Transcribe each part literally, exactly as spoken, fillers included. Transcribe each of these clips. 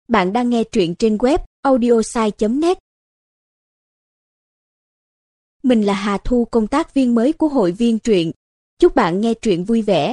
Bạn đang nghe truyện trên web audiosai chấm net. Mình là Hà Thu, công tác viên mới của hội viên truyện. Chúc bạn nghe truyện vui vẻ.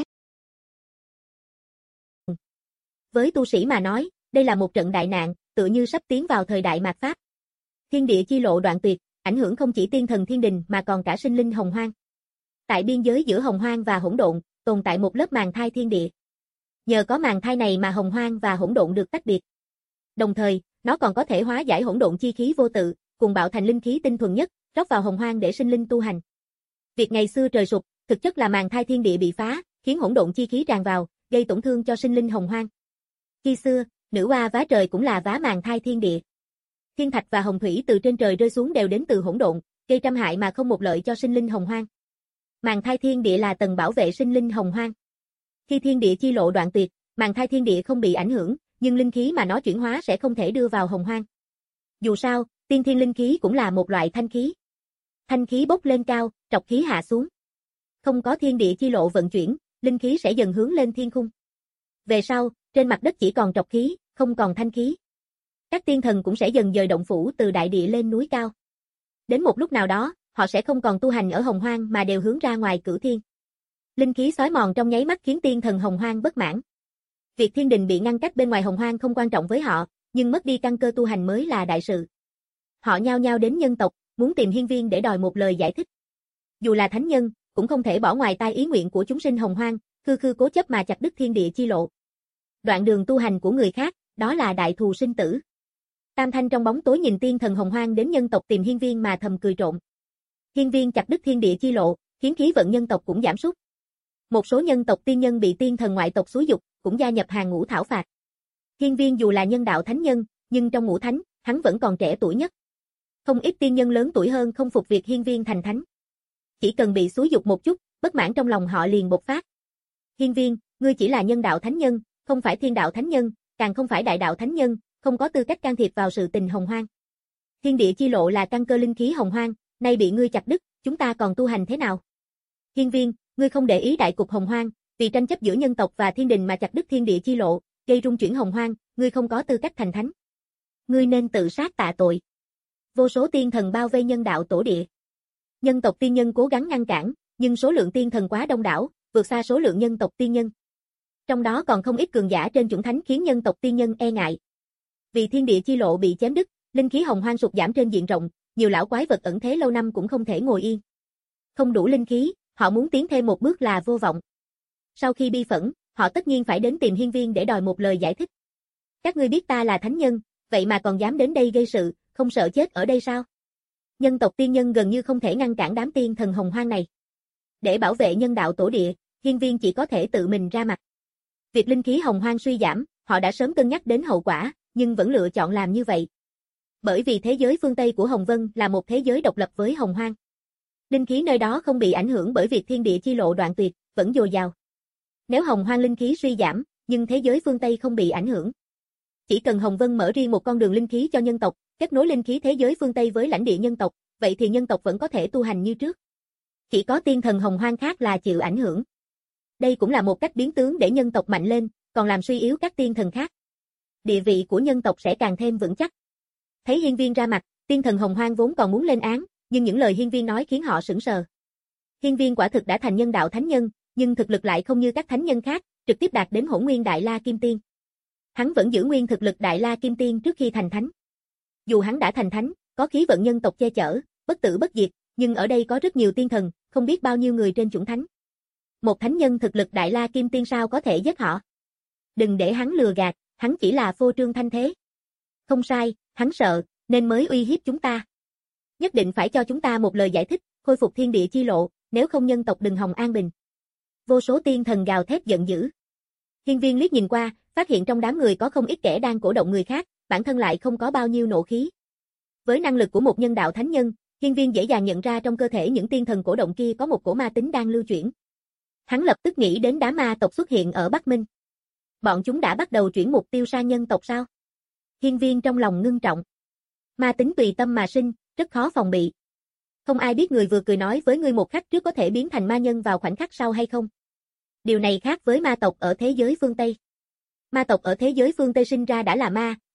Với tu sĩ mà nói, đây là một trận đại nạn, tựa như sắp tiến vào thời đại mạt Pháp. Thiên địa chi lộ đoạn tuyệt, ảnh hưởng không chỉ tiên thần thiên đình mà còn cả sinh linh hồng hoang. Tại biên giới giữa hồng hoang và hỗn độn, tồn tại một lớp màng thai thiên địa. Nhờ có màng thai này mà hồng hoang và hỗn độn được tách biệt. Đồng thời, nó còn có thể hóa giải hỗn độn chi khí vô tự, cùng bạo thành linh khí tinh thuần nhất, rót vào hồng hoang để sinh linh tu hành. Việc ngày xưa trời sụp, thực chất là màng thai thiên địa bị phá, khiến hỗn độn chi khí tràn vào, gây tổn thương cho sinh linh hồng hoang. Khi xưa, nữ oa vá trời cũng là vá màng thai thiên địa. Thiên thạch và hồng thủy từ trên trời rơi xuống đều đến từ hỗn độn, gây trăm hại mà không một lợi cho sinh linh hồng hoang. Màng thai thiên địa là tầng bảo vệ sinh linh hồng hoang. Khi thiên địa chi lộ đoạn tuyệt, màng thai thiên địa không bị ảnh hưởng, nhưng linh khí mà nó chuyển hóa sẽ không thể đưa vào hồng hoang. Dù sao, tiên thiên linh khí cũng là một loại thanh khí. Thanh khí bốc lên cao, trọc khí hạ xuống. Không có thiên địa chi lộ vận chuyển, linh khí sẽ dần hướng lên thiên khung. Về sau, trên mặt đất chỉ còn trọc khí, không còn thanh khí. Các tiên thần cũng sẽ dần dời động phủ từ đại địa lên núi cao. Đến một lúc nào đó, họ sẽ không còn tu hành ở hồng hoang mà đều hướng ra ngoài cửu thiên. Linh khí xói mòn trong nháy mắt khiến tiên thần hồng hoang bất mãn. Việc thiên đình bị ngăn cách bên ngoài hồng hoang không quan trọng với họ, nhưng mất đi căn cơ tu hành mới là đại sự. Họ nhao nhao đến nhân tộc, muốn tìm hiên viên để đòi một lời giải thích. Dù là thánh nhân, cũng không thể bỏ ngoài tai ý nguyện của chúng sinh hồng hoang, khư khư cố chấp mà chặt đứt thiên địa chi lộ. Đoạn đường tu hành của người khác, đó là đại thù sinh tử. Tam Thanh trong bóng tối nhìn tiên thần hồng hoang đến nhân tộc tìm hiên viên mà thầm cười trộm. Hiên viên chặt đứt thiên địa chi lộ, khiến khí vận nhân tộc cũng giảm sút. Một số nhân tộc tiên nhân bị tiên thần ngoại tộc xúi dục, cũng gia nhập hàng ngũ thảo phạt. Hiên viên dù là nhân đạo thánh nhân, nhưng trong ngũ thánh, hắn vẫn còn trẻ tuổi nhất. Không ít tiên nhân lớn tuổi hơn không phục việc hiên viên thành thánh. Chỉ cần bị xúi dục một chút, bất mãn trong lòng họ liền bộc phát. Hiên viên, ngươi chỉ là nhân đạo thánh nhân, không phải thiên đạo thánh nhân, càng không phải đại đạo thánh nhân, không có tư cách can thiệp vào sự tình hồng hoang. Thiên địa chi lộ là căn cơ linh khí hồng hoang, nay bị ngươi chặt đứt, chúng ta còn tu hành thế nào? Hiên viên, ngươi không để ý đại cục hồng hoang, vì tranh chấp giữa nhân tộc và thiên đình mà chặt đứt thiên địa chi lộ, gây rung chuyển hồng hoang, ngươi không có tư cách thành thánh. Ngươi nên tự sát tạ tội. Vô số tiên thần bao vây nhân đạo tổ địa. Nhân tộc tiên nhân cố gắng ngăn cản, nhưng số lượng tiên thần quá đông đảo, vượt xa số lượng nhân tộc tiên nhân. Trong đó còn không ít cường giả trên chủng thánh khiến nhân tộc tiên nhân e ngại. Vì thiên địa chi lộ bị chém đứt, linh khí hồng hoang sụt giảm trên diện rộng, nhiều lão quái vật ẩn thế lâu năm cũng không thể ngồi yên. Không đủ linh khí, họ muốn tiến thêm một bước là vô vọng. Sau khi bi phẫn, họ tất nhiên phải đến tìm hiên viên để đòi một lời giải thích. Các ngươi biết ta là thánh nhân, vậy mà còn dám đến đây gây sự, không sợ chết ở đây sao? Nhân tộc tiên nhân gần như không thể ngăn cản đám tiên thần hồng hoang này. Để bảo vệ nhân đạo tổ địa, hiên viên chỉ có thể tự mình ra mặt. Việc linh khí hồng hoang suy giảm, họ đã sớm cân nhắc đến hậu quả, nhưng vẫn lựa chọn làm như vậy. Bởi vì thế giới phương Tây của Hồng Vân là một thế giới độc lập với hồng hoang. Linh khí nơi đó không bị ảnh hưởng bởi việc thiên địa chi lộ đoạn tuyệt, vẫn dồi dào. Nếu hồng hoang linh khí suy giảm, nhưng thế giới phương Tây không bị ảnh hưởng. Chỉ cần Hồng Vân mở riêng một con đường linh khí cho nhân tộc, kết nối linh khí thế giới phương Tây với lãnh địa nhân tộc, vậy thì nhân tộc vẫn có thể tu hành như trước. Chỉ có tiên thần hồng hoang khác là chịu ảnh hưởng. Đây cũng là một cách biến tướng để nhân tộc mạnh lên, còn làm suy yếu các tiên thần khác. Địa vị của nhân tộc sẽ càng thêm vững chắc. Thấy hiên viên ra mặt, tiên thần hồng hoang vốn còn muốn lên án, nhưng những lời hiên viên nói khiến họ sững sờ. Hiên viên quả thực đã thành nhân đạo thánh nhân, nhưng thực lực lại không như các thánh nhân khác, trực tiếp đạt đến Hỗn Nguyên Đại La Kim Tiên. Hắn vẫn giữ nguyên thực lực Đại La Kim Tiên trước khi thành thánh. Dù hắn đã thành thánh, có khí vận nhân tộc che chở, bất tử bất diệt, nhưng ở đây có rất nhiều tiên thần, không biết bao nhiêu người trên chủng thánh. Một thánh nhân thực lực Đại La Kim Tiên sao có thể giết họ? Đừng để hắn lừa gạt, hắn chỉ là phô trương thanh thế. Không sai, hắn sợ, nên mới uy hiếp chúng ta. Nhất định phải cho chúng ta một lời giải thích, khôi phục thiên địa chi lộ, nếu không nhân tộc đừng hòng an bình. Vô số tiên thần gào thét giận dữ. Hiên viên liếc nhìn qua, phát hiện trong đám người có không ít kẻ đang cổ động người khác, bản thân lại không có bao nhiêu nộ khí. Với năng lực của một nhân đạo thánh nhân, hiên viên dễ dàng nhận ra trong cơ thể những tiên thần cổ động kia có một cổ ma tính đang lưu chuyển. Hắn lập tức nghĩ đến đám ma tộc xuất hiện ở Bắc Minh. Bọn chúng đã bắt đầu chuyển mục tiêu sang nhân tộc sao? Hiên viên trong lòng ngưng trọng. Ma tính tùy tâm mà sinh, rất khó phòng bị. Không ai biết người vừa cười nói với ngươi một khắc trước có thể biến thành ma nhân vào khoảnh khắc sau hay không. Điều này khác với ma tộc ở thế giới phương Tây. Ma tộc ở thế giới phương Tây sinh ra đã là ma,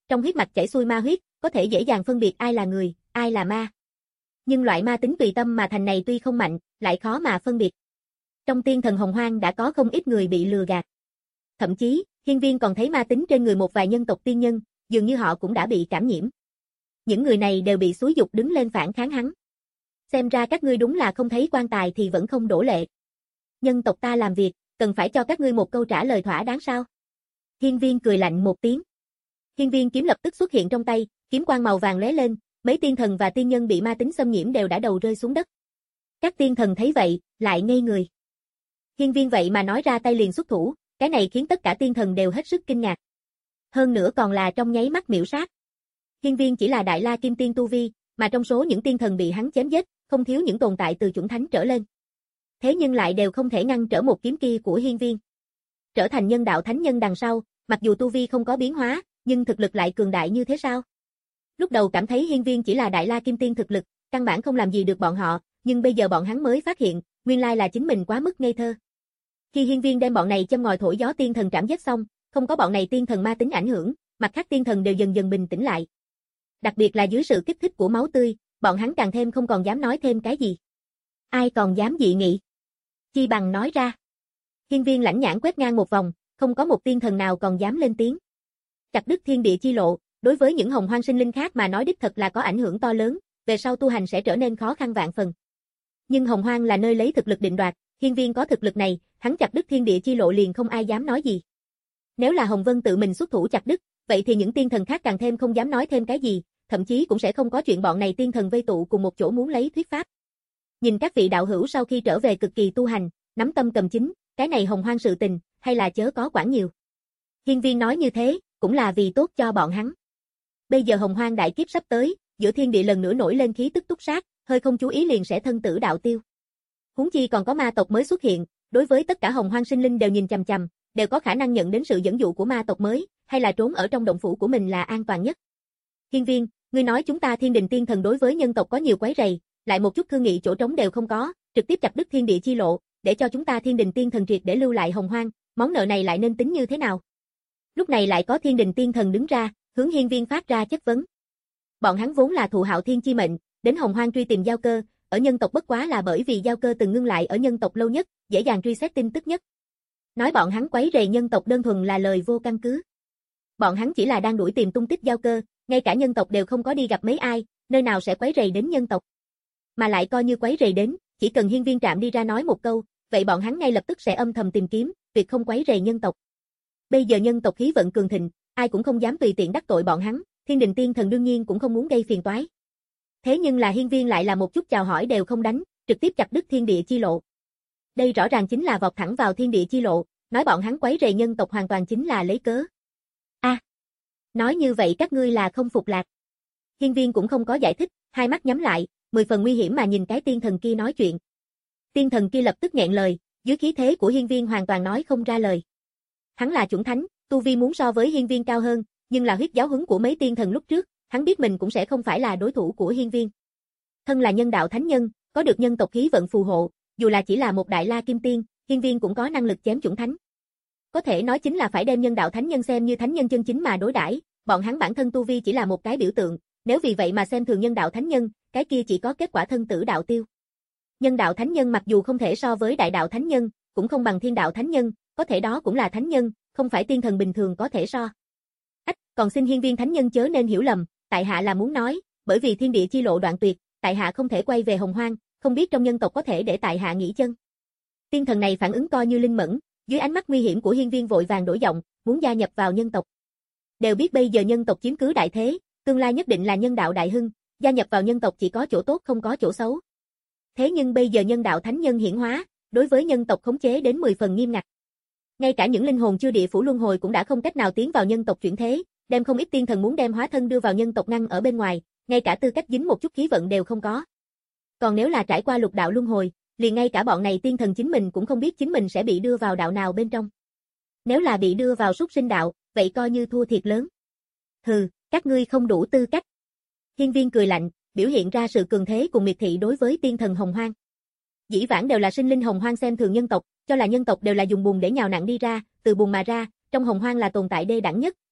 trong huyết mạch chảy xuôi ma huyết, có thể dễ dàng phân biệt ai là người, ai là ma. Nhưng loại ma tính tùy tâm mà thành này tuy không mạnh, lại khó mà phân biệt. Trong tiên thần Hồng Hoang đã có không ít người bị lừa gạt. Thậm chí, Hiên Viên còn thấy ma tính trên người một vài nhân tộc tiên nhân, dường như họ cũng đã bị cảm nhiễm. Những người này đều bị xúi dục đứng lên phản kháng hắn. Xem ra các ngươi đúng là không thấy quan tài thì vẫn không đổ lệ. Nhân tộc ta làm việc, cần phải cho các ngươi một câu trả lời thỏa đáng sao? Hiên Viên cười lạnh một tiếng. Hiên Viên kiếm lập tức xuất hiện trong tay, kiếm quang màu vàng lóe lên, mấy tiên thần và tiên nhân bị ma tính xâm nhiễm đều đã đầu rơi xuống đất. Các tiên thần thấy vậy, lại ngây người. Hiên Viên vậy mà nói ra tay liền xuất thủ, cái này khiến tất cả tiên thần đều hết sức kinh ngạc. Hơn nữa còn là trong nháy mắt miểu sát. Hiên Viên chỉ là đại la kim tiên tu vi, mà trong số những tiên thần bị hắn chém giết, không thiếu những tồn tại từ chuẩn thánh trở lên. Thế nhưng lại đều không thể ngăn trở một kiếm kia của Hiên Viên. Trở thành nhân đạo thánh nhân đằng sau, mặc dù tu vi không có biến hóa, nhưng thực lực lại cường đại như thế sao? Lúc đầu cảm thấy Hiên Viên chỉ là đại la kim tiên thực lực, căn bản không làm gì được bọn họ, nhưng bây giờ bọn hắn mới phát hiện, nguyên lai là chính mình quá mức ngây thơ. Khi Hiên Viên đem bọn này châm ngòi thổi gió tiên thần trảm giết xong, không có bọn này tiên thần ma tính ảnh hưởng, mặt khác tiên thần đều dần dần bình tĩnh lại. Đặc biệt là dưới sự kích thích của máu tươi, bọn hắn càng thêm không còn dám nói thêm cái gì. Ai còn dám dị nghị? Chi bằng nói ra. Hiên Viên lãnh nhãn quét ngang một vòng, không có một tiên thần nào còn dám lên tiếng. Chặt đứt thiên địa chi lộ, đối với những hồng hoang sinh linh khác mà nói đích thật là có ảnh hưởng to lớn, về sau tu hành sẽ trở nên khó khăn vạn phần. Nhưng hồng hoang là nơi lấy thực lực định đoạt, Hiên Viên có thực lực này, hắn chặt đứt thiên địa chi lộ liền không ai dám nói gì. Nếu là Hồng Vân tự mình xuất thủ chặt đứt, vậy thì những tiên thần khác càng thêm không dám nói thêm cái gì, thậm chí cũng sẽ không có chuyện bọn này tiên thần vây tụ cùng một chỗ muốn lấy thuyết pháp. Nhìn các vị đạo hữu sau khi trở về cực kỳ tu hành, nắm tâm cầm chính, cái này hồng hoang sự tình, hay là chớ có quản nhiều. Hiên Viên nói như thế, cũng là vì tốt cho bọn hắn. Bây giờ hồng hoang đại kiếp sắp tới, giữa thiên địa lần nữa nổi lên khí tức túc sát, hơi không chú ý liền sẽ thân tử đạo tiêu. Huống chi còn có ma tộc mới xuất hiện, đối với tất cả hồng hoang sinh linh đều nhìn chằm chằm, đều có khả năng nhận đến sự dẫn dụ của ma tộc mới, hay là trốn ở trong động phủ của mình là an toàn nhất. Hiên Viên, ngươi nói chúng ta thiên đình tiên thần đối với nhân tộc có nhiều quấy rầy, lại một chút thương nghị chỗ trống đều không có, trực tiếp chặt đứt thiên địa chi lộ, để cho chúng ta thiên đình tiên thần triệt để lưu lại hồng hoang, món nợ này lại nên tính như thế nào? Lúc này lại có thiên đình tiên thần đứng ra, hướng Hiên Viên phát ra chất vấn. Bọn hắn vốn là thụ Hạo Thiên chi mệnh, đến hồng hoang truy tìm giao cơ, ở nhân tộc bất quá là bởi vì giao cơ từng ngưng lại ở nhân tộc lâu nhất, dễ dàng truy xét tin tức nhất. Nói bọn hắn quấy rầy nhân tộc đơn thuần là lời vô căn cứ. Bọn hắn chỉ là đang đuổi tìm tung tích giao cơ, ngay cả nhân tộc đều không có đi gặp mấy ai, nơi nào sẽ quấy rầy đến nhân tộc. Mà lại coi như quấy rầy đến, chỉ cần Hiên Viên Trạm đi ra nói một câu, vậy bọn hắn ngay lập tức sẽ âm thầm tìm kiếm, việc không quấy rầy nhân tộc. Bây giờ nhân tộc khí vận cường thịnh, ai cũng không dám tùy tiện đắc tội bọn hắn, thiên đình tiên thần đương nhiên cũng không muốn gây phiền toái. Thế nhưng là Hiên Viên lại là một chút chào hỏi đều không đánh, trực tiếp chặt đứt thiên địa chi lộ. Đây rõ ràng chính là vọt thẳng vào thiên địa chi lộ, nói bọn hắn quấy rầy nhân tộc hoàn toàn chính là lấy cớ. A, à, nói như vậy các ngươi là không phục lạc. Hiên Viên cũng không có giải thích, hai mắt nhắm lại, mười phần nguy hiểm mà nhìn cái tiên thần kia nói chuyện. Tiên thần kia lập tức nghẹn lời, dưới khí thế của Hiên Viên hoàn toàn nói không ra lời. Hắn là chuẩn thánh, tu vi muốn so với Hiên Viên cao hơn, nhưng là huyết giáo huấn của mấy tiên thần lúc trước, hắn biết mình cũng sẽ không phải là đối thủ của Hiên Viên. Thân là nhân đạo thánh nhân, có được nhân tộc khí vận phù hộ, dù là chỉ là một đại la kim tiên, Hiên Viên cũng có năng lực chém chuẩn thánh. Có thể nói chính là phải đem nhân đạo thánh nhân xem như thánh nhân chân chính mà đối đãi, bọn hắn bản thân tu vi chỉ là một cái biểu tượng, nếu vì vậy mà xem thường nhân đạo thánh nhân, cái kia chỉ có kết quả thân tử đạo tiêu. Nhân đạo thánh nhân mặc dù không thể so với đại đạo thánh nhân, cũng không bằng thiên đạo thánh nhân, có thể đó cũng là thánh nhân, không phải tiên thần bình thường có thể so. Ách, còn xin Hiên Viên thánh nhân chớ nên hiểu lầm, tại hạ là muốn nói, bởi vì thiên địa chi lộ đoạn tuyệt, tại hạ không thể quay về hồng hoang, không biết trong nhân tộc có thể để tại hạ nghỉ chân. Tiên thần này phản ứng coi như linh mẫn, dưới ánh mắt nguy hiểm của Hiên Viên vội vàng đổi giọng, muốn gia nhập vào nhân tộc. Đều biết bây giờ nhân tộc chiếm cứ đại thế, tương lai nhất định là nhân đạo đại hưng, gia nhập vào nhân tộc chỉ có chỗ tốt không có chỗ xấu. Thế nhưng bây giờ nhân đạo thánh nhân hiển hóa, đối với nhân tộc khống chế đến mười phần nghiêm ngặt. Ngay cả những linh hồn chưa địa phủ luân hồi cũng đã không cách nào tiến vào nhân tộc chuyển thế, đem không ít tiên thần muốn đem hóa thân đưa vào nhân tộc ngăn ở bên ngoài, ngay cả tư cách dính một chút khí vận đều không có. Còn nếu là trải qua lục đạo luân hồi, liền ngay cả bọn này tiên thần chính mình cũng không biết chính mình sẽ bị đưa vào đạo nào bên trong. Nếu là bị đưa vào súc sinh đạo, vậy coi như thua thiệt lớn. Hừ, các ngươi không đủ tư cách. Hiên Viên cười lạnh, biểu hiện ra sự cường thế cùng miệt thị đối với tiên thần hồng hoang. Dĩ vãng đều là sinh linh hồng hoang xem thường nhân tộc, cho là nhân tộc đều là dùng bùn để nhào nặn đi ra, từ bùn mà ra, trong hồng hoang là tồn tại đê đẳng nhất,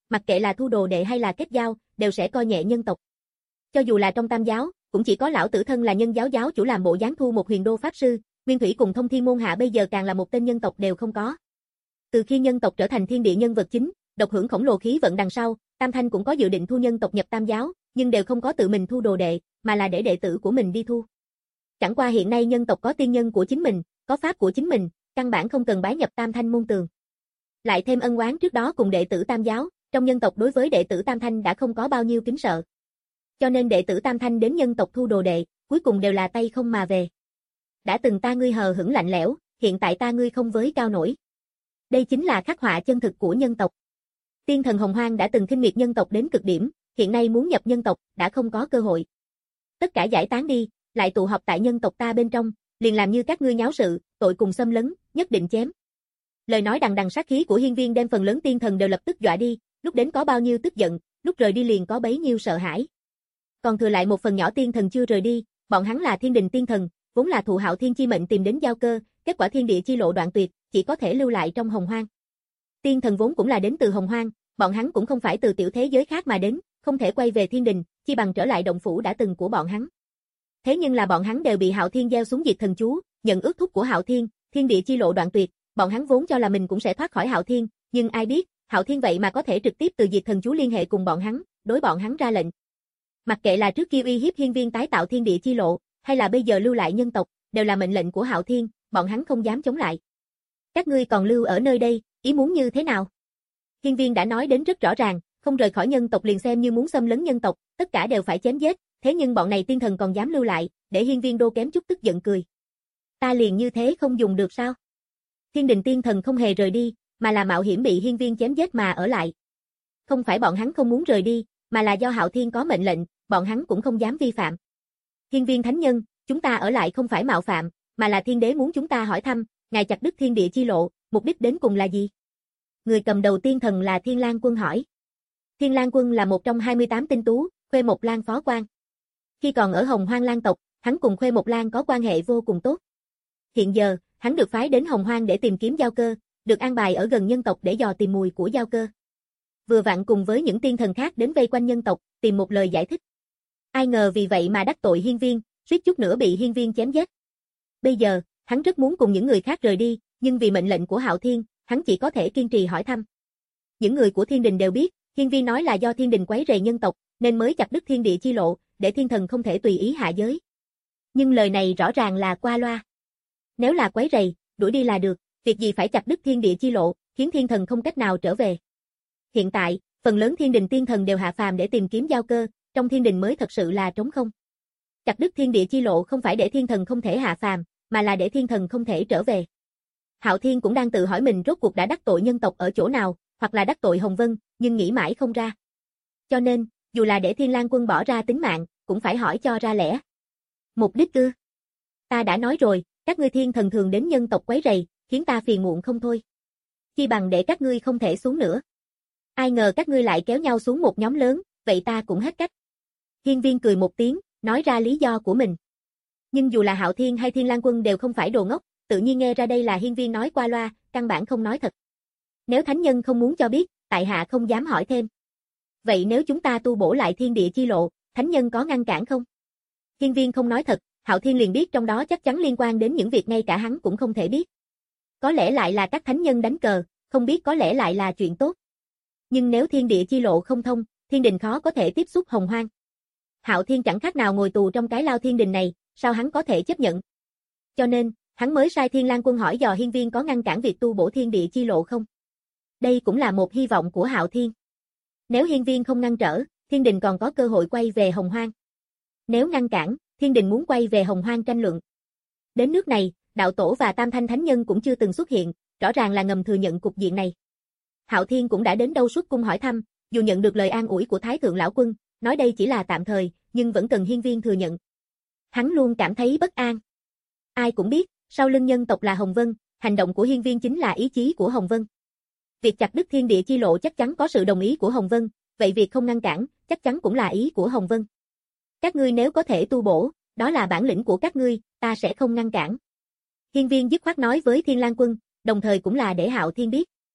Mặc kệ là thu đồ đệ hay là kết giao, đều sẽ coi nhẹ nhân tộc. Cho dù là trong Tam giáo, cũng chỉ có lão tử thân là nhân giáo giáo chủ làm bộ dáng thu một huyền đô pháp sư, Nguyên Thủy cùng Thông Thiên môn hạ bây giờ càng là một tên nhân tộc đều không có. Từ khi nhân tộc trở thành thiên địa nhân vật chính, độc hưởng khổng lồ khí vận đằng sau, Tam Thanh cũng có dự định thu nhân tộc nhập Tam giáo, nhưng đều không có tự mình thu đồ đệ, mà là để đệ tử của mình đi thu. Chẳng qua hiện nay nhân tộc có tiên nhân của chính mình, có pháp của chính mình, căn bản không cần bái nhập Tam Thanh môn tường. Lại thêm ân oán trước đó cùng đệ tử Tam giáo, trong nhân tộc đối với đệ tử Tam Thanh đã không có bao nhiêu kính sợ. Cho nên đệ tử Tam Thanh đến nhân tộc thu đồ đệ, cuối cùng đều là tay không mà về. Đã từng ta ngươi hờ hững lạnh lẽo, hiện tại ta ngươi không với cao nổi. Đây chính là khắc họa chân thực của nhân tộc. Tiên thần Hồng Hoang đã từng khinh miệt nhân tộc đến cực điểm, hiện nay muốn nhập nhân tộc, đã không có cơ hội. Tất cả giải tán đi, lại tụ họp tại nhân tộc ta bên trong, liền làm như các ngươi nháo sự, tội cùng xâm lấn, nhất định chém. Lời nói đằng đằng sát khí của hiên viên đem phần lớn tiên thần đều lập tức dọa đi, lúc đến có bao nhiêu tức giận, lúc rời đi liền có bấy nhiêu sợ hãi. Còn thừa lại một phần nhỏ tiên thần chưa rời đi, bọn hắn là thiên đình tiên thần, vốn là thụ Hạo Thiên chi mệnh tìm đến giao cơ, kết quả thiên địa chi lộ đoạn tuyệt, chỉ có thể lưu lại trong Hồng Hoang. Tiên thần vốn cũng là đến từ Hồng Hoang, bọn hắn cũng không phải từ tiểu thế giới khác mà đến, không thể quay về thiên đình, chi bằng trở lại động phủ đã từng của bọn hắn. Thế nhưng là bọn hắn đều bị Hạo Thiên gieo xuống diệt thần chú, nhận ước thúc của Hạo Thiên, thiên địa chi lộ đoạn tuyệt, bọn hắn vốn cho là mình cũng sẽ thoát khỏi Hạo Thiên, nhưng ai biết, Hạo Thiên vậy mà có thể trực tiếp từ diệt thần chú liên hệ cùng bọn hắn, đối bọn hắn ra lệnh. Mặc kệ là trước kia uy hiếp hiên viên tái tạo thiên địa chi lộ, hay là bây giờ lưu lại nhân tộc, đều là mệnh lệnh của Hạo Thiên, bọn hắn không dám chống lại. Các ngươi còn lưu ở nơi đây, ý muốn như thế nào? Hiên viên đã nói đến rất rõ ràng, không rời khỏi nhân tộc liền xem như muốn xâm lấn nhân tộc, tất cả đều phải chém giết, thế nhưng bọn này tiên thần còn dám lưu lại, để hiên viên đô kém chút tức giận cười. Ta liền như thế không dùng được sao? Thiên đình tiên thần không hề rời đi, mà là mạo hiểm bị hiên viên chém giết mà ở lại. Không phải bọn hắn không muốn rời đi, mà là do Hạo Thiên có mệnh lệnh, bọn hắn cũng không dám vi phạm. Hiên viên thánh nhân, chúng ta ở lại không phải mạo phạm, mà là thiên đế muốn chúng ta hỏi thăm, ngài chặt đứt thiên địa chi lộ, mục đích đến cùng là gì? Người cầm đầu tiên thần là Thiên Lang Quân hỏi. Thiên Lang Quân là một trong hai mươi tám tinh tú, Khuê Mộc Lang phó quan. Khi còn ở Hồng Hoang Lang tộc, hắn cùng Khuê Mộc Lang có quan hệ vô cùng tốt. Hiện giờ, hắn được phái đến Hồng Hoang để tìm kiếm giao cơ, được an bài ở gần nhân tộc để dò tìm mùi của giao cơ. Vừa vặn cùng với những tiên thần khác đến vây quanh nhân tộc, tìm một lời giải thích. Ai ngờ vì vậy mà đắc tội hiên viên, suýt chút nữa bị hiên viên chém giết. Bây giờ, hắn rất muốn cùng những người khác rời đi, nhưng vì mệnh lệnh của Hạo Thiên, hắn chỉ có thể kiên trì hỏi thăm. Những người của thiên đình đều biết, hiên viên nói là do thiên đình quấy rầy nhân tộc, nên mới chặt đứt thiên địa chi lộ, để thiên thần không thể tùy ý hạ giới. Nhưng lời này rõ ràng là qua loa. Nếu là quấy rầy, đuổi đi là được, việc gì phải chặt đứt thiên địa chi lộ, khiến thiên thần không cách nào trở về. Hiện tại, phần lớn thiên đình tiên thần đều hạ phàm để tìm kiếm giao cơ, trong thiên đình mới thật sự là trống không. Chặt đứt thiên địa chi lộ không phải để thiên thần không thể hạ phàm, mà là để thiên thần không thể trở về. Hạo Thiên cũng đang tự hỏi mình rốt cuộc đã đắc tội nhân tộc ở chỗ nào, hoặc là đắc tội Hồng Vân, nhưng nghĩ mãi không ra. Cho nên, dù là để Thiên Lang Quân bỏ ra tính mạng, cũng phải hỏi cho ra lẽ. Mục đích ư? Ta đã nói rồi, các ngươi thiên thần thường đến nhân tộc quấy rầy, khiến ta phiền muộn không thôi. Chi bằng để các ngươi không thể xuống nữa. Ai ngờ các ngươi lại kéo nhau xuống một nhóm lớn, vậy ta cũng hết cách. Hiên viên cười một tiếng, nói ra lý do của mình. Nhưng dù là Hạo Thiên hay Thiên Lang Quân đều không phải đồ ngốc, tự nhiên nghe ra đây là hiên viên nói qua loa, căn bản không nói thật. Nếu thánh nhân không muốn cho biết, tại hạ không dám hỏi thêm. Vậy nếu chúng ta tu bổ lại thiên địa chi lộ, thánh nhân có ngăn cản không? Hiên viên không nói thật, Hạo Thiên liền biết trong đó chắc chắn liên quan đến những việc ngay cả hắn cũng không thể biết. Có lẽ lại là các thánh nhân đánh cờ, không biết có lẽ lại là chuyện tốt. Nhưng nếu thiên địa chi lộ không thông, thiên đình khó có thể tiếp xúc Hồng Hoang. Hạo Thiên chẳng khác nào ngồi tù trong cái lao thiên đình này, sao hắn có thể chấp nhận? Cho nên, hắn mới sai Thiên Lang Quân hỏi dò hiên viên có ngăn cản việc tu bổ thiên địa chi lộ không? Đây cũng là một hy vọng của Hạo Thiên. Nếu hiên viên không ngăn trở, thiên đình còn có cơ hội quay về Hồng Hoang. Nếu ngăn cản, thiên đình muốn quay về Hồng Hoang tranh luận. Đến nước này, đạo tổ và tam thanh thánh nhân cũng chưa từng xuất hiện, rõ ràng là ngầm thừa nhận cục diện này. Hạo Thiên cũng đã đến đâu xuất cung hỏi thăm, dù nhận được lời an ủi của Thái Thượng Lão Quân, nói đây chỉ là tạm thời, nhưng vẫn cần hiên viên thừa nhận. Hắn luôn cảm thấy bất an. Ai cũng biết, sau lưng nhân tộc là Hồng Vân, hành động của hiên viên chính là ý chí của Hồng Vân. Việc chặt đứt thiên địa chi lộ chắc chắn có sự đồng ý của Hồng Vân, vậy việc không ngăn cản, chắc chắn cũng là ý của Hồng Vân. Các ngươi nếu có thể tu bổ, đó là bản lĩnh của các ngươi, ta sẽ không ngăn cản. Hiên viên dứt khoát nói với Thiên Lang Quân, đồng thời cũng là để Hạo Thiên biết.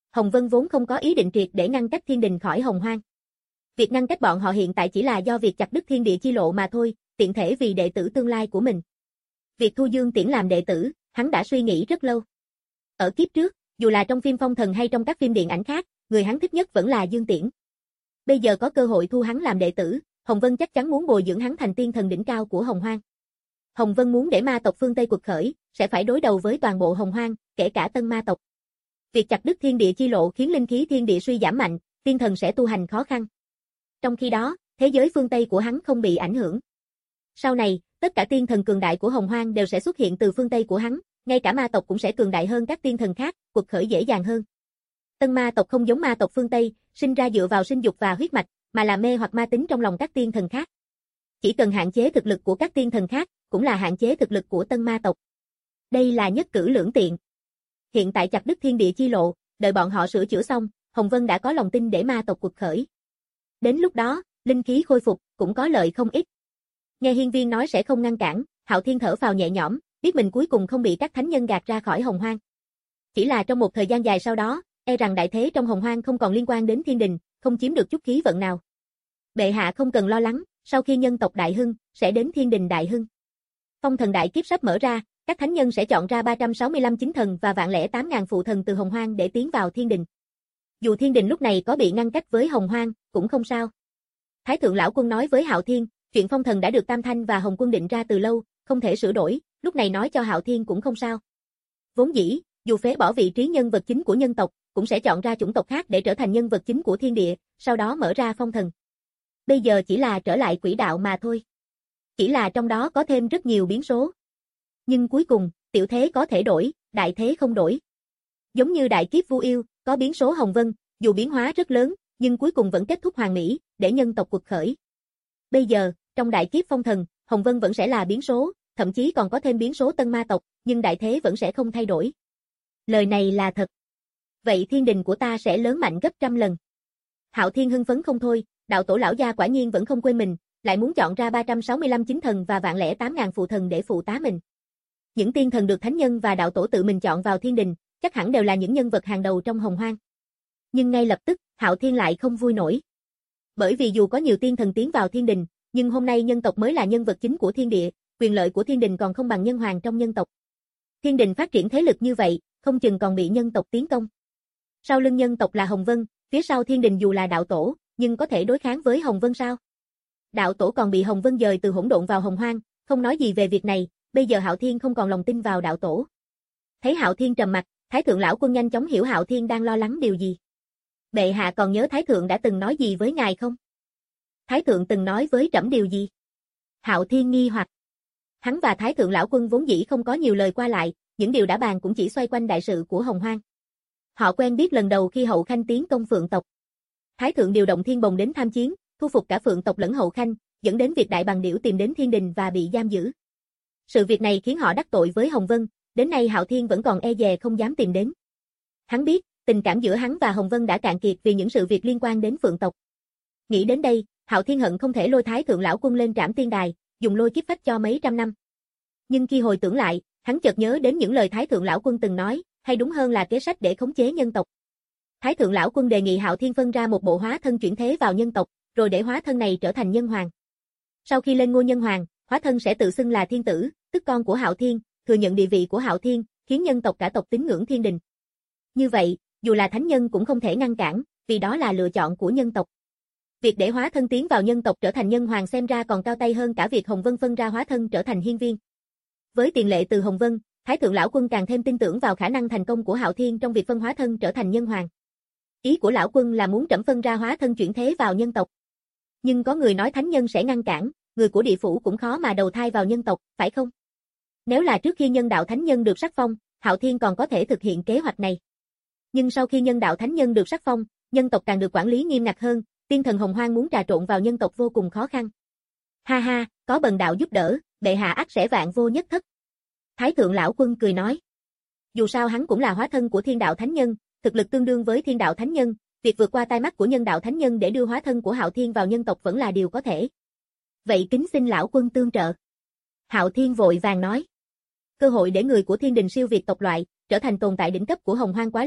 Hồng Vân vốn không có ý định triệt để ngăn cách thiên đình khỏi Hồng Hoang. Việc ngăn cách bọn họ hiện tại chỉ là do việc chặt đứt thiên địa chi lộ mà thôi, tiện thể vì đệ tử tương lai của mình. Việc thu Dương Tiễn làm đệ tử, hắn đã suy nghĩ rất lâu. Ở kiếp trước, dù là trong phim Phong Thần hay trong các phim điện ảnh khác, người hắn thích nhất vẫn là Dương Tiễn. Bây giờ có cơ hội thu hắn làm đệ tử, Hồng Vân chắc chắn muốn bồi dưỡng hắn thành tiên thần đỉnh cao của Hồng Hoang. Hồng Vân muốn để ma tộc phương Tây quật khởi, sẽ phải đối đầu với toàn bộ Hồng Hoang, kể cả tân ma tộc. Việc chặt đứt thiên địa chi lộ khiến linh khí thiên địa suy giảm mạnh, tiên thần sẽ tu hành khó khăn. Trong khi đó, thế giới phương Tây của hắn không bị ảnh hưởng. Sau này, tất cả tiên thần cường đại của Hồng Hoang đều sẽ xuất hiện từ phương Tây của hắn, ngay cả ma tộc cũng sẽ cường đại hơn các tiên thần khác, quật khởi dễ dàng hơn. Tân ma tộc không giống ma tộc phương Tây, sinh ra dựa vào sinh dục và huyết mạch, mà là mê hoặc ma tính trong lòng các tiên thần khác. Chỉ cần hạn chế thực lực của các tiên thần khác, cũng là hạn chế thực lực của tân ma tộc. Đây là nhất cử lưỡng tiện. Hiện tại chặt đứt thiên địa chi lộ, đợi bọn họ sửa chữa xong, Hồng Vân đã có lòng tin để ma tộc quật khởi. Đến lúc đó, linh khí khôi phục, cũng có lợi không ít. Nghe Hiên Viên nói sẽ không ngăn cản, Hạo Thiên thở phào nhẹ nhõm, biết mình cuối cùng không bị các thánh nhân gạt ra khỏi Hồng Hoang. Chỉ là trong một thời gian dài sau đó, e rằng đại thế trong Hồng Hoang không còn liên quan đến thiên đình, không chiếm được chút khí vận nào. Bệ hạ không cần lo lắng, sau khi nhân tộc đại hưng, sẽ đến thiên đình đại hưng. Phong thần đại kiếp sắp mở ra, các thánh nhân sẽ chọn ra ba trăm sáu mươi lăm chính thần và vạn lẻ tám ngàn phụ thần từ Hồng Hoang để tiến vào thiên đình. Dù thiên đình lúc này có bị ngăn cách với Hồng Hoang, cũng không sao. Thái thượng lão quân nói với Hạo Thiên, chuyện phong thần đã được Tam Thanh và Hồng Quân định ra từ lâu, không thể sửa đổi, lúc này nói cho Hạo Thiên cũng không sao. Vốn dĩ, dù phế bỏ vị trí nhân vật chính của nhân tộc, cũng sẽ chọn ra chủng tộc khác để trở thành nhân vật chính của thiên địa, sau đó mở ra phong thần. Bây giờ chỉ là trở lại quỹ đạo mà thôi. Chỉ là trong đó có thêm rất nhiều biến số. Nhưng cuối cùng, tiểu thế có thể đổi, đại thế không đổi. Giống như đại kiếp Vu Yêu, có biến số Hồng Vân, dù biến hóa rất lớn, nhưng cuối cùng vẫn kết thúc hoàn mỹ, để nhân tộc quật khởi. Bây giờ, trong đại kiếp phong thần, Hồng Vân vẫn sẽ là biến số, thậm chí còn có thêm biến số tân ma tộc, nhưng đại thế vẫn sẽ không thay đổi. Lời này là thật. Vậy thiên đình của ta sẽ lớn mạnh gấp trăm lần. Hạo Thiên hưng phấn không thôi, đạo tổ lão gia quả nhiên vẫn không quên mình, lại muốn chọn ra ba trăm sáu mươi lăm chính thần và vạn lẻ tám ngàn phụ thần để phụ tá mình. Những tiên thần được thánh nhân và đạo tổ tự mình chọn vào thiên đình, chắc hẳn đều là những nhân vật hàng đầu trong Hồng Hoang. Nhưng ngay lập tức, Hạo Thiên lại không vui nổi. Bởi vì dù có nhiều tiên thần tiến vào thiên đình, nhưng hôm nay nhân tộc mới là nhân vật chính của thiên địa, quyền lợi của thiên đình còn không bằng nhân hoàng trong nhân tộc. Thiên đình phát triển thế lực như vậy, không chừng còn bị nhân tộc tiến công. Sau lưng nhân tộc là Hồng Vân, phía sau thiên đình dù là đạo tổ, nhưng có thể đối kháng với Hồng Vân sao? Đạo tổ còn bị Hồng Vân dời từ hỗn độn vào Hồng Hoang, không nói gì về việc này, bây giờ Hạo Thiên không còn lòng tin vào đạo tổ. Thấy Hạo Thiên trầm mặt, Thái thượng lão quân nhanh chóng hiểu Hạo Thiên đang lo lắng điều gì. Bệ hạ còn nhớ Thái thượng đã từng nói gì với ngài không? Thái thượng từng nói với trẫm điều gì? Hạo Thiên nghi hoặc. Hắn và Thái thượng lão quân vốn dĩ không có nhiều lời qua lại, những điều đã bàn cũng chỉ xoay quanh đại sự của Hồng Hoang. Họ quen biết lần đầu khi Hậu Khanh tiến công Phượng tộc. Thái thượng điều động Thiên Bồng đến tham chiến, thu phục cả Phượng tộc lẫn Hậu Khanh, dẫn đến việc Đại Bằng Điểu tìm đến thiên đình và bị giam giữ. Sự việc này khiến họ đắc tội với Hồng Vân, đến nay Hạo Thiên vẫn còn e dè không dám tìm đến. Hắn biết, tình cảm giữa hắn và Hồng Vân đã cạn kiệt vì những sự việc liên quan đến Phượng tộc. Nghĩ đến đây, Hạo Thiên hận không thể lôi Thái thượng lão quân lên trảm tiên đài, dùng lôi kiếp phách cho mấy trăm năm. Nhưng khi hồi tưởng lại, hắn chợt nhớ đến những lời Thái thượng lão quân từng nói, hay đúng hơn là kế sách để khống chế nhân tộc. Thái thượng lão quân đề nghị Hạo Thiên phân ra một bộ hóa thân chuyển thế vào nhân tộc, rồi để hóa thân này trở thành nhân hoàng. Sau khi lên ngôi nhân hoàng, hóa thân sẽ tự xưng là thiên tử, tức con của Hạo Thiên, thừa nhận địa vị của Hạo Thiên, khiến nhân tộc cả tộc tín ngưỡng thiên đình. Như vậy, dù là thánh nhân cũng không thể ngăn cản, vì đó là lựa chọn của nhân tộc. Việc để hóa thân tiến vào nhân tộc trở thành nhân hoàng xem ra còn cao tay hơn cả việc Hồng Vân phân ra hóa thân trở thành hiên viên. Với tiền lệ từ Hồng Vân, Thái thượng lão quân càng thêm tin tưởng vào khả năng thành công của Hạo Thiên trong việc phân hóa thân trở thành nhân hoàng. Ý của lão quân là muốn trẫm phân ra hóa thân chuyển thế vào nhân tộc. Nhưng có người nói thánh nhân sẽ ngăn cản, người của địa phủ cũng khó mà đầu thai vào nhân tộc, phải không? Nếu là trước khi nhân đạo thánh nhân được sắc phong, Hạo Thiên còn có thể thực hiện kế hoạch này. Nhưng sau khi nhân đạo thánh nhân được sắc phong, nhân tộc càng được quản lý nghiêm ngặt hơn, tiên thần Hồng Hoang muốn trà trộn vào nhân tộc vô cùng khó khăn. Ha ha, có bần đạo giúp đỡ, bệ hạ ắt sẽ vạn vô nhất thất. Thái thượng lão quân cười nói. Dù sao hắn cũng là hóa thân của thiên đạo thánh nhân, thực lực tương đương với thiên đạo thánh nhân, việc vượt qua tai mắt của nhân đạo thánh nhân để đưa hóa thân của Hạo Thiên vào nhân tộc vẫn là điều có thể. Vậy kính xin lão quân tương trợ. Hạo Thiên vội vàng nói. Cơ hội để người của thiên đình siêu việt tộc loại, trở thành tồn tại đỉnh cấp của Hồng Hoang quá lớn,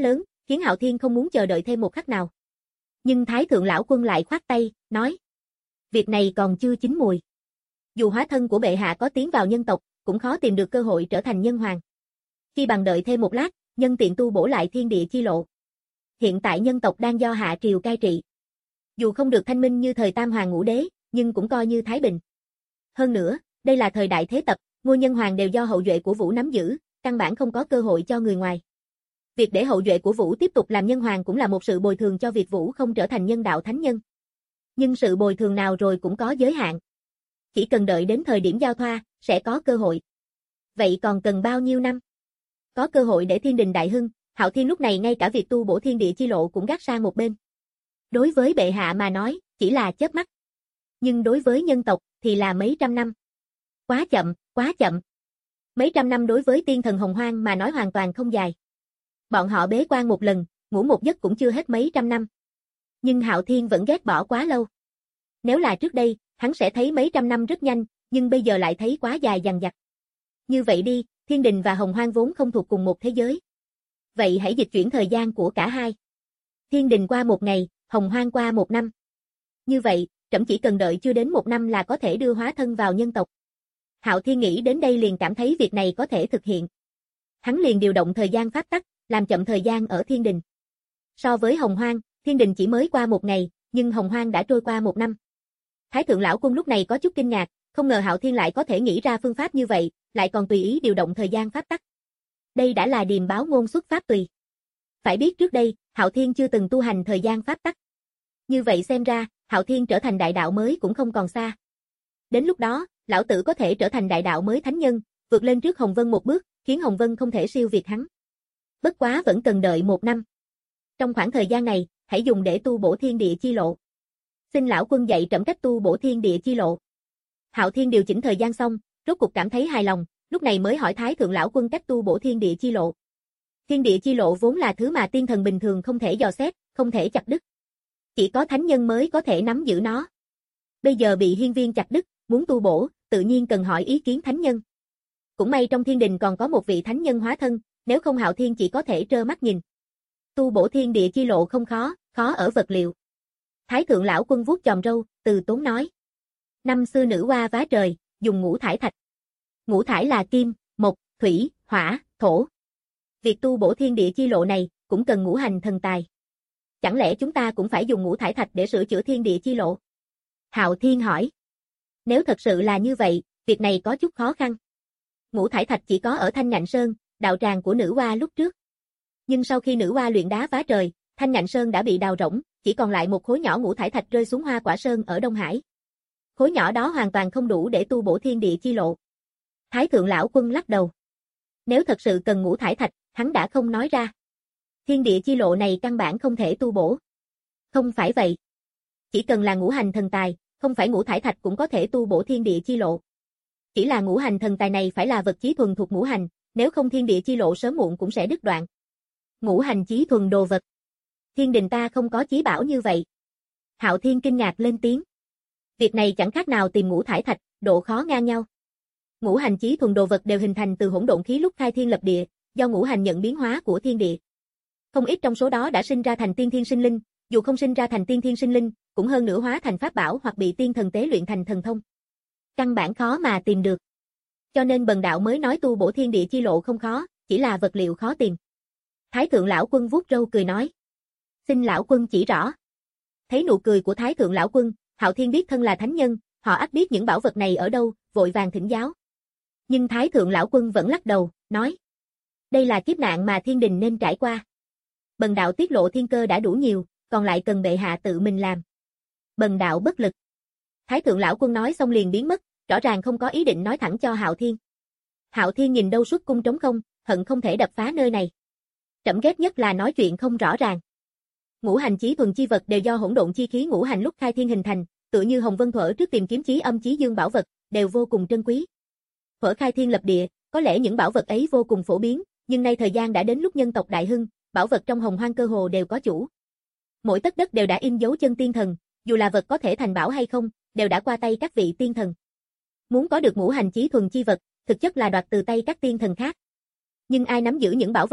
khiến Hạo Thiên không muốn chờ đợi thêm một khắc nào. Nhưng Thái Thượng lão quân lại khoát tay, nói: "Việc này còn chưa chín mùi. Dù hóa thân của bệ hạ có tiến vào nhân tộc, cũng khó tìm được cơ hội trở thành nhân hoàng. Chi bằng đợi thêm một lát, nhân tiện tu bổ lại thiên địa chi lộ. Hiện tại nhân tộc đang do hạ triều cai trị. Dù không được thanh minh như thời Tam Hoàng Ngũ Đế, nhưng cũng coi như thái bình. Hơn nữa, đây là thời đại thế tập, ngôi nhân hoàng đều do hậu duệ của Vũ nắm giữ, căn bản không có cơ hội cho người ngoài. Việc để hậu duệ của Vũ tiếp tục làm nhân hoàng cũng là một sự bồi thường cho việc Vũ không trở thành nhân đạo thánh nhân. Nhưng sự bồi thường nào rồi cũng có giới hạn. Chỉ cần đợi đến thời điểm giao thoa, sẽ có cơ hội. Vậy còn cần bao nhiêu năm? Có cơ hội để thiên đình đại hưng, Hạo Thiên lúc này ngay cả việc tu bổ thiên địa chi lộ cũng gác sang một bên. Đối với bệ hạ mà nói, chỉ là chớp mắt. Nhưng đối với nhân tộc, thì là mấy trăm năm. Quá chậm, quá chậm. Mấy trăm năm đối với tiên thần Hồng Hoang mà nói hoàn toàn không dài. Bọn họ bế quan một lần, ngủ một giấc cũng chưa hết mấy trăm năm. Nhưng Hạo Thiên vẫn ghét bỏ quá lâu. Nếu là trước đây, hắn sẽ thấy mấy trăm năm rất nhanh, nhưng bây giờ lại thấy quá dài dằng dặc. Như vậy đi, thiên đình và Hồng Hoang vốn không thuộc cùng một thế giới. Vậy hãy dịch chuyển thời gian của cả hai. Thiên đình qua một ngày, Hồng Hoang qua một năm. Như vậy, trẫm chỉ cần đợi chưa đến một năm là có thể đưa hóa thân vào nhân tộc. Hạo Thiên nghĩ đến đây liền cảm thấy việc này có thể thực hiện. Hắn liền điều động thời gian pháp tắc, làm chậm thời gian ở thiên đình. So với Hồng Hoang, thiên đình chỉ mới qua một ngày, nhưng Hồng Hoang đã trôi qua một năm. Thái Thượng lão quân lúc này có chút kinh ngạc, không ngờ Hạo Thiên lại có thể nghĩ ra phương pháp như vậy, lại còn tùy ý điều động thời gian pháp tắc. Đây đã là điềm báo ngôn xuất pháp tùy. Phải biết trước đây, Hạo Thiên chưa từng tu hành thời gian pháp tắc. Như vậy xem ra, Hạo Thiên trở thành đại đạo mới cũng không còn xa. Đến lúc đó, lão tử có thể trở thành đại đạo mới thánh nhân, vượt lên trước Hồng Vân một bước, khiến Hồng Vân không thể siêu việt hắn. Bất quá vẫn cần đợi một năm. Trong khoảng thời gian này, hãy dùng để tu bổ thiên địa chi lộ. Xin lão quân dạy trẫm cách tu bổ thiên địa chi lộ. Hạo Thiên điều chỉnh thời gian xong, rốt cục cảm thấy hài lòng, lúc này mới hỏi Thái Thượng lão quân cách tu bổ thiên địa chi lộ. Thiên địa chi lộ vốn là thứ mà tiên thần bình thường không thể dò xét, không thể chặt đứt. Chỉ có thánh nhân mới có thể nắm giữ nó. Bây giờ bị hiên viên chặt đứt, muốn tu bổ, tự nhiên cần hỏi ý kiến thánh nhân. Cũng may trong thiên đình còn có một vị thánh nhân hóa thân, nếu không Hạo Thiên chỉ có thể trơ mắt nhìn. Tu bổ thiên địa chi lộ không khó, khó ở vật liệu. Thái Thượng lão quân vuốt chòm râu, từ tốn nói. Năm xưa nữ hoa vá trời, dùng ngũ thải thạch. Ngũ thải là kim, mộc, thủy, hỏa, thổ. Việc tu bổ thiên địa chi lộ này, cũng cần ngũ hành thần tài. Chẳng lẽ chúng ta cũng phải dùng ngũ thải thạch để sửa chữa thiên địa chi lộ? Hạo Thiên hỏi. Nếu thật sự là như vậy, việc này có chút khó khăn. Ngũ thải thạch chỉ có ở Thanh Ngạnh Sơn, đạo tràng của nữ hoa lúc trước. Nhưng sau khi nữ hoa luyện đá vá trời, Thanh Ngạnh Sơn đã bị đào rỗng, chỉ còn lại một khối nhỏ ngũ thải thạch rơi xuống Hoa Quả Sơn ở Đông Hải. Khối nhỏ đó hoàn toàn không đủ để tu bổ thiên địa chi lộ. Thái Thượng lão quân lắc đầu. Nếu thật sự cần ngũ thải thạch, hắn đã không nói ra. Thiên địa chi lộ này căn bản không thể tu bổ. Không phải vậy. Chỉ cần là ngũ hành thần tài, không phải ngũ thải thạch cũng có thể tu bổ thiên địa chi lộ. Chỉ là ngũ hành thần tài này phải là vật chí thuần thuộc ngũ hành, nếu không thiên địa chi lộ sớm muộn cũng sẽ đứt đoạn. Ngũ hành chí thuần đồ vật. Thiên đình ta không có chí bảo như vậy. Hạo Thiên kinh ngạc lên tiếng. Việc này chẳng khác nào tìm ngũ thải thạch, độ khó ngang nhau. Ngũ hành chí thuần đồ vật đều hình thành từ hỗn độn khí lúc khai thiên lập địa, do ngũ hành nhận biến hóa của thiên địa. Không ít trong số đó đã sinh ra thành tiên thiên sinh linh, dù không sinh ra thành tiên thiên sinh linh, cũng hơn nữa hóa thành pháp bảo hoặc bị tiên thần tế luyện thành thần thông. Căn bản khó mà tìm được. Cho nên bần đạo mới nói tu bổ thiên địa chi lộ không khó, chỉ là vật liệu khó tìm. Thái Thượng lão quân vuốt râu cười nói. Xin lão quân chỉ rõ. Thấy nụ cười của Thái Thượng lão quân, Hạo Thiên biết thân là thánh nhân, họ ắt biết những bảo vật này ở đâu, vội vàng thỉnh giáo. Nhưng Thái Thượng lão quân vẫn lắc đầu, nói. Đây là kiếp nạn mà thiên đình nên trải qua. Bần đạo tiết lộ thiên cơ đã đủ nhiều, còn lại cần bệ hạ tự mình làm. Bần đạo bất lực. Thái Thượng lão quân nói xong liền biến mất, rõ ràng không có ý định nói thẳng cho Hạo Thiên. Hạo Thiên nhìn đâu suốt cung trống không, hận không thể đập phá nơi này. Trẫm ghét nhất là nói chuyện không rõ ràng. Ngũ hành chí thuần chi vật đều do hỗn độn chi khí ngũ hành lúc khai thiên hình thành, tựa như Hồng Vân thuở trước tìm kiếm chí âm chí dương bảo vật, đều vô cùng trân quý. Thuở khai thiên lập địa, có lẽ những bảo vật ấy vô cùng phổ biến, nhưng nay thời gian đã đến lúc nhân tộc đại hưng, bảo vật trong Hồng Hoang cơ hồ đều có chủ. Mỗi tấc đất đều đã in dấu chân tiên thần, dù là vật có thể thành bảo hay không, đều đã qua tay các vị tiên thần. Muốn có được ngũ hành chí thuần chi vật, thực chất là đoạt từ tay các tiên thần khác. Nhưng ai nắm giữ những bảo vật này,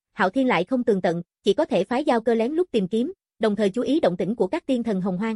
Hạo Thiên lại không tường tận, chỉ có thể phái giao cơ lén lút tìm kiếm, đồng thời chú ý động tĩnh của các tiên thần hồng hoang.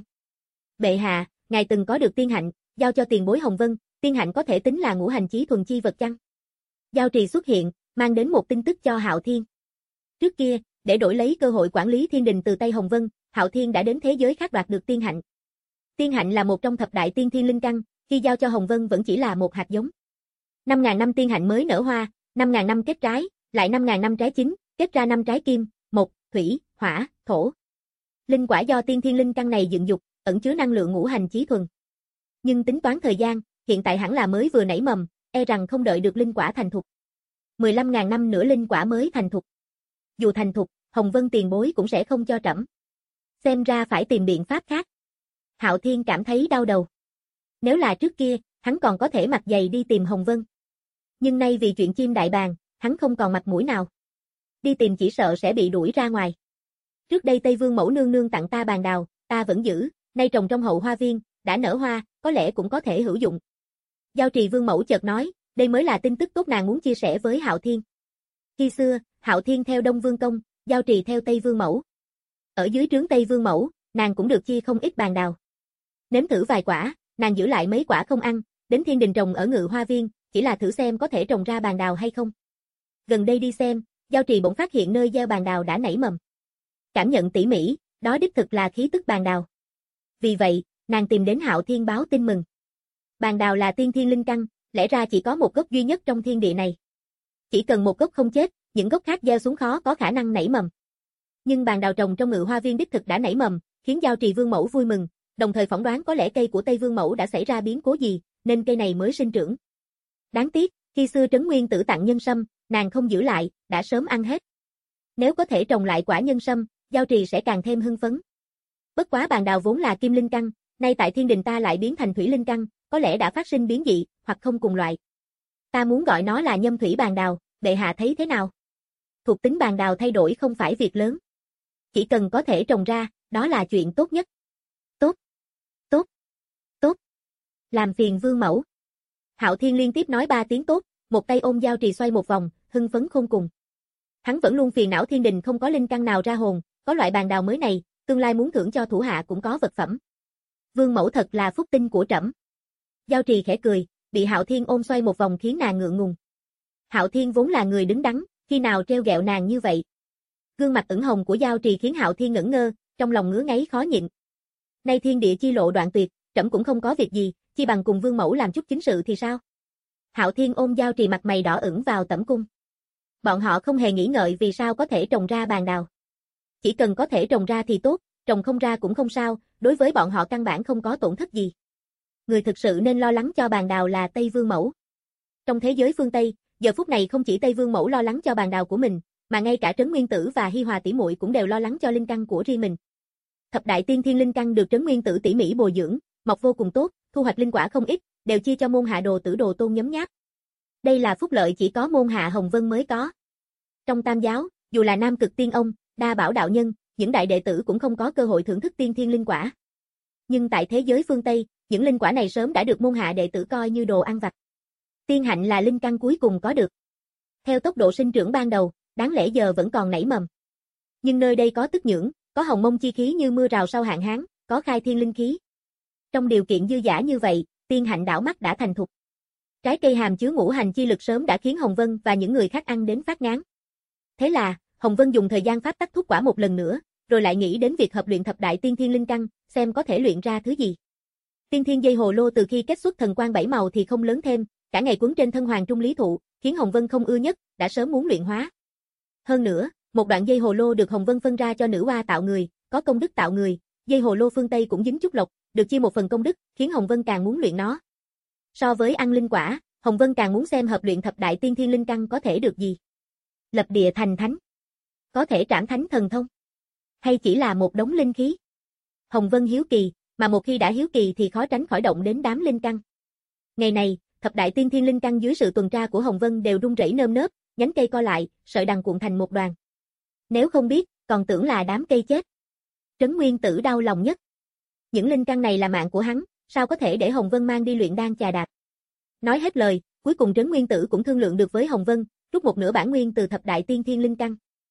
Bệ hạ, ngài từng có được tiên hạnh, giao cho tiền bối Hồng Vân, tiên hạnh có thể tính là ngũ hành chí thuần chi vật chăng? Giao Trì xuất hiện, mang đến một tin tức cho Hạo Thiên. Trước kia, để đổi lấy cơ hội quản lý thiên đình từ tay Hồng Vân, Hạo Thiên đã đến thế giới khác đoạt được tiên hạnh. Tiên hạnh là một trong thập đại tiên thiên linh căn, khi giao cho Hồng Vân vẫn chỉ là một hạt giống. năm ngàn năm tiên hạnh mới nở hoa, năm ngàn năm kết trái, lại năm ngàn năm trái chín, kết ra năm trái kim, mộc, thủy, hỏa, thổ. Linh quả do tiên thiên linh căn này dựng dục, ẩn chứa năng lượng ngũ hành chí thuần. Nhưng tính toán thời gian, hiện tại hẳn là mới vừa nảy mầm, e rằng không đợi được linh quả thành thục. mười lăm ngàn năm nữa linh quả mới thành thục. Dù thành thục, Hồng Vân tiền bối cũng sẽ không cho trẫm. Xem ra phải tìm biện pháp khác. Hạo Thiên cảm thấy đau đầu. Nếu là trước kia, hắn còn có thể mặc giày đi tìm Hồng Vân. Nhưng nay vì chuyện chim đại bàng, hắn không còn mặt mũi nào. Đi tìm chỉ sợ sẽ bị đuổi ra ngoài. Trước đây Tây Vương mẫu nương nương tặng ta bàn đào, ta vẫn giữ, nay trồng trong hậu hoa viên, đã nở hoa, có lẽ cũng có thể hữu dụng. Giao Trì Vương mẫu chợt nói, đây mới là tin tức tốt nàng muốn chia sẻ với Hạo Thiên. Khi xưa, Hạo Thiên theo Đông Vương Công, Giao Trì theo Tây Vương mẫu. Ở dưới trướng Tây Vương mẫu, nàng cũng được chia không ít bàn đào. Nếm thử vài quả, nàng giữ lại mấy quả không ăn, đến thiên đình trồng ở Ngự Hoa Viên, chỉ là thử xem có thể trồng ra bàn đào hay không. Gần đây đi xem, Giao Trì bỗng phát hiện nơi gieo bàn đào đã nảy mầm. Cảm nhận tỉ mỉ, đó đích thực là khí tức bàn đào. Vì vậy, nàng tìm đến Hạo Thiên báo tin mừng. Bàn đào là tiên thiên linh căn, lẽ ra chỉ có một gốc duy nhất trong thiên địa này. Chỉ cần một gốc không chết, những gốc khác gieo xuống khó có khả năng nảy mầm. Nhưng bàn đào trồng trong Ngự Hoa Viên đích thực đã nảy mầm, khiến Giao Trì Vương mẫu vui mừng, đồng thời phỏng đoán có lẽ cây của Tây Vương mẫu đã xảy ra biến cố gì, nên cây này mới sinh trưởng. Đáng tiếc, khi xưa Trấn Nguyên Tử tặng nhân sâm, nàng không giữ lại, đã sớm ăn hết. Nếu có thể trồng lại quả nhân sâm, Giao Trì sẽ càng thêm hưng phấn. Bất quá bàn đào vốn là kim linh căn, nay tại thiên đình ta lại biến thành thủy linh căn, có lẽ đã phát sinh biến dị, hoặc không cùng loại. Ta muốn gọi nó là nhâm thủy bàn đào, bệ hạ thấy thế nào? Thuộc tính bàn đào thay đổi không phải việc lớn. Chỉ cần có thể trồng ra, đó là chuyện tốt nhất. Tốt, tốt, tốt. Làm phiền Vương mẫu. Hạo Thiên liên tiếp nói ba tiếng tốt, một tay ôm Giao Trì xoay một vòng, hưng phấn khôn cùng. Hắn vẫn luôn phiền não thiên đình không có linh căn nào ra hồn, có loại bàn đào mới này, tương lai muốn thưởng cho thủ hạ cũng có vật phẩm. Vương mẫu thật là phúc tinh của trẫm. Giao Trì khẽ cười, bị Hạo Thiên ôm xoay một vòng khiến nàng ngượng ngùng. Hạo Thiên vốn là người đứng đắn, khi nào treo gẹo nàng như vậy. Gương mặt ửng hồng của Giao Trì khiến Hạo Thiên ngẩn ngơ, trong lòng ngứa ngáy khó nhịn. Nay thiên địa chi lộ đoạn tuyệt, trẫm cũng không có việc gì, chi bằng cùng Vương mẫu làm chút chính sự thì sao? Hạo Thiên ôm Giao Trì mặt mày đỏ ửng vào tẩm cung. Bọn họ không hề nghĩ ngợi vì sao có thể trồng ra bàn đào. Chỉ cần có thể trồng ra thì tốt, trồng không ra cũng không sao, đối với bọn họ căn bản không có tổn thất gì. Người thực sự nên lo lắng cho bàn đào là Tây Vương mẫu. Trong thế giới phương Tây, giờ phút này không chỉ Tây Vương mẫu lo lắng cho bàn đào của mình, mà ngay cả Trấn Nguyên Tử và Hi Hòa tỷ muội cũng đều lo lắng cho linh căn của riêng mình. Thập đại tiên thiên linh căn được Trấn Nguyên Tử tỉ mỉ bồi dưỡng, mọc vô cùng tốt, thu hoạch linh quả không ít, đều chia cho môn hạ Đồ Tử Đồ Tôn nhấm nháp. Đây là phúc lợi chỉ có môn hạ Hồng Vân mới có. Trong Tam giáo, dù là Nam Cực Tiên Ông, Đa Bảo đạo nhân, những đại đệ tử cũng không có cơ hội thưởng thức tiên thiên linh quả. Nhưng tại thế giới phương Tây, những linh quả này sớm đã được môn hạ đệ tử coi như đồ ăn vặt. Tiên hạnh là linh căn cuối cùng có được. Theo tốc độ sinh trưởng ban đầu, đáng lẽ giờ vẫn còn nảy mầm. Nhưng nơi đây có tức nhưỡng, có hồng mông chi khí như mưa rào sau hạn hán, có khai thiên linh khí. Trong điều kiện dư dả như vậy, tiên hạnh đảo mắt đã thành thục. Trái cây hàm chứa ngũ hành chi lực sớm đã khiến Hồng Vân và những người khác ăn đến phát ngán. Thế là, Hồng Vân dùng thời gian pháp tắc thúc quả một lần nữa, rồi lại nghĩ đến việc hợp luyện thập đại tiên thiên linh căn, xem có thể luyện ra thứ gì. Tiên thiên dây hồ lô từ khi kết xuất thần quang bảy màu thì không lớn thêm, cả ngày quấn trên thân hoàng trung lý thụ, khiến Hồng Vân không ưa nhất, đã sớm muốn luyện hóa. Hơn nữa, một đoạn dây hồ lô được Hồng Vân phân ra cho nữ oa tạo người, có công đức tạo người, dây hồ lô phương Tây cũng dính chút lộc, được chia một phần công đức, khiến Hồng Vân càng muốn luyện nó. So với ăn linh quả, Hồng Vân càng muốn xem hợp luyện thập đại tiên thiên linh căn có thể được gì. Lập địa thành thánh, có thể trảm thánh thần thông, hay chỉ là một đống linh khí. Hồng Vân hiếu kỳ, mà một khi đã hiếu kỳ thì khó tránh khỏi động đến đám linh căn. Ngày này, thập đại tiên thiên linh căn dưới sự tuần tra của Hồng Vân đều rung rẩy nơm nớp, nhánh cây co lại, sợi đằng cuộn thành một đoàn. Nếu không biết, còn tưởng là đám cây chết. Trấn Nguyên Tử đau lòng nhất. Những linh căn này là mạng của hắn, sao có thể để Hồng Vân mang đi luyện đan chà đạp. Nói hết lời, cuối cùng Trấn Nguyên Tử cũng thương lượng được với Hồng Vân, rút một nửa bản nguyên từ thập đại tiên thiên linh căn.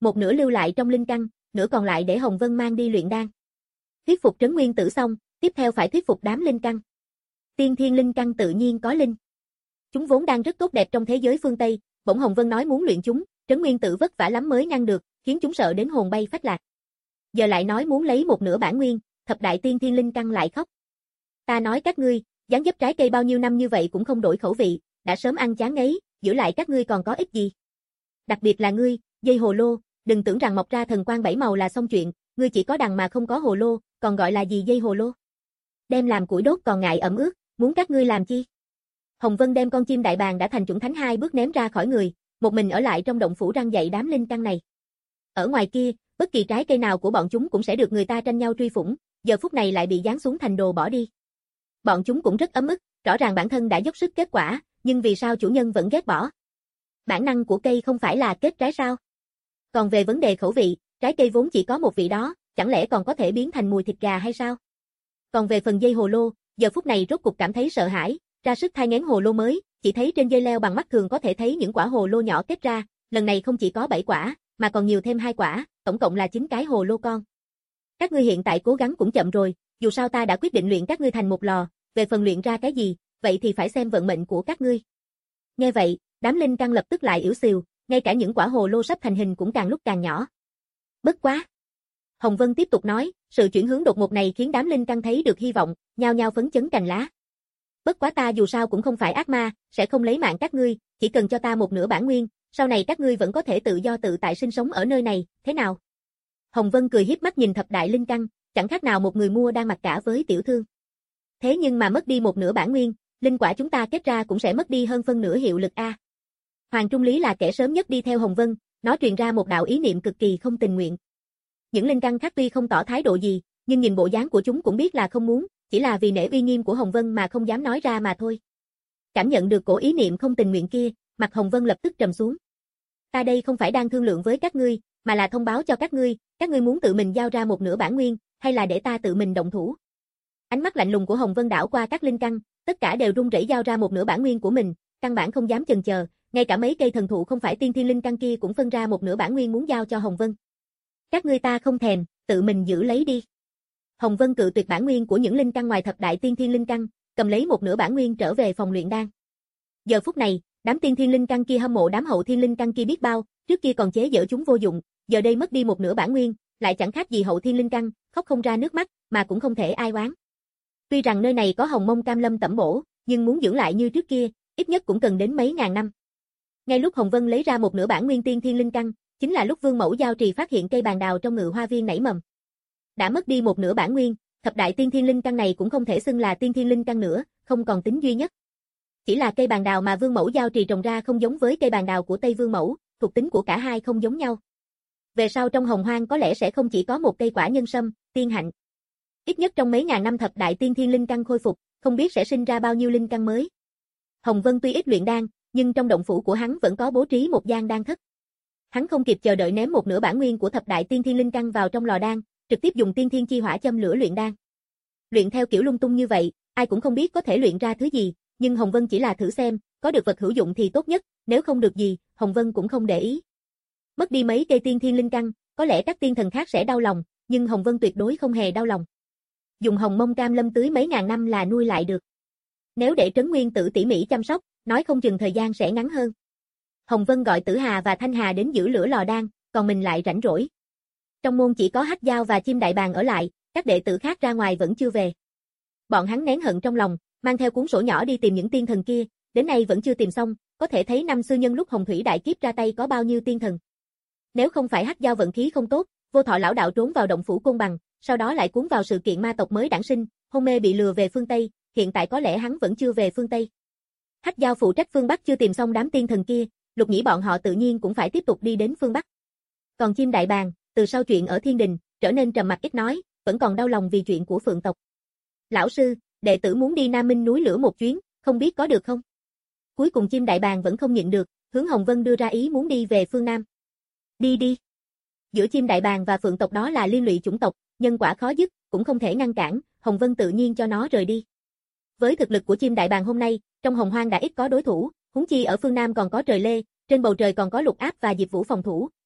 một nửa lưu lại trong linh căn, nửa còn lại để Hồng Vân mang đi luyện đan. Thuyết phục Trấn Nguyên Tử xong, tiếp theo phải thuyết phục đám linh căn. Tiên thiên linh căn tự nhiên có linh. Chúng vốn đang rất tốt đẹp trong thế giới phương Tây, bỗng Hồng Vân nói muốn luyện chúng, Trấn Nguyên Tử vất vả lắm mới ngăn được, khiến chúng sợ đến hồn bay phách lạc. Giờ lại nói muốn lấy một nửa bản nguyên, thập đại tiên thiên linh căn lại khóc. Ta nói các ngươi, dáng dấp trái cây bao nhiêu năm như vậy cũng không đổi khẩu vị, đã sớm ăn chán ngấy, giữ lại các ngươi còn có ích gì. Đặc biệt là ngươi, dây hồ lô, đừng tưởng rằng mọc ra thần quang bảy màu là xong chuyện, ngươi chỉ có đằng mà không có hồ lô, còn gọi là gì dây hồ lô. Đem làm củi đốt còn ngại ẩm ướt, muốn các ngươi làm chi? Hồng Vân đem con chim đại bàng đã thành chuẩn thánh hai bước ném ra khỏi người, một mình ở lại trong động phủ răng dạy đám linh căn này. Ở ngoài kia, bất kỳ trái cây nào của bọn chúng cũng sẽ được người ta tranh nhau truy phủng, giờ phút này lại bị giáng xuống thành đồ bỏ đi. Bọn chúng cũng rất ấm ức, rõ ràng bản thân đã dốc sức kết quả, nhưng vì sao chủ nhân vẫn ghét bỏ? Bản năng của cây không phải là kết trái sao? Còn về vấn đề khẩu vị, trái cây vốn chỉ có một vị đó, chẳng lẽ còn có thể biến thành mùi thịt gà hay sao? Còn về phần dây hồ lô, giờ phút này rốt cục cảm thấy sợ hãi, ra sức thai nghén hồ lô mới, chỉ thấy trên dây leo bằng mắt thường có thể thấy những quả hồ lô nhỏ kết ra, lần này không chỉ có bảy quả, mà còn nhiều thêm hai quả, tổng cộng là chín cái hồ lô con. Các ngươi hiện tại cố gắng cũng chậm rồi, dù sao ta đã quyết định luyện các ngươi thành một lò, về phần luyện ra cái gì, vậy thì phải xem vận mệnh của các ngươi. Nghe vậy, đám linh căn lập tức lại yếu xìu, ngay cả những quả hồ lô sắp thành hình cũng càng lúc càng nhỏ. Bất quá. Hồng Vân tiếp tục nói, sự chuyển hướng đột ngột này khiến đám linh căn thấy được hy vọng, nhao nhao phấn chấn cành lá. Bất quá ta dù sao cũng không phải ác ma, sẽ không lấy mạng các ngươi, chỉ cần cho ta một nửa bản nguyên, sau này các ngươi vẫn có thể tự do tự tại sinh sống ở nơi này, thế nào? Hồng Vân cười hiếp mắt nhìn thập đại linh căn, chẳng khác nào một người mua đang mặc cả với tiểu thương. Thế nhưng mà mất đi một nửa bản nguyên, linh quả chúng ta kết ra cũng sẽ mất đi hơn phân nửa hiệu lực a. Hoàng Trung Lý là kẻ sớm nhất đi theo Hồng Vân, nó truyền ra một đạo ý niệm cực kỳ không tình nguyện. Những linh căn khác tuy không tỏ thái độ gì, nhưng nhìn bộ dáng của chúng cũng biết là không muốn, chỉ là vì nể uy nghiêm của Hồng Vân mà không dám nói ra mà thôi. Cảm nhận được cổ ý niệm không tình nguyện kia, mặt Hồng Vân lập tức trầm xuống. Ta đây không phải đang thương lượng với các ngươi, mà là thông báo cho các ngươi, các ngươi muốn tự mình giao ra một nửa bản nguyên, hay là để ta tự mình động thủ. Ánh mắt lạnh lùng của Hồng Vân đảo qua các linh căn, tất cả đều run rẩy giao ra một nửa bản nguyên của mình, căn bản không dám chần chờ, ngay cả mấy cây thần thụ không phải tiên thiên linh căn kia cũng phân ra một nửa bản nguyên muốn giao cho Hồng Vân. Các ngươi ta không thèm, tự mình giữ lấy đi. Hồng Vân cự tuyệt bản nguyên của những linh căn ngoài thập đại tiên thiên linh căn, cầm lấy một nửa bản nguyên trở về phòng luyện đan. Giờ phút này, đám tiên thiên linh căn kia hâm mộ đám hậu thiên linh căn kia biết bao, trước kia còn chế giễu chúng vô dụng, giờ đây mất đi một nửa bản nguyên, lại chẳng khác gì hậu thiên linh căn, khóc không ra nước mắt, mà cũng không thể ai oán. Tuy rằng nơi này có Hồng Mông Cam Lâm tẩm bổ, nhưng muốn dưỡng lại như trước kia, ít nhất cũng cần đến mấy ngàn năm. Ngay lúc Hồng Vân lấy ra một nửa bản nguyên tiên thiên linh căn, chính là lúc Vương Mẫu Giao Trì phát hiện cây bàn đào trong ngự hoa viên nảy mầm. Đã mất đi một nửa bản nguyên, thập đại tiên thiên linh căn này cũng không thể xưng là tiên thiên linh căn nữa, không còn tính duy nhất. Chỉ là cây bàn đào mà Vương Mẫu Giao Trì trồng ra không giống với cây bàn đào của Tây Vương Mẫu, thuộc tính của cả hai không giống nhau. Về sau trong Hồng Hoang có lẽ sẽ không chỉ có một cây quả nhân sâm, tiên hạnh. Ít nhất trong mấy ngàn năm thập đại tiên thiên linh căn khôi phục, không biết sẽ sinh ra bao nhiêu linh căn mới. Hồng Vân tuy ít luyện đan, nhưng trong động phủ của hắn vẫn có bố trí một gian đan thất. Hắn không kịp chờ đợi ném một nửa bản nguyên của thập đại tiên thiên linh căn vào trong lò đan, trực tiếp dùng tiên thiên chi hỏa châm lửa luyện đan. Luyện theo kiểu lung tung như vậy, ai cũng không biết có thể luyện ra thứ gì, nhưng Hồng Vân chỉ là thử xem, có được vật hữu dụng thì tốt nhất, nếu không được gì, Hồng Vân cũng không để ý. Mất đi mấy cây tiên thiên linh căn, có lẽ các tiên thần khác sẽ đau lòng, nhưng Hồng Vân tuyệt đối không hề đau lòng. Dùng Hồng Mông Cam Lâm tưới mấy ngàn năm là nuôi lại được. Nếu để Trấn Nguyên Tử tỉ mỉ chăm sóc, nói không chừng thời gian sẽ ngắn hơn. Hồng Vân gọi Tử Hà và Thanh Hà đến giữ lửa lò đan, còn mình lại rảnh rỗi. Trong môn chỉ có Hắc Giao và Chim Đại Bàng ở lại, các đệ tử khác ra ngoài vẫn chưa về. Bọn hắn nén hận trong lòng, mang theo cuốn sổ nhỏ đi tìm những tiên thần kia, đến nay vẫn chưa tìm xong, có thể thấy năm xưa nhân lúc Hồng Thủy đại kiếp ra tay có bao nhiêu tiên thần. Nếu không phải Hắc Giao vận khí không tốt, Vô Thọ lão đạo trốn vào động phủ Côn Bằng, sau đó lại cuốn vào sự kiện ma tộc mới đản sinh, hôn mê bị lừa về phương Tây, hiện tại có lẽ hắn vẫn chưa về phương Tây. Hắc Giao phụ trách phương Bắc chưa tìm xong đám tiên thần kia, Lục Nhĩ bọn họ tự nhiên cũng phải tiếp tục đi đến phương Bắc. Còn Chim Đại Bàng, từ sau chuyện ở Thiên Đình, trở nên trầm mặc ít nói, vẫn còn đau lòng vì chuyện của Phượng tộc. Lão sư, đệ tử muốn đi Nam Minh núi lửa một chuyến, không biết có được không? Cuối cùng Chim Đại Bàng vẫn không nhịn được, hướng Hồng Vân đưa ra ý muốn đi về phương Nam. Đi đi. Giữa Chim Đại Bàng và Phượng tộc đó là liên lụy chủng tộc, nhân quả khó dứt, cũng không thể ngăn cản, Hồng Vân tự nhiên cho nó rời đi. Với thực lực của Chim Đại Bàng hôm nay, trong Hồng Hoang đã ít có đối thủ, huống chi ở phương Nam còn có Trời Lê, trên bầu trời còn có Lục Áp và Diệp Vũ phòng thủ,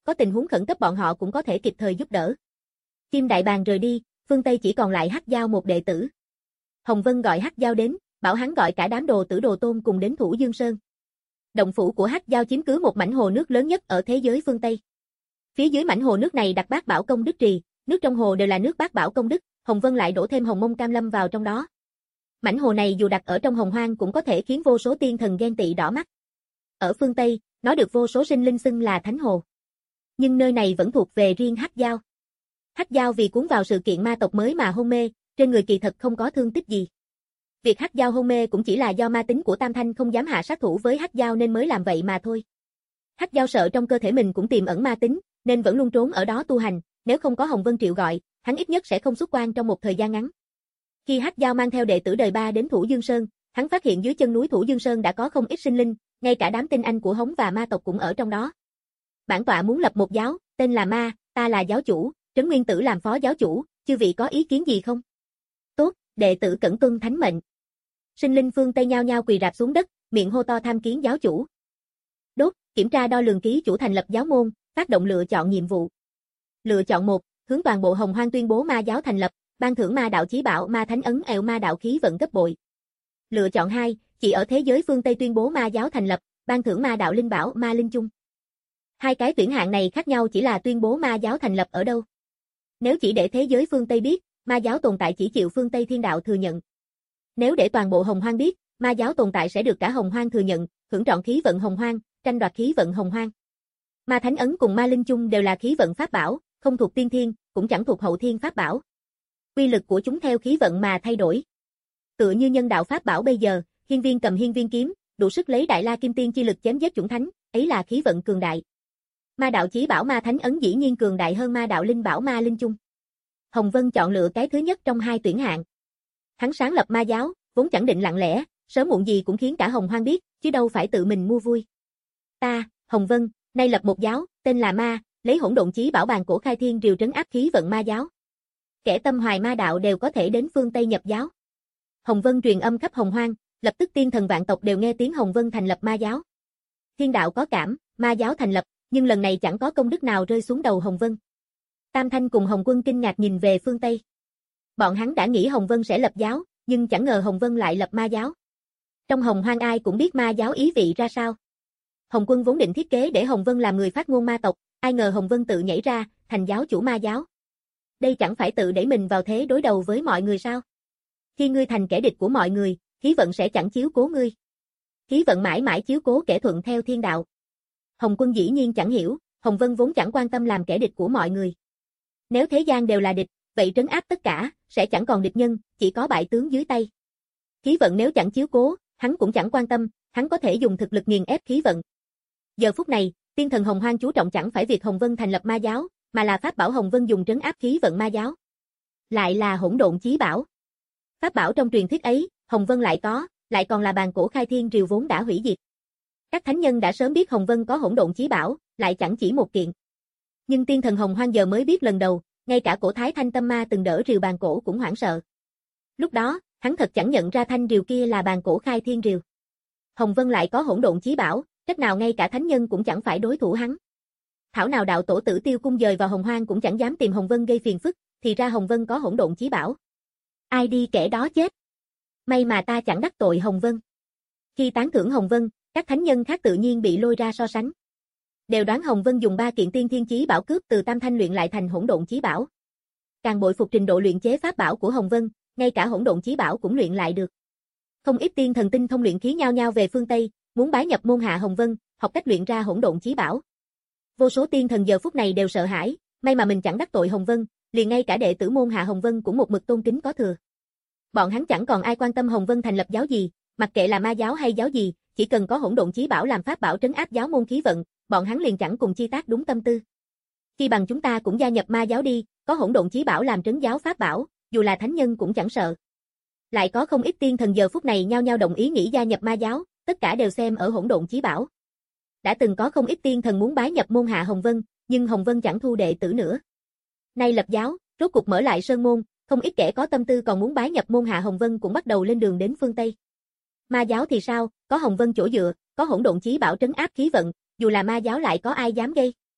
có tình huống khẩn cấp bọn họ cũng có thể kịp thời giúp đỡ. Kim Đại Bàng rời đi, phương Tây chỉ còn lại Hắc Giao một đệ tử. Hồng Vân gọi Hắc Giao đến, bảo hắn gọi cả đám đồ tử đồ tôn cùng đến Thủ Dương Sơn. Động phủ của Hắc Giao chiếm cứ một mảnh hồ nước lớn nhất ở thế giới phương Tây. Phía dưới mảnh hồ nước này đặt Bát Bảo Công Đức Trì, nước trong hồ đều là nước Bát Bảo Công Đức, Hồng Vân lại đổ thêm Hồng Mông Cam Lâm vào trong đó. Mảnh hồ này dù đặt ở trong Hồng Hoang cũng có thể khiến vô số tiên thần ghen tị đỏ mắt. Ở phương Tây, nó được vô số sinh linh xưng là Thánh Hồ. Nhưng nơi này vẫn thuộc về riêng Hắc Giao. Hắc Giao vì cuốn vào sự kiện ma tộc mới mà hôn mê, trên người kỳ thật không có thương tích gì. Việc Hắc Giao hôn mê cũng chỉ là do ma tính của Tam Thanh không dám hạ sát thủ với Hắc Giao nên mới làm vậy mà thôi. Hắc Giao sợ trong cơ thể mình cũng tiềm ẩn ma tính, nên vẫn luôn trốn ở đó tu hành, nếu không có Hồng Vân triệu gọi, hắn ít nhất sẽ không xuất quan trong một thời gian ngắn. Khi Hắc Giao mang theo đệ tử đời ba đến Thủ Dương Sơn, hắn phát hiện dưới chân núi Thủ Dương Sơn đã có không ít sinh linh, ngay cả đám tinh anh của Hống và ma tộc cũng ở trong đó. Bản tọa muốn lập một giáo, tên là Ma, ta là giáo chủ, Trấn Nguyên Tử làm phó giáo chủ, chư vị có ý kiến gì không? Tốt, đệ tử cẩn tuân thánh mệnh. Sinh linh phương Tây nhao nhao quỳ rạp xuống đất, miệng hô to tham kiến giáo chủ. Đốt, kiểm tra đo lường ký chủ thành lập giáo môn, phát động lựa chọn nhiệm vụ. Lựa chọn một, hướng toàn bộ Hồng Hoang tuyên bố ma giáo thành lập, ban thưởng ma đạo chí bảo ma thánh ấn eo ma đạo khí vận gấp bội. Lựa chọn hai, chỉ ở thế giới phương Tây tuyên bố ma giáo thành lập, ban thưởng ma đạo linh bảo ma linh chung. Hai cái tuyển hạng này khác nhau chỉ là tuyên bố ma giáo thành lập ở đâu. Nếu chỉ để thế giới phương Tây biết, ma giáo tồn tại chỉ chịu phương Tây thiên đạo thừa nhận. Nếu để toàn bộ Hồng Hoang biết, ma giáo tồn tại sẽ được cả Hồng Hoang thừa nhận, hưởng trọn khí vận Hồng Hoang, tranh đoạt khí vận Hồng Hoang. Ma thánh ấn cùng ma linh chung đều là khí vận pháp bảo, không thuộc tiên thiên, cũng chẳng thuộc hậu thiên pháp bảo. Quy lực của chúng theo khí vận mà thay đổi. Tựa như nhân đạo pháp bảo bây giờ, hiên viên cầm hiên viên kiếm, đủ sức lấy đại la kim tiên chi lực chém giết chủng thánh, ấy là khí vận cường đại. Ma đạo chí bảo ma thánh ấn dĩ nhiên cường đại hơn ma đạo linh bảo ma linh chung. Hồng Vân chọn lựa cái thứ nhất trong hai tuyển hạng. Hắn sáng lập ma giáo, vốn chẳng định lặng lẽ, sớm muộn gì cũng khiến cả Hồng Hoang biết, chứ đâu phải tự mình mua vui. Ta, Hồng Vân, nay lập một giáo, tên là Ma, lấy hỗn độn chí bảo bàn cổ khai thiên triều trấn áp khí vận ma giáo. Kẻ tâm hoài ma đạo đều có thể đến phương Tây nhập giáo. Hồng Vân truyền âm khắp Hồng Hoang, lập tức tiên thần vạn tộc đều nghe tiếng Hồng Vân thành lập ma giáo. Thiên đạo có cảm, ma giáo thành lập, nhưng lần này chẳng có công đức nào rơi xuống đầu Hồng Vân. Tam Thanh cùng Hồng Quân kinh ngạc nhìn về phương Tây. Bọn hắn đã nghĩ Hồng Vân sẽ lập giáo, nhưng chẳng ngờ Hồng Vân lại lập ma giáo. Trong Hồng Hoang ai cũng biết ma giáo ý vị ra sao. Hồng Quân vốn định thiết kế để Hồng Vân làm người phát ngôn ma tộc, ai ngờ Hồng Vân tự nhảy ra, thành giáo chủ ma giáo. Đây chẳng phải tự đẩy mình vào thế đối đầu với mọi người sao? Khi ngươi thành kẻ địch của mọi người, khí vận sẽ chẳng chiếu cố ngươi. Khí vận mãi mãi chiếu cố kẻ thuận theo thiên đạo. Hồng Quân dĩ nhiên chẳng hiểu, Hồng Vân vốn chẳng quan tâm làm kẻ địch của mọi người. Nếu thế gian đều là địch, vậy trấn áp tất cả, sẽ chẳng còn địch nhân, chỉ có bại tướng dưới tay. Khí vận nếu chẳng chiếu cố, hắn cũng chẳng quan tâm, hắn có thể dùng thực lực nghiền ép khí vận. Giờ phút này, tiên thần Hồng Hoang chú trọng chẳng phải việc Hồng Vân thành lập ma giáo, mà là pháp bảo Hồng Vân dùng trấn áp khí vận ma giáo. Lại là hỗn độn chí bảo. Pháp bảo trong truyền thuyết ấy, Hồng Vân lại có, lại còn là bàn cổ khai thiên triều vốn đã hủy diệt. Các thánh nhân đã sớm biết Hồng Vân có hỗn độn chí bảo, lại chẳng chỉ một kiện. Nhưng tiên thần Hồng Hoang giờ mới biết lần đầu, ngay cả cổ Thái Thanh Tâm Ma từng đỡ rìu bàn cổ cũng hoảng sợ. Lúc đó, hắn thật chẳng nhận ra thanh rìu kia là bàn cổ khai thiên rìu. Hồng Vân lại có hỗn độn chí bảo, trách nào ngay cả thánh nhân cũng chẳng phải đối thủ hắn. Thảo nào đạo tổ Tử Tiêu cung dời vào Hồng Hoang cũng chẳng dám tìm Hồng Vân gây phiền phức, thì ra Hồng Vân có hỗn độn chí bảo. Ai đi kẻ đó chết. May mà ta chẳng đắc tội Hồng Vân. Khi tán thưởng Hồng Vân, các thánh nhân khác tự nhiên bị lôi ra so sánh. Đều đoán Hồng Vân dùng ba kiện tiên thiên chí bảo cướp từ Tam Thanh luyện lại thành hỗn độn chí bảo. Càng bội phục trình độ luyện chế pháp bảo của Hồng Vân, ngay cả hỗn độn chí bảo cũng luyện lại được. Không ít tiên thần tinh thông luyện khí nhao nhao về phương Tây, muốn bái nhập môn hạ Hồng Vân, học cách luyện ra hỗn độn chí bảo. Vô số tiên thần giờ phút này đều sợ hãi, may mà mình chẳng đắc tội Hồng Vân, liền ngay cả đệ tử môn hạ Hồng Vân cũng một mực tôn kính có thừa. Bọn hắn chẳng còn ai quan tâm Hồng Vân thành lập giáo gì, mặc kệ là ma giáo hay giáo gì, chỉ cần có hỗn độn chí bảo làm pháp bảo trấn áp giáo môn khí vận, bọn hắn liền chẳng cùng chi tác đúng tâm tư. Khi bằng chúng ta cũng gia nhập ma giáo đi, có hỗn độn chí bảo làm trấn giáo pháp bảo, dù là thánh nhân cũng chẳng sợ. Lại có không ít tiên thần giờ phút này nhao nhao đồng ý nghĩ gia nhập ma giáo, tất cả đều xem ở hỗn độn chí bảo. Đã từng có không ít tiên thần muốn bái nhập môn hạ Hồng Vân, nhưng Hồng Vân chẳng thu đệ tử nữa. Nay lập giáo, rốt cục mở lại sơn môn, không ít kẻ có tâm tư còn muốn bái nhập môn hạ Hồng Vân cũng bắt đầu lên đường đến phương Tây. Ma giáo thì sao, có Hồng Vân chỗ dựa, có hỗn độn chí bảo trấn áp khí vận, dù là ma giáo lại có ai dám gây.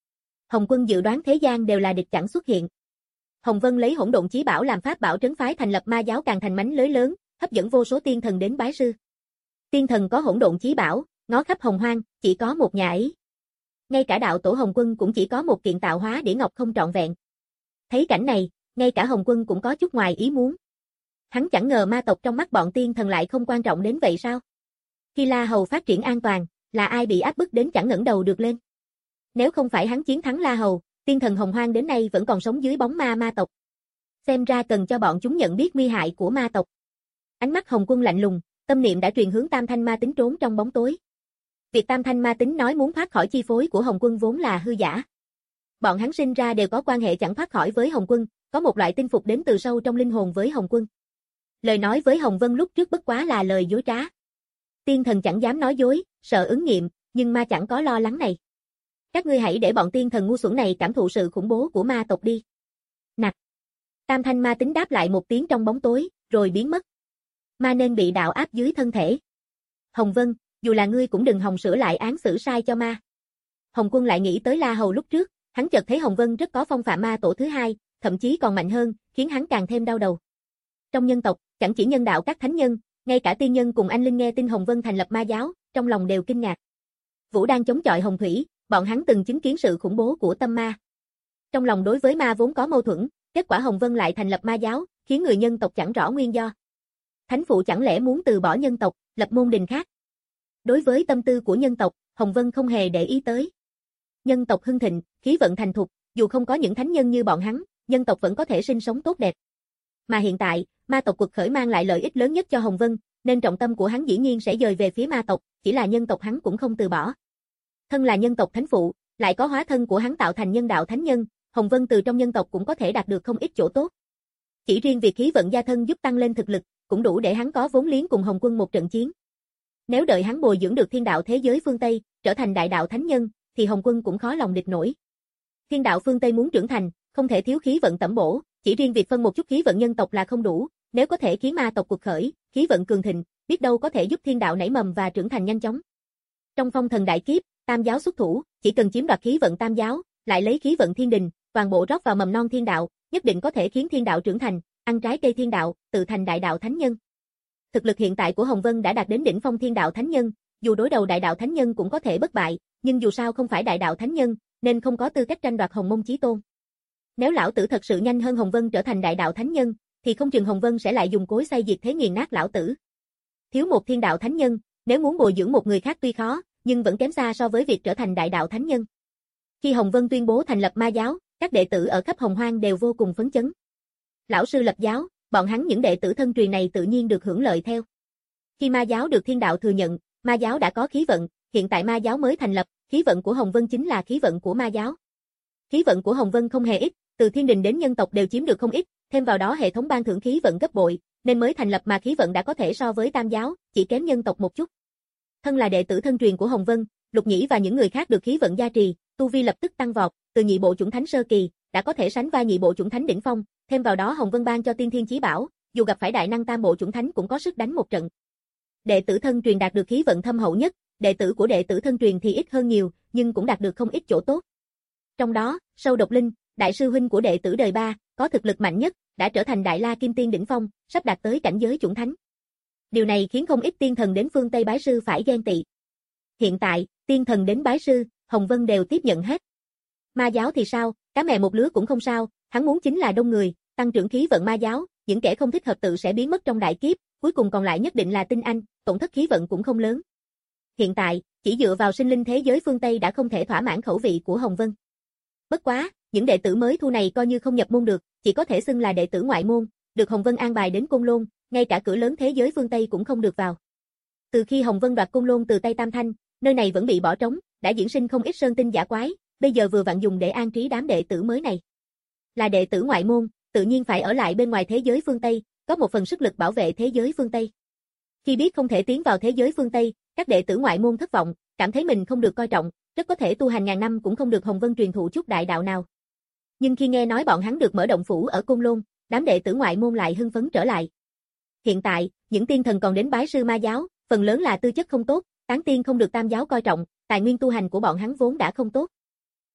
Hồng Quân dự đoán thế gian đều là địch chẳng xuất hiện. Hồng Vân lấy Hỗn Độn Chí Bảo làm pháp bảo trấn phái thành lập ma giáo càng thành mánh lới lớn, hấp dẫn vô số tiên thần đến bái sư. Tiên thần có Hỗn Độn Chí Bảo, ngó khắp hồng hoang, chỉ có một nhà ấy. Ngay cả đạo tổ Hồng Quân cũng chỉ có một kiện tạo hóa đĩa ngọc không trọn vẹn. Thấy cảnh này, ngay cả Hồng Quân cũng có chút ngoài ý muốn. Hắn chẳng ngờ ma tộc trong mắt bọn tiên thần lại không quan trọng đến vậy sao? Khi La Hầu phát triển an toàn, là ai bị áp bức đến chẳng ngẩng đầu được lên? Nếu không phải hắn chiến thắng La Hầu, tiên thần hồng hoang đến nay vẫn còn sống dưới bóng ma ma tộc. Xem ra cần cho bọn chúng nhận biết nguy hại của ma tộc. Ánh mắt Hồng Quân lạnh lùng, tâm niệm đã truyền hướng Tam Thanh Ma Tính trốn trong bóng tối. Việc Tam Thanh Ma Tính nói muốn thoát khỏi chi phối của Hồng Quân vốn là hư giả. Bọn hắn sinh ra đều có quan hệ chẳng thoát khỏi với Hồng Quân, có một loại tinh phục đến từ sâu trong linh hồn với Hồng Quân. Lời nói với Hồng Vân lúc trước bất quá là lời dối trá. Tiên thần chẳng dám nói dối, sợ ứng nghiệm, nhưng ma chẳng có lo lắng này. Các ngươi hãy để bọn tiên thần ngu xuẩn này cảm thụ sự khủng bố của ma tộc đi. Nặc. Tam Thanh Ma Tính đáp lại một tiếng trong bóng tối, rồi biến mất. Ma nên bị đạo áp dưới thân thể. Hồng Vân, dù là ngươi cũng đừng hòng sửa lại án xử sai cho ma. Hồng Quân lại nghĩ tới La Hầu lúc trước, hắn chợt thấy Hồng Vân rất có phong phạm ma tổ thứ hai, thậm chí còn mạnh hơn, khiến hắn càng thêm đau đầu. Trong nhân tộc, chẳng chỉ nhân đạo các thánh nhân, ngay cả tiên nhân cùng anh linh nghe tin Hồng Vân thành lập ma giáo, trong lòng đều kinh ngạc. Vũ đang chống chọi Hồng Thủy, bọn hắn từng chứng kiến sự khủng bố của tâm ma. Trong lòng đối với ma vốn có mâu thuẫn, kết quả Hồng Vân lại thành lập ma giáo, khiến người nhân tộc chẳng rõ nguyên do. Thánh phụ chẳng lẽ muốn từ bỏ nhân tộc, lập môn đình khác? Đối với tâm tư của nhân tộc, Hồng Vân không hề để ý tới. Nhân tộc hưng thịnh, khí vận thành thục, dù không có những thánh nhân như bọn hắn, nhân tộc vẫn có thể sinh sống tốt đẹp. Mà hiện tại, ma tộc quật khởi mang lại lợi ích lớn nhất cho Hồng Vân, nên trọng tâm của hắn dĩ nhiên sẽ dời về phía ma tộc, chỉ là nhân tộc hắn cũng không từ bỏ. Thân là nhân tộc thánh phụ, lại có hóa thân của hắn tạo thành nhân đạo thánh nhân, Hồng Vân từ trong nhân tộc cũng có thể đạt được không ít chỗ tốt. Chỉ riêng việc khí vận gia thân giúp tăng lên thực lực, cũng đủ để hắn có vốn liếng cùng Hồng Quân một trận chiến. Nếu đợi hắn bồi dưỡng được thiên đạo thế giới phương Tây, trở thành đại đạo thánh nhân, thì Hồng Quân cũng khó lòng địch nổi. Thiên đạo phương Tây muốn trưởng thành, không thể thiếu khí vận tẩm bổ, chỉ riêng việc phân một chút khí vận nhân tộc là không đủ, nếu có thể khiến ma tộc cuộc khởi, khí vận cường thịnh, biết đâu có thể giúp thiên đạo nảy mầm và trưởng thành nhanh chóng. Trong phong thần đại kiếp, Tam giáo xuất thủ, chỉ cần chiếm đoạt khí vận Tam giáo, lại lấy khí vận thiên đình, toàn bộ rót vào mầm non thiên đạo, nhất định có thể khiến thiên đạo trưởng thành, ăn trái cây thiên đạo, tự thành đại đạo thánh nhân. Thực lực hiện tại của Hồng Vân đã đạt đến đỉnh phong thiên đạo thánh nhân, dù đối đầu đại đạo thánh nhân cũng có thể bất bại, nhưng dù sao không phải đại đạo thánh nhân, nên không có tư cách tranh đoạt Hồng Mông Chí Tôn. Nếu lão tử thật sự nhanh hơn Hồng Vân trở thành đại đạo thánh nhân, thì không chừng Hồng Vân sẽ lại dùng cối xay diệt thế nghiền nát lão tử. Thiếu một thiên đạo thánh nhân, nếu muốn bồi dưỡng một người khác tuy khó, nhưng vẫn kém xa so với việc trở thành đại đạo thánh nhân. Khi Hồng Vân tuyên bố thành lập ma giáo, các đệ tử ở khắp Hồng Hoang đều vô cùng phấn chấn. Lão sư lập giáo, bọn hắn những đệ tử thân truyền này tự nhiên được hưởng lợi theo. Khi ma giáo được thiên đạo thừa nhận, ma giáo đã có khí vận, hiện tại ma giáo mới thành lập, khí vận của Hồng Vân chính là khí vận của ma giáo. Khí vận của Hồng Vân không hề ít, từ thiên đình đến nhân tộc đều chiếm được không ít, thêm vào đó hệ thống ban thưởng khí vận gấp bội, nên mới thành lập mà khí vận đã có thể so với Tam giáo, chỉ kém nhân tộc một chút. Thân là đệ tử thân truyền của Hồng Vân, Lục Nhĩ và những người khác được khí vận gia trì, tu vi lập tức tăng vọt, từ nhị bộ chủng thánh sơ kỳ, đã có thể sánh vai nhị bộ chủng thánh đỉnh phong, thêm vào đó Hồng Vân ban cho tiên thiên chí bảo, dù gặp phải đại năng tam bộ chủng thánh cũng có sức đánh một trận. Đệ tử thân truyền đạt được khí vận thâm hậu nhất, đệ tử của đệ tử thân truyền thì ít hơn nhiều, nhưng cũng đạt được không ít chỗ tốt. Trong đó, Sâu Độc Linh, đại sư huynh của đệ tử đời ba, có thực lực mạnh nhất, đã trở thành đại la kim tiên đỉnh phong, sắp đạt tới cảnh giới chủng thánh. Điều này khiến không ít tiên thần đến phương Tây bái sư phải ghen tị. Hiện tại, tiên thần đến bái sư, Hồng Vân đều tiếp nhận hết. Ma giáo thì sao, cá mè một lứa cũng không sao, hắn muốn chính là đông người, tăng trưởng khí vận ma giáo, những kẻ không thích hợp tự sẽ biến mất trong đại kiếp, cuối cùng còn lại nhất định là tinh anh, tổn thất khí vận cũng không lớn. Hiện tại, chỉ dựa vào sinh linh thế giới phương Tây đã không thể thỏa mãn khẩu vị của Hồng Vân. Bất quá, những đệ tử mới thu này coi như không nhập môn được, chỉ có thể xưng là đệ tử ngoại môn, được Hồng Vân an bài đến Côn Lôn, ngay cả cửa lớn thế giới phương Tây cũng không được vào. Từ khi Hồng Vân đoạt Côn Lôn từ tay Tam Thanh, nơi này vẫn bị bỏ trống, đã diễn sinh không ít sơn tinh giả quái, bây giờ vừa vặn dùng để an trí đám đệ tử mới này. Là đệ tử ngoại môn, tự nhiên phải ở lại bên ngoài thế giới phương Tây, có một phần sức lực bảo vệ thế giới phương Tây. Khi biết không thể tiến vào thế giới phương Tây, các đệ tử ngoại môn thất vọng, cảm thấy mình không được coi trọng, rất có thể tu hành ngàn năm cũng không được Hồng Vân truyền thụ chút đại đạo nào. Nhưng khi nghe nói bọn hắn được mở động phủ ở Côn Lôn, đám đệ tử ngoại môn lại hưng phấn trở lại. Hiện tại, những tiên thần còn đến bái sư ma giáo, phần lớn là tư chất không tốt, tán tiên không được Tam giáo coi trọng, tài nguyên tu hành của bọn hắn vốn đã không tốt.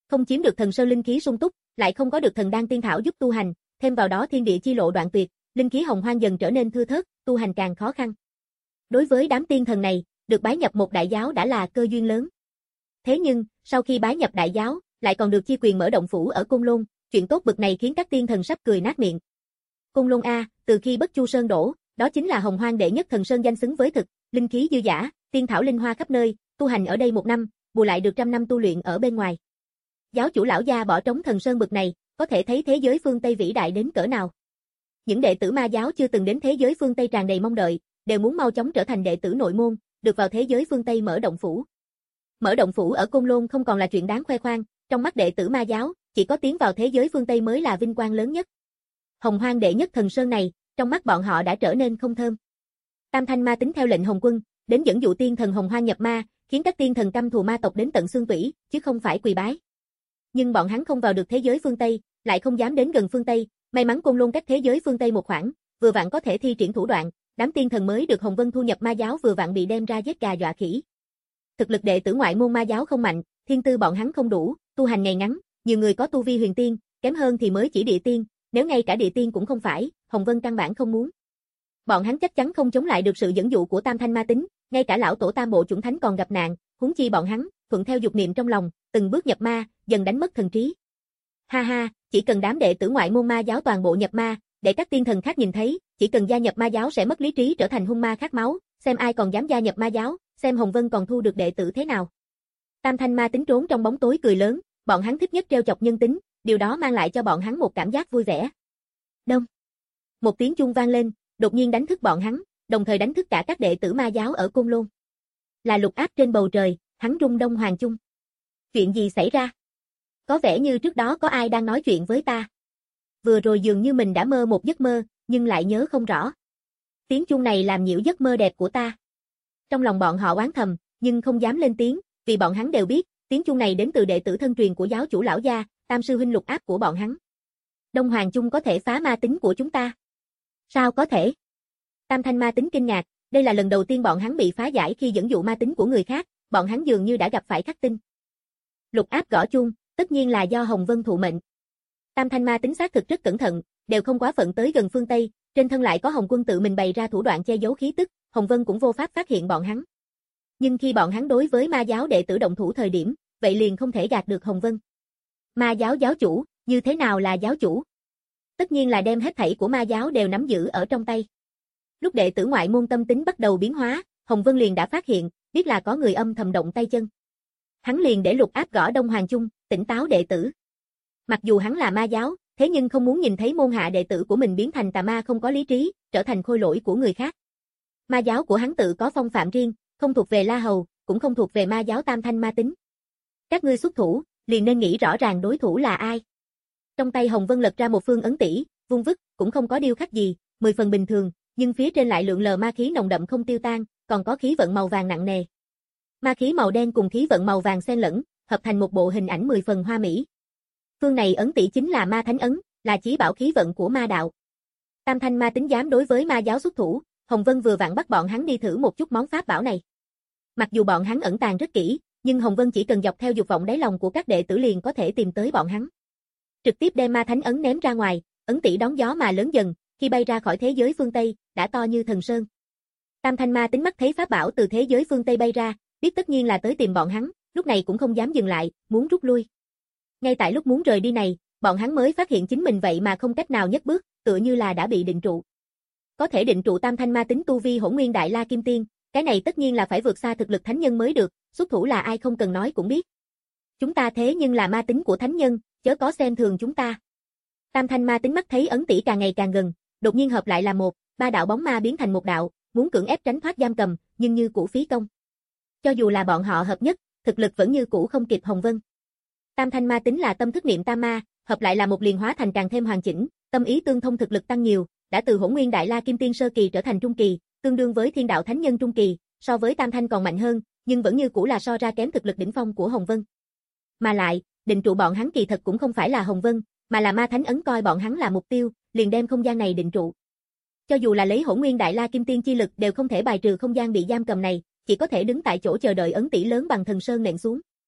không chiếm được thần sơn linh khí sung túc, lại không có được thần đan tiên thảo giúp tu hành, thêm vào đó thiên địa chi lộ đoạn tuyệt, linh khí hồng hoang dần trở nên thưa thớt, tu hành càng khó khăn. Đối với đám tiên thần này, được bái nhập một đại giáo đã là cơ duyên lớn. Thế nhưng, sau khi bái nhập đại giáo, lại còn được chi quyền mở động phủ ở Côn Lôn, chuyện tốt bực này khiến các tiên thần sắp cười nát miệng. Côn Lôn a, từ khi Bất Chu Sơn đổ, đó chính là hồng hoang đệ nhất thần sơn danh xứng với thực, linh khí dư dả, tiên thảo linh hoa khắp nơi, tu hành ở đây một năm, bù lại được trăm năm tu luyện ở bên ngoài. Giáo chủ lão gia bỏ trống thần sơn bực này, có thể thấy thế giới phương Tây vĩ đại đến cỡ nào. Những đệ tử ma giáo chưa từng đến thế giới phương Tây tràn đầy mong đợi, đều muốn mau chóng trở thành đệ tử nội môn, được vào thế giới phương Tây mở động phủ. Mở động phủ ở Côn Lôn không còn là chuyện đáng khoe khoang, trong mắt đệ tử ma giáo, chỉ có tiến vào thế giới phương Tây mới là vinh quang lớn nhất. Hồng hoang đệ nhất thần sơn này, trong mắt bọn họ đã trở nên không thơm. Tam Thanh Ma Tính theo lệnh Hồng Quân, đến dẫn dụ tiên thần Hồng Hoang nhập ma, khiến các tiên thần căm thù ma tộc đến tận xương tủy, chứ không phải quỳ bái. Nhưng bọn hắn không vào được thế giới phương Tây, lại không dám đến gần phương Tây, may mắn Côn Lôn cách thế giới phương Tây một khoảng, vừa vặn có thể thi triển thủ đoạn, đám tiên thần mới được Hồng Vân thu nhập ma giáo vừa vặn bị đem ra giết gà dọa khỉ. Thực lực đệ tử ngoại môn ma giáo không mạnh, thiên tư bọn hắn không đủ, tu hành ngày ngắn, nhiều người có tu vi huyền tiên, kém hơn thì mới chỉ địa tiên, nếu ngay cả địa tiên cũng không phải, Hồng Vân căn bản không muốn. Bọn hắn chắc chắn không chống lại được sự dẫn dụ của Tam Thanh Ma Tính, ngay cả lão tổ Tam Bộ Chủng Thánh còn gặp nạn, huống chi bọn hắn, thuận theo dục niệm trong lòng, từng bước nhập ma, dần đánh mất thần trí. Ha ha, chỉ cần đám đệ tử ngoại môn ma giáo toàn bộ nhập ma, để các tiên thần khác nhìn thấy, chỉ cần gia nhập ma giáo sẽ mất lý trí trở thành hung ma khát máu, xem ai còn dám gia nhập ma giáo, xem Hồng Vân còn thu được đệ tử thế nào. Tam Thanh Ma Tính trốn trong bóng tối cười lớn, bọn hắn thích nhất trêu chọc nhân tính, điều đó mang lại cho bọn hắn một cảm giác vui vẻ. Đông. Một tiếng chuông vang lên, đột nhiên đánh thức bọn hắn, đồng thời đánh thức cả các đệ tử ma giáo ở Côn Lôn. Là Lục Áp trên bầu trời, hắn rung Đông Hoàng chung. Chuyện gì xảy ra? Có vẻ như trước đó có ai đang nói chuyện với ta. Vừa rồi dường như mình đã mơ một giấc mơ, nhưng lại nhớ không rõ. Tiếng chuông này làm nhiễu giấc mơ đẹp của ta. Trong lòng bọn họ oán thầm, nhưng không dám lên tiếng, vì bọn hắn đều biết, tiếng chuông này đến từ đệ tử thân truyền của giáo chủ lão gia, Tam sư huynh Lục Áp của bọn hắn. Đông Hoàng chung có thể phá ma tính của chúng ta. Sao có thể? Tam Thanh Ma Tính kinh ngạc, đây là lần đầu tiên bọn hắn bị phá giải khi dẫn dụ ma tính của người khác, bọn hắn dường như đã gặp phải khắc tinh. Lục Áp gõ chuông, tất nhiên là do Hồng Vân thụ mệnh. Tam Thanh Ma Tính xác thực rất cẩn thận, đều không quá phận tới gần phương Tây, trên thân lại có Hồng Quân tự mình bày ra thủ đoạn che giấu khí tức, Hồng Vân cũng vô pháp phát hiện bọn hắn. Nhưng khi bọn hắn đối với ma giáo đệ tử động thủ thời điểm, vậy liền không thể gạt được Hồng Vân. Ma giáo giáo chủ, như thế nào là giáo chủ? Tất nhiên là đem hết thảy của ma giáo đều nắm giữ ở trong tay. Lúc đệ tử ngoại môn tâm tính bắt đầu biến hóa, Hồng Vân liền đã phát hiện, biết là có người âm thầm động tay chân. Hắn liền để Lục Áp gõ Đông Hoàng chung, tỉnh táo đệ tử. Mặc dù hắn là ma giáo, thế nhưng không muốn nhìn thấy môn hạ đệ tử của mình biến thành tà ma không có lý trí, trở thành khôi lỗi của người khác. Ma giáo của hắn tự có phong phạm riêng, không thuộc về La Hầu, cũng không thuộc về ma giáo Tam Thanh Ma Tính. Các ngươi xuất thủ, liền nên nghĩ rõ ràng đối thủ là ai. Trong tay Hồng Vân lật ra một phương ấn tỷ, vung vức, cũng không có điêu khắc gì, mười phần bình thường, nhưng phía trên lại lượn lờ ma khí nồng đậm không tiêu tan, còn có khí vận màu vàng nặng nề. Ma khí màu đen cùng khí vận màu vàng xen lẫn, hợp thành một bộ hình ảnh mười phần hoa mỹ. Phương này ấn tỷ chính là ma thánh ấn, là chí bảo khí vận của ma đạo. Tam Thanh Ma Tính dám đối với ma giáo xuất thủ, Hồng Vân vừa vặn bắt bọn hắn đi thử một chút món pháp bảo này. Mặc dù bọn hắn ẩn tàng rất kỹ, nhưng Hồng Vân chỉ cần dọc theo dục vọng đáy lòng của các đệ tử liền có thể tìm tới bọn hắn. Trực tiếp đem ma thánh ấn ném ra ngoài, ấn tỷ đón gió mà lớn dần, khi bay ra khỏi thế giới phương Tây, đã to như thần sơn. Tam Thanh Ma Tính mắt thấy pháp bảo từ thế giới phương Tây bay ra, biết tất nhiên là tới tìm bọn hắn, lúc này cũng không dám dừng lại, muốn rút lui. Ngay tại lúc muốn rời đi này, bọn hắn mới phát hiện chính mình vậy mà không cách nào nhấc bước, tựa như là đã bị định trụ. Có thể định trụ Tam Thanh Ma Tính tu vi Hỗn Nguyên Đại La Kim Tiên, cái này tất nhiên là phải vượt xa thực lực thánh nhân mới được, xuất thủ là ai không cần nói cũng biết. Chúng ta thế nhưng là ma tính của thánh nhân, chớ có xem thường chúng ta. Tam Thanh Ma Tính mắt thấy ấn tỷ càng ngày càng gần, đột nhiên hợp lại là một, ba đạo bóng ma biến thành một đạo, muốn cưỡng ép tránh thoát giam cầm, nhưng như cũ phí công. Cho dù là bọn họ hợp nhất, thực lực vẫn như cũ không kịp Hồng Vân. Tam Thanh Ma Tính là tâm thức niệm tam ma, hợp lại là một liền hóa thành càng thêm hoàn chỉnh, tâm ý tương thông thực lực tăng nhiều, đã từ Hỗn Nguyên Đại La Kim Tiên sơ kỳ trở thành trung kỳ, tương đương với Thiên Đạo Thánh Nhân trung kỳ, so với Tam Thanh còn mạnh hơn, nhưng vẫn như cũ là so ra kém thực lực đỉnh phong của Hồng Vân. Mà lại, định trụ bọn hắn kỳ thật cũng không phải là Hồng Vân, mà là ma thánh ấn coi bọn hắn là mục tiêu, liền đem không gian này định trụ. Cho dù là lấy Hỗn Nguyên Đại La Kim Tiên chi lực đều không thể bài trừ không gian bị giam cầm này, chỉ có thể đứng tại chỗ chờ đợi ấn tỷ lớn bằng thần sơn nện xuống.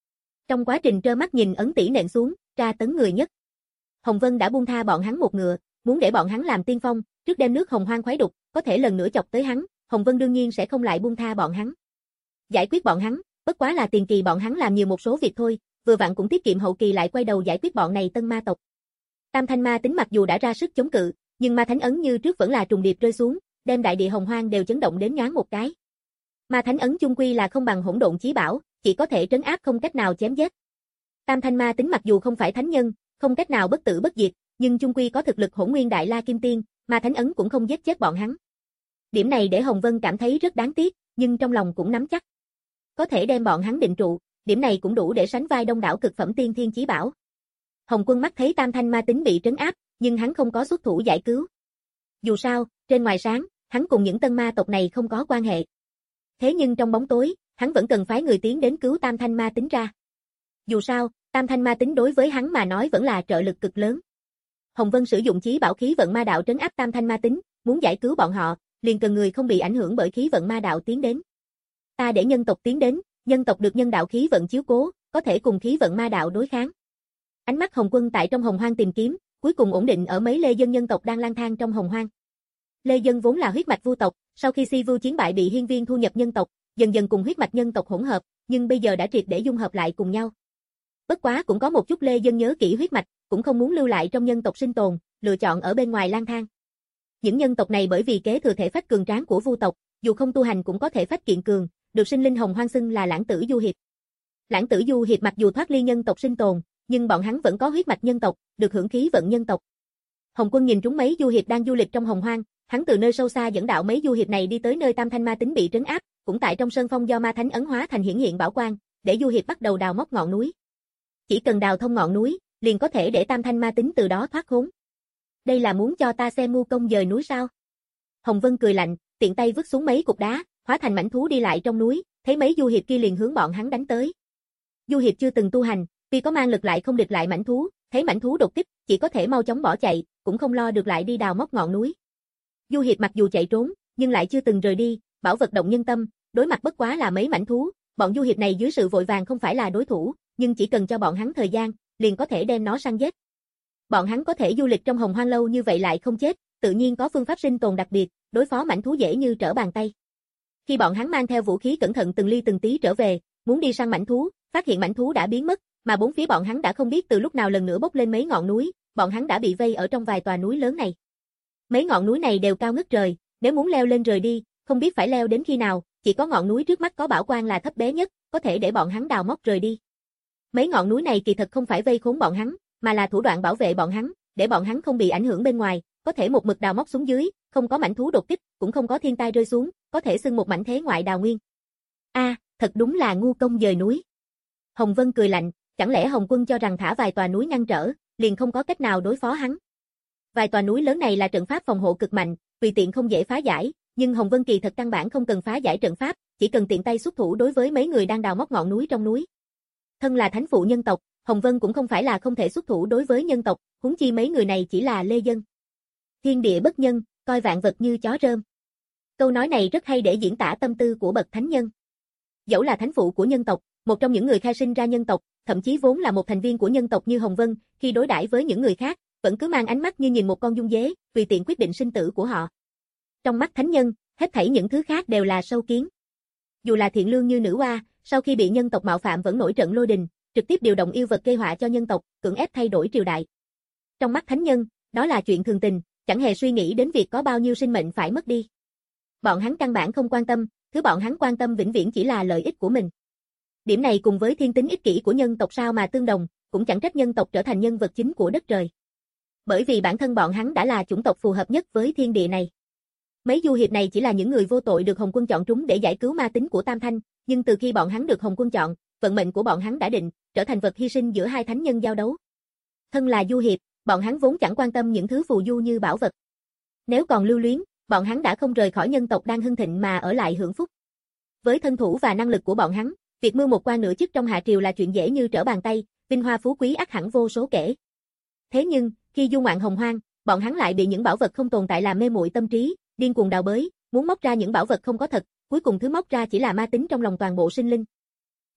Trong quá trình trơ mắt nhìn ấn tỷ nện xuống, tra tấn người nhất. Hồng Vân đã buông tha bọn hắn một ngựa, muốn để bọn hắn làm tiên phong, trước đem nước hồng hoang khoái đục, có thể lần nữa chọc tới hắn, Hồng Vân đương nhiên sẽ không lại buông tha bọn hắn. Giải quyết bọn hắn, bất quá là tiền kỳ bọn hắn làm nhiều một số việc thôi, vừa vặn cũng tiết kiệm hậu kỳ lại quay đầu giải quyết bọn này tân ma tộc. Tam thanh ma tính mặc dù đã ra sức chống cự, nhưng ma thánh ấn như trước vẫn là trùng điệp rơi xuống, đem đại địa hồng hoang đều chấn động đến nhoáng một cái. Ma thánh ấn chung quy là không bằng hỗn độn chí bảo, chỉ có thể trấn áp không cách nào chém giết. Tam thanh ma tính mặc dù không phải thánh nhân, không cách nào bất tử bất diệt, nhưng chung quy có thực lực hỗn nguyên đại la kim tiên, ma thánh ấn cũng không giết chết bọn hắn. Điểm này để Hồng Vân cảm thấy rất đáng tiếc, nhưng trong lòng cũng nắm chắc. Có thể đem bọn hắn định trụ, điểm này cũng đủ để sánh vai đông đảo cực phẩm tiên thiên chí bảo. Hồng Quân mắt thấy tam thanh ma tính bị trấn áp, nhưng hắn không có xuất thủ giải cứu. Dù sao, trên ngoài sáng, hắn cùng những tân ma tộc này không có quan hệ. Thế nhưng trong bóng tối, hắn vẫn cần phái người tiến đến cứu tam thanh ma tính ra. Dù sao, tam thanh ma tính đối với hắn mà nói vẫn là trợ lực cực lớn. Hồng Vân sử dụng chí bảo khí vận ma đạo trấn áp tam thanh ma tính, muốn giải cứu bọn họ, liền cần người không bị ảnh hưởng bởi khí vận ma đạo tiến đến. Ta để nhân tộc tiến đến, nhân tộc được nhân đạo khí vận chiếu cố, có thể cùng khí vận ma đạo đối kháng. Ánh mắt Hồng Quân tại trong hồng hoang tìm kiếm, cuối cùng ổn định ở mấy lê dân nhân tộc đang lang thang trong hồng hoang. Lê dân vốn là huyết mạch vu tộc, sau khi Si Vu chiến bại bị hiên viên thu nhập nhân tộc, dần dần cùng huyết mạch nhân tộc hỗn hợp, nhưng bây giờ đã triệt để dung hợp lại cùng nhau. Bất quá cũng có một chút lê dân nhớ kỹ huyết mạch, cũng không muốn lưu lại trong nhân tộc sinh tồn, lựa chọn ở bên ngoài lang thang. Những nhân tộc này bởi vì kế thừa thể phách cường tráng của vu tộc, dù không tu hành cũng có thể phách kiện cường, được sinh linh hồng hoang xưng là lãng tử du hiệp. Lãng tử du hiệp mặc dù thoát ly nhân tộc sinh tồn, nhưng bọn hắn vẫn có huyết mạch nhân tộc, được hưởng khí vận nhân tộc. Hồng Quân nhìn trúng mấy du hiệp đang du lịch trong hồng hoang, hắn từ nơi sâu xa dẫn đạo mấy du hiệp này đi tới nơi tam thanh ma tính bị trấn áp, cũng tại trong sơn phong do ma thánh ấn hóa thành hiển hiện bảo quang, để du hiệp bắt đầu đào móc ngọn núi. Chỉ cần đào thông ngọn núi, liền có thể để tam thanh ma tính từ đó thoát khốn. Đây là muốn cho ta xem ngu công dời núi sao? Hồng Vân cười lạnh, tiện tay vứt xuống mấy cục đá, hóa thành mãnh thú đi lại trong núi, thấy mấy du hiệp kia liền hướng bọn hắn đánh tới. Du hiệp chưa từng tu hành, vì có mang lực lại không địch lại mãnh thú, thấy mãnh thú đột kích, chỉ có thể mau chóng bỏ chạy, cũng không lo được lại đi đào móc ngọn núi. Du hiệp mặc dù chạy trốn, nhưng lại chưa từng rời đi, bảo vật động nhân tâm, đối mặt bất quá là mấy mãnh thú, bọn du hiệp này dưới sự vội vàng không phải là đối thủ, nhưng chỉ cần cho bọn hắn thời gian, liền có thể đem nó săn giết. Bọn hắn có thể du lịch trong hồng hoang lâu như vậy lại không chết, tự nhiên có phương pháp sinh tồn đặc biệt, đối phó mãnh thú dễ như trở bàn tay. Khi bọn hắn mang theo vũ khí cẩn thận từng ly từng tí trở về, muốn đi săn mãnh thú, phát hiện mãnh thú đã biến mất, mà bốn phía bọn hắn đã không biết từ lúc nào lần nữa bốc lên mấy ngọn núi, bọn hắn đã bị vây ở trong vài tòa núi lớn này. Mấy ngọn núi này đều cao ngất trời, nếu muốn leo lên rời đi, không biết phải leo đến khi nào, chỉ có ngọn núi trước mắt có bảo quang là thấp bé nhất, có thể để bọn hắn đào móc rời đi. Mấy ngọn núi này kỳ thật không phải vây khốn bọn hắn, mà là thủ đoạn bảo vệ bọn hắn, để bọn hắn không bị ảnh hưởng bên ngoài, có thể một mực đào móc xuống dưới, không có mãnh thú đột kích, cũng không có thiên tai rơi xuống, có thể xưng một mảnh thế ngoại đào nguyên. A, à, thật đúng là ngu công dời núi. Hồng Vân cười lạnh, chẳng lẽ Hồng Quân cho rằng thả vài tòa núi ngăn trở, liền không có cách nào đối phó hắn. Vài tòa núi lớn này là trận pháp phòng hộ cực mạnh, tùy tiện không dễ phá giải, nhưng Hồng Vân kỳ thật căn bản không cần phá giải trận pháp, chỉ cần tiện tay xuất thủ đối với mấy người đang đào móc ngọn núi trong núi. Thân là thánh phụ nhân tộc, Hồng Vân cũng không phải là không thể xuất thủ đối với nhân tộc, huống chi mấy người này chỉ là lê dân. Thiên địa bất nhân, coi vạn vật như chó rơm. Câu nói này rất hay để diễn tả tâm tư của bậc thánh nhân. Dẫu là thánh phụ của nhân tộc, một trong những người khai sinh ra nhân tộc, thậm chí vốn là một thành viên của nhân tộc như Hồng Vân, khi đối đãi với những người khác, vẫn cứ mang ánh mắt như nhìn một con dung dế, tùy tiện quyết định sinh tử của họ. Trong mắt thánh nhân, hết thảy những thứ khác đều là sâu kiến. Dù là thiện lương như nữ oa, sau khi bị nhân tộc mạo phạm vẫn nổi trận lôi đình, trực tiếp điều động yêu vật gây họa cho nhân tộc, cưỡng ép thay đổi triều đại. Trong mắt thánh nhân, đó là chuyện thường tình, chẳng hề suy nghĩ đến việc có bao nhiêu sinh mệnh phải mất đi. Bọn hắn căn bản không quan tâm, thứ bọn hắn quan tâm vĩnh viễn chỉ là lợi ích của mình. Điểm này cùng với thiên tính ích kỷ của nhân tộc sao mà tương đồng, cũng chẳng trách nhân tộc trở thành nhân vật chính của đất trời. Bởi vì bản thân bọn hắn đã là chủng tộc phù hợp nhất với thiên địa này. Mấy du hiệp này chỉ là những người vô tội được Hồng Quân chọn trúng để giải cứu ma tính của Tam Thanh, nhưng từ khi bọn hắn được Hồng Quân chọn, vận mệnh của bọn hắn đã định, trở thành vật hy sinh giữa hai thánh nhân giao đấu. Thân là du hiệp, bọn hắn vốn chẳng quan tâm những thứ phù du như bảo vật. Nếu còn lưu luyến, bọn hắn đã không rời khỏi nhân tộc đang hưng thịnh mà ở lại hưởng phúc. Với thân thủ và năng lực của bọn hắn, việc mưu một quan nửa chức trong hạ triều là chuyện dễ như trở bàn tay, vinh hoa phú quý ắt hẳn vô số kể. Thế nhưng, khi du ngoạn hồng hoang, bọn hắn lại bị những bảo vật không tồn tại làm mê muội tâm trí, điên cuồng đào bới, muốn móc ra những bảo vật không có thật, cuối cùng thứ móc ra chỉ là ma tính trong lòng toàn bộ sinh linh.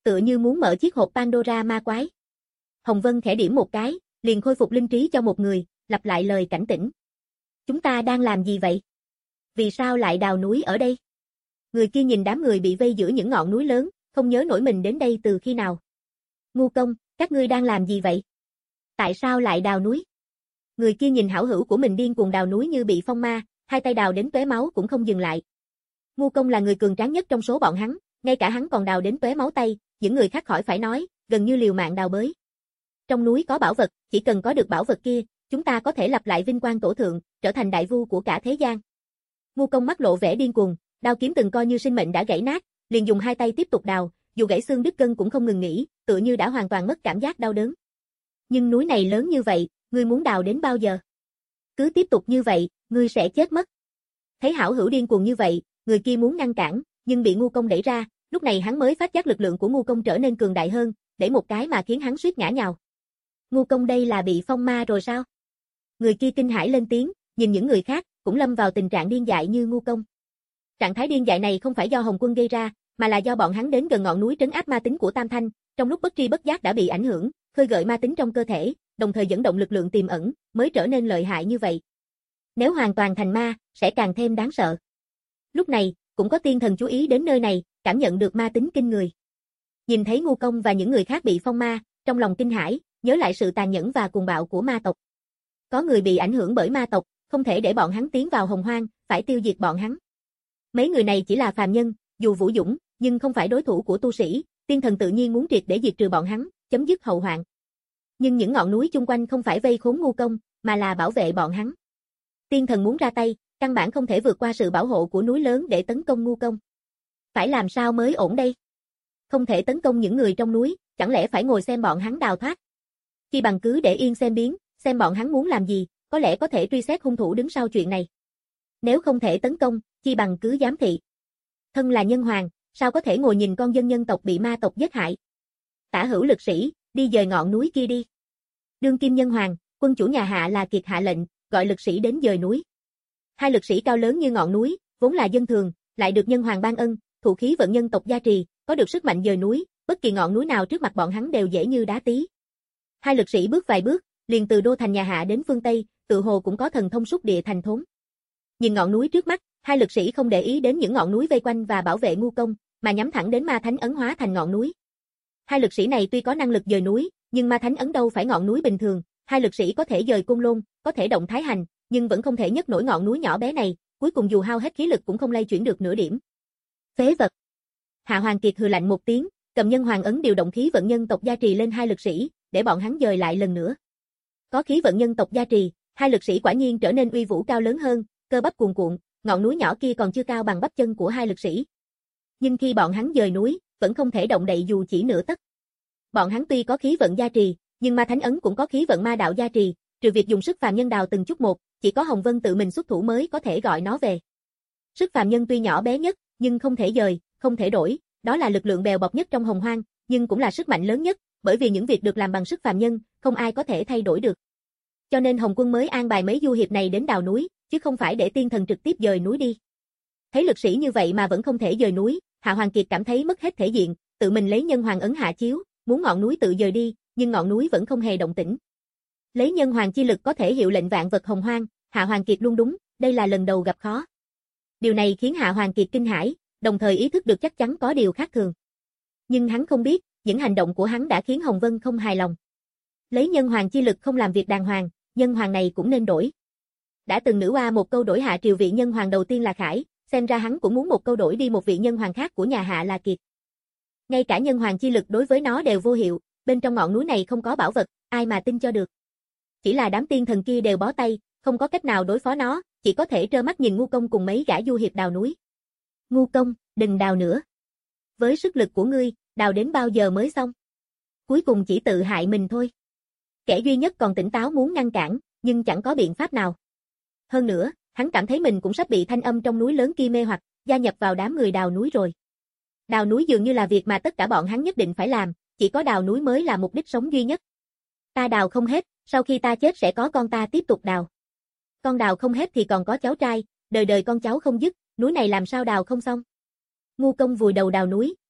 tựa như muốn mở chiếc hộp Pandora ma quái. Hồng Vân khẽ điểm một cái, liền khôi phục linh trí cho một người, lặp lại lời cảnh tỉnh. Chúng ta đang làm gì vậy? Vì sao lại đào núi ở đây? Người kia nhìn đám người bị vây giữa những ngọn núi lớn, không nhớ nổi mình đến đây từ khi nào. Ngu công, các ngươi đang làm gì vậy? Tại sao lại đào núi? Người kia nhìn hảo hữu của mình điên cuồng đào núi như bị phong ma, hai tay đào đến tóe máu cũng không dừng lại. Ngu công là người cường tráng nhất trong số bọn hắn, ngay cả hắn còn đào đến tóe máu tay, những người khác khỏi phải nói, gần như liều mạng đào bới. Trong núi có bảo vật, chỉ cần có được bảo vật kia, chúng ta có thể lặp lại vinh quang tổ thượng, trở thành đại vua của cả thế gian. Ngu công mắt lộ vẻ điên cuồng, đao kiếm từng coi như sinh mệnh đã gãy nát, liền dùng hai tay tiếp tục đào, dù gãy xương đứt gân cũng không ngừng nghỉ, tựa như đã hoàn toàn mất cảm giác đau đớn. Nhưng núi này lớn như vậy, ngươi muốn đào đến bao giờ? Cứ tiếp tục như vậy, ngươi sẽ chết mất. Thấy hảo hữu điên cuồng như vậy, người kia muốn ngăn cản, nhưng bị ngu công đẩy ra, lúc này hắn mới phát giác lực lượng của ngu công trở nên cường đại hơn, để một cái mà khiến hắn suýt ngã nhào. Ngu công đây là bị phong ma rồi sao? Người kia kinh hãi lên tiếng, nhìn những người khác, cũng lâm vào tình trạng điên dại như ngu công. Trạng thái điên dại này không phải do Hồng Quân gây ra, mà là do bọn hắn đến gần ngọn núi trấn áp ma tính của Tam Thanh, trong lúc bất tri bất giác đã bị ảnh hưởng, khơi gợi ma tính trong cơ thể, đồng thời dẫn động lực lượng tiềm ẩn, mới trở nên lợi hại như vậy. Nếu hoàn toàn thành ma, sẽ càng thêm đáng sợ. Lúc này, cũng có tiên thần chú ý đến nơi này, cảm nhận được ma tính kinh người. Nhìn thấy ngu công và những người khác bị phong ma, trong lòng kinh hãi, nhớ lại sự tàn nhẫn và cuồng bạo của ma tộc. Có người bị ảnh hưởng bởi ma tộc, không thể để bọn hắn tiến vào hồng hoang, phải tiêu diệt bọn hắn. Mấy người này chỉ là phàm nhân, dù vũ dũng, nhưng không phải đối thủ của tu sĩ, tiên thần tự nhiên muốn triệt để diệt trừ bọn hắn, chấm dứt hậu hoạn. Nhưng những ngọn núi chung quanh không phải vây khốn ngu công, mà là bảo vệ bọn hắn. Tiên thần muốn ra tay, căn bản không thể vượt qua sự bảo hộ của núi lớn để tấn công ngu công. Phải làm sao mới ổn đây? Không thể tấn công những người trong núi, chẳng lẽ phải ngồi xem bọn hắn đào thoát? Chi bằng cứ để yên xem biến, xem bọn hắn muốn làm gì, có lẽ có thể truy xét hung thủ đứng sau chuyện này. Nếu không thể tấn công, chi bằng cứ giám thị. Thân là nhân hoàng, sao có thể ngồi nhìn con dân nhân tộc bị ma tộc giết hại? Tả hữu lực sĩ, đi dời ngọn núi kia đi. Đương kim nhân hoàng, quân chủ nhà Hạ là Kiệt hạ lệnh, gọi lực sĩ đến dời núi. Hai lực sĩ cao lớn như ngọn núi, vốn là dân thường, lại được nhân hoàng ban ân, thụ khí vận nhân tộc gia trì, có được sức mạnh dời núi, bất kỳ ngọn núi nào trước mặt bọn hắn đều dễ như đá tí. Hai lực sĩ bước vài bước, liền từ đô thành nhà Hạ đến phương Tây, tự hồ cũng có thần thông xúc địa thành thốn. Nhìn ngọn núi trước mắt, hai lực sĩ không để ý đến những ngọn núi vây quanh và bảo vệ ngu công, mà nhắm thẳng đến ma thánh ấn hóa thành ngọn núi. Hai lực sĩ này tuy có năng lực dời núi, nhưng ma thánh ấn đâu phải ngọn núi bình thường, hai lực sĩ có thể dời côn lôn, có thể động thái hành, nhưng vẫn không thể nhấc nổi ngọn núi nhỏ bé này, cuối cùng dù hao hết khí lực cũng không lay chuyển được nửa điểm. Phế vật. Hạ Hoàng Kiệt hừ lạnh một tiếng, cầm nhân hoàng ấn điều động khí vận nhân tộc gia trì lên hai lực sĩ, để bọn hắn dời lại lần nữa. Có khí vận nhân tộc gia trì, hai lực sĩ quả nhiên trở nên uy vũ cao lớn hơn, cơ bắp cuồn cuộn, ngọn núi nhỏ kia còn chưa cao bằng bắp chân của hai lực sĩ. Nhưng khi bọn hắn dời núi, vẫn không thể động đậy dù chỉ nửa tấc. Bọn hắn tuy có khí vận gia trì, nhưng ma thánh ấn cũng có khí vận ma đạo gia trì, trừ việc dùng sức phàm nhân đào từng chút một, chỉ có Hồng Vân tự mình xuất thủ mới có thể gọi nó về. Sức phàm nhân tuy nhỏ bé nhất, nhưng không thể dời, không thể đổi, đó là lực lượng bèo bọt nhất trong hồng hoang, nhưng cũng là sức mạnh lớn nhất, bởi vì những việc được làm bằng sức phàm nhân, không ai có thể thay đổi được. Cho nên Hồng Quân mới an bài mấy du hiệp này đến đào núi, chứ không phải để tiên thần trực tiếp dời núi đi. Thấy lực sĩ như vậy mà vẫn không thể dời núi, Hạ Hoàng Kiệt cảm thấy mất hết thể diện, tự mình lấy nhân hoàng ấn hạ chiếu, muốn ngọn núi tự dời đi, nhưng ngọn núi vẫn không hề động tĩnh. Lấy nhân hoàng chi lực có thể hiệu lệnh vạn vật hồng hoang, Hạ Hoàng Kiệt luôn đúng, đây là lần đầu gặp khó. Điều này khiến Hạ Hoàng Kiệt kinh hãi, đồng thời ý thức được chắc chắn có điều khác thường. Nhưng hắn không biết, những hành động của hắn đã khiến Hồng Vân không hài lòng. Lấy nhân hoàng chi lực không làm việc đàng hoàng, nhân hoàng này cũng nên đổi. Đã từng nữ oa một câu đổi hạ triều vị nhân hoàng đầu tiên là Khải, xem ra hắn cũng muốn một câu đổi đi một vị nhân hoàng khác của nhà Hạ là Kiệt. Ngay cả nhân hoàng chi lực đối với nó đều vô hiệu, bên trong ngọn núi này không có bảo vật, ai mà tin cho được. Chỉ là đám tiên thần kia đều bó tay, không có cách nào đối phó nó, chỉ có thể trơ mắt nhìn ngu công cùng mấy gã du hiệp đào núi. Ngu công, đừng đào nữa. Với sức lực của ngươi, đào đến bao giờ mới xong? Cuối cùng chỉ tự hại mình thôi. Kẻ duy nhất còn tỉnh táo muốn ngăn cản, nhưng chẳng có biện pháp nào. Hơn nữa, hắn cảm thấy mình cũng sắp bị thanh âm trong núi lớn kia mê hoặc, gia nhập vào đám người đào núi rồi. Đào núi dường như là việc mà tất cả bọn hắn nhất định phải làm, chỉ có đào núi mới là mục đích sống duy nhất. Ta đào không hết, sau khi ta chết sẽ có con ta tiếp tục đào. Con đào không hết thì còn có cháu trai, đời đời con cháu không dứt, núi này làm sao đào không xong. Ngu công vùi đầu đào núi,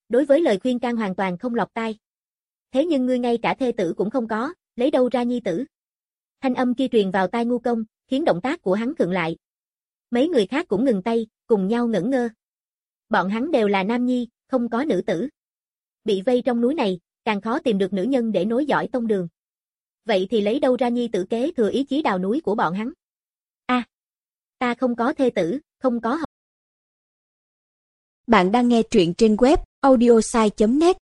đối với lời khuyên can hoàn toàn không lọt tai. Thế nhưng ngươi ngay cả thê tử cũng không có, lấy đâu ra nhi tử? Thanh âm kia truyền vào tai Ngu Công, khiến động tác của hắn khựng lại. Mấy người khác cũng ngừng tay, cùng nhau ngẩn ngơ. Bọn hắn đều là nam nhi, không có nữ tử. Bị vây trong núi này, càng khó tìm được nữ nhân để nối dõi tông đường. Vậy thì lấy đâu ra nhi tử kế thừa ý chí đào núi của bọn hắn? A, à, ta không có thê tử, không có học. Bạn đang nghe truyện trên web audiosai chấm net.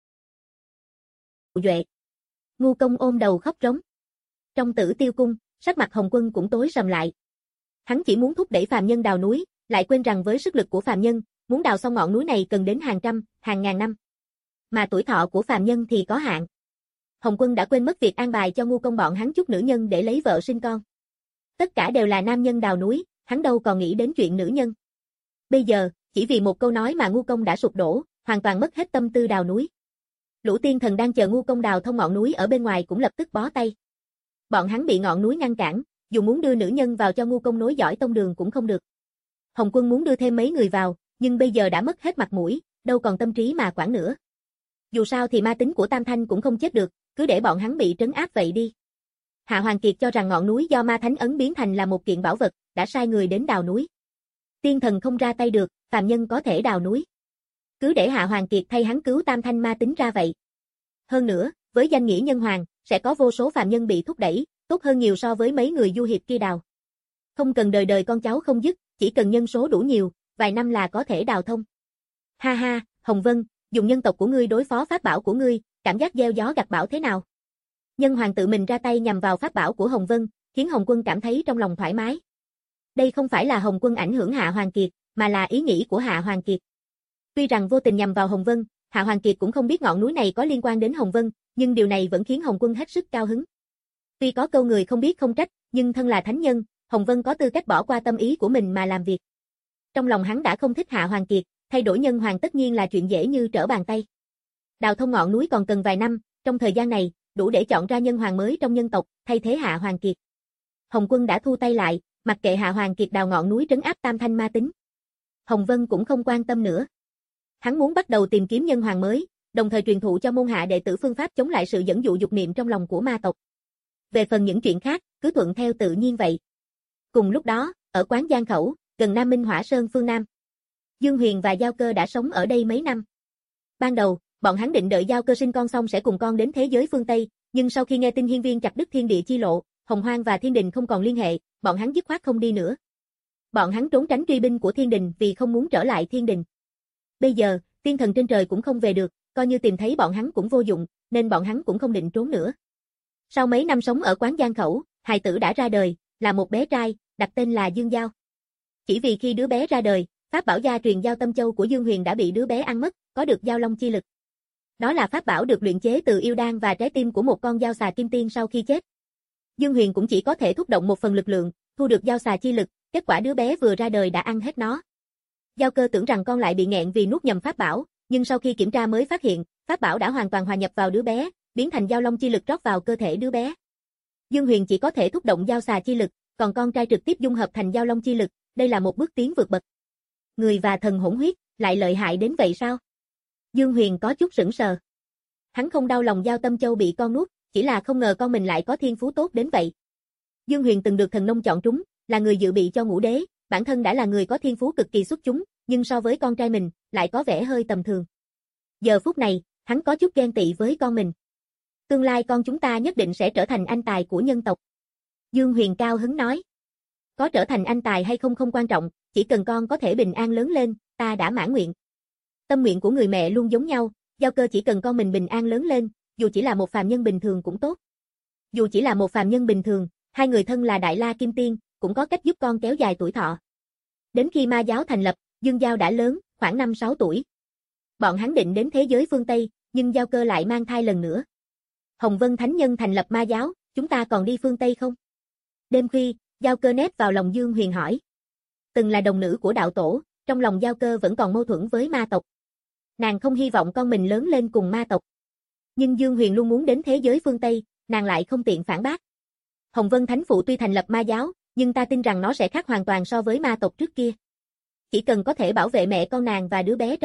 Duệ. Ngu Công ôm đầu khóc rống. Trong Tử Tiêu cung, sắc mặt Hồng Quân cũng tối sầm lại. Hắn chỉ muốn thúc đẩy phàm nhân đào núi, lại quên rằng với sức lực của phàm nhân, muốn đào xong ngọn núi này cần đến hàng trăm, hàng ngàn năm. Mà tuổi thọ của phàm nhân thì có hạn. Hồng Quân đã quên mất việc an bài cho Ngu Công bọn hắn chút nữ nhân để lấy vợ sinh con. Tất cả đều là nam nhân đào núi, hắn đâu còn nghĩ đến chuyện nữ nhân. Bây giờ, chỉ vì một câu nói mà Ngu Công đã sụp đổ, hoàn toàn mất hết tâm tư đào núi. Lũ tiên thần đang chờ Ngu Công đào thông ngọn núi ở bên ngoài cũng lập tức bó tay. Bọn hắn bị ngọn núi ngăn cản, dù muốn đưa nữ nhân vào cho Ngu Công nối dõi tông đường cũng không được. Hồng Quân muốn đưa thêm mấy người vào, nhưng bây giờ đã mất hết mặt mũi, đâu còn tâm trí mà quản nữa. Dù sao thì ma tính của Tam Thanh cũng không chết được, cứ để bọn hắn bị trấn áp vậy đi. Hạ Hoàng Kiệt cho rằng ngọn núi do ma thánh ấn biến thành là một kiện bảo vật, đã sai người đến đào núi. Tiên thần không ra tay được, phàm nhân có thể đào núi. Cứ để Hạ Hoàng Kiệt thay hắn cứu Tam Thanh ma tính ra vậy. Hơn nữa, với danh nghĩa nhân hoàng, sẽ có vô số phàm nhân bị thúc đẩy, tốt hơn nhiều so với mấy người du hiệp kia đào. Không cần đời đời con cháu không dứt, chỉ cần nhân số đủ nhiều, vài năm là có thể đào thông. Ha ha, Hồng Vân, dùng nhân tộc của ngươi đối phó pháp bảo của ngươi, cảm giác gieo gió gặt bão thế nào? Nhân hoàng tự mình ra tay nhằm vào pháp bảo của Hồng Vân, khiến Hồng Quân cảm thấy trong lòng thoải mái. Đây không phải là Hồng Quân ảnh hưởng Hạ Hoàng Kiệt, mà là ý nghĩ của Hạ Hoàng Kiệt. Tuy rằng vô tình nhằm vào Hồng Vân, Hạ Hoàng Kiệt cũng không biết ngọn núi này có liên quan đến Hồng Vân, nhưng điều này vẫn khiến Hồng Quân hết sức cao hứng. Tuy có câu người không biết không trách, nhưng thân là thánh nhân, Hồng Vân có tư cách bỏ qua tâm ý của mình mà làm việc. Trong lòng hắn đã không thích Hạ Hoàng Kiệt, thay đổi nhân hoàng tất nhiên là chuyện dễ như trở bàn tay. Đào thông ngọn núi còn cần vài năm, trong thời gian này, đủ để chọn ra nhân hoàng mới trong nhân tộc, thay thế Hạ Hoàng Kiệt. Hồng Quân đã thu tay lại, mặc kệ Hạ Hoàng Kiệt đào ngọn núi trấn áp Tam Thanh ma tính. Hồng Vân cũng không quan tâm nữa. Hắn muốn bắt đầu tìm kiếm nhân hoàng mới, đồng thời truyền thụ cho môn hạ đệ tử phương pháp chống lại sự dẫn dụ dục niệm trong lòng của ma tộc. Về phần những chuyện khác, cứ thuận theo tự nhiên vậy. Cùng lúc đó, ở quán Giang Khẩu, gần Nam Minh Hỏa Sơn phương Nam, Dương Huyền và Giao Cơ đã sống ở đây mấy năm. Ban đầu, bọn hắn định đợi Giao Cơ sinh con xong sẽ cùng con đến thế giới phương Tây, nhưng sau khi nghe tin Hiên Viên chặt đứt thiên địa chi lộ, Hồng Hoang và Thiên Đình không còn liên hệ, bọn hắn dứt khoát không đi nữa. Bọn hắn trốn tránh truy binh của Thiên Đình vì không muốn trở lại Thiên Đình. Bây giờ, tiên thần trên trời cũng không về được, coi như tìm thấy bọn hắn cũng vô dụng, nên bọn hắn cũng không định trốn nữa. Sau mấy năm sống ở quán Giang Khẩu, hài tử đã ra đời, là một bé trai, đặt tên là Dương Giao. Chỉ vì khi đứa bé ra đời, pháp bảo gia truyền giao tâm châu của Dương Huyền đã bị đứa bé ăn mất, có được giao long chi lực. Đó là pháp bảo được luyện chế từ yêu đan và trái tim của một con giao xà kim tiên sau khi chết. Dương Huyền cũng chỉ có thể thúc động một phần lực lượng, thu được giao xà chi lực, kết quả đứa bé vừa ra đời đã ăn hết nó. Giao Cơ tưởng rằng con lại bị nghẹn vì nuốt nhầm pháp bảo, nhưng sau khi kiểm tra mới phát hiện, pháp bảo đã hoàn toàn hòa nhập vào đứa bé, biến thành giao long chi lực rót vào cơ thể đứa bé. Dương Huyền chỉ có thể thúc động giao xà chi lực, còn con trai trực tiếp dung hợp thành giao long chi lực, đây là một bước tiến vượt bậc. Người và thần hỗn huyết, lại lợi hại đến vậy sao? Dương Huyền có chút sững sờ. Hắn không đau lòng giao tâm châu bị con nuốt, chỉ là không ngờ con mình lại có thiên phú tốt đến vậy. Dương Huyền từng được thần nông chọn trúng, là người dự bị cho ngũ đế, bản thân đã là người có thiên phú cực kỳ xuất chúng, nhưng so với con trai mình, lại có vẻ hơi tầm thường. Giờ phút này, hắn có chút ghen tị với con mình. Tương lai con chúng ta nhất định sẽ trở thành anh tài của nhân tộc. Dương Huyền cao hứng nói. Có trở thành anh tài hay không không quan trọng, chỉ cần con có thể bình an lớn lên, ta đã mãn nguyện. Tâm nguyện của người mẹ luôn giống nhau, Giao Cơ chỉ cần con mình bình an lớn lên, dù chỉ là một phàm nhân bình thường cũng tốt. Dù chỉ là một phàm nhân bình thường, hai người thân là Đại La Kim Tiên, cũng có cách giúp con kéo dài tuổi thọ. Đến khi ma giáo thành lập, Dương Giao đã lớn, khoảng năm sáu tuổi. Bọn hắn định đến thế giới phương Tây, nhưng Giao Cơ lại mang thai lần nữa. Hồng Vân Thánh Nhân thành lập ma giáo, chúng ta còn đi phương Tây không? Đêm khuya, Giao Cơ nép vào lòng Dương Huyền hỏi. Từng là đồng nữ của đạo tổ, trong lòng Giao Cơ vẫn còn mâu thuẫn với ma tộc. Nàng không hy vọng con mình lớn lên cùng ma tộc. Nhưng Dương Huyền luôn muốn đến thế giới phương Tây, nàng lại không tiện phản bác. Hồng Vân Thánh Phụ tuy thành lập ma giáo, nhưng ta tin rằng nó sẽ khác hoàn toàn so với ma tộc trước kia. Chỉ cần có thể bảo vệ mẹ con nàng và đứa bé trong bụng,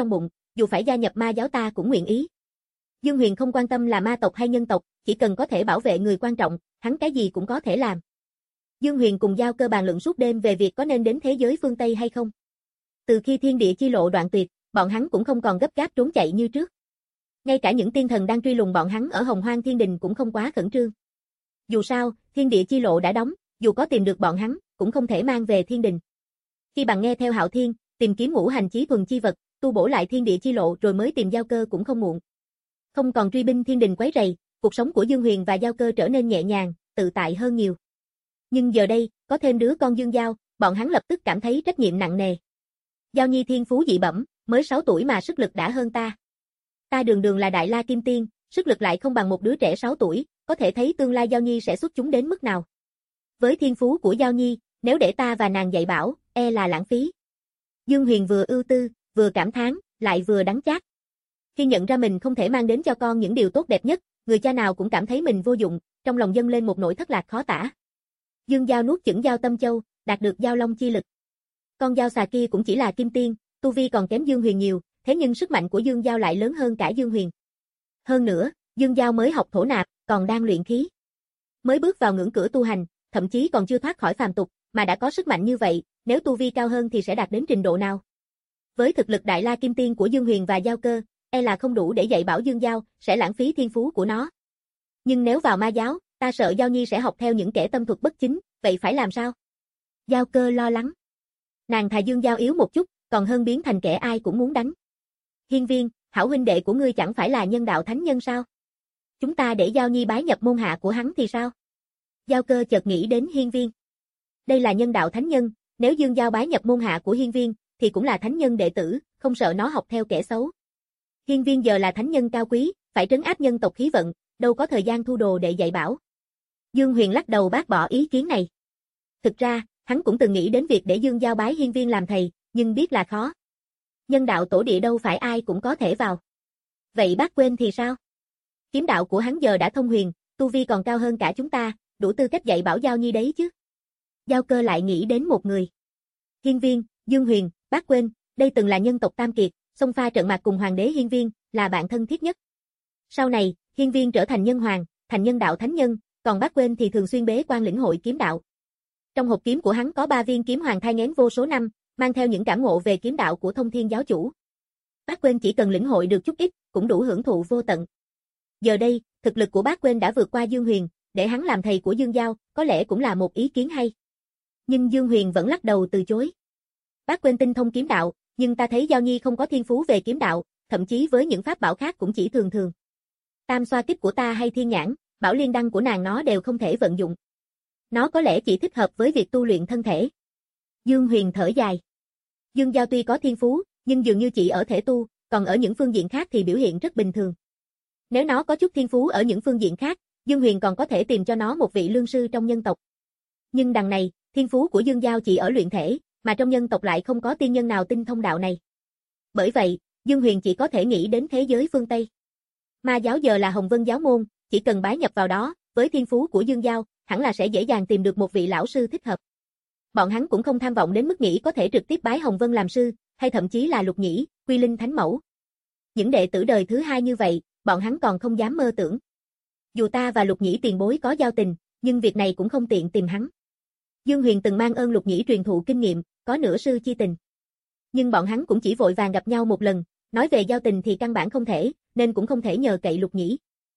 dù phải gia nhập ma giáo ta cũng nguyện ý. Dương Huyền không quan tâm là ma tộc hay nhân tộc, chỉ cần có thể bảo vệ người quan trọng, hắn cái gì cũng có thể làm. Dương Huyền cùng Giao Cơ bàn luận suốt đêm về việc có nên đến thế giới phương Tây hay không. Từ khi thiên địa chi lộ đoạn tuyệt, bọn hắn cũng không còn gấp gáp trốn chạy như trước. Ngay cả những tiên thần đang truy lùng bọn hắn ở Hồng Hoang Thiên Đình cũng không quá khẩn trương. Dù sao, thiên địa chi lộ đã đóng, dù có tìm được bọn hắn, cũng không thể mang về Thiên Đình. Khi bằng nghe theo Hạo Thiên, tìm kiếm ngũ hành chí thuần chi vật, tu bổ lại thiên địa chi lộ rồi mới tìm Giao Cơ cũng không muộn. Không còn truy binh Thiên Đình quấy rầy, cuộc sống của Dương Huyền và Giao Cơ trở nên nhẹ nhàng, tự tại hơn nhiều. Nhưng giờ đây, có thêm đứa con Dương Giao, bọn hắn lập tức cảm thấy trách nhiệm nặng nề. Giao Nhi thiên phú dị bẩm, mới sáu tuổi mà sức lực đã hơn ta. Ta đường đường là Đại La Kim Tiên, sức lực lại không bằng một đứa trẻ sáu tuổi, có thể thấy tương lai Giao Nhi sẽ xuất chúng đến mức nào. Với thiên phú của Giao Nhi, nếu để ta và nàng dạy bảo, e là lãng phí. Dương Huyền vừa ưu tư, vừa cảm thán, lại vừa đắng chát. Khi nhận ra mình không thể mang đến cho con những điều tốt đẹp nhất, người cha nào cũng cảm thấy mình vô dụng, trong lòng dâng lên một nỗi thất lạc khó tả. Dương Giao nuốt chửng Giao Tâm Châu, đạt được Giao Long chi lực. Con Giao Xà kia cũng chỉ là kim tiên, tu vi còn kém Dương Huyền nhiều, thế nhưng sức mạnh của Dương Giao lại lớn hơn cả Dương Huyền. Hơn nữa, Dương Giao mới học thổ nạp, còn đang luyện khí. Mới bước vào ngưỡng cửa tu hành, thậm chí còn chưa thoát khỏi phàm tục, mà đã có sức mạnh như vậy, nếu tu vi cao hơn thì sẽ đạt đến trình độ nào? Với thực lực Đại La Kim Tiên của Dương Huyền và Giao Cơ, e là không đủ để dạy bảo Dương Giao, sẽ lãng phí thiên phú của nó. Nhưng nếu vào ma giáo, ta sợ Giao Nhi sẽ học theo những kẻ tâm thuật bất chính, vậy phải làm sao? Giao Cơ lo lắng. Nàng thà Dương Giao yếu một chút, còn hơn biến thành kẻ ai cũng muốn đánh. Hiên Viên, hảo huynh đệ của ngươi chẳng phải là nhân đạo thánh nhân sao? Chúng ta để Giao Nhi bái nhập môn hạ của hắn thì sao? Giao Cơ chợt nghĩ đến Hiên Viên. Đây là nhân đạo thánh nhân, nếu Dương Giao bái nhập môn hạ của Hiên Viên, thì cũng là thánh nhân đệ tử, không sợ nó học theo kẻ xấu. Hiên Viên giờ là thánh nhân cao quý, phải trấn áp nhân tộc khí vận, đâu có thời gian thu đồ để dạy bảo. Dương Huyền lắc đầu bác bỏ ý kiến này. Thực ra, hắn cũng từng nghĩ đến việc để Dương Giao bái Hiên Viên làm thầy, nhưng biết là khó. Nhân đạo tổ địa đâu phải ai cũng có thể vào. Vậy bác quên thì sao? Kiếm đạo của hắn giờ đã thông huyền, tu vi còn cao hơn cả chúng ta, đủ tư cách dạy bảo Giao Nhi đấy chứ. Giao Cơ lại nghĩ đến một người. Hiên Viên, Dương Huyền, bác quên, đây từng là nhân tộc Tam Kiệt, xông pha trận mạc cùng Hoàng đế Hiên Viên, là bạn thân thiết nhất. Sau này, Hiên Viên trở thành nhân hoàng, thành nhân đạo thánh nhân, còn bác quên thì thường xuyên bế quan lĩnh hội kiếm đạo. Trong hộp kiếm của hắn có ba viên kiếm hoàng thai nghén vô số năm, mang theo những cảm ngộ về kiếm đạo của Thông Thiên giáo chủ. Bác quên chỉ cần lĩnh hội được chút ít, cũng đủ hưởng thụ vô tận. Giờ đây, thực lực của bác quên đã vượt qua Dương Huyền, để hắn làm thầy của Dương Giao, có lẽ cũng là một ý kiến hay. Nhưng Dương Huyền vẫn lắc đầu từ chối. Bác quên tinh thông kiếm đạo, nhưng ta thấy Giao Nhi không có thiên phú về kiếm đạo, thậm chí với những pháp bảo khác cũng chỉ thường thường. Tam xoa kích của ta hay thiên nhãn, bảo liên đăng của nàng nó đều không thể vận dụng. Nó có lẽ chỉ thích hợp với việc tu luyện thân thể. Dương Huyền thở dài. Dương Giao tuy có thiên phú, nhưng dường như chỉ ở thể tu, còn ở những phương diện khác thì biểu hiện rất bình thường. Nếu nó có chút thiên phú ở những phương diện khác, Dương Huyền còn có thể tìm cho nó một vị lương sư trong nhân tộc. Nhưng đằng này, thiên phú của Dương Giao chỉ ở luyện thể, mà trong nhân tộc lại không có tiên nhân nào tinh thông đạo này. Bởi vậy, Dương Huyền chỉ có thể nghĩ đến thế giới phương Tây. Ma giáo giờ là Hồng Vân giáo môn, chỉ cần bái nhập vào đó, với thiên phú của Dương Giao, hẳn là sẽ dễ dàng tìm được một vị lão sư thích hợp. Bọn hắn cũng không tham vọng đến mức nghĩ có thể trực tiếp bái Hồng Vân làm sư, hay thậm chí là Lục Nhĩ, Quy Linh Thánh Mẫu. Những đệ tử đời thứ hai như vậy, bọn hắn còn không dám mơ tưởng. Dù ta và Lục Nhĩ tiền bối có giao tình, nhưng việc này cũng không tiện tìm hắn. Dương Huyền từng mang ơn Lục Nhĩ truyền thụ kinh nghiệm, có nửa sư chi tình. Nhưng bọn hắn cũng chỉ vội vàng gặp nhau một lần, nói về giao tình thì căn bản không thể, nên cũng không thể nhờ cậy Lục Nhĩ.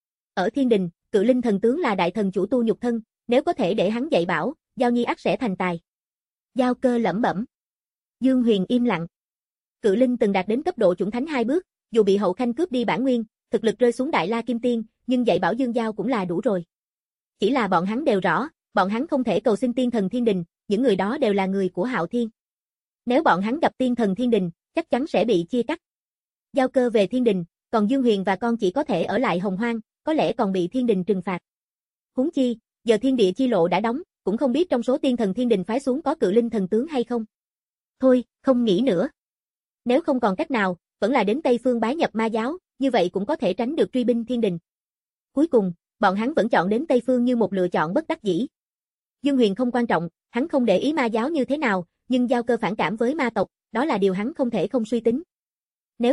Ở Thiên Đình, Cự Linh thần tướng là đại thần chủ tu nhục thân, nếu có thể để hắn dạy bảo, Giao Nhi ắt sẽ thành tài. Giao Cơ lẩm bẩm. Dương Huyền im lặng. Cự Linh từng đạt đến cấp độ chuẩn thánh hai bước, dù bị Hậu Khanh cướp đi bản nguyên, thực lực rơi xuống Đại La Kim Tiên, nhưng dạy bảo Dương Giao cũng là đủ rồi. Chỉ là bọn hắn đều rõ, bọn hắn không thể cầu xin tiên thần Thiên Đình, những người đó đều là người của Hạo Thiên. Nếu bọn hắn gặp tiên thần Thiên Đình, chắc chắn sẽ bị chia cắt. Giao Cơ về Thiên Đình, còn Dương Huyền và con chỉ có thể ở lại Hồng Hoang, có lẽ còn bị Thiên Đình trừng phạt. Huống chi, giờ thiên địa chi lộ đã đóng, cũng không biết trong số tiên thần Thiên Đình phái xuống có Cự Linh thần tướng hay không. Thôi, không nghĩ nữa. Nếu không còn cách nào, vẫn là đến Tây Phương bái nhập ma giáo, như vậy cũng có thể tránh được truy binh Thiên Đình. Cuối cùng, bọn hắn vẫn chọn đến Tây Phương như một lựa chọn bất đắc dĩ. Dương Huyền không quan trọng, hắn không để ý ma giáo như thế nào, nhưng Giao Cơ phản cảm với ma tộc, đó là điều hắn không thể không suy tính. Nếu không,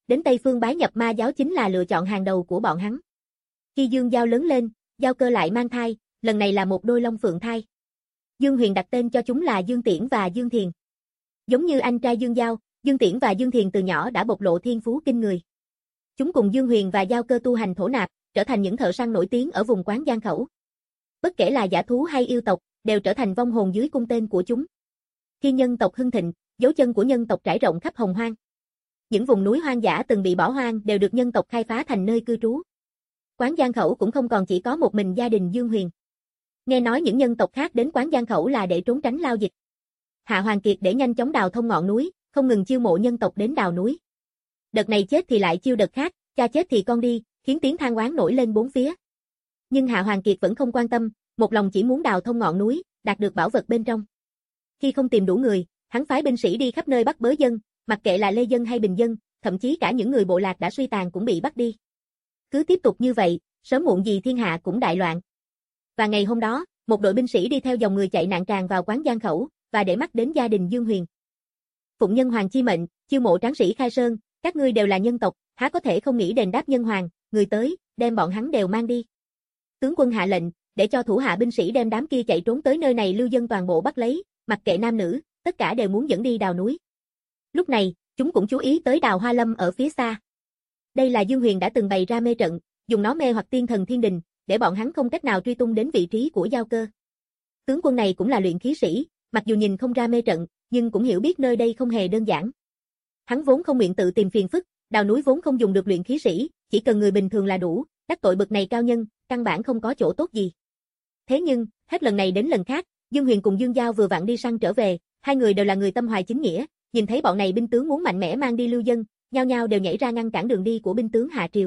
đến Tây Phương bái nhập ma giáo chính là lựa chọn hàng đầu của bọn hắn. Khi Dương Giao lớn lên, Giao Cơ lại mang thai, lần này là một đôi long phượng thai. Dương Huyền đặt tên cho chúng là Dương Tiễn và Dương Thiền. Giống như anh trai Dương Giao, Dương Tiễn và Dương Thiền từ nhỏ đã bộc lộ thiên phú kinh người. Chúng cùng Dương Huyền và Giao Cơ tu hành thổ nạp, trở thành những thợ săn nổi tiếng ở vùng Quán Giang Khẩu. Bất kể là giả thú hay yêu tộc, đều trở thành vong hồn dưới cung tên của chúng. Khi nhân tộc hưng thịnh, dấu chân của nhân tộc trải rộng khắp Hồng Hoang. Những vùng núi hoang dã từng bị bỏ hoang đều được nhân tộc khai phá thành nơi cư trú. Quán Giang Khẩu cũng không còn chỉ có một mình gia đình Dương Huyền. Nghe nói những nhân tộc khác đến Quán Giang Khẩu là để trốn tránh lao dịch. Hạ Hoàng Kiệt để nhanh chóng đào thông ngọn núi, không ngừng chiêu mộ nhân tộc đến đào núi. Đợt này chết thì lại chiêu đợt khác, cha chết thì con đi, khiến tiếng than oán nổi lên bốn phía. Nhưng Hạ Hoàng Kiệt vẫn không quan tâm, một lòng chỉ muốn đào thông ngọn núi, đạt được bảo vật bên trong. Khi không tìm đủ người, hắn phái binh sĩ đi khắp nơi bắt bớ dân, mặc kệ là lê dân hay bình dân, thậm chí cả những người bộ lạc đã suy tàn cũng bị bắt đi. Cứ tiếp tục như vậy, sớm muộn gì thiên hạ cũng đại loạn. Và ngày hôm đó, một đội binh sĩ đi theo dòng người chạy nạn tràn vào Quán Giang Khẩu, và để mắt đến gia đình Dương Huyền. Phụng Nhân Hoàng chi mệnh, chiêu mộ tráng sĩ khai sơn, các ngươi đều là nhân tộc, há có thể không nghĩ đền đáp nhân hoàng, người tới, đem bọn hắn đều mang đi. Tướng quân hạ lệnh, để cho thủ hạ binh sĩ đem đám kia chạy trốn tới nơi này lưu dân toàn bộ bắt lấy, mặc kệ nam nữ, tất cả đều muốn dẫn đi đào núi. Lúc này, chúng cũng chú ý tới Đào Hoa Lâm ở phía xa. Đây là Dương Huyền đã từng bày ra mê trận, dùng nó mê hoặc tiên thần thiên đình, để bọn hắn không cách nào truy tung đến vị trí của Giao Cơ. Tướng quân này cũng là luyện khí sĩ, mặc dù nhìn không ra mê trận, nhưng cũng hiểu biết nơi đây không hề đơn giản. Hắn vốn không nguyện tự tìm phiền phức, đào núi vốn không dùng được luyện khí sĩ, chỉ cần người bình thường là đủ, đắc tội bậc này cao nhân, căn bản không có chỗ tốt gì. Thế nhưng, hết lần này đến lần khác, Dương Huyền cùng Dương Giao vừa vặn đi săn trở về, hai người đều là người tâm hoài chính nghĩa, nhìn thấy bọn này binh tướng muốn mạnh mẽ mang đi lưu dân, nhao nhao đều nhảy ra ngăn cản đường đi của binh tướng Hạ Triều.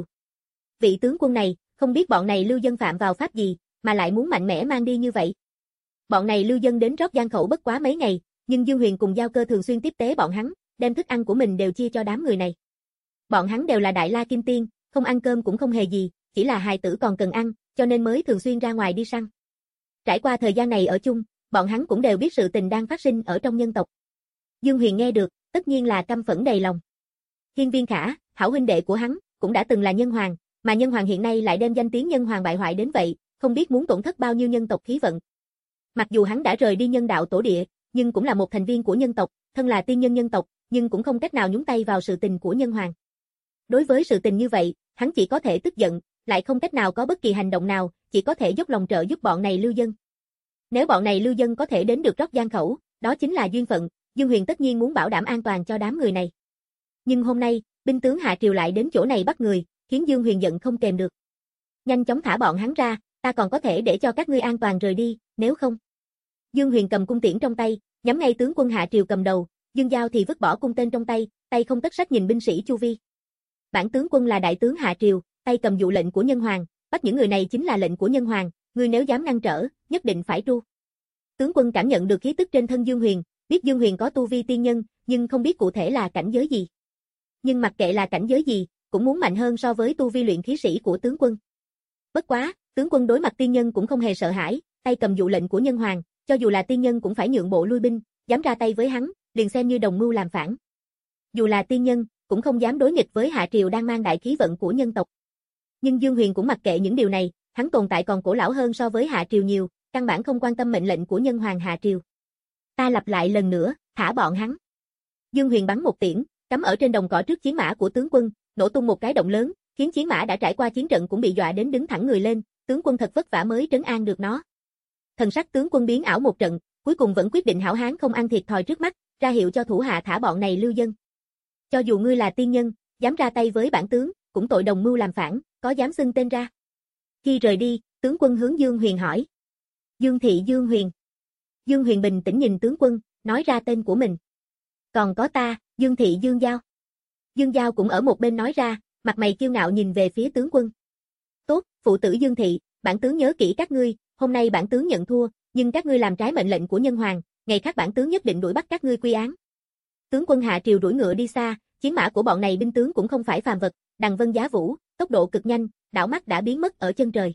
Vị tướng quân này, không biết bọn này lưu dân phạm vào pháp gì, mà lại muốn mạnh mẽ mang đi như vậy. Bọn này lưu dân đến Rót Giang Khẩu bất quá mấy ngày, nhưng Dương Huyền cùng Giao Cơ thường xuyên tiếp tế bọn hắn, đem thức ăn của mình đều chia cho đám người này. Bọn hắn đều là Đại La Kim Tiên, không ăn cơm cũng không hề gì, chỉ là hài tử còn cần ăn, cho nên mới thường xuyên ra ngoài đi săn. Trải qua thời gian này ở chung, bọn hắn cũng đều biết sự tình đang phát sinh ở trong nhân tộc. Dương Huyền nghe được, tất nhiên là căm phẫn đầy lòng. Hiên Viên Khả, hảo huynh đệ của hắn, cũng đã từng là nhân hoàng, mà nhân hoàng hiện nay lại đem danh tiếng nhân hoàng bại hoại đến vậy, không biết muốn tổn thất bao nhiêu nhân tộc khí vận. Mặc dù hắn đã rời đi nhân đạo tổ địa, nhưng cũng là một thành viên của nhân tộc, thân là tiên nhân nhân tộc, nhưng cũng không cách nào nhúng tay vào sự tình của nhân hoàng. Đối với sự tình như vậy, hắn chỉ có thể tức giận, lại không cách nào có bất kỳ hành động nào, chỉ có thể dốc lòng trợ giúp bọn này lưu dân. Nếu bọn này lưu dân có thể đến được Rót Giang Khẩu, đó chính là duyên phận, Dương Huyền tất nhiên muốn bảo đảm an toàn cho đám người này. Nhưng hôm nay, binh tướng Hạ Triều lại đến chỗ này bắt người, khiến Dương Huyền giận không kềm được. Nhanh chóng thả bọn hắn ra, ta còn có thể để cho các ngươi an toàn rời đi, nếu không. Dương Huyền cầm cung tiễn trong tay, nhắm ngay tướng quân Hạ Triều cầm đầu, Dương Giao thì vứt bỏ cung tên trong tay, tay không tất sách nhìn binh sĩ chu vi. Bản tướng quân là đại tướng Hạ Triều, tay cầm dụ lệnh của nhân hoàng, bắt những người này chính là lệnh của nhân hoàng, ngươi nếu dám ngăn trở, nhất định phải tru. Tướng quân cảm nhận được khí tức trên thân Dương Huyền, biết Dương Huyền có tu vi tiên nhân, nhưng không biết cụ thể là cảnh giới gì. Nhưng mặc kệ là cảnh giới gì, cũng muốn mạnh hơn so với tu vi luyện khí sĩ của tướng quân. Bất quá, tướng quân đối mặt tiên nhân cũng không hề sợ hãi, tay cầm dụ lệnh của nhân hoàng, cho dù là tiên nhân cũng phải nhượng bộ lui binh, dám ra tay với hắn, liền xem như đồng mưu làm phản. Dù là tiên nhân, cũng không dám đối nghịch với Hạ Triều đang mang đại khí vận của nhân tộc. Nhưng Dương Huyền cũng mặc kệ những điều này, hắn tồn tại còn cổ lão hơn so với Hạ Triều nhiều, căn bản không quan tâm mệnh lệnh của nhân hoàng Hạ Triều. Ta lặp lại lần nữa, thả bọn hắn. Dương Huyền bắn một tiễn, cắm ở trên đồng cỏ trước chiến mã của tướng quân, nổ tung một cái động lớn, khiến chiến mã đã trải qua chiến trận cũng bị dọa đến đứng thẳng người lên, tướng quân thật vất vả mới trấn an được nó. Thần sắc tướng quân biến ảo một trận, cuối cùng vẫn quyết định hảo hán không ăn thiệt thòi trước mắt, ra hiệu cho thủ hạ thả bọn này lưu dân. Cho dù ngươi là tiên nhân, dám ra tay với bản tướng, cũng tội đồng mưu làm phản, có dám xưng tên ra. Khi rời đi, tướng quân hướng Dương Huyền hỏi. Dương thị Dương Huyền. Dương Huyền bình tĩnh nhìn tướng quân, nói ra tên của mình. Còn có ta, Dương thị Dương Giao. Dương Giao cũng ở một bên nói ra, mặt mày kiêu ngạo nhìn về phía tướng quân. Tốt, phụ tử Dương thị, bản tướng nhớ kỹ các ngươi, hôm nay bản tướng nhận thua, nhưng các ngươi làm trái mệnh lệnh của nhân hoàng, ngày khác bản tướng nhất định đuổi bắt các ngươi quy án. Tướng quân Hạ Triều đuổi ngựa đi xa, chiến mã của bọn này binh tướng cũng không phải phàm vật, đằng vân giá vũ, tốc độ cực nhanh, đảo mắt đã biến mất ở chân trời.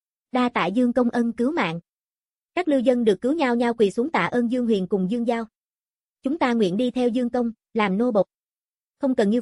Đa tạ Dương công ân cứu mạng. Các lưu dân được cứu nhau nhau quỳ xuống tạ ơn Dương Huyền cùng Dương Giao. Chúng ta nguyện đi theo Dương công, làm nô bộc. Không cần như vậy,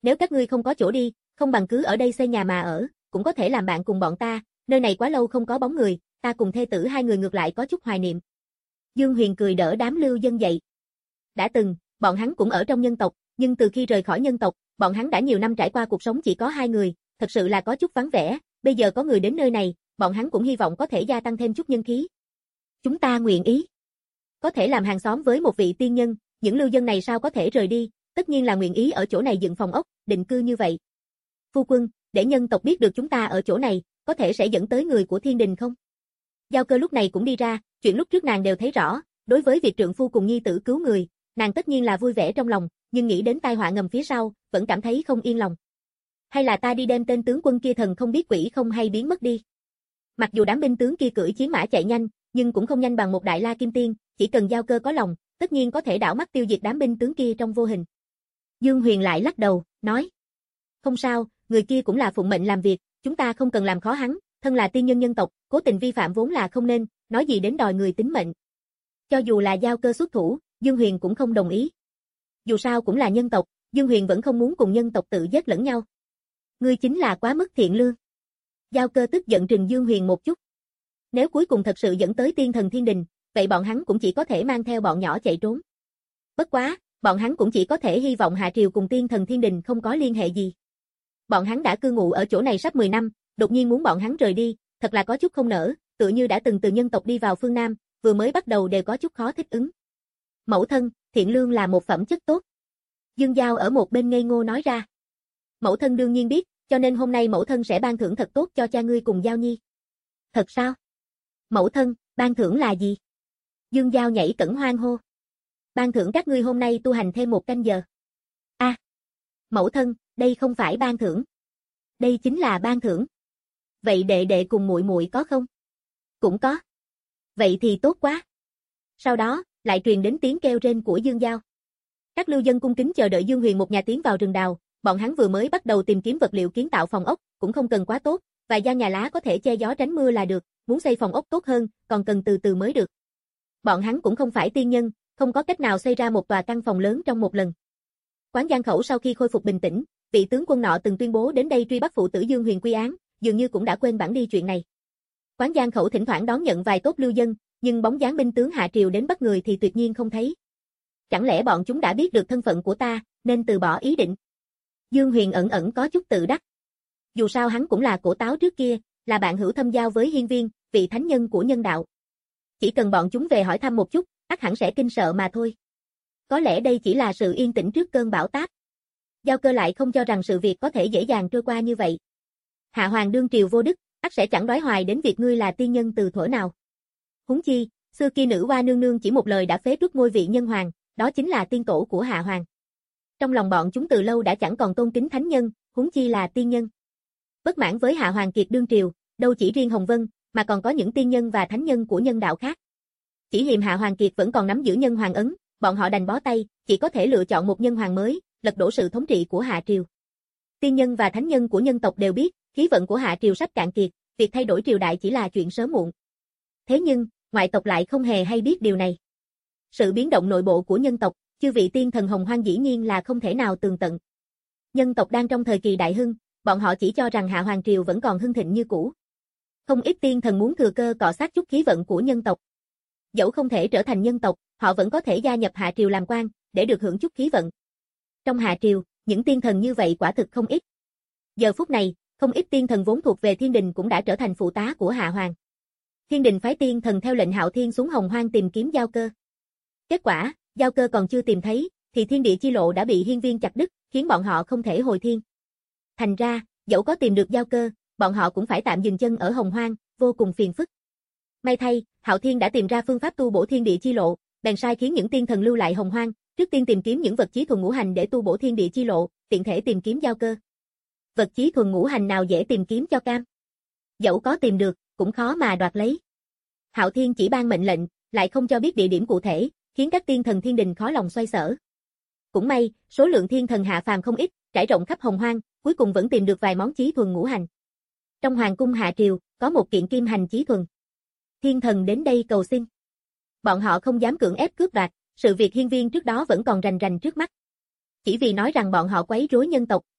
nếu các ngươi không có chỗ đi, không bằng cứ ở đây xây nhà mà ở, cũng có thể làm bạn cùng bọn ta, nơi này quá lâu không có bóng người, ta cùng thê tử hai người ngược lại có chút hoài niệm. Dương Huyền cười đỡ đám lưu dân dậy. Đã từng, bọn hắn cũng ở trong nhân tộc, nhưng từ khi rời khỏi nhân tộc, bọn hắn đã nhiều năm trải qua cuộc sống chỉ có hai người, thật sự là có chút vắng vẻ, bây giờ có người đến nơi này, bọn hắn cũng hy vọng có thể gia tăng thêm chút nhân khí. Chúng ta nguyện ý. Có thể làm hàng xóm với một vị tiên nhân, những lưu dân này sao có thể rời đi, tất nhiên là nguyện ý ở chỗ này dựng phòng ốc, định cư như vậy. Phu quân, để nhân tộc biết được chúng ta ở chỗ này, có thể sẽ dẫn tới người của thiên đình không? Giao Cơ lúc này cũng đi ra, chuyện lúc trước nàng đều thấy rõ, đối với việc trượng phu cùng nhi tử cứu người, nàng tất nhiên là vui vẻ trong lòng, nhưng nghĩ đến tai họa ngầm phía sau, vẫn cảm thấy không yên lòng. Hay là ta đi đem tên tướng quân kia thần không biết quỷ không hay biến mất đi. Mặc dù đám binh tướng kia cưỡi chiến mã chạy nhanh, nhưng cũng không nhanh bằng một đại la kim tiên, chỉ cần Giao Cơ có lòng, tất nhiên có thể đảo mắt tiêu diệt đám binh tướng kia trong vô hình. Dương Huyền lại lắc đầu, nói: "Không sao, người kia cũng là phụng mệnh làm việc, chúng ta không cần làm khó hắn, thân là tiên nhân nhân tộc, cố tình vi phạm vốn là không nên, nói gì đến đòi người tính mệnh." Cho dù là Giao Cơ xuất thủ, Dương Huyền cũng không đồng ý. Dù sao cũng là nhân tộc, Dương Huyền vẫn không muốn cùng nhân tộc tự giết lẫn nhau. Ngươi chính là quá mức thiện lương. Giao Cơ tức giận trừng Dương Huyền một chút. Nếu cuối cùng thật sự dẫn tới tiên thần thiên đình, vậy bọn hắn cũng chỉ có thể mang theo bọn nhỏ chạy trốn. Bất quá, bọn hắn cũng chỉ có thể hy vọng Hạ Triều cùng tiên thần thiên đình không có liên hệ gì. Bọn hắn đã cư ngụ ở chỗ này sắp mười năm, đột nhiên muốn bọn hắn rời đi, thật là có chút không nỡ, tựa như đã từng từ nhân tộc đi vào phương Nam, vừa mới bắt đầu đều có chút khó thích ứng. Mẫu thân, thiện lương là một phẩm chất tốt. Dương Giao ở một bên ngây ngô nói ra. Mẫu thân đương nhiên biết, cho nên hôm nay mẫu thân sẽ ban thưởng thật tốt cho cha ngươi cùng Giao Nhi. Thật sao? Mẫu thân, ban thưởng là gì? Dương Giao nhảy cẫng hoang hô. Ban thưởng các ngươi hôm nay tu hành thêm một canh giờ. A, à, mẫu thân, đây không phải ban thưởng. Đây chính là ban thưởng. Vậy đệ đệ cùng muội muội có không? Cũng có. Vậy thì tốt quá. Sau đó, lại truyền đến tiếng kêu rên của Dương Giao. Các lưu dân cung kính chờ đợi Dương Huyền một nhà tiến vào rừng đào, bọn hắn vừa mới bắt đầu tìm kiếm vật liệu kiến tạo phòng ốc, cũng không cần quá tốt, vài gian nhà lá có thể che gió tránh mưa là được, muốn xây phòng ốc tốt hơn, còn cần từ từ mới được. Bọn hắn cũng không phải tiên nhân, không có cách nào xây ra một tòa căn phòng lớn trong một lần. Quán Giang Khẩu sau khi khôi phục bình tĩnh, vị tướng quân nọ từng tuyên bố đến đây truy bắt phụ tử Dương Huyền quy án, dường như cũng đã quên bản đi chuyện này. Quán Giang Khẩu thỉnh thoảng đón nhận vài tốt lưu dân, nhưng bóng dáng binh tướng Hạ Triều đến bắt người thì tuyệt nhiên không thấy. Chẳng lẽ bọn chúng đã biết được thân phận của ta, nên từ bỏ ý định? Dương Huyền ẩn ẩn có chút tự đắc. Dù sao hắn cũng là cổ táo trước kia, là bạn hữu thâm giao với Hiên Viên, vị thánh nhân của nhân đạo. Chỉ cần bọn chúng về hỏi thăm một chút, ắt hẳn sẽ kinh sợ mà thôi. Có lẽ đây chỉ là sự yên tĩnh trước cơn bão táp. Giao Cơ lại không cho rằng sự việc có thể dễ dàng trôi qua như vậy. Hạ Hoàng đương triều vô đức, ắt sẽ chẳng đoái hoài đến việc ngươi là tiên nhân từ thuở nào. Huống chi, xưa kia nữ hoa nương nương chỉ một lời đã phế truất ngôi vị nhân hoàng, đó chính là tiên tổ của Hạ Hoàng. Trong lòng bọn chúng từ lâu đã chẳng còn tôn kính thánh nhân, huống chi là tiên nhân. Bất mãn với Hạ Hoàng kiệt đương triều, đâu chỉ riêng Hồng Vân, mà còn có những tiên nhân và thánh nhân của nhân đạo khác. Chỉ hiềm Hạ Hoàng kiệt vẫn còn nắm giữ nhân hoàng ấn, bọn họ đành bó tay, chỉ có thể lựa chọn một nhân hoàng mới, lật đổ sự thống trị của Hạ Triều. Tiên nhân và thánh nhân của nhân tộc đều biết, khí vận của Hạ Triều sắp cạn kiệt, việc thay đổi triều đại chỉ là chuyện sớm muộn. Thế nhưng, ngoại tộc lại không hề hay biết điều này. Sự biến động nội bộ của nhân tộc, chư vị tiên thần hồng hoang dĩ nhiên là không thể nào tường tận. Nhân tộc đang trong thời kỳ đại hưng, bọn họ chỉ cho rằng Hạ Hoàng Triều vẫn còn hưng thịnh như cũ. Không ít tiên thần muốn thừa cơ cọ sát chút khí vận của nhân tộc. Dẫu không thể trở thành nhân tộc, họ vẫn có thể gia nhập Hạ Triều làm quan, để được hưởng chút khí vận. Trong Hạ Triều, những tiên thần như vậy quả thực không ít. Giờ phút này, không ít tiên thần vốn thuộc về thiên đình cũng đã trở thành phụ tá của Hạ Hoàng. Thiên đình phái tiên thần theo lệnh Hạo Thiên xuống Hồng Hoang tìm kiếm Giao Cơ. Kết quả, Giao Cơ còn chưa tìm thấy, thì thiên địa chi lộ đã bị Hiên Viên chặt đứt, khiến bọn họ không thể hồi thiên. Thành ra, dẫu có tìm được Giao Cơ, bọn họ cũng phải tạm dừng chân ở Hồng Hoang, vô cùng phiền phức. May thay, Hạo Thiên đã tìm ra phương pháp tu bổ thiên địa chi lộ, bèn sai khiến những tiên thần lưu lại Hồng Hoang, trước tiên tìm kiếm những vật chí thuần ngũ hành để tu bổ thiên địa chi lộ, tiện thể tìm kiếm Giao Cơ. Vật chí thuần ngũ hành nào dễ tìm kiếm cho cam? Dẫu có tìm được, cũng khó mà đoạt lấy. Hạo Thiên chỉ ban mệnh lệnh, lại không cho biết địa điểm cụ thể, khiến các tiên thần thiên đình khó lòng xoay sở. Cũng may, số lượng thiên thần hạ phàm không ít, trải rộng khắp Hồng Hoang, cuối cùng vẫn tìm được vài món chí thuần ngũ hành. Trong hoàng cung Hạ Triều, có một kiện kim hành chí thuần. Thiên thần đến đây cầu xin. Bọn họ không dám cưỡng ép cướp đoạt, sự việc Hiên Viên trước đó vẫn còn rành rành trước mắt. Chỉ vì nói rằng bọn họ quấy rối nhân tộc,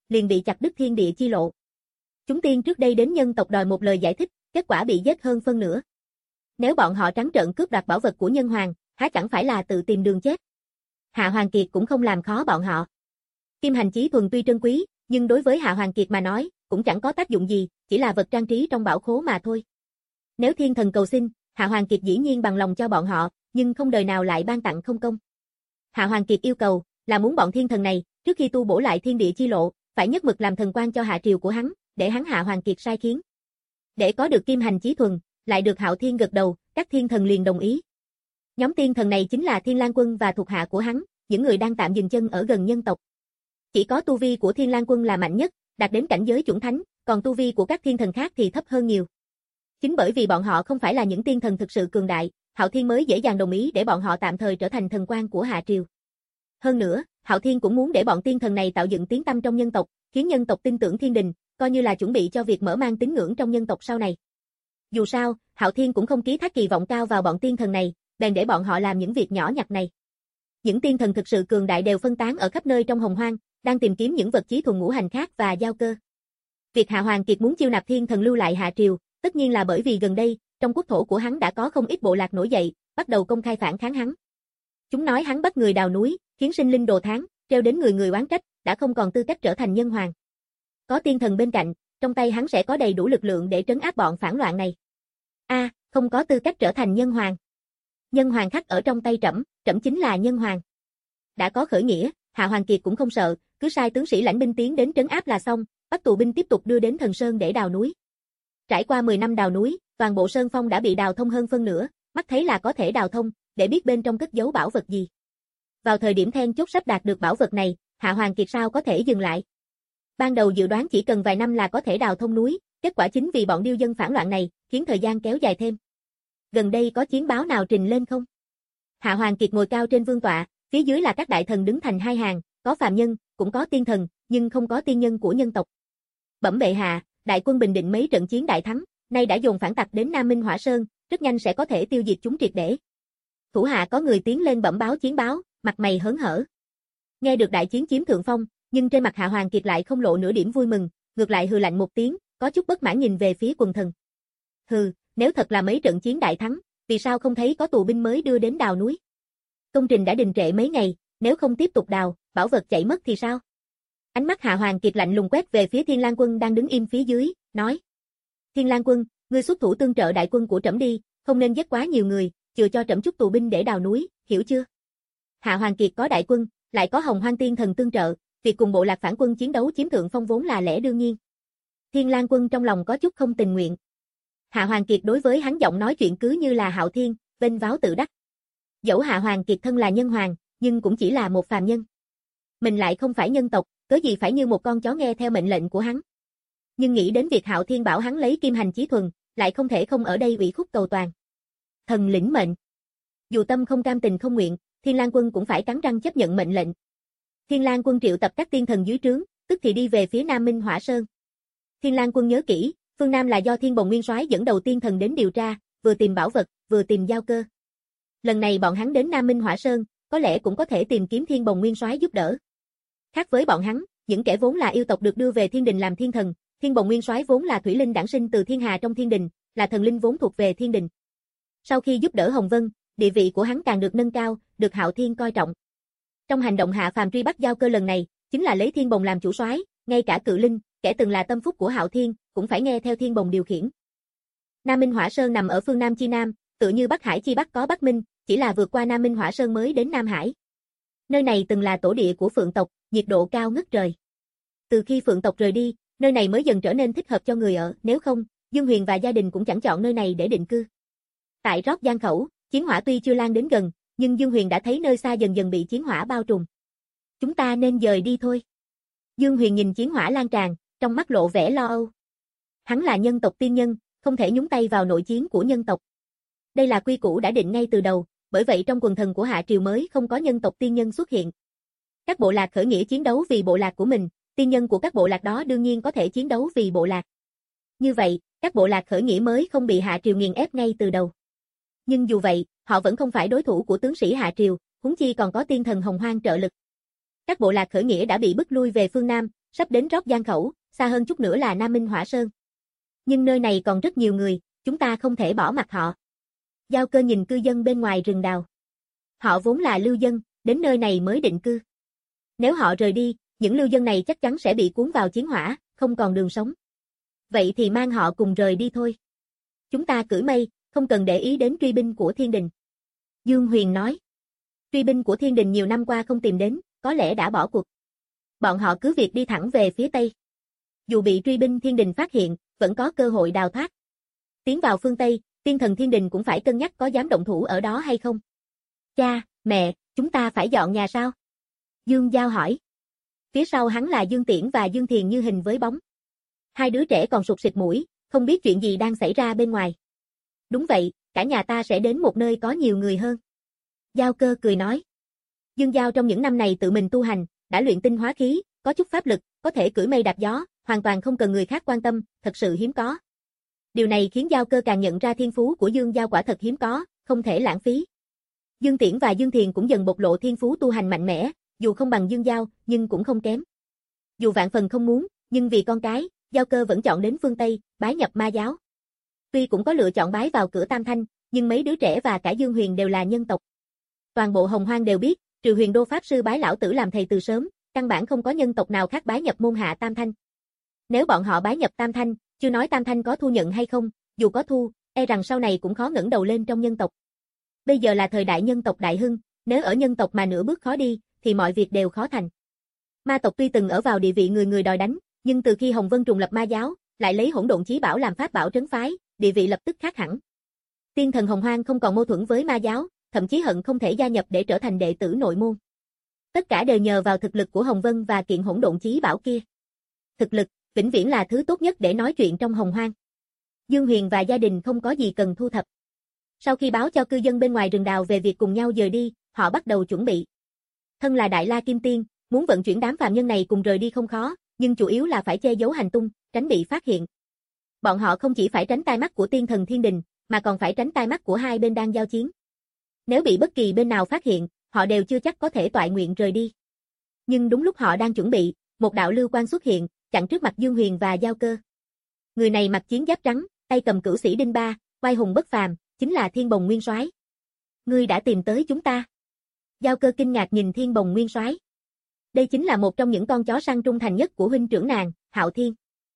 liền bị chặt đứt thiên địa chi lộ. Chúng tiên trước đây đến nhân tộc đòi một lời giải thích, kết quả bị giết hơn phân nửa. Nếu bọn họ trắng trợn cướp đoạt bảo vật của nhân hoàng, há chẳng phải là tự tìm đường chết. Hạ Hoàng Kiệt cũng không làm khó bọn họ. Kim hành chí thuần tuy trân quý, nhưng đối với Hạ Hoàng Kiệt mà nói, cũng chẳng có tác dụng gì, chỉ là vật trang trí trong bảo khố mà thôi. Nếu thiên thần cầu xin, Hạ Hoàng Kiệt dĩ nhiên bằng lòng cho bọn họ, nhưng không đời nào lại ban tặng không công. Hạ Hoàng Kiệt yêu cầu là muốn bọn thiên thần này, trước khi tu bổ lại thiên địa chi lộ, phải nhất mực làm thần quan cho hạ triều của hắn, để hắn Hạ Hoàng Kiệt sai khiến. Để có được kim hành chí thuần, lại được Hạo Thiên gật đầu, các thiên thần liền đồng ý. Nhóm tiên thần này chính là Thiên Lang Quân và thuộc hạ của hắn, những người đang tạm dừng chân ở gần nhân tộc. Chỉ có tu vi của Thiên Lang Quân là mạnh nhất, đạt đến cảnh giới chuẩn thánh, còn tu vi của các thiên thần khác thì thấp hơn nhiều. Chính bởi vì bọn họ không phải là những tiên thần thực sự cường đại, Hạo Thiên mới dễ dàng đồng ý để bọn họ tạm thời trở thành thần quan của hạ triều. Hơn nữa, Hạo Thiên cũng muốn để bọn tiên thần này tạo dựng tiếng tăm trong nhân tộc, khiến nhân tộc tin tưởng thiên đình, coi như là chuẩn bị cho việc mở mang tín ngưỡng trong nhân tộc sau này. Dù sao, Hạo Thiên cũng không ký thác kỳ vọng cao vào bọn tiên thần này, bèn để bọn họ làm những việc nhỏ nhặt này. Những tiên thần thực sự cường đại đều phân tán ở khắp nơi trong hồng hoang, đang tìm kiếm những vật chí thuần ngũ hành khác và giao cơ. Việc Hạ Hoàng Kiệt muốn chiêu nạp thiên thần lưu lại hạ triều, tất nhiên là bởi vì gần đây, trong quốc thổ của hắn đã có không ít bộ lạc nổi dậy, bắt đầu công khai phản kháng hắn. Chúng nói hắn bắt người đào núi, khiến sinh linh đồ thán, treo đến người người oán trách, đã không còn tư cách trở thành nhân hoàng. Có tiên thần bên cạnh, trong tay hắn sẽ có đầy đủ lực lượng để trấn áp bọn phản loạn này. A, à, không có tư cách trở thành nhân hoàng. Nhân hoàng khắc ở trong tay trẫm, trẫm chính là nhân hoàng. Đã có khởi nghĩa, Hạ Hoàng Kiệt cũng không sợ, cứ sai tướng sĩ lãnh binh tiến đến trấn áp là xong, bắt tù binh tiếp tục đưa đến Thần Sơn để đào núi. Trải qua mười năm đào núi, toàn bộ sơn phong đã bị đào thông hơn phân nửa, mắt thấy là có thể đào thông, để biết bên trong cất giấu bảo vật gì. Vào thời điểm then chốt sắp đạt được bảo vật này, Hạ Hoàng Kiệt sao có thể dừng lại. Ban đầu dự đoán chỉ cần vài năm là có thể đào thông núi, kết quả chính vì bọn điêu dân phản loạn này, khiến thời gian kéo dài thêm. Gần đây có chiến báo nào trình lên không? Hạ Hoàng Kiệt ngồi cao trên vương tọa, phía dưới là các đại thần đứng thành hai hàng, có phàm nhân, cũng có tiên thần, nhưng không có tiên nhân của nhân tộc. Bẩm bệ hạ, đại quân bình định mấy trận chiến đại thắng, nay đã dồn phản tặc đến Nam Minh Hỏa Sơn, rất nhanh sẽ có thể tiêu diệt chúng triệt để. Thủ hạ có người tiến lên bẩm báo chiến báo, mặt mày hớn hở. Nghe được đại chiến chiếm thượng phong, nhưng trên mặt Hạ Hoàng Kiệt lại không lộ nửa điểm vui mừng, ngược lại hừ lạnh một tiếng, có chút bất mãn nhìn về phía quần thần. Hừ, nếu thật là mấy trận chiến đại thắng, vì sao không thấy có tù binh mới đưa đến đào núi? Công trình đã đình trệ mấy ngày, nếu không tiếp tục đào, bảo vật chạy mất thì sao? Ánh mắt Hạ Hoàng Kiệt lạnh lùng quét về phía Thiên Lang Quân đang đứng im phía dưới, nói: Thiên Lang Quân, ngươi xuất thủ tương trợ đại quân của trẫm đi, không nên giết quá nhiều người, chừa cho trẫm chút tù binh để đào núi, hiểu chưa? Hạ Hoàng Kiệt có đại quân, lại có Hồng Hoang tiên thần tương trợ, việc cùng bộ lạc phản quân chiến đấu chiếm thượng phong vốn là lẽ đương nhiên. Thiên Lang Quân trong lòng có chút không tình nguyện. Hạ Hoàng Kiệt đối với hắn giọng nói chuyện cứ như là Hạo Thiên, vênh váo tự đắc. Dẫu Hạ Hoàng Kiệt thân là nhân hoàng, nhưng cũng chỉ là một phàm nhân. Mình lại không phải nhân tộc, cớ gì phải như một con chó nghe theo mệnh lệnh của hắn. Nhưng nghĩ đến việc Hạo Thiên bảo hắn lấy kim hành chí thuần, lại không thể không ở đây ủy khúc cầu toàn. Thần lĩnh mệnh. Dù tâm không cam tình không nguyện, Thiên Lang Quân cũng phải cắn răng chấp nhận mệnh lệnh. Thiên Lang Quân triệu tập các tiên thần dưới trướng, tức thì đi về phía Nam Minh Hỏa Sơn. Thiên Lang Quân nhớ kỹ, phương Nam là do Thiên Bồng Nguyên Soái dẫn đầu tiên thần đến điều tra, vừa tìm bảo vật, vừa tìm giao cơ. Lần này bọn hắn đến Nam Minh Hỏa Sơn, có lẽ cũng có thể tìm kiếm Thiên Bồng Nguyên Soái giúp đỡ. Khác với bọn hắn, những kẻ vốn là yêu tộc được đưa về thiên đình làm thiên thần, Thiên Bồng Nguyên Soái vốn là thủy linh đản sinh từ thiên hà trong thiên đình, là thần linh vốn thuộc về thiên đình. Sau khi giúp đỡ Hồng Vân, địa vị của hắn càng được nâng cao, được Hạo Thiên coi trọng. Trong hành động hạ phàm truy bắt giao cơ lần này, chính là lấy Thiên Bồng làm chủ soái, ngay cả Cự Linh, kẻ từng là tâm phúc của Hạo Thiên, cũng phải nghe theo Thiên Bồng điều khiển. Nam Minh Hỏa Sơn nằm ở phương Nam chi Nam, tựa như Bắc Hải chi Bắc có Bắc Minh, chỉ là vượt qua Nam Minh Hỏa Sơn mới đến Nam Hải. Nơi này từng là tổ địa của Phượng tộc, nhiệt độ cao ngất trời. Từ khi Phượng tộc rời đi, nơi này mới dần trở nên thích hợp cho người ở, nếu không, Dương Huyền và gia đình cũng chẳng chọn nơi này để định cư. Tại Rót Giang Khẩu, chiến hỏa tuy chưa lan đến gần, nhưng Dương Huyền đã thấy nơi xa dần dần bị chiến hỏa bao trùm. Chúng ta nên dời đi thôi. Dương Huyền nhìn chiến hỏa lan tràn, trong mắt lộ vẻ lo âu. Hắn là nhân tộc tiên nhân, không thể nhúng tay vào nội chiến của nhân tộc. Đây là quy củ đã định ngay từ đầu, bởi vậy trong quần thần của Hạ Triều mới không có nhân tộc tiên nhân xuất hiện. Các bộ lạc khởi nghĩa chiến đấu vì bộ lạc của mình, tiên nhân của các bộ lạc đó đương nhiên có thể chiến đấu vì bộ lạc. Như vậy, các bộ lạc khởi nghĩa mới không bị Hạ Triều nghiền ép ngay từ đầu. Nhưng dù vậy, họ vẫn không phải đối thủ của tướng sĩ Hạ Triều, huống chi còn có tiên thần Hồng Hoang trợ lực. Các bộ lạc khởi nghĩa đã bị bức lui về phương Nam, Sắp đến Rót Giang khẩu, xa hơn chút nữa là Nam Minh Hỏa Sơn. Nhưng nơi này còn rất nhiều người, chúng ta không thể bỏ mặc họ. Giao Cơ nhìn cư dân bên ngoài rừng đào. Họ vốn là lưu dân, đến nơi này mới định cư. Nếu họ rời đi, những lưu dân này chắc chắn sẽ bị cuốn vào chiến hỏa, không còn đường sống. Vậy thì mang họ cùng rời đi thôi. Chúng ta cưỡi mây, không cần để ý đến truy binh của Thiên Đình. Dương Huyền nói. Truy binh của Thiên Đình nhiều năm qua không tìm đến, có lẽ đã bỏ cuộc. Bọn họ cứ việc đi thẳng về phía Tây. Dù bị truy binh Thiên Đình phát hiện, vẫn có cơ hội đào thoát. Tiến vào phương Tây, tiên thần Thiên Đình cũng phải cân nhắc có dám động thủ ở đó hay không. Cha, mẹ, chúng ta phải dọn nhà sao? Dương Giao hỏi. Phía sau hắn là Dương Tiễn và Dương Thiền như hình với bóng. Hai đứa trẻ còn sụt sịt mũi, không biết chuyện gì đang xảy ra bên ngoài. Đúng vậy, cả nhà ta sẽ đến một nơi có nhiều người hơn. Giao Cơ cười nói. Dương Giao trong những năm này tự mình tu hành, đã luyện tinh hóa khí, có chút pháp lực, có thể cưỡi mây đạp gió, hoàn toàn không cần người khác quan tâm, thật sự hiếm có. Điều này khiến Giao Cơ càng nhận ra thiên phú của Dương Giao quả thật hiếm có, không thể lãng phí. Dương Tiễn và Dương Thiền cũng dần bộc lộ thiên phú tu hành mạnh mẽ, dù không bằng Dương Giao, nhưng cũng không kém. Dù vạn phần không muốn, nhưng vì con cái, Giao Cơ vẫn chọn đến phương Tây, bái nhập ma giáo. Tuy cũng có lựa chọn bái vào cửa Tam Thanh, nhưng mấy đứa trẻ và cả Dương Huyền đều là nhân tộc. Toàn bộ Hồng Hoang đều biết, trừ Huyền Đô Pháp Sư bái lão tử làm thầy từ sớm, căn bản không có nhân tộc nào khác bái nhập môn hạ Tam Thanh. Nếu bọn họ bái nhập Tam Thanh, chưa nói Tam Thanh có thu nhận hay không, dù có thu, e rằng sau này cũng khó ngẩng đầu lên trong nhân tộc. Bây giờ là thời đại nhân tộc đại hưng, nếu ở nhân tộc mà nửa bước khó đi, thì mọi việc đều khó thành. Ma tộc tuy từng ở vào địa vị người người đòi đánh, nhưng từ khi Hồng Vân trùng lập ma giáo, lại lấy hỗn độn chí bảo làm pháp bảo trấn phái, địa vị lập tức khác hẳn. Tiên thần Hồng Hoang không còn mâu thuẫn với ma giáo, thậm chí hận không thể gia nhập để trở thành đệ tử nội môn. Tất cả đều nhờ vào thực lực của Hồng Vân và kiện hỗn độn chí bảo kia. Thực lực, vĩnh viễn là thứ tốt nhất để nói chuyện trong Hồng Hoang. Dương Huyền và gia đình không có gì cần thu thập. Sau khi báo cho cư dân bên ngoài rừng đào về việc cùng nhau dời đi, họ bắt đầu chuẩn bị. Thân là Đại La Kim Tiên, muốn vận chuyển đám phàm nhân này cùng rời đi không khó, nhưng chủ yếu là phải che giấu hành tung, tránh bị phát hiện. Bọn họ không chỉ phải tránh tai mắt của tiên thần Thiên Đình, mà còn phải tránh tai mắt của hai bên đang giao chiến. Nếu bị bất kỳ bên nào phát hiện, họ đều chưa chắc có thể toại nguyện rời đi. Nhưng đúng lúc họ đang chuẩn bị, một đạo lưu quang xuất hiện, chặn trước mặt Dương Huyền và Giao Cơ. Người này mặc chiến giáp trắng, tay cầm cửu sĩ đinh ba, oai hùng bất phàm, chính là Thiên Bồng Nguyên Soái. Ngươi đã tìm tới chúng ta. Giao Cơ kinh ngạc nhìn Thiên Bồng Nguyên Soái. Đây chính là một trong những con chó săn trung thành nhất của huynh trưởng nàng, Hạo Thiên.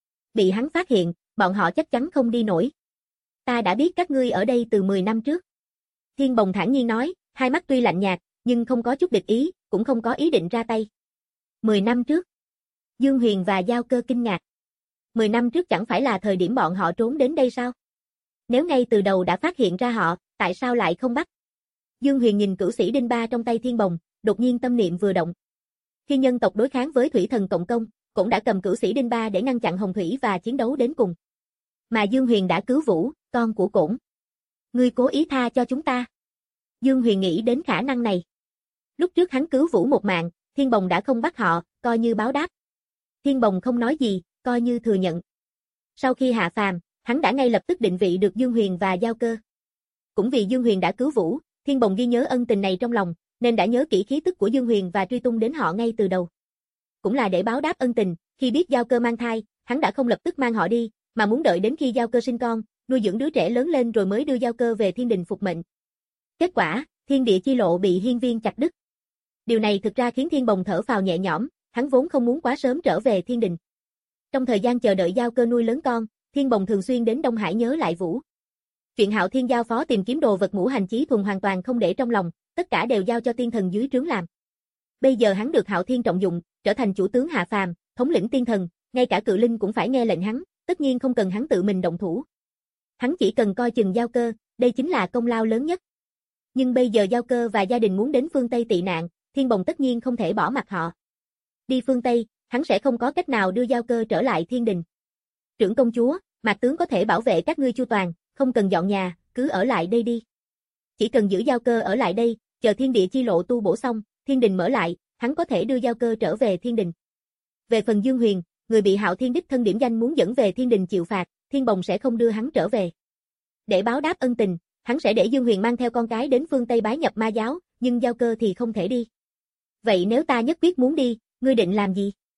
Bị hắn phát hiện, bọn họ chắc chắn không đi nổi. Ta đã biết các ngươi ở đây từ mười năm trước. Thiên Bồng thản nhiên nói, hai mắt tuy lạnh nhạt, nhưng không có chút địch ý, cũng không có ý định ra tay. mười năm trước. Dương Huyền và Giao Cơ kinh ngạc. mười năm trước chẳng phải là thời điểm bọn họ trốn đến đây sao? Nếu ngay từ đầu đã phát hiện ra họ, tại sao lại không bắt? Dương Huyền nhìn cửu sĩ đinh ba trong tay Thiên Bồng, đột nhiên tâm niệm vừa động. Khi nhân tộc đối kháng với thủy thần cộng công, cũng đã cầm cửu sĩ đinh ba để ngăn chặn Hồng Thủy và chiến đấu đến cùng. Mà Dương Huyền đã cứu Vũ, con của Cổn. Ngươi cố ý tha cho chúng ta. Dương Huyền nghĩ đến khả năng này. Lúc trước hắn cứu Vũ một mạng, Thiên Bồng đã không bắt họ, coi như báo đáp. Thiên Bồng không nói gì, coi như thừa nhận. Sau khi hạ phàm, hắn đã ngay lập tức định vị được Dương Huyền và Giao Cơ. Cũng vì Dương Huyền đã cứu Vũ, Thiên Bồng ghi nhớ ân tình này trong lòng, nên đã nhớ kỹ khí tức của Dương Huyền và truy tung đến họ ngay từ đầu. Cũng là để báo đáp ân tình, khi biết Giao Cơ mang thai, hắn đã không lập tức mang họ đi, mà muốn đợi đến khi Giao Cơ sinh con, nuôi dưỡng đứa trẻ lớn lên rồi mới đưa Giao Cơ về Thiên Đình phục mệnh. Kết quả, thiên địa chi lộ bị hiên viên chặt đứt. Điều này thực ra khiến Thiên Bồng thở phào nhẹ nhõm, hắn vốn không muốn quá sớm trở về Thiên Đình. Trong thời gian chờ đợi Giao Cơ nuôi lớn con, Thiên Bồng thường xuyên đến Đông Hải nhớ lại Vũ. Chuyện Hạo Thiên giao phó tìm kiếm đồ vật ngũ hành chí thuần hoàn toàn không để trong lòng, tất cả đều giao cho tiên thần dưới trướng làm. Bây giờ hắn được Hạo Thiên trọng dụng, trở thành chủ tướng hạ phàm, thống lĩnh tiên thần, ngay cả cự linh cũng phải nghe lệnh hắn, tất nhiên không cần hắn tự mình động thủ. Hắn chỉ cần coi chừng Giao Cơ, đây chính là công lao lớn nhất. Nhưng bây giờ Giao Cơ và gia đình muốn đến phương Tây tị nạn, Thiên Bồng tất nhiên không thể bỏ mặc họ. Đi phương Tây, hắn sẽ không có cách nào đưa Giao Cơ trở lại Thiên Đình. Trưởng công chúa, Mạc tướng có thể bảo vệ các ngươi chu toàn, không cần dọn nhà, cứ ở lại đây đi. Chỉ cần giữ Giao Cơ ở lại đây, chờ thiên địa chi lộ tu bổ xong, Thiên Đình mở lại, hắn có thể đưa Giao Cơ trở về Thiên Đình. Về phần Dương Huyền, người bị Hạo Thiên đích thân điểm danh muốn dẫn về Thiên Đình chịu phạt, Thiên Bồng sẽ không đưa hắn trở về. Để báo đáp ân tình, hắn sẽ để Dương Huyền mang theo con cái đến phương Tây bái nhập ma giáo, nhưng Giao Cơ thì không thể đi. Vậy nếu ta nhất quyết muốn đi, ngươi định làm gì?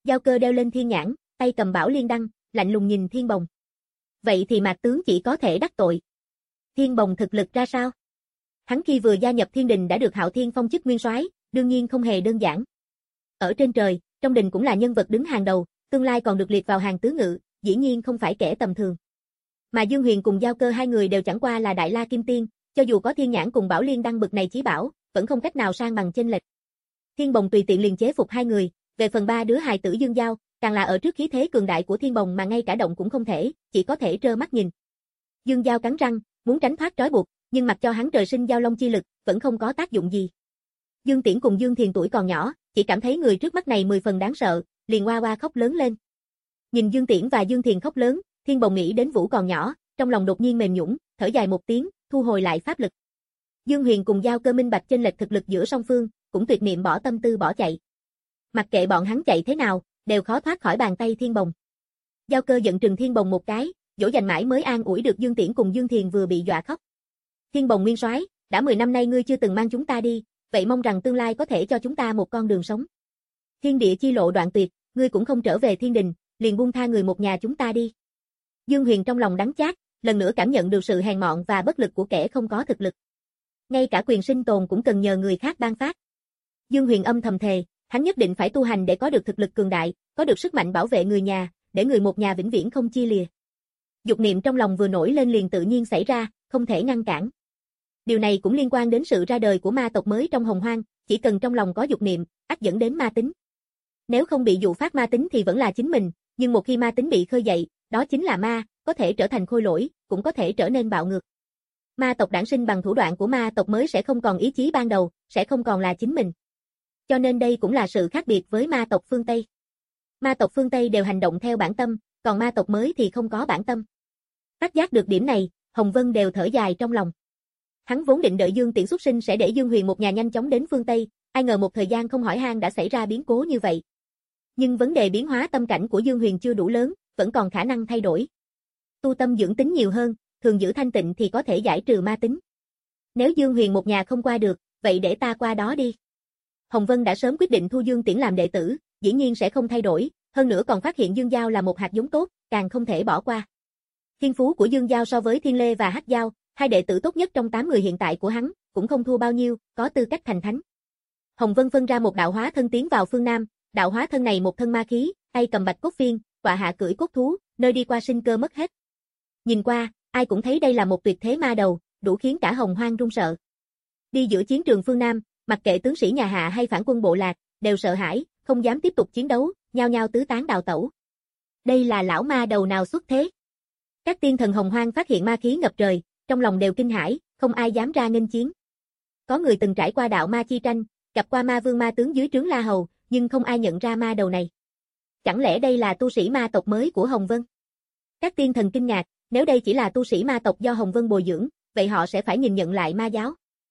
Giao Cơ đeo lên thiên nhãn, tay cầm bảo liên đăng, lạnh lùng nhìn Thiên Bồng. Vậy thì Mạc tướng chỉ có thể đắc tội. Thiên Bồng thực lực ra sao? Hắn khi vừa gia nhập Thiên Đình đã được Hạo Thiên phong chức nguyên soái, đương nhiên không hề đơn giản. Ở trên trời, trong đình cũng là nhân vật đứng hàng đầu, tương lai còn được liệt vào hàng tứ ngự, dĩ nhiên không phải kẻ tầm thường. Mà Dương Huyền cùng Giao Cơ hai người đều chẳng qua là Đại La Kim Tiên, cho dù có thiên nhãn cùng bảo liên đăng bực này chí bảo, vẫn không cách nào sang bằng chênh lệch. Thiên Bồng tùy tiện liền chế phục hai người, về phần ba đứa hài tử Dương Giao, càng là ở trước khí thế cường đại của Thiên Bồng mà ngay cả động cũng không thể, chỉ có thể trơ mắt nhìn. Dương Giao cắn răng, muốn tránh thoát trói buộc, nhưng mặc cho hắn trời sinh giao long chi lực, vẫn không có tác dụng gì. Dương Tiễn cùng Dương Thiền tuổi còn nhỏ, chỉ cảm thấy người trước mắt này mười phần đáng sợ, liền oa oa khóc lớn lên. Nhìn Dương Tiễn và Dương Thiền khóc lớn, Thiên Bồng nghĩ đến Vũ còn nhỏ, trong lòng đột nhiên mềm nhũn, thở dài một tiếng, thu hồi lại pháp lực. Dương Huyền cùng Giao Cơ minh bạch chênh lệch thực lực giữa song phương, cũng tuyệt niệm bỏ tâm tư bỏ chạy. Mặc kệ bọn hắn chạy thế nào, đều khó thoát khỏi bàn tay Thiên Bồng. Giao Cơ giận trừng Thiên Bồng một cái, dỗ dành mãi mới an ủi được Dương Tiễn cùng Dương Thiền vừa bị dọa khóc. Thiên Bồng nguyên soái, đã mười năm nay ngươi chưa từng mang chúng ta đi, vậy mong rằng tương lai có thể cho chúng ta một con đường sống. Thiên địa chi lộ đoạn tuyệt, ngươi cũng không trở về Thiên Đình, liền buông tha người một nhà chúng ta đi. Dương Huyền trong lòng đắng chát, lần nữa cảm nhận được sự hèn mọn và bất lực của kẻ không có thực lực. Ngay cả quyền sinh tồn cũng cần nhờ người khác ban phát. Dương Huyền âm thầm thề, hắn nhất định phải tu hành để có được thực lực cường đại, có được sức mạnh bảo vệ người nhà, để người một nhà vĩnh viễn không chia lìa. Dục niệm trong lòng vừa nổi lên liền tự nhiên xảy ra, không thể ngăn cản. Điều này cũng liên quan đến sự ra đời của ma tộc mới trong Hồng Hoang, chỉ cần trong lòng có dục niệm, ắt dẫn đến ma tính. Nếu không bị dụ phát ma tính thì vẫn là chính mình, nhưng một khi ma tính bị khơi dậy, đó chính là ma, có thể trở thành khôi lỗi, cũng có thể trở nên bạo ngược. Ma tộc đản sinh bằng thủ đoạn của ma tộc mới sẽ không còn ý chí ban đầu, sẽ không còn là chính mình. Cho nên đây cũng là sự khác biệt với ma tộc phương Tây. Ma tộc phương Tây đều hành động theo bản tâm, còn ma tộc mới thì không có bản tâm. Phát giác được điểm này, Hồng Vân đều thở dài trong lòng. Hắn vốn định đợi Dương Tiễn xuất sinh sẽ để Dương Huyền một nhà nhanh chóng đến phương Tây, ai ngờ một thời gian không hỏi han đã xảy ra biến cố như vậy. Nhưng vấn đề biến hóa tâm cảnh của Dương Huyền chưa đủ lớn, vẫn còn khả năng thay đổi. Tu tâm dưỡng tính nhiều hơn, thường giữ thanh tịnh thì có thể giải trừ ma tính. Nếu Dương Huyền một nhà không qua được, vậy để ta qua đó đi. Hồng Vân đã sớm quyết định thu Dương Tiễn làm đệ tử, dĩ nhiên sẽ không thay đổi, hơn nữa còn phát hiện Dương Giao là một hạt giống tốt, càng không thể bỏ qua. Thiên phú của Dương Giao so với Thiên Lê và Hắc Giao, hai đệ tử tốt nhất trong tám người hiện tại của hắn, cũng không thua bao nhiêu, có tư cách thành thánh. Hồng Vân phân ra một đạo hóa thân tiến vào phương Nam, đạo hóa thân này một thân ma khí, tay cầm bạch cốt phiên, tọa hạ cưỡi cốt thú, nơi đi qua sinh cơ mất hết. Nhìn qua, ai cũng thấy đây là một tuyệt thế ma đầu, đủ khiến cả Hồng Hoang run sợ. Đi giữa chiến trường phương Nam, mặc kệ tướng sĩ nhà Hạ hay phản quân bộ lạc, đều sợ hãi, không dám tiếp tục chiến đấu, nhao nhao tứ tán đào tẩu. Đây là lão ma đầu nào xuất thế? Các tiên thần Hồng Hoang phát hiện ma khí ngập trời, trong lòng đều kinh hãi, không ai dám ra nghênh chiến. Có người từng trải qua đạo ma chi tranh, gặp qua ma vương ma tướng dưới trướng La Hầu, nhưng không ai nhận ra ma đầu này. Chẳng lẽ đây là tu sĩ ma tộc mới của Hồng Vân? Các tiên thần kinh ngạc, nếu đây chỉ là tu sĩ ma tộc do Hồng Vân bồi dưỡng, vậy họ sẽ phải nhìn nhận lại ma giáo.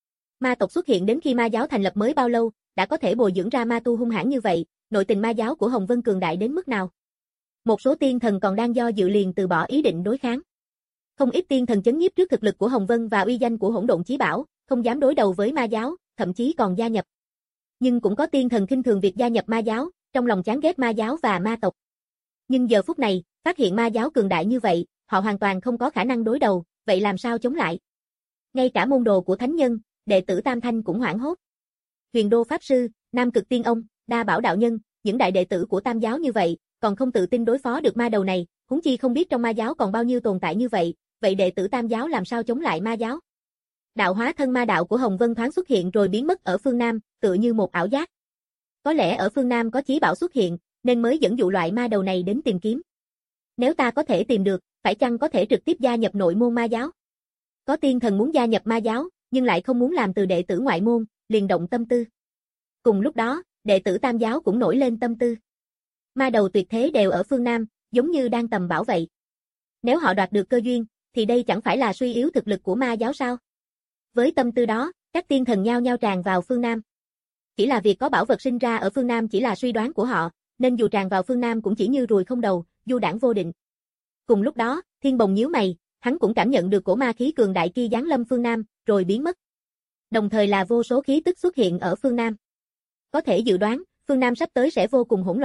Ma tộc xuất hiện đến khi ma giáo thành lập mới bao lâu, đã có thể bồi dưỡng ra ma tu hung hãn như vậy, nội tình ma giáo của Hồng Vân cường đại đến mức nào? Một số tiên thần còn đang do dự liền từ bỏ ý định đối kháng. Không ít tiên thần chấn nhiếp trước thực lực của Hồng Vân và uy danh của Hỗn Độn Chí Bảo, không dám đối đầu với ma giáo, thậm chí còn gia nhập. Nhưng cũng có tiên thần khinh thường việc gia nhập ma giáo, trong lòng chán ghét ma giáo và ma tộc. Nhưng giờ phút này, phát hiện ma giáo cường đại như vậy, họ hoàn toàn không có khả năng đối đầu, vậy làm sao chống lại? Ngay cả môn đồ của thánh nhân, đệ tử Tam Thanh cũng hoảng hốt. Huyền Đô Pháp Sư, Nam Cực Tiên Ông, Đa Bảo Đạo Nhân, những đại đệ tử của Tam giáo như vậy, còn không tự tin đối phó được ma đầu này, huống chi không biết trong ma giáo còn bao nhiêu tồn tại như vậy, vậy đệ tử Tam giáo làm sao chống lại ma giáo? Đạo hóa thân ma đạo của Hồng Vân thoáng xuất hiện rồi biến mất ở phương Nam, tựa như một ảo giác. Có lẽ ở phương Nam có chí bảo xuất hiện, nên mới dẫn dụ loại ma đầu này đến tìm kiếm. Nếu ta có thể tìm được, phải chăng có thể trực tiếp gia nhập nội môn ma giáo? Có tiên thần muốn gia nhập ma giáo, nhưng lại không muốn làm từ đệ tử ngoại môn, liền động tâm tư. Cùng lúc đó, đệ tử Tam giáo cũng nổi lên tâm tư. Ma đầu tuyệt thế đều ở phương Nam, giống như đang tầm bảo vậy. Nếu họ đoạt được cơ duyên, thì đây chẳng phải là suy yếu thực lực của ma giáo sao? Với tâm tư đó, các tiên thần nhao nhao tràn vào phương Nam. Chỉ là việc có bảo vật sinh ra ở phương Nam chỉ là suy đoán của họ, nên dù tràn vào phương Nam cũng chỉ như ruồi không đầu, du đãng vô định. Cùng lúc đó, Thiên Bồng nhíu mày, hắn cũng cảm nhận được cổ ma khí cường đại kia giáng lâm phương Nam, rồi biến mất. Đồng thời là vô số khí tức xuất hiện ở phương Nam. Có thể dự đoán, phương Nam sắp tới sẽ vô cùng hỗn loạn,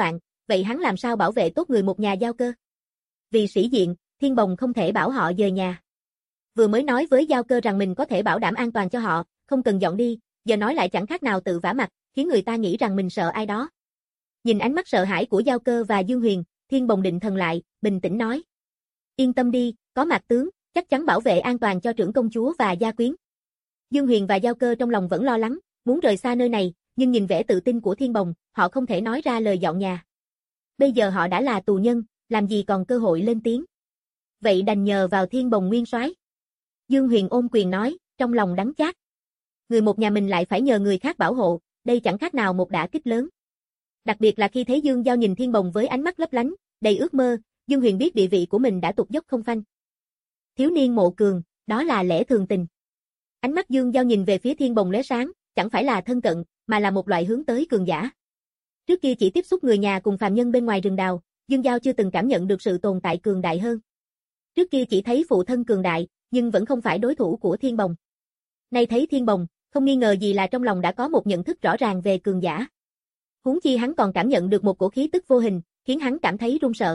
vậy hắn làm sao bảo vệ tốt người một nhà Giao Cơ? Vì sĩ diện, Thiên Bồng không thể bảo họ dời nhà. Vừa mới nói với Giao Cơ rằng mình có thể bảo đảm an toàn cho họ, không cần dọn đi, giờ nói lại chẳng khác nào tự vả mặt, khiến người ta nghĩ rằng mình sợ ai đó. Nhìn ánh mắt sợ hãi của Giao Cơ và Dương Huyền, Thiên Bồng định thần lại, bình tĩnh nói. Yên tâm đi, có Mạc tướng, chắc chắn bảo vệ an toàn cho trưởng công chúa và gia quyến. Dương Huyền và Giao Cơ trong lòng vẫn lo lắng, muốn rời xa nơi này, nhưng nhìn vẻ tự tin của Thiên Bồng, họ không thể nói ra lời dọn nhà. Bây giờ họ đã là tù nhân, làm gì còn cơ hội lên tiếng. Vậy đành nhờ vào Thiên Bồng nguyên soái. Dương Huyền ôm quyền nói, trong lòng đắng chát. Người một nhà mình lại phải nhờ người khác bảo hộ, đây chẳng khác nào một đả kích lớn. Đặc biệt là khi thấy Dương Giao nhìn Thiên Bồng với ánh mắt lấp lánh, đầy ước mơ, Dương Huyền biết địa vị của mình đã tụt dốc không phanh. Thiếu niên mộ cường, đó là lẽ thường tình. Ánh mắt Dương Giao nhìn về phía Thiên Bồng lóe sáng, chẳng phải là thân cận, mà là một loại hướng tới cường giả. Trước kia chỉ tiếp xúc người nhà cùng phàm nhân bên ngoài rừng đào, Dương Giao chưa từng cảm nhận được sự tồn tại cường đại hơn. Trước kia chỉ thấy phụ thân cường đại, nhưng vẫn không phải đối thủ của Thiên Bồng. Nay thấy Thiên Bồng, không nghi ngờ gì là trong lòng đã có một nhận thức rõ ràng về cường giả. Huống chi hắn còn cảm nhận được một cổ khí tức vô hình, khiến hắn cảm thấy run sợ.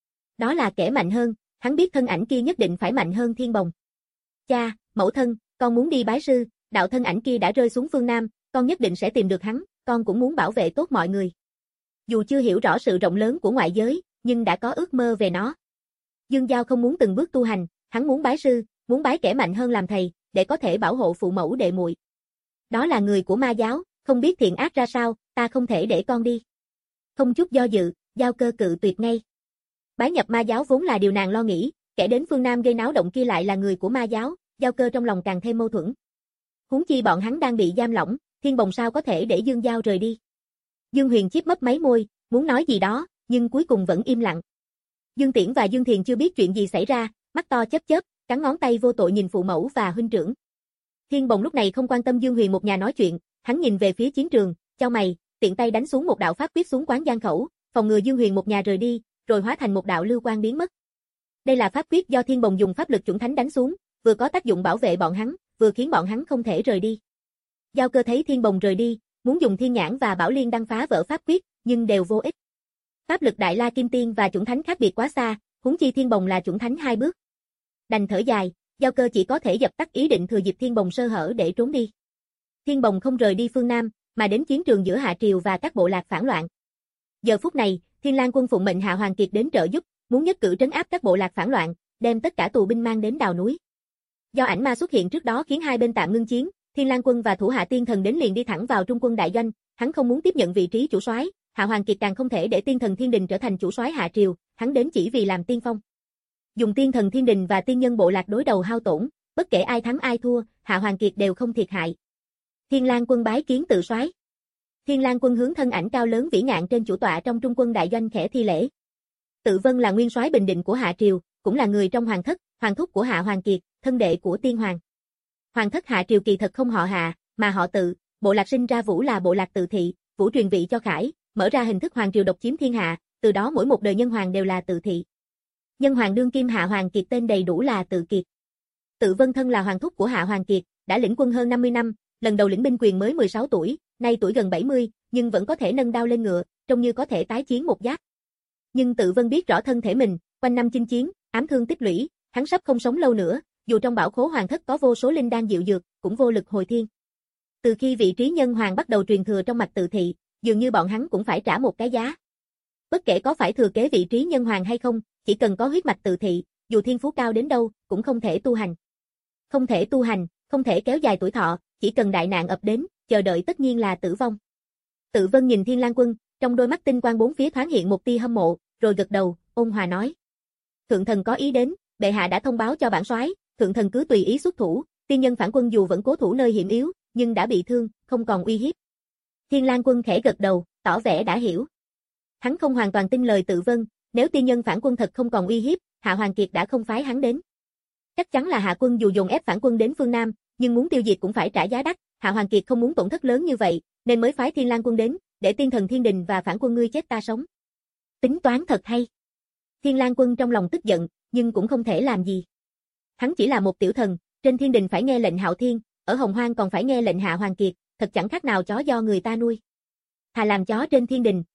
Đó là kẻ mạnh hơn, hắn biết thân ảnh kia nhất định phải mạnh hơn Thiên Bồng. Cha, mẫu thân, con muốn đi bái sư, đạo thân ảnh kia đã rơi xuống phương Nam, con nhất định sẽ tìm được hắn, con cũng muốn bảo vệ tốt mọi người. Dù chưa hiểu rõ sự rộng lớn của ngoại giới, nhưng đã có ước mơ về nó. Dương Giao không muốn từng bước tu hành, hắn muốn bái sư, muốn bái kẻ mạnh hơn làm thầy, để có thể bảo hộ phụ mẫu đệ muội. Đó là người của ma giáo, không biết thiện ác ra sao, ta không thể để con đi. Không chút do dự, Giao Cơ cự tuyệt ngay. Bái nhập ma giáo vốn là điều nàng lo nghĩ, kẻ đến phương Nam gây náo động kia lại là người của ma giáo, Giao Cơ trong lòng càng thêm mâu thuẫn. Huống chi bọn hắn đang bị giam lỏng, Thiên Bồng sao có thể để Dương Giao rời đi. Dương Huyền chíp mấp máy môi, muốn nói gì đó, nhưng cuối cùng vẫn im lặng. Dương Tiễn và Dương Thiền chưa biết chuyện gì xảy ra, mắt to chớp chớp, cắn ngón tay vô tội nhìn phụ mẫu và huynh trưởng. Thiên Bồng lúc này không quan tâm Dương Huyền một nhà nói chuyện, hắn nhìn về phía chiến trường, chau mày, tiện tay đánh xuống một đạo pháp quyết xuống quán giang khẩu, phòng ngừa Dương Huyền một nhà rời đi, rồi hóa thành một đạo lưu quang biến mất. Đây là pháp quyết do Thiên Bồng dùng pháp lực chuẩn thánh đánh xuống, vừa có tác dụng bảo vệ bọn hắn, vừa khiến bọn hắn không thể rời đi. Giao Cơ thấy Thiên Bồng rời đi, muốn dùng Thiên Nhãn và Bảo Liên đăng phá vỡ pháp quyết, nhưng đều vô ích. Pháp lực Đại La Kim Tiên và chuẩn thánh khác biệt quá xa, huống chi Thiên Bồng là chuẩn thánh hai bước. Đành thở dài, Giao Cơ chỉ có thể dập tắt ý định thừa dịp Thiên Bồng sơ hở để trốn đi. Thiên Bồng không rời đi phương Nam, mà đến chiến trường giữa Hạ Triều và các bộ lạc phản loạn. Giờ phút này, Thiên Lang quân phụng mệnh Hạ Hoàng Kiệt đến trợ giúp, muốn nhất cử trấn áp các bộ lạc phản loạn, đem tất cả tù binh mang đến đào núi. Do ảnh ma xuất hiện trước đó khiến hai bên tạm ngưng chiến, Thiên Lang quân và thủ hạ tiên thần đến liền đi thẳng vào trung quân đại doanh, hắn không muốn tiếp nhận vị trí chủ soái, Hạ Hoàng Kiệt càng không thể để tiên thần Thiên Đình trở thành chủ soái Hạ Triều, hắn đến chỉ vì làm tiên phong. Dùng tiên thần Thiên Đình và tiên nhân bộ lạc đối đầu hao tổn, bất kể ai thắng ai thua, Hạ Hoàng Kiệt đều không thiệt hại. Thiên Lang quân bái kiến tự soái. Thiên Lang quân hướng thân ảnh cao lớn vĩ ngạn trên chủ tọa trong trung quân đại doanh khẽ thi lễ. Tự Vân là nguyên soái bình định của Hạ Triều, cũng là người trong hoàng thất, hoàng thúc của Hạ Hoàng Kiệt, thân đệ của tiên hoàng. Hoàng thất Hạ Triều kỳ thật không họ Hạ, mà họ Tự, bộ lạc sinh ra Vũ là bộ lạc Tự thị, Vũ truyền vị cho Khải, mở ra hình thức hoàng triều độc chiếm thiên hạ, từ đó mỗi một đời nhân hoàng đều là Tự thị. Nhân hoàng đương kim Hạ Hoàng Kiệt tên đầy đủ là Tự Kiệt. Tự Vân thân là hoàng thúc của Hạ Hoàng Kiệt, đã lĩnh quân hơn năm mươi năm, lần đầu lĩnh binh quyền mới mười sáu tuổi, nay tuổi gần bảy mươi, nhưng vẫn có thể nâng đao lên ngựa, trông như có thể tái chiến một giáp. Nhưng Tự Vân biết rõ thân thể mình, quanh năm chinh chiến, ám thương tích lũy, hắn sắp không sống lâu nữa, dù trong bảo khố hoàng thất có vô số linh đan diệu dược, cũng vô lực hồi thiên. Từ khi vị trí nhân hoàng bắt đầu truyền thừa trong mạch Tự thị, dường như bọn hắn cũng phải trả một cái giá. Bất kể có phải thừa kế vị trí nhân hoàng hay không, chỉ cần có huyết mạch Tự thị, dù thiên phú cao đến đâu, cũng không thể tu hành. Không thể tu hành, không thể kéo dài tuổi thọ, chỉ cần đại nạn ập đến, chờ đợi tất nhiên là tử vong. Tự Vân nhìn Thiên Lang quân, trong đôi mắt tinh quang bốn phía thoáng hiện một tia hâm mộ, rồi gật đầu, ôn hòa nói: "Thượng thần có ý đến, bệ hạ đã thông báo cho bản soái, thượng thần cứ tùy ý xuất thủ, tiên nhân phản quân dù vẫn cố thủ nơi hiểm yếu, nhưng đã bị thương, không còn uy hiếp." Thiên Lang quân khẽ gật đầu, tỏ vẻ đã hiểu. Hắn không hoàn toàn tin lời Tự Vân, nếu tiên nhân phản quân thật không còn uy hiếp, Hạ Hoàng Kiệt đã không phái hắn đến. Chắc chắn là Hạ quân dù dồn ép phản quân đến phương Nam, nhưng muốn tiêu diệt cũng phải trả giá đắt, Hạ Hoàng Kiệt không muốn tổn thất lớn như vậy, nên mới phái Thiên Lang quân đến, để tiên thần Thiên Đình và phản quân ngươi chết ta sống. Tính toán thật hay. Thiên Lang quân trong lòng tức giận, nhưng cũng không thể làm gì. Hắn chỉ là một tiểu thần, trên Thiên Đình phải nghe lệnh Hạo Thiên, ở Hồng Hoang còn phải nghe lệnh Hạ Hoàng Kiệt, thật chẳng khác nào chó do người ta nuôi. Thà làm chó trên Thiên Đình,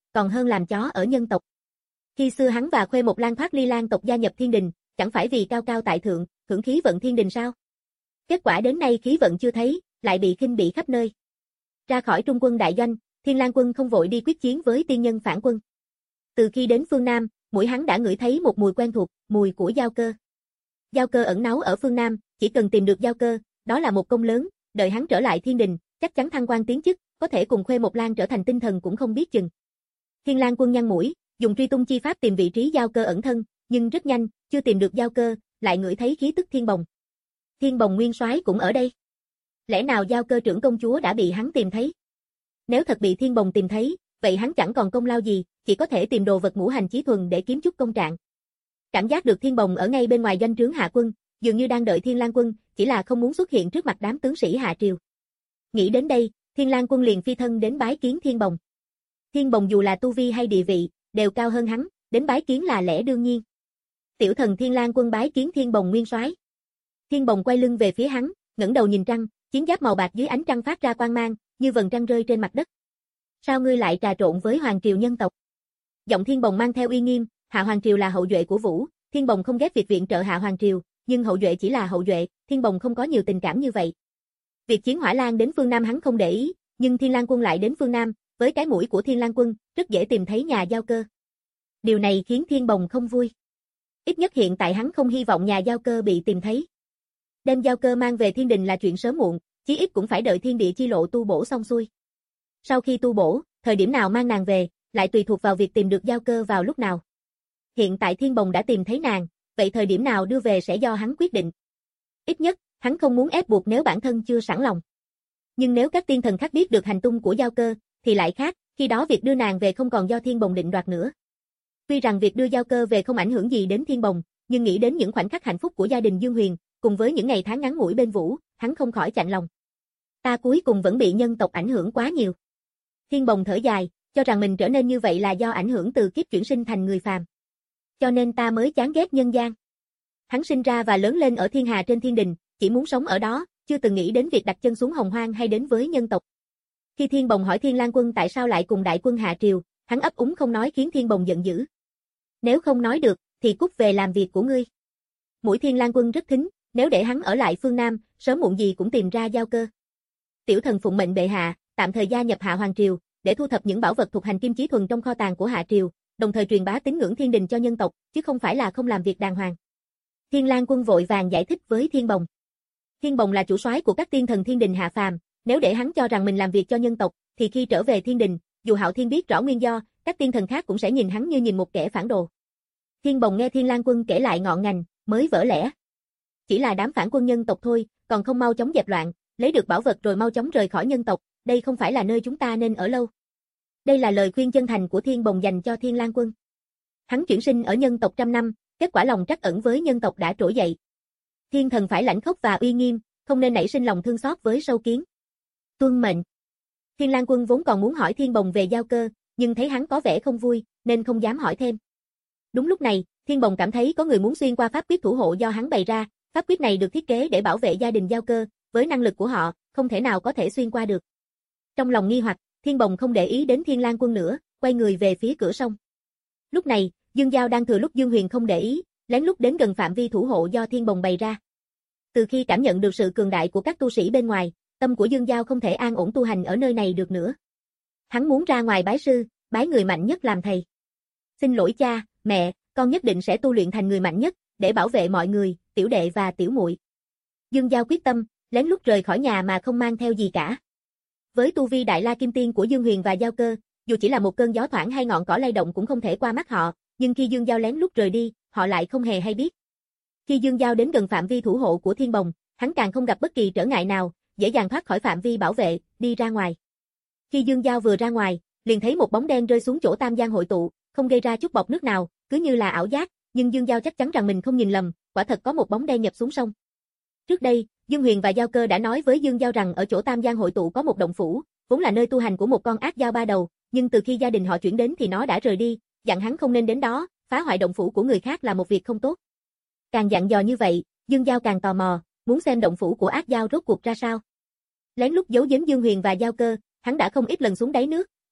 còn hơn làm chó ở nhân tộc. Khi xưa hắn và Khuê Một Lan thoát ly Lan tộc gia nhập thiên đình, chẳng phải vì cao cao tại thượng, hưởng khí vận thiên đình sao? Kết quả đến nay khí vận chưa thấy, lại bị khinh bỉ khắp nơi. Ra khỏi trung quân đại doanh, Thiên Lang quân không vội đi quyết chiến với tiên nhân phản quân. Từ khi đến phương Nam, mũi hắn đã ngửi thấy một mùi quen thuộc, mùi của giao cơ. Giao cơ ẩn náu ở phương Nam, chỉ cần tìm được giao cơ, đó là một công lớn, đợi hắn trở lại thiên đình, chắc chắn thăng quan tiến chức, có thể cùng Khuê Một Lan trở thành tinh thần cũng không biết chừng. Thiên Lang quân nhăn mũi, dùng truy tung chi pháp tìm vị trí giao cơ ẩn thân, nhưng rất nhanh, chưa tìm được giao cơ, lại ngửi thấy khí tức Thiên Bồng. Thiên Bồng nguyên soái cũng ở đây. Lẽ nào giao cơ trưởng công chúa đã bị hắn tìm thấy? Nếu thật bị Thiên Bồng tìm thấy, vậy hắn chẳng còn công lao gì, chỉ có thể tìm đồ vật ngũ hành chí thuần để kiếm chút công trạng. Cảm giác được Thiên Bồng ở ngay bên ngoài doanh trướng hạ quân, dường như đang đợi Thiên Lang quân, chỉ là không muốn xuất hiện trước mặt đám tướng sĩ hạ triều. Nghĩ đến đây, Thiên Lang quân liền phi thân đến bái kiến Thiên Bồng. Thiên Bồng dù là tu vi hay địa vị, đều cao hơn hắn, đến bái kiến là lẽ đương nhiên. Tiểu thần Thiên Lang quân bái kiến Thiên Bồng nguyên soái. Thiên Bồng quay lưng về phía hắn, ngẩng đầu nhìn trăng, chiến giáp màu bạc dưới ánh trăng phát ra quang mang, như vầng trăng rơi trên mặt đất. Sao ngươi lại trà trộn với hoàng triều nhân tộc? Giọng Thiên Bồng mang theo uy nghiêm, Hạ hoàng triều là hậu duệ của Vũ, Thiên Bồng không ghét việc viện trợ Hạ hoàng triều, nhưng hậu duệ chỉ là hậu duệ, Thiên Bồng không có nhiều tình cảm như vậy. Việc chiến Hỏa Lan đến phương Nam hắn không để ý, nhưng Thiên Lang quân lại đến phương Nam, với cái mũi của Thiên Lang quân, rất dễ tìm thấy nhà giao cơ. Điều này khiến Thiên Bồng không vui. Ít nhất hiện tại hắn không hy vọng nhà giao cơ bị tìm thấy. Đem giao cơ mang về thiên đình là chuyện sớm muộn, chí ít cũng phải đợi thiên địa chi lộ tu bổ xong xuôi. Sau khi tu bổ, thời điểm nào mang nàng về, lại tùy thuộc vào việc tìm được giao cơ vào lúc nào. Hiện tại Thiên Bồng đã tìm thấy nàng, vậy thời điểm nào đưa về sẽ do hắn quyết định. Ít nhất, hắn không muốn ép buộc nếu bản thân chưa sẵn lòng. Nhưng nếu các tiên thần khác biết được hành tung của giao cơ, thì lại khác, khi đó việc đưa nàng về không còn do Thiên Bồng định đoạt nữa. Tuy rằng việc đưa giao cơ về không ảnh hưởng gì đến Thiên Bồng, nhưng nghĩ đến những khoảnh khắc hạnh phúc của gia đình Dương Huyền, cùng với những ngày tháng ngắn ngủi bên Vũ, hắn không khỏi chạnh lòng. Ta cuối cùng vẫn bị nhân tộc ảnh hưởng quá nhiều. Thiên Bồng thở dài, cho rằng mình trở nên như vậy là do ảnh hưởng từ kiếp chuyển sinh thành người phàm. Cho nên ta mới chán ghét nhân gian. Hắn sinh ra và lớn lên ở thiên hà trên thiên đình, chỉ muốn sống ở đó, chưa từng nghĩ đến việc đặt chân xuống hồng hoang hay đến với nhân tộc. Khi Thiên Bồng hỏi Thiên Lang quân tại sao lại cùng đại quân hạ triều, hắn ấp úng không nói khiến Thiên Bồng giận dữ. Nếu không nói được, thì cút về làm việc của ngươi. Mũi Thiên Lang quân rất thính, nếu để hắn ở lại phương Nam, sớm muộn gì cũng tìm ra giao cơ. Tiểu thần phụng mệnh bệ hạ, tạm thời gia nhập Hạ hoàng triều, để thu thập những bảo vật thuộc hành kim chí thuần trong kho tàng của Hạ triều, đồng thời truyền bá tín ngưỡng thiên đình cho nhân tộc, chứ không phải là không làm việc đàng hoàng. Thiên Lang quân vội vàng giải thích với Thiên Bồng. Thiên Bồng là chủ soái của các tiên thần thiên đình hạ phàm, nếu để hắn cho rằng mình làm việc cho nhân tộc, thì khi trở về thiên đình, dù Hạo Thiên biết rõ nguyên do, các tiên thần khác cũng sẽ nhìn hắn như nhìn một kẻ phản đồ. Thiên Bồng nghe Thiên Lang quân kể lại ngọn ngành, mới vỡ lẽ. Chỉ là đám phản quân nhân tộc thôi, còn không mau chóng dẹp loạn, lấy được bảo vật rồi mau chóng rời khỏi nhân tộc, đây không phải là nơi chúng ta nên ở lâu. Đây là lời khuyên chân thành của Thiên Bồng dành cho Thiên Lang quân. Hắn chuyển sinh ở nhân tộc trăm năm, kết quả lòng trắc ẩn với nhân tộc đã trỗi dậy. Thiên thần phải lãnh khốc và uy nghiêm, không nên nảy sinh lòng thương xót với sâu kiến. Tuân mệnh. Thiên Lang quân vốn còn muốn hỏi Thiên Bồng về giao cơ, nhưng thấy hắn có vẻ không vui, nên không dám hỏi thêm. Đúng lúc này, Thiên Bồng cảm thấy có người muốn xuyên qua pháp quyết thủ hộ do hắn bày ra, pháp quyết này được thiết kế để bảo vệ gia đình giao cơ, với năng lực của họ, không thể nào có thể xuyên qua được. Trong lòng nghi hoặc, Thiên Bồng không để ý đến Thiên Lang quân nữa, quay người về phía cửa sông. Lúc này, Dương Giao đang thừa lúc Dương Huyền không để ý, lén lút đến gần phạm vi thủ hộ do Thiên Bồng bày ra. Từ khi cảm nhận được sự cường đại của các tu sĩ bên ngoài, tâm của Dương Giao không thể an ổn tu hành ở nơi này được nữa. Hắn muốn ra ngoài bái sư, bái người mạnh nhất làm thầy. Xin lỗi cha, mẹ, con nhất định sẽ tu luyện thành người mạnh nhất, để bảo vệ mọi người, tiểu đệ và tiểu muội. Dương Giao quyết tâm, lén lút rời khỏi nhà mà không mang theo gì cả. Với tu vi Đại La Kim Tiên của Dương Huyền và Giao Cơ, dù chỉ là một cơn gió thoảng hay ngọn cỏ lay động cũng không thể qua mắt họ, nhưng khi Dương Giao lén lút rời đi, họ lại không hề hay biết. Khi Dương Giao đến gần phạm vi thủ hộ của Thiên Bồng, hắn càng không gặp bất kỳ trở ngại nào, dễ dàng thoát khỏi phạm vi bảo vệ, đi ra ngoài. Khi Dương Giao vừa ra ngoài, liền thấy một bóng đen rơi xuống chỗ Tam Giang hội tụ, không gây ra chút bọt nước nào, cứ như là ảo giác, nhưng Dương Giao chắc chắn rằng mình không nhìn lầm, quả thật có một bóng đen nhập xuống sông. Trước đây, Dương Huyền và Giao Cơ đã nói với Dương Giao rằng ở chỗ Tam Giang hội tụ có một động phủ, vốn là nơi tu hành của một con ác dao ba đầu, nhưng từ khi gia đình họ chuyển đến thì nó đã rời đi, dặn hắn không nên đến đó, phá hoại động phủ của người khác là một việc không tốt. Càng dặn dò như vậy, Dương Giao càng tò mò, muốn xem động phủ của ác dao rốt cuộc ra sao. Lén lút giấu giếm Dương Huyền và Giao Cơ, hắn đã không ít lần xuống đáy nước,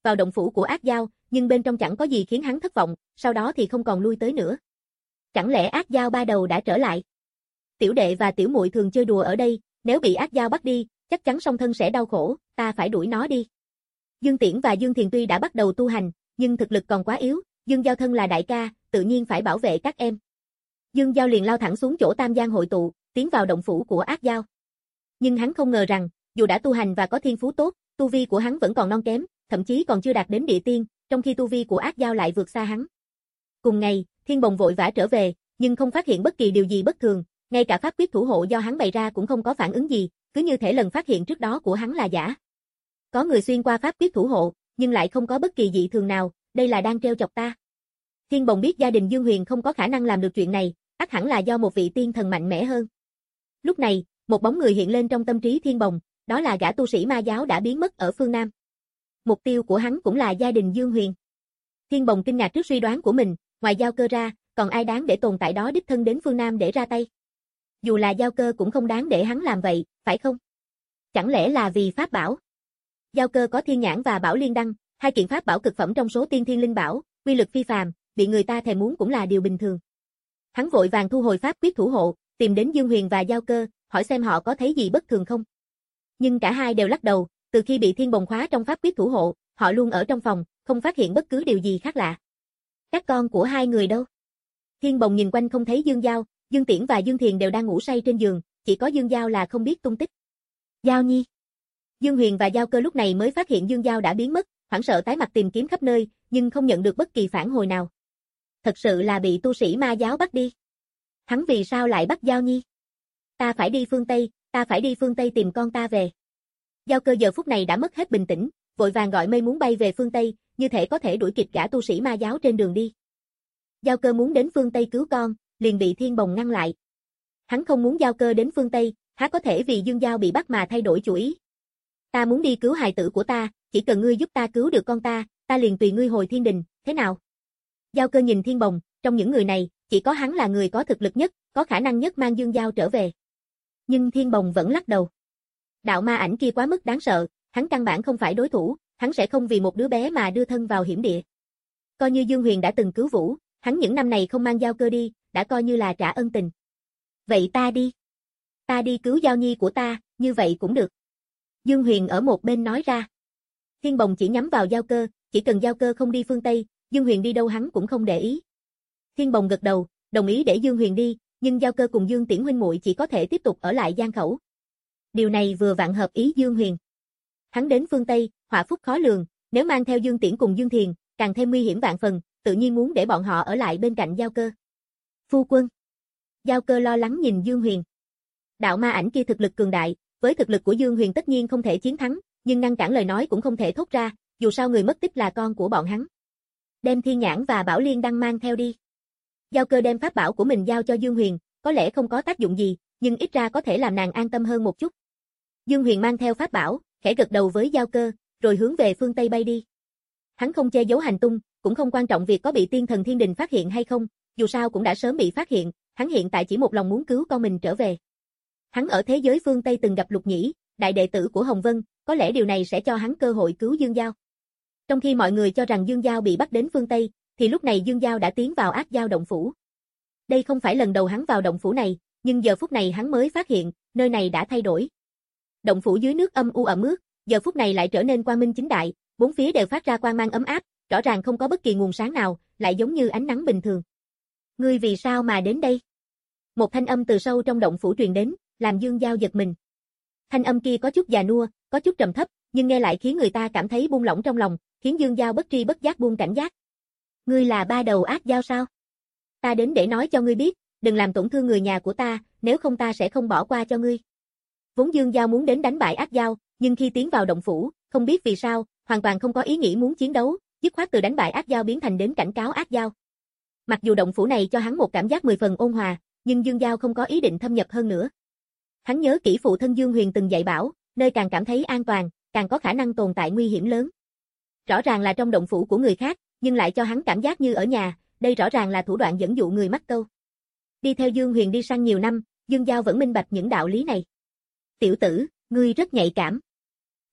vào động phủ của Ác Dao, nhưng bên trong chẳng có gì khiến hắn thất vọng, sau đó thì không còn lui tới nữa. Chẳng lẽ Ác Dao ba đầu đã trở lại? Tiểu đệ và tiểu muội thường chơi đùa ở đây, nếu bị Ác Dao bắt đi, chắc chắn song thân sẽ đau khổ, ta phải đuổi nó đi. Dương Tiễn và Dương Thiền tuy đã bắt đầu tu hành, nhưng thực lực còn quá yếu, Dương Giao thân là đại ca, tự nhiên phải bảo vệ các em. Dương Giao liền lao thẳng xuống chỗ Tam Giang hội tụ, tiến vào động phủ của Ác Dao. Nhưng hắn không ngờ rằng, dù đã tu hành và có thiên phú tốt, tu vi của hắn vẫn còn non kém, thậm chí còn chưa đạt đến địa tiên, trong khi tu vi của Ác Dao lại vượt xa hắn. Cùng ngày, Thiên Bồng vội vã trở về, nhưng không phát hiện bất kỳ điều gì bất thường, ngay cả pháp quyết thủ hộ do hắn bày ra cũng không có phản ứng gì, cứ như thể lần phát hiện trước đó của hắn là giả. Có người xuyên qua pháp quyết thủ hộ, nhưng lại không có bất kỳ dị thường nào, đây là đang trêu chọc ta. Thiên Bồng biết gia đình Dương Huyền không có khả năng làm được chuyện này, ắt hẳn là do một vị tiên thần mạnh mẽ hơn. Lúc này, một bóng người hiện lên trong tâm trí Thiên Bồng, đó là gã tu sĩ ma giáo đã biến mất ở phương Nam. Mục tiêu của hắn cũng là gia đình Dương Huyền. Thiên Bồng kinh ngạc trước suy đoán của mình, ngoài Giao Cơ ra, còn ai đáng để tồn tại đó đích thân đến phương Nam để ra tay. Dù là Giao Cơ cũng không đáng để hắn làm vậy, phải không? Chẳng lẽ là vì pháp bảo? Giao Cơ có thiên nhãn và bảo liên đăng, hai kiện pháp bảo cực phẩm trong số tiên thiên linh bảo, uy lực phi phàm, bị người ta thèm muốn cũng là điều bình thường. Hắn vội vàng thu hồi pháp quyết thủ hộ, tìm đến Dương Huyền và Giao Cơ, hỏi xem họ có thấy gì bất thường không. Nhưng cả hai đều lắc đầu, từ khi bị Thiên Bồng khóa trong pháp quyết thủ hộ, họ luôn ở trong phòng, không phát hiện bất cứ điều gì khác lạ. Các con của hai người đâu? Thiên Bồng nhìn quanh không thấy Dương Giao, Dương Tiễn và Dương Thiền đều đang ngủ say trên giường, chỉ có Dương Giao là không biết tung tích. Giao Nhi. Dương Huyền và Giao Cơ lúc này mới phát hiện Dương Giao đã biến mất, hoảng sợ tái mặt tìm kiếm khắp nơi, nhưng không nhận được bất kỳ phản hồi nào. Thật sự là bị tu sĩ ma giáo bắt đi. Hắn vì sao lại bắt Giao Nhi? Ta phải đi phương Tây, ta phải đi phương Tây tìm con ta về. Giao Cơ giờ phút này đã mất hết bình tĩnh, vội vàng gọi mây muốn bay về phương Tây, như thể có thể đuổi kịp gã tu sĩ ma giáo trên đường đi. Giao Cơ muốn đến phương Tây cứu con, liền bị Thiên Bồng ngăn lại. Hắn không muốn Giao Cơ đến phương Tây, há có thể vì Dương Giao bị bắt mà thay đổi chủ ý. Ta muốn đi cứu hài tử của ta, chỉ cần ngươi giúp ta cứu được con ta, ta liền tùy ngươi hồi thiên đình, thế nào? Giao Cơ nhìn Thiên Bồng, trong những người này, chỉ có hắn là người có thực lực nhất, có khả năng nhất mang Dương Giao trở về. Nhưng Thiên Bồng vẫn lắc đầu. Đạo ma ảnh kia quá mức đáng sợ, hắn căn bản không phải đối thủ, hắn sẽ không vì một đứa bé mà đưa thân vào hiểm địa. Coi như Dương Huyền đã từng cứu Vũ, hắn những năm này không mang Giao Cơ đi, đã coi như là trả ân tình. Vậy ta đi. Ta đi cứu Giao Nhi của ta, như vậy cũng được. Dương Huyền ở một bên nói ra. Thiên Bồng chỉ nhắm vào Giao Cơ, chỉ cần Giao Cơ không đi phương Tây, Dương Huyền đi đâu hắn cũng không để ý. Thiên Bồng gật đầu, đồng ý để Dương Huyền đi, nhưng Giao Cơ cùng Dương Tiễn huynh muội chỉ có thể tiếp tục ở lại Giang Khẩu. Điều này vừa vặn hợp ý Dương Huyền. Hắn đến phương Tây, họa phúc khó lường, nếu mang theo Dương Tiễn cùng Dương Thiền, càng thêm nguy hiểm vạn phần, tự nhiên muốn để bọn họ ở lại bên cạnh Giao Cơ. Phu quân. Giao Cơ lo lắng nhìn Dương Huyền. Đạo ma ảnh kia thực lực cường đại, với thực lực của Dương Huyền tất nhiên không thể chiến thắng, nhưng ngăn cản lời nói cũng không thể thốt ra, dù sao người mất tích là con của bọn hắn. Đem thiên nhãn và bảo liên đăng mang theo đi. Giao Cơ đem pháp bảo của mình giao cho Dương Huyền, có lẽ không có tác dụng gì, nhưng ít ra có thể làm nàng an tâm hơn một chút. Dương Huyền mang theo pháp bảo, khẽ gật đầu với Giao Cơ, rồi hướng về phương Tây bay đi. Hắn không che giấu hành tung, cũng không quan trọng việc có bị tiên thần thiên đình phát hiện hay không, dù sao cũng đã sớm bị phát hiện, hắn hiện tại chỉ một lòng muốn cứu con mình trở về. Hắn ở thế giới phương Tây từng gặp Lục Nhĩ, đại đệ tử của Hồng Vân, có lẽ điều này sẽ cho hắn cơ hội cứu Dương Giao. Trong khi mọi người cho rằng Dương Giao bị bắt đến phương Tây, thì lúc này Dương Giao đã tiến vào Ác Dao động phủ. Đây không phải lần đầu hắn vào động phủ này, nhưng giờ phút này hắn mới phát hiện, nơi này đã thay đổi. Động phủ dưới nước âm u ẩm ướt, giờ phút này lại trở nên quang minh chính đại, bốn phía đều phát ra quang mang ấm áp, rõ ràng không có bất kỳ nguồn sáng nào, lại giống như ánh nắng bình thường. Ngươi vì sao mà đến đây? Một thanh âm từ sâu trong động phủ truyền đến, làm Dương Giao giật mình. Thanh âm kia có chút già nua, có chút trầm thấp, nhưng nghe lại khiến người ta cảm thấy buông lỏng trong lòng, khiến Dương Giao bất tri bất giác buông cảnh giác. Ngươi là ba đầu ác dao sao? Ta đến để nói cho ngươi biết, đừng làm tổn thương người nhà của ta, nếu không ta sẽ không bỏ qua cho ngươi. Vốn Dương Giao muốn đến đánh bại ác dao, nhưng khi tiến vào động phủ, không biết vì sao, hoàn toàn không có ý nghĩ muốn chiến đấu, dứt khoát từ đánh bại ác dao biến thành đến cảnh cáo ác dao. Mặc dù động phủ này cho hắn một cảm giác mười phần ôn hòa, nhưng Dương Giao không có ý định thâm nhập hơn nữa. Hắn nhớ kỹ phụ thân Dương Huyền từng dạy bảo, nơi càng cảm thấy an toàn, càng có khả năng tồn tại nguy hiểm lớn. Rõ ràng là trong động phủ của người khác, nhưng lại cho hắn cảm giác như ở nhà, đây rõ ràng là thủ đoạn dẫn dụ người mắc câu. Đi theo Dương Huyền đi săn nhiều năm, Dương Giao vẫn minh bạch những đạo lý này. Tiểu tử, ngươi rất nhạy cảm.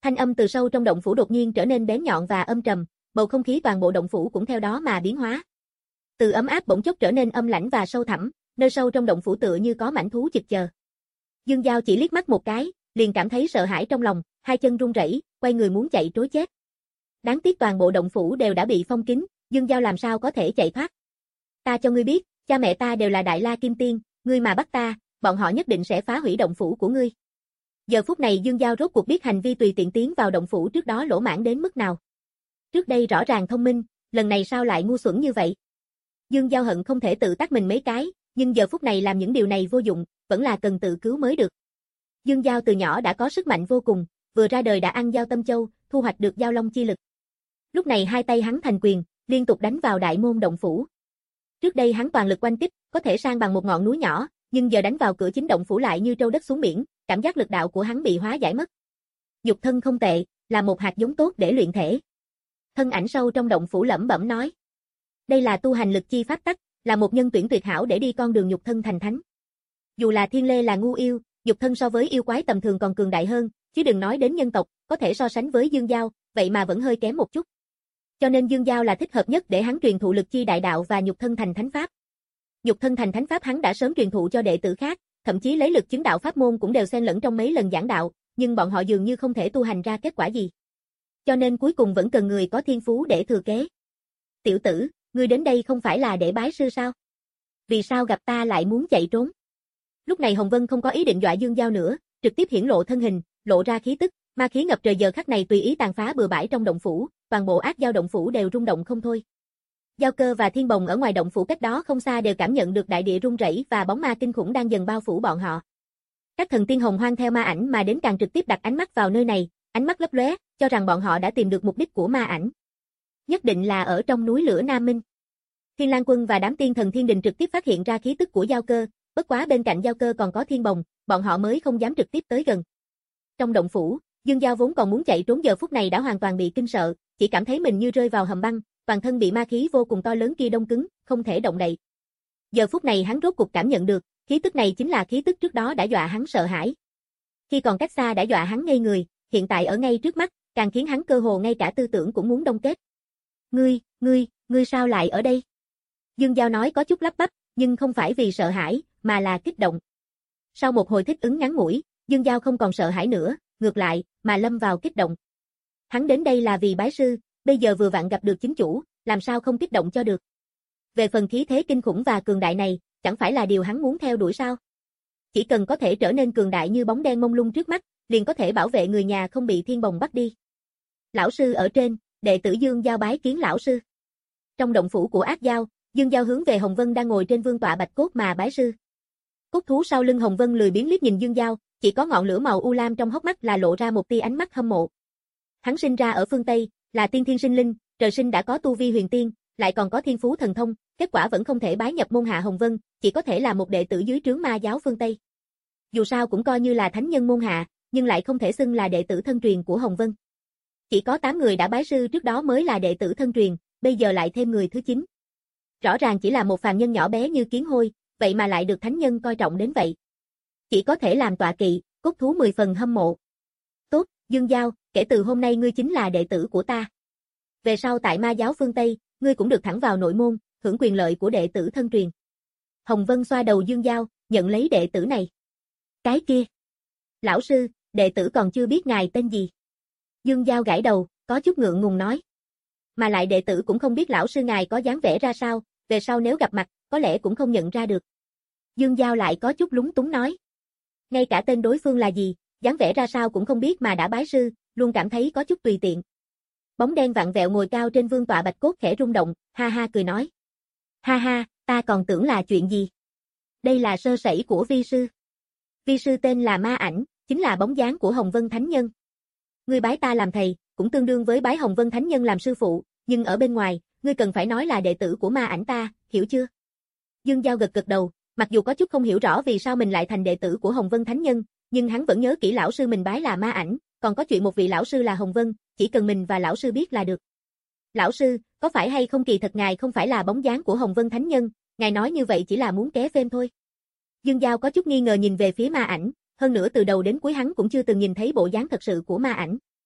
Thanh âm từ sâu trong động phủ đột nhiên trở nên bén nhọn và âm trầm, bầu không khí toàn bộ động phủ cũng theo đó mà biến hóa. Từ ấm áp bỗng chốc trở nên âm lãnh và sâu thẳm, nơi sâu trong động phủ tựa như có mãnh thú chực chờ. Dương Giao chỉ liếc mắt một cái, liền cảm thấy sợ hãi trong lòng, hai chân run rẩy, quay người muốn chạy trối chết. Đáng tiếc toàn bộ động phủ đều đã bị phong kín, Dương Giao làm sao có thể chạy thoát. Ta cho ngươi biết, cha mẹ ta đều là Đại La Kim Tiên, ngươi mà bắt ta, bọn họ nhất định sẽ phá hủy động phủ của ngươi. Giờ phút này Dương Giao rốt cuộc biết hành vi tùy tiện tiến vào động phủ trước đó lỗ mãng đến mức nào. Trước đây rõ ràng thông minh, lần này sao lại ngu xuẩn như vậy? Dương Giao hận không thể tự tát mình mấy cái, nhưng giờ phút này làm những điều này vô dụng, vẫn là cần tự cứu mới được. Dương Giao từ nhỏ đã có sức mạnh vô cùng, vừa ra đời đã ăn Giao Tâm Châu, thu hoạch được Giao Long chi lực. Lúc này hai tay hắn thành quyền, liên tục đánh vào đại môn động phủ. Trước đây hắn toàn lực oanh kích, có thể san bằng một ngọn núi nhỏ, nhưng giờ đánh vào cửa chính động phủ lại như trâu đất xuống biển, cảm giác lực đạo của hắn bị hóa giải mất. Nhục thân không tệ, là một hạt giống tốt để luyện thể. Thân ảnh sâu trong động phủ lẩm bẩm nói. Đây là tu hành lực chi pháp tắc, là một nhân tuyển tuyệt hảo để đi con đường nhục thân thành thánh. Dù là Thiên Lê là ngu yêu, nhục thân so với yêu quái tầm thường còn cường đại hơn, chứ đừng nói đến nhân tộc, có thể so sánh với Dương Giao, vậy mà vẫn hơi kém một chút. Cho nên Dương Giao là thích hợp nhất để hắn truyền thụ lực chi đại đạo và nhục thân thành thánh pháp. Nhục thân thành thánh pháp hắn đã sớm truyền thụ cho đệ tử khác, thậm chí lấy lực chứng đạo pháp môn cũng đều xen lẫn trong mấy lần giảng đạo, nhưng bọn họ dường như không thể tu hành ra kết quả gì. Cho nên cuối cùng vẫn cần người có thiên phú để thừa kế. Tiểu tử, ngươi đến đây không phải là để bái sư sao? Vì sao gặp ta lại muốn chạy trốn? Lúc này Hồng Vân không có ý định dọa Dương Giao nữa, trực tiếp hiển lộ thân hình, lộ ra khí tức, ma khí ngập trời giờ khắc này tùy ý tàn phá bừa bãi trong động phủ, toàn bộ Ác Giao động phủ đều rung động không thôi. Giao Cơ và Thiên Bồng ở ngoài động phủ cách đó không xa đều cảm nhận được đại địa rung rẩy và bóng ma kinh khủng đang dần bao phủ bọn họ. Các thần tiên hồng hoang theo ma ảnh mà đến càng trực tiếp đặt ánh mắt vào nơi này, ánh mắt lấp lóe, cho rằng bọn họ đã tìm được mục đích của ma ảnh. Nhất định là ở trong núi lửa Nam Minh. Thiên Lang Quân và đám tiên thần Thiên Đình trực tiếp phát hiện ra khí tức của Giao Cơ, bất quá bên cạnh Giao Cơ còn có Thiên Bồng, bọn họ mới không dám trực tiếp tới gần. Trong động phủ, Dương Giao vốn còn muốn chạy trốn giờ phút này đã hoàn toàn bị kinh sợ, chỉ cảm thấy mình như rơi vào hầm băng, toàn thân bị ma khí vô cùng to lớn kia đông cứng, không thể động đậy. Giờ phút này hắn rốt cuộc cảm nhận được, khí tức này chính là khí tức trước đó đã dọa hắn sợ hãi. Khi còn cách xa đã dọa hắn ngây người, hiện tại ở ngay trước mắt, càng khiến hắn cơ hồ ngay cả tư tưởng cũng muốn đông kết. Ngươi, ngươi, ngươi sao lại ở đây? Dương Giao nói có chút lắp bắp, nhưng không phải vì sợ hãi, mà là kích động. Sau một hồi thích ứng ngắn ngủi, Dương Giao không còn sợ hãi nữa, ngược lại, mà lâm vào kích động. Hắn đến đây là vì bái sư, bây giờ vừa vặn gặp được chính chủ, làm sao không kích động cho được. Về phần khí thế kinh khủng và cường đại này, chẳng phải là điều hắn muốn theo đuổi sao? Chỉ cần có thể trở nên cường đại như bóng đen mông lung trước mắt, liền có thể bảo vệ người nhà không bị Thiên Bồng bắt đi. Lão sư ở trên, đệ tử Dương Giao bái kiến lão sư. Trong động phủ của Ác Giao, Dương Giao hướng về Hồng Vân đang ngồi trên vương tọa bạch cốt mà bái sư. Cốt thú sau lưng Hồng Vân lười biếng liếc nhìn Dương Giao, chỉ có ngọn lửa màu u lam trong hốc mắt là lộ ra một tia ánh mắt hâm mộ. Hắn sinh ra ở phương Tây, là tiên thiên sinh linh, trời sinh đã có tu vi huyền tiên, lại còn có thiên phú thần thông, kết quả vẫn không thể bái nhập môn hạ Hồng Vân, chỉ có thể là một đệ tử dưới trướng ma giáo phương Tây. Dù sao cũng coi như là thánh nhân môn hạ, nhưng lại không thể xưng là đệ tử thân truyền của Hồng Vân. Chỉ có tám người đã bái sư trước đó mới là đệ tử thân truyền, bây giờ lại thêm người thứ chín. Rõ ràng chỉ là một phàm nhân nhỏ bé như kiến hôi, vậy mà lại được thánh nhân coi trọng đến vậy. Chỉ có thể làm tọa kỵ, cốt thú mười phần hâm mộ. Tốt, Dương Giao, kể từ hôm nay ngươi chính là đệ tử của ta. Về sau tại ma giáo phương Tây, ngươi cũng được thẳng vào nội môn, hưởng quyền lợi của đệ tử thân truyền. Hồng Vân xoa đầu Dương Giao, nhận lấy đệ tử này. Cái kia. Lão sư, đệ tử còn chưa biết ngài tên gì. Dương Giao gãi đầu, có chút ngượng ngùng nói. Mà lại đệ tử cũng không biết lão sư ngài có dáng vẻ ra sao, về sau nếu gặp mặt, có lẽ cũng không nhận ra được. Dương Giao lại có chút lúng túng nói. Ngay cả tên đối phương là gì, dáng vẻ ra sao cũng không biết mà đã bái sư, luôn cảm thấy có chút tùy tiện. Bóng đen vặn vẹo ngồi cao trên vương tọa bạch cốt khẽ rung động, ha ha cười nói. Ha ha, ta còn tưởng là chuyện gì? Đây là sơ sẩy của vi sư. Vi sư tên là Ma Ảnh, chính là bóng dáng của Hồng Vân Thánh Nhân. Ngươi bái ta làm thầy, cũng tương đương với bái Hồng Vân Thánh Nhân làm sư phụ, nhưng ở bên ngoài, ngươi cần phải nói là đệ tử của Ma Ảnh ta, hiểu chưa? Dương Giao gật gật đầu, mặc dù có chút không hiểu rõ vì sao mình lại thành đệ tử của Hồng Vân Thánh Nhân, nhưng hắn vẫn nhớ kỹ lão sư mình bái là Ma Ảnh, còn có chuyện một vị lão sư là Hồng Vân, chỉ cần mình và lão sư biết là được. Lão sư, có phải hay không kỳ thật ngài không phải là bóng dáng của Hồng Vân Thánh Nhân, ngài nói như vậy chỉ là muốn ké phêm thôi. Dương Giao có chút nghi ngờ nhìn về phía Ma Ảnh, hơn nữa từ đầu đến cuối hắn cũng chưa từng nhìn thấy bộ dáng thật sự của Ma Ảnh.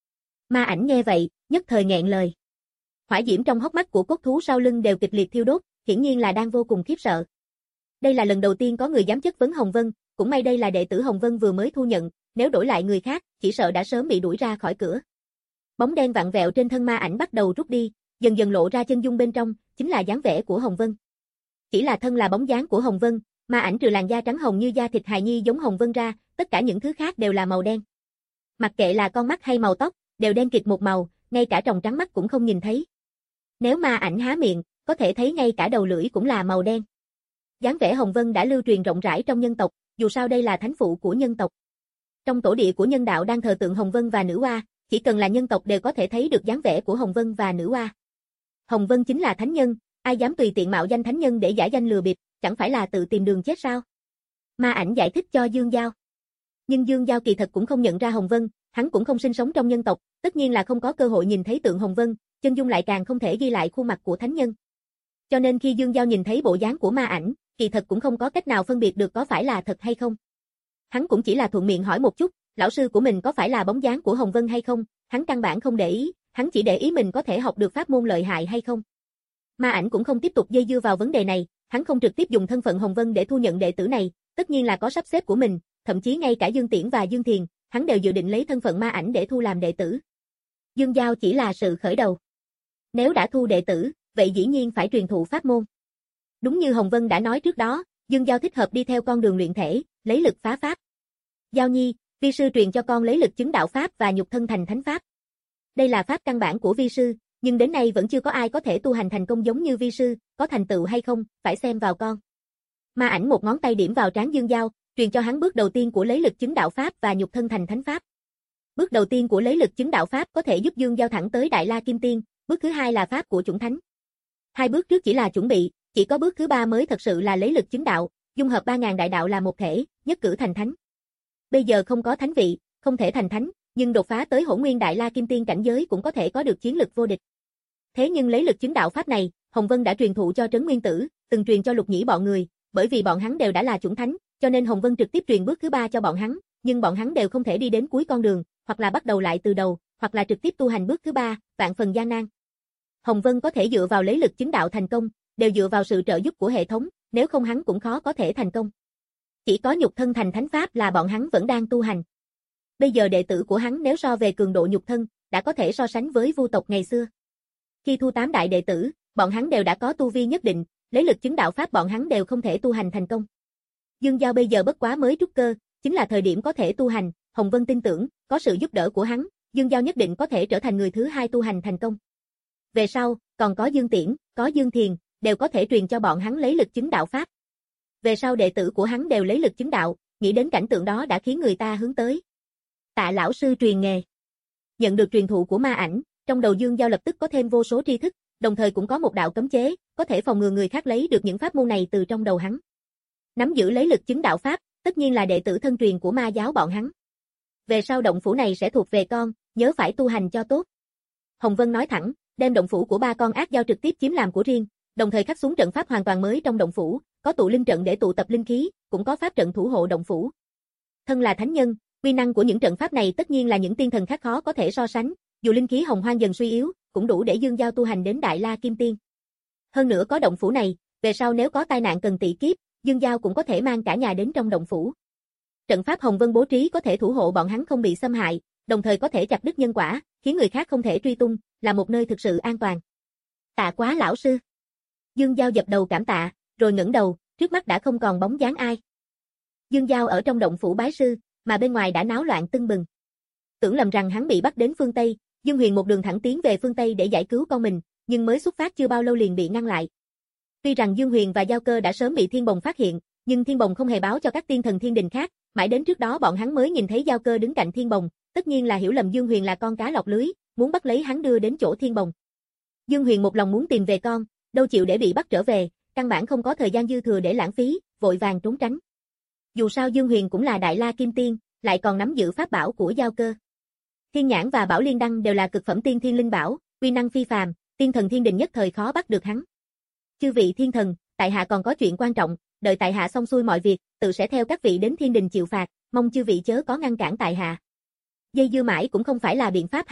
Ma ảnh nghe vậy, nhất thời nghẹn lời. Hỏa diễm trong hốc mắt của cốt thú sau lưng đều kịch liệt thiêu đốt, hiển nhiên là đang vô cùng khiếp sợ. Đây là lần đầu tiên có người dám chất vấn Hồng Vân, cũng may đây là đệ tử Hồng Vân vừa mới thu nhận, nếu đổi lại người khác, chỉ sợ đã sớm bị đuổi ra khỏi cửa. Bóng đen vặn vẹo trên thân ma ảnh bắt đầu rút đi, dần dần lộ ra chân dung bên trong, chính là dáng vẻ của Hồng Vân. Chỉ là thân là bóng dáng của Hồng Vân, ma ảnh trừ làn da trắng hồng như da thịt hài nhi giống Hồng Vân ra, tất cả những thứ khác đều là màu đen. Mặc kệ là con mắt hay màu tóc, đều đen kịt một màu, ngay cả tròng trắng mắt cũng không nhìn thấy. Nếu ma ảnh há miệng, có thể thấy ngay cả đầu lưỡi cũng là màu đen. Dáng vẻ Hồng Vân đã lưu truyền rộng rãi trong nhân tộc, dù sao đây là thánh phụ của nhân tộc. Trong tổ địa của nhân đạo đang thờ tượng Hồng Vân và nữ oa, chỉ cần là nhân tộc đều có thể thấy được dáng vẻ của Hồng Vân và nữ oa. Hồng Vân chính là thánh nhân, ai dám tùy tiện mạo danh thánh nhân để giả danh lừa bịp, chẳng phải là tự tìm đường chết sao? Ma ảnh giải thích cho Dương Giao. Nhưng Dương Giao kỳ thật cũng không nhận ra Hồng Vân, hắn cũng không sinh sống trong nhân tộc, tất nhiên là không có cơ hội nhìn thấy tượng Hồng Vân, chân dung lại càng không thể ghi lại khuôn mặt của thánh nhân. Cho nên khi Dương Giao nhìn thấy bộ dáng của ma ảnh, kỳ thật cũng không có cách nào phân biệt được có phải là thật hay không. Hắn cũng chỉ là thuận miệng hỏi một chút, lão sư của mình có phải là bóng dáng của Hồng Vân hay không, hắn căn bản không để ý, hắn chỉ để ý mình có thể học được pháp môn lợi hại hay không. Ma ảnh cũng không tiếp tục dây dưa vào vấn đề này, hắn không trực tiếp dùng thân phận Hồng Vân để thu nhận đệ tử này, tất nhiên là có sắp xếp của mình, thậm chí ngay cả Dương Tiễn và Dương Thiền, hắn đều dự định lấy thân phận ma ảnh để thu làm đệ tử. Dương Giao chỉ là sự khởi đầu. Nếu đã thu đệ tử, vậy dĩ nhiên phải truyền thụ pháp môn. Đúng như Hồng Vân đã nói trước đó, Dương Giao thích hợp đi theo con đường luyện thể, lấy lực phá pháp. Giao nhi, vi sư truyền cho con lấy lực chứng đạo pháp và nhục thân thành thánh pháp. Đây là pháp căn bản của vi sư, nhưng đến nay vẫn chưa có ai có thể tu hành thành công giống như vi sư, có thành tựu hay không, phải xem vào con. Ma ảnh một ngón tay điểm vào trán Dương Giao, truyền cho hắn bước đầu tiên của lấy lực chứng đạo pháp và nhục thân thành thánh pháp. Bước đầu tiên của lấy lực chứng đạo pháp có thể giúp Dương Giao thẳng tới Đại La Kim Tiên, bước thứ hai là pháp của chủng thánh. Hai bước trước chỉ là chuẩn bị, chỉ có bước thứ ba mới thật sự là lấy lực chứng đạo, dung hợp ba ngàn đại đạo là một thể, nhất cử thành thánh. Bây giờ không có thánh vị, không thể thành thánh, nhưng đột phá tới Hỗn Nguyên Đại La Kim Tiên cảnh giới cũng có thể có được chiến lực vô địch. Thế nhưng lấy lực chứng đạo pháp này, Hồng Vân đã truyền thụ cho Trấn Nguyên Tử, từng truyền cho Lục Nhĩ bọn người, bởi vì bọn hắn đều đã là chủng thánh, cho nên Hồng Vân trực tiếp truyền bước thứ ba cho bọn hắn, nhưng bọn hắn đều không thể đi đến cuối con đường, hoặc là bắt đầu lại từ đầu, hoặc là trực tiếp tu hành bước thứ ba, vạn phần gian nan. Hồng Vân có thể dựa vào lấy lực chứng đạo thành công, đều dựa vào sự trợ giúp của hệ thống, nếu không hắn cũng khó có thể thành công. Chỉ có nhục thân thành thánh pháp là bọn hắn vẫn đang tu hành. Bây giờ đệ tử của hắn nếu so về cường độ nhục thân, đã có thể so sánh với Vu tộc ngày xưa. Khi thu tám đại đệ tử, bọn hắn đều đã có tu vi nhất định, lấy lực chứng đạo pháp bọn hắn đều không thể tu hành thành công. Dương Giao bây giờ bất quá mới trúc cơ, chính là thời điểm có thể tu hành, Hồng Vân tin tưởng, có sự giúp đỡ của hắn, Dương Giao nhất định có thể trở thành người thứ hai tu hành thành công. Về sau, còn có Dương Tiễn, có Dương Thiền, đều có thể truyền cho bọn hắn lấy lực chứng đạo pháp. Về sau đệ tử của hắn đều lấy lực chứng đạo, nghĩ đến cảnh tượng đó đã khiến người ta hướng tới. Tạ lão sư truyền nghề. Nhận được truyền thụ của ma ảnh, trong đầu Dương Giao lập tức có thêm vô số tri thức, đồng thời cũng có một đạo cấm chế, có thể phòng ngừa người khác lấy được những pháp môn này từ trong đầu hắn. Nắm giữ lấy lực chứng đạo pháp, tất nhiên là đệ tử thân truyền của ma giáo bọn hắn. Về sau động phủ này sẽ thuộc về con, nhớ phải tu hành cho tốt. Hồng Vân nói thẳng, đem động phủ của ba con ác giao trực tiếp chiếm làm của riêng, đồng thời khắc xuống trận pháp hoàn toàn mới trong động phủ, có tụ linh trận để tụ tập linh khí, cũng có pháp trận thủ hộ động phủ. Thân là thánh nhân, uy năng của những trận pháp này tất nhiên là những tiên thần khác khó có thể so sánh, dù linh khí hồng hoang dần suy yếu, cũng đủ để Dương Giao tu hành đến Đại La Kim Tiên. Hơn nữa có động phủ này, về sau nếu có tai nạn cần tỷ kiếp, Dương Giao cũng có thể mang cả nhà đến trong động phủ. Trận pháp Hồng Vân bố trí có thể thủ hộ bọn hắn không bị xâm hại, đồng thời có thể chặt đứt nhân quả, khiến người khác không thể truy tung, là một nơi thực sự an toàn. Tạ quá lão sư. Dương Giao dập đầu cảm tạ, rồi ngẩng đầu, trước mắt đã không còn bóng dáng ai. Dương Giao ở trong động phủ bái sư, mà bên ngoài đã náo loạn tưng bừng. Tưởng lầm rằng hắn bị bắt đến phương Tây, Dương Huyền một đường thẳng tiến về phương Tây để giải cứu con mình, nhưng mới xuất phát chưa bao lâu liền bị ngăn lại. Tuy rằng Dương Huyền và Giao Cơ đã sớm bị Thiên Bồng phát hiện, nhưng Thiên Bồng không hề báo cho các tiên thần thiên đình khác, mãi đến trước đó bọn hắn mới nhìn thấy Giao Cơ đứng cạnh Thiên Bồng, tất nhiên là hiểu lầm Dương Huyền là con cá lọt lưới, muốn bắt lấy hắn đưa đến chỗ Thiên Bồng. Dương Huyền một lòng muốn tìm về con, đâu chịu để bị bắt trở về, căn bản không có thời gian dư thừa để lãng phí, vội vàng trốn tránh. Dù sao Dương Huyền cũng là Đại La Kim Tiên, lại còn nắm giữ pháp bảo của Giao Cơ. Thiên Nhãn và Bảo Liên Đăng đều là cực phẩm tiên thiên linh bảo, uy năng phi phàm, tiên thần thiên đình nhất thời khó bắt được hắn. Chư vị thiên thần, tại hạ còn có chuyện quan trọng, đợi tại hạ xong xuôi mọi việc, tự sẽ theo các vị đến thiên đình chịu phạt, mong chư vị chớ có ngăn cản tại hạ. Dây dưa mãi cũng không phải là biện pháp hay,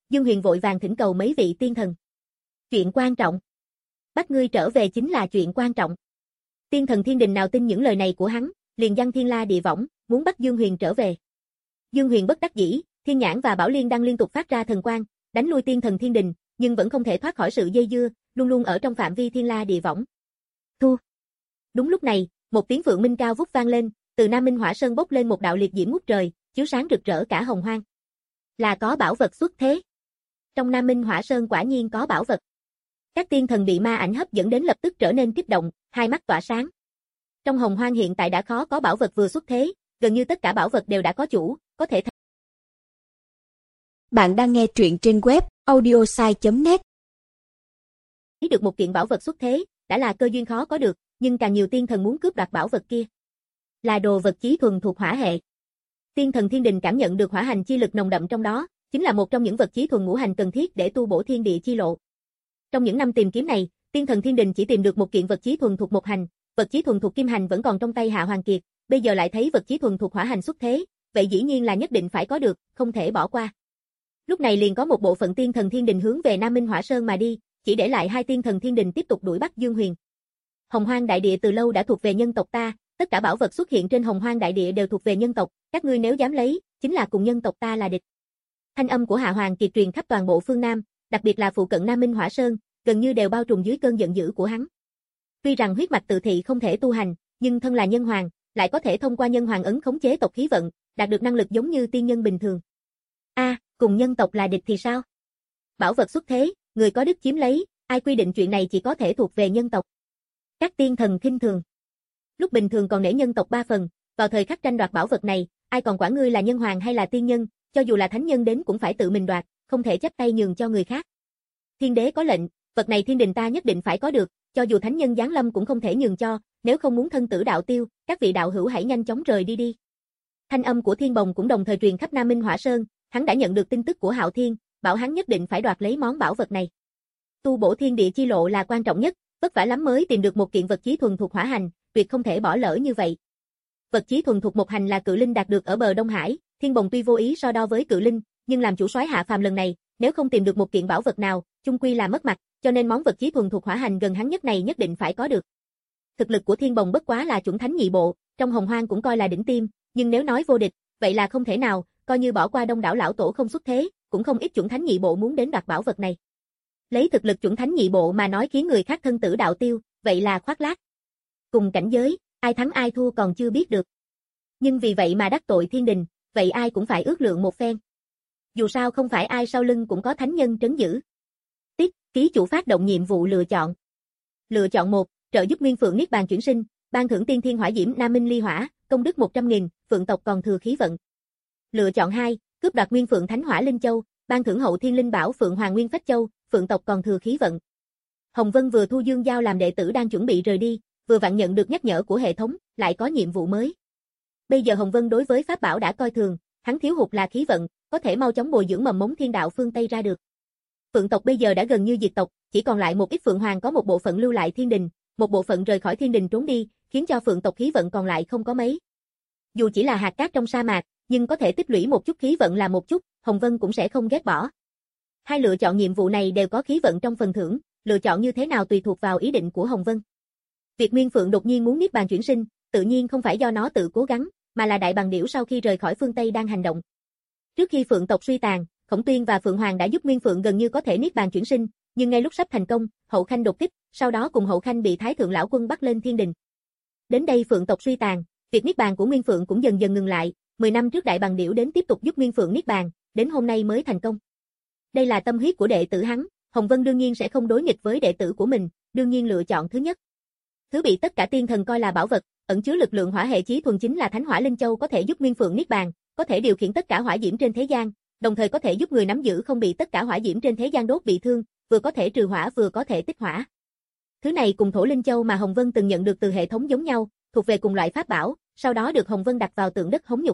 Dương Huyền vội vàng thỉnh cầu mấy vị tiên thần. Chuyện quan trọng. Bắt ngươi trở về chính là chuyện quan trọng. Tiên thần thiên đình nào tin những lời này của hắn, liền giăng thiên la địa võng, muốn bắt Dương Huyền trở về. Dương Huyền bất đắc dĩ, Thiên Nhãn và Bảo Liên đang liên tục phát ra thần quang, đánh lui tiên thần thiên đình, nhưng vẫn không thể thoát khỏi sự dây dưa, luôn luôn ở trong phạm vi thiên la địa võng. Thu. Đúng lúc này, một tiếng phượng minh cao vút vang lên, từ Nam Minh Hỏa Sơn bốc lên một đạo liệt diễm ngút trời, chiếu sáng rực rỡ cả hồng hoang. Là có bảo vật xuất thế. Trong Nam Minh Hỏa Sơn quả nhiên có bảo vật. Các tiên thần bị ma ảnh hấp dẫn đến lập tức trở nên kích động, hai mắt tỏa sáng. Trong hồng hoang hiện tại đã khó có bảo vật vừa xuất thế, gần như tất cả bảo vật đều đã có chủ, có thể thấy. Bạn đang nghe truyện trên web audiosai chấm net. Thấy được một kiện bảo vật xuất thế, đã là cơ duyên khó có được, nhưng càng nhiều tiên thần muốn cướp đoạt bảo vật kia. Là đồ vật chí thuần thuộc hỏa hệ. Tiên thần thiên đình cảm nhận được hỏa hành chi lực nồng đậm trong đó, chính là một trong những vật chí thuần ngũ hành cần thiết để tu bổ thiên địa chi lộ. Trong những năm tìm kiếm này, tiên thần thiên đình chỉ tìm được một kiện vật chí thuần thuộc một hành, vật chí thuần thuộc kim hành vẫn còn trong tay Hạ Hoàng Kiệt, bây giờ lại thấy vật chí thuần thuộc hỏa hành xuất thế, vậy dĩ nhiên là nhất định phải có được, không thể bỏ qua. Lúc này liền có một bộ phận tiên thần thiên đình hướng về Nam Minh Hỏa Sơn mà đi, chỉ để lại hai tiên thần thiên đình tiếp tục đuổi bắt Dương Huyền. Hồng Hoang đại địa từ lâu đã thuộc về nhân tộc ta, tất cả bảo vật xuất hiện trên Hồng Hoang đại địa đều thuộc về nhân tộc, các ngươi nếu dám lấy, chính là cùng nhân tộc ta là địch. Thanh âm của Hạ Hoàng Kiệt truyền khắp toàn bộ phương Nam, đặc biệt là phụ cận Nam Minh Hỏa Sơn, gần như đều bao trùm dưới cơn giận dữ của hắn. Tuy rằng huyết mạch tự thị không thể tu hành, nhưng thân là nhân hoàng, lại có thể thông qua nhân hoàng ấn khống chế tộc khí vận, đạt được năng lực giống như tiên nhân bình thường. A, à, cùng nhân tộc là địch thì sao? Bảo vật xuất thế, người có đức chiếm lấy, ai quy định chuyện này chỉ có thể thuộc về nhân tộc? Các tiên thần khinh thường. Lúc bình thường còn nể nhân tộc ba phần, vào thời khắc tranh đoạt bảo vật này, ai còn quản ngươi là nhân hoàng hay là tiên nhân, cho dù là thánh nhân đến cũng phải tự mình đoạt, không thể chấp tay nhường cho người khác. Thiên đế có lệnh, vật này thiên đình ta nhất định phải có được, cho dù thánh nhân giáng lâm cũng không thể nhường cho, nếu không muốn thân tử đạo tiêu, các vị đạo hữu hãy nhanh chóng rời đi đi. Thanh âm của Thiên Bồng cũng đồng thời truyền khắp Nam Minh Hỏa Sơn, hắn đã nhận được tin tức của Hạo Thiên, bảo hắn nhất định phải đoạt lấy món bảo vật này. Tu bổ thiên địa chi lộ là quan trọng nhất, vất vả lắm mới tìm được một kiện vật chí thuần thuộc hỏa hành, tuyệt không thể bỏ lỡ như vậy. Vật chí thuần thuộc một hành là cự linh đạt được ở bờ Đông Hải, Thiên Bồng tuy vô ý so đo với cự linh, nhưng làm chủ soái hạ phàm lần này, nếu không tìm được một kiện bảo vật nào, chung quy là mất mặt, cho nên món vật chí thuần thuộc hỏa hành gần hắn nhất này nhất định phải có được. Thực lực của Thiên Bồng bất quá là chuẩn thánh nhị bộ, trong hồng hoang cũng coi là đỉnh tiêm, nhưng nếu nói vô địch, vậy là không thể nào, coi như bỏ qua đông đảo lão tổ không xuất thế, cũng không ít chuẩn thánh nhị bộ muốn đến đoạt bảo vật này. Lấy thực lực chuẩn thánh nhị bộ mà nói khiến người khác thân tử đạo tiêu, vậy là khoác lác. Cùng cảnh giới, ai thắng ai thua còn chưa biết được. Nhưng vì vậy mà đắc tội thiên đình, vậy ai cũng phải ước lượng một phen. Dù sao không phải ai sau lưng cũng có thánh nhân trấn giữ. Tiếp, ký chủ phát động nhiệm vụ lựa chọn. Lựa chọn một, trợ giúp Nguyên Phượng niết bàn chuyển sinh, ban thưởng tiên thiên hỏa diễm Nam Minh ly hỏa, công đức một trăm nghìn, Phượng tộc còn thừa khí vận. Lựa chọn hai, cướp đoạt Nguyên Phượng Thánh Hỏa Linh Châu, ban thưởng hậu thiên linh bảo Phượng Hoàng Nguyên Phách Châu, Phượng tộc còn thừa khí vận. Hồng Vân vừa thu Dương Giao làm đệ tử đang chuẩn bị rời đi, vừa vặn nhận được nhắc nhở của hệ thống, lại có nhiệm vụ mới. Bây giờ Hồng Vân đối với pháp bảo đã coi thường, hắn thiếu hụt là khí vận, có thể mau chóng bồi dưỡng mầm mống thiên đạo phương Tây ra được. Phượng tộc bây giờ đã gần như diệt tộc, chỉ còn lại một ít Phượng Hoàng có một bộ phận lưu lại thiên đình, một bộ phận rời khỏi thiên đình trốn đi, khiến cho Phượng tộc khí vận còn lại không có mấy. Dù chỉ là hạt cát trong sa mạc, nhưng có thể tích lũy một chút khí vận là một chút, Hồng Vân cũng sẽ không ghét bỏ. Hai lựa chọn nhiệm vụ này đều có khí vận trong phần thưởng, lựa chọn như thế nào tùy thuộc vào ý định của Hồng Vân. Việc Nguyên Phượng đột nhiên muốn niết bàn chuyển sinh, tự nhiên không phải do nó tự cố gắng, mà là Đại Bàng Điểu sau khi rời khỏi phương Tây đang hành động. Trước khi Phượng tộc suy tàn, Khổng Tuyên và Phượng Hoàng đã giúp Nguyên Phượng gần như có thể niết bàn chuyển sinh, nhưng ngay lúc sắp thành công, Hậu Khanh đột kích, sau đó cùng Hậu Khanh bị Thái Thượng lão quân bắt lên thiên đình. Đến đây Phượng tộc suy tàn, việc niết bàn của Nguyên Phượng cũng dần dần ngừng lại, mười năm trước Đại Bàng Điểu đến tiếp tục giúp Nguyên Phượng niết bàn, đến hôm nay mới thành công. Đây là tâm huyết của đệ tử hắn, Hồng Vân đương nhiên sẽ không đối nghịch với đệ tử của mình, đương nhiên lựa chọn thứ nhất. Thứ bị tất cả tiên thần coi là bảo vật, ẩn chứa lực lượng hỏa hệ chí thuần chính là Thánh Hỏa Linh Châu có thể giúp Nguyên Phượng niết bàn, có thể điều khiển tất cả hỏa diễm trên thế gian, đồng thời có thể giúp người nắm giữ không bị tất cả hỏa diễm trên thế gian đốt bị thương, vừa có thể trừ hỏa vừa có thể tích hỏa. Thứ này cùng Thổ Linh Châu mà Hồng Vân từng nhận được từ hệ thống giống nhau, thuộc về cùng loại pháp bảo, sau đó được Hồng Vân đặt vào tượng đất hống nhục.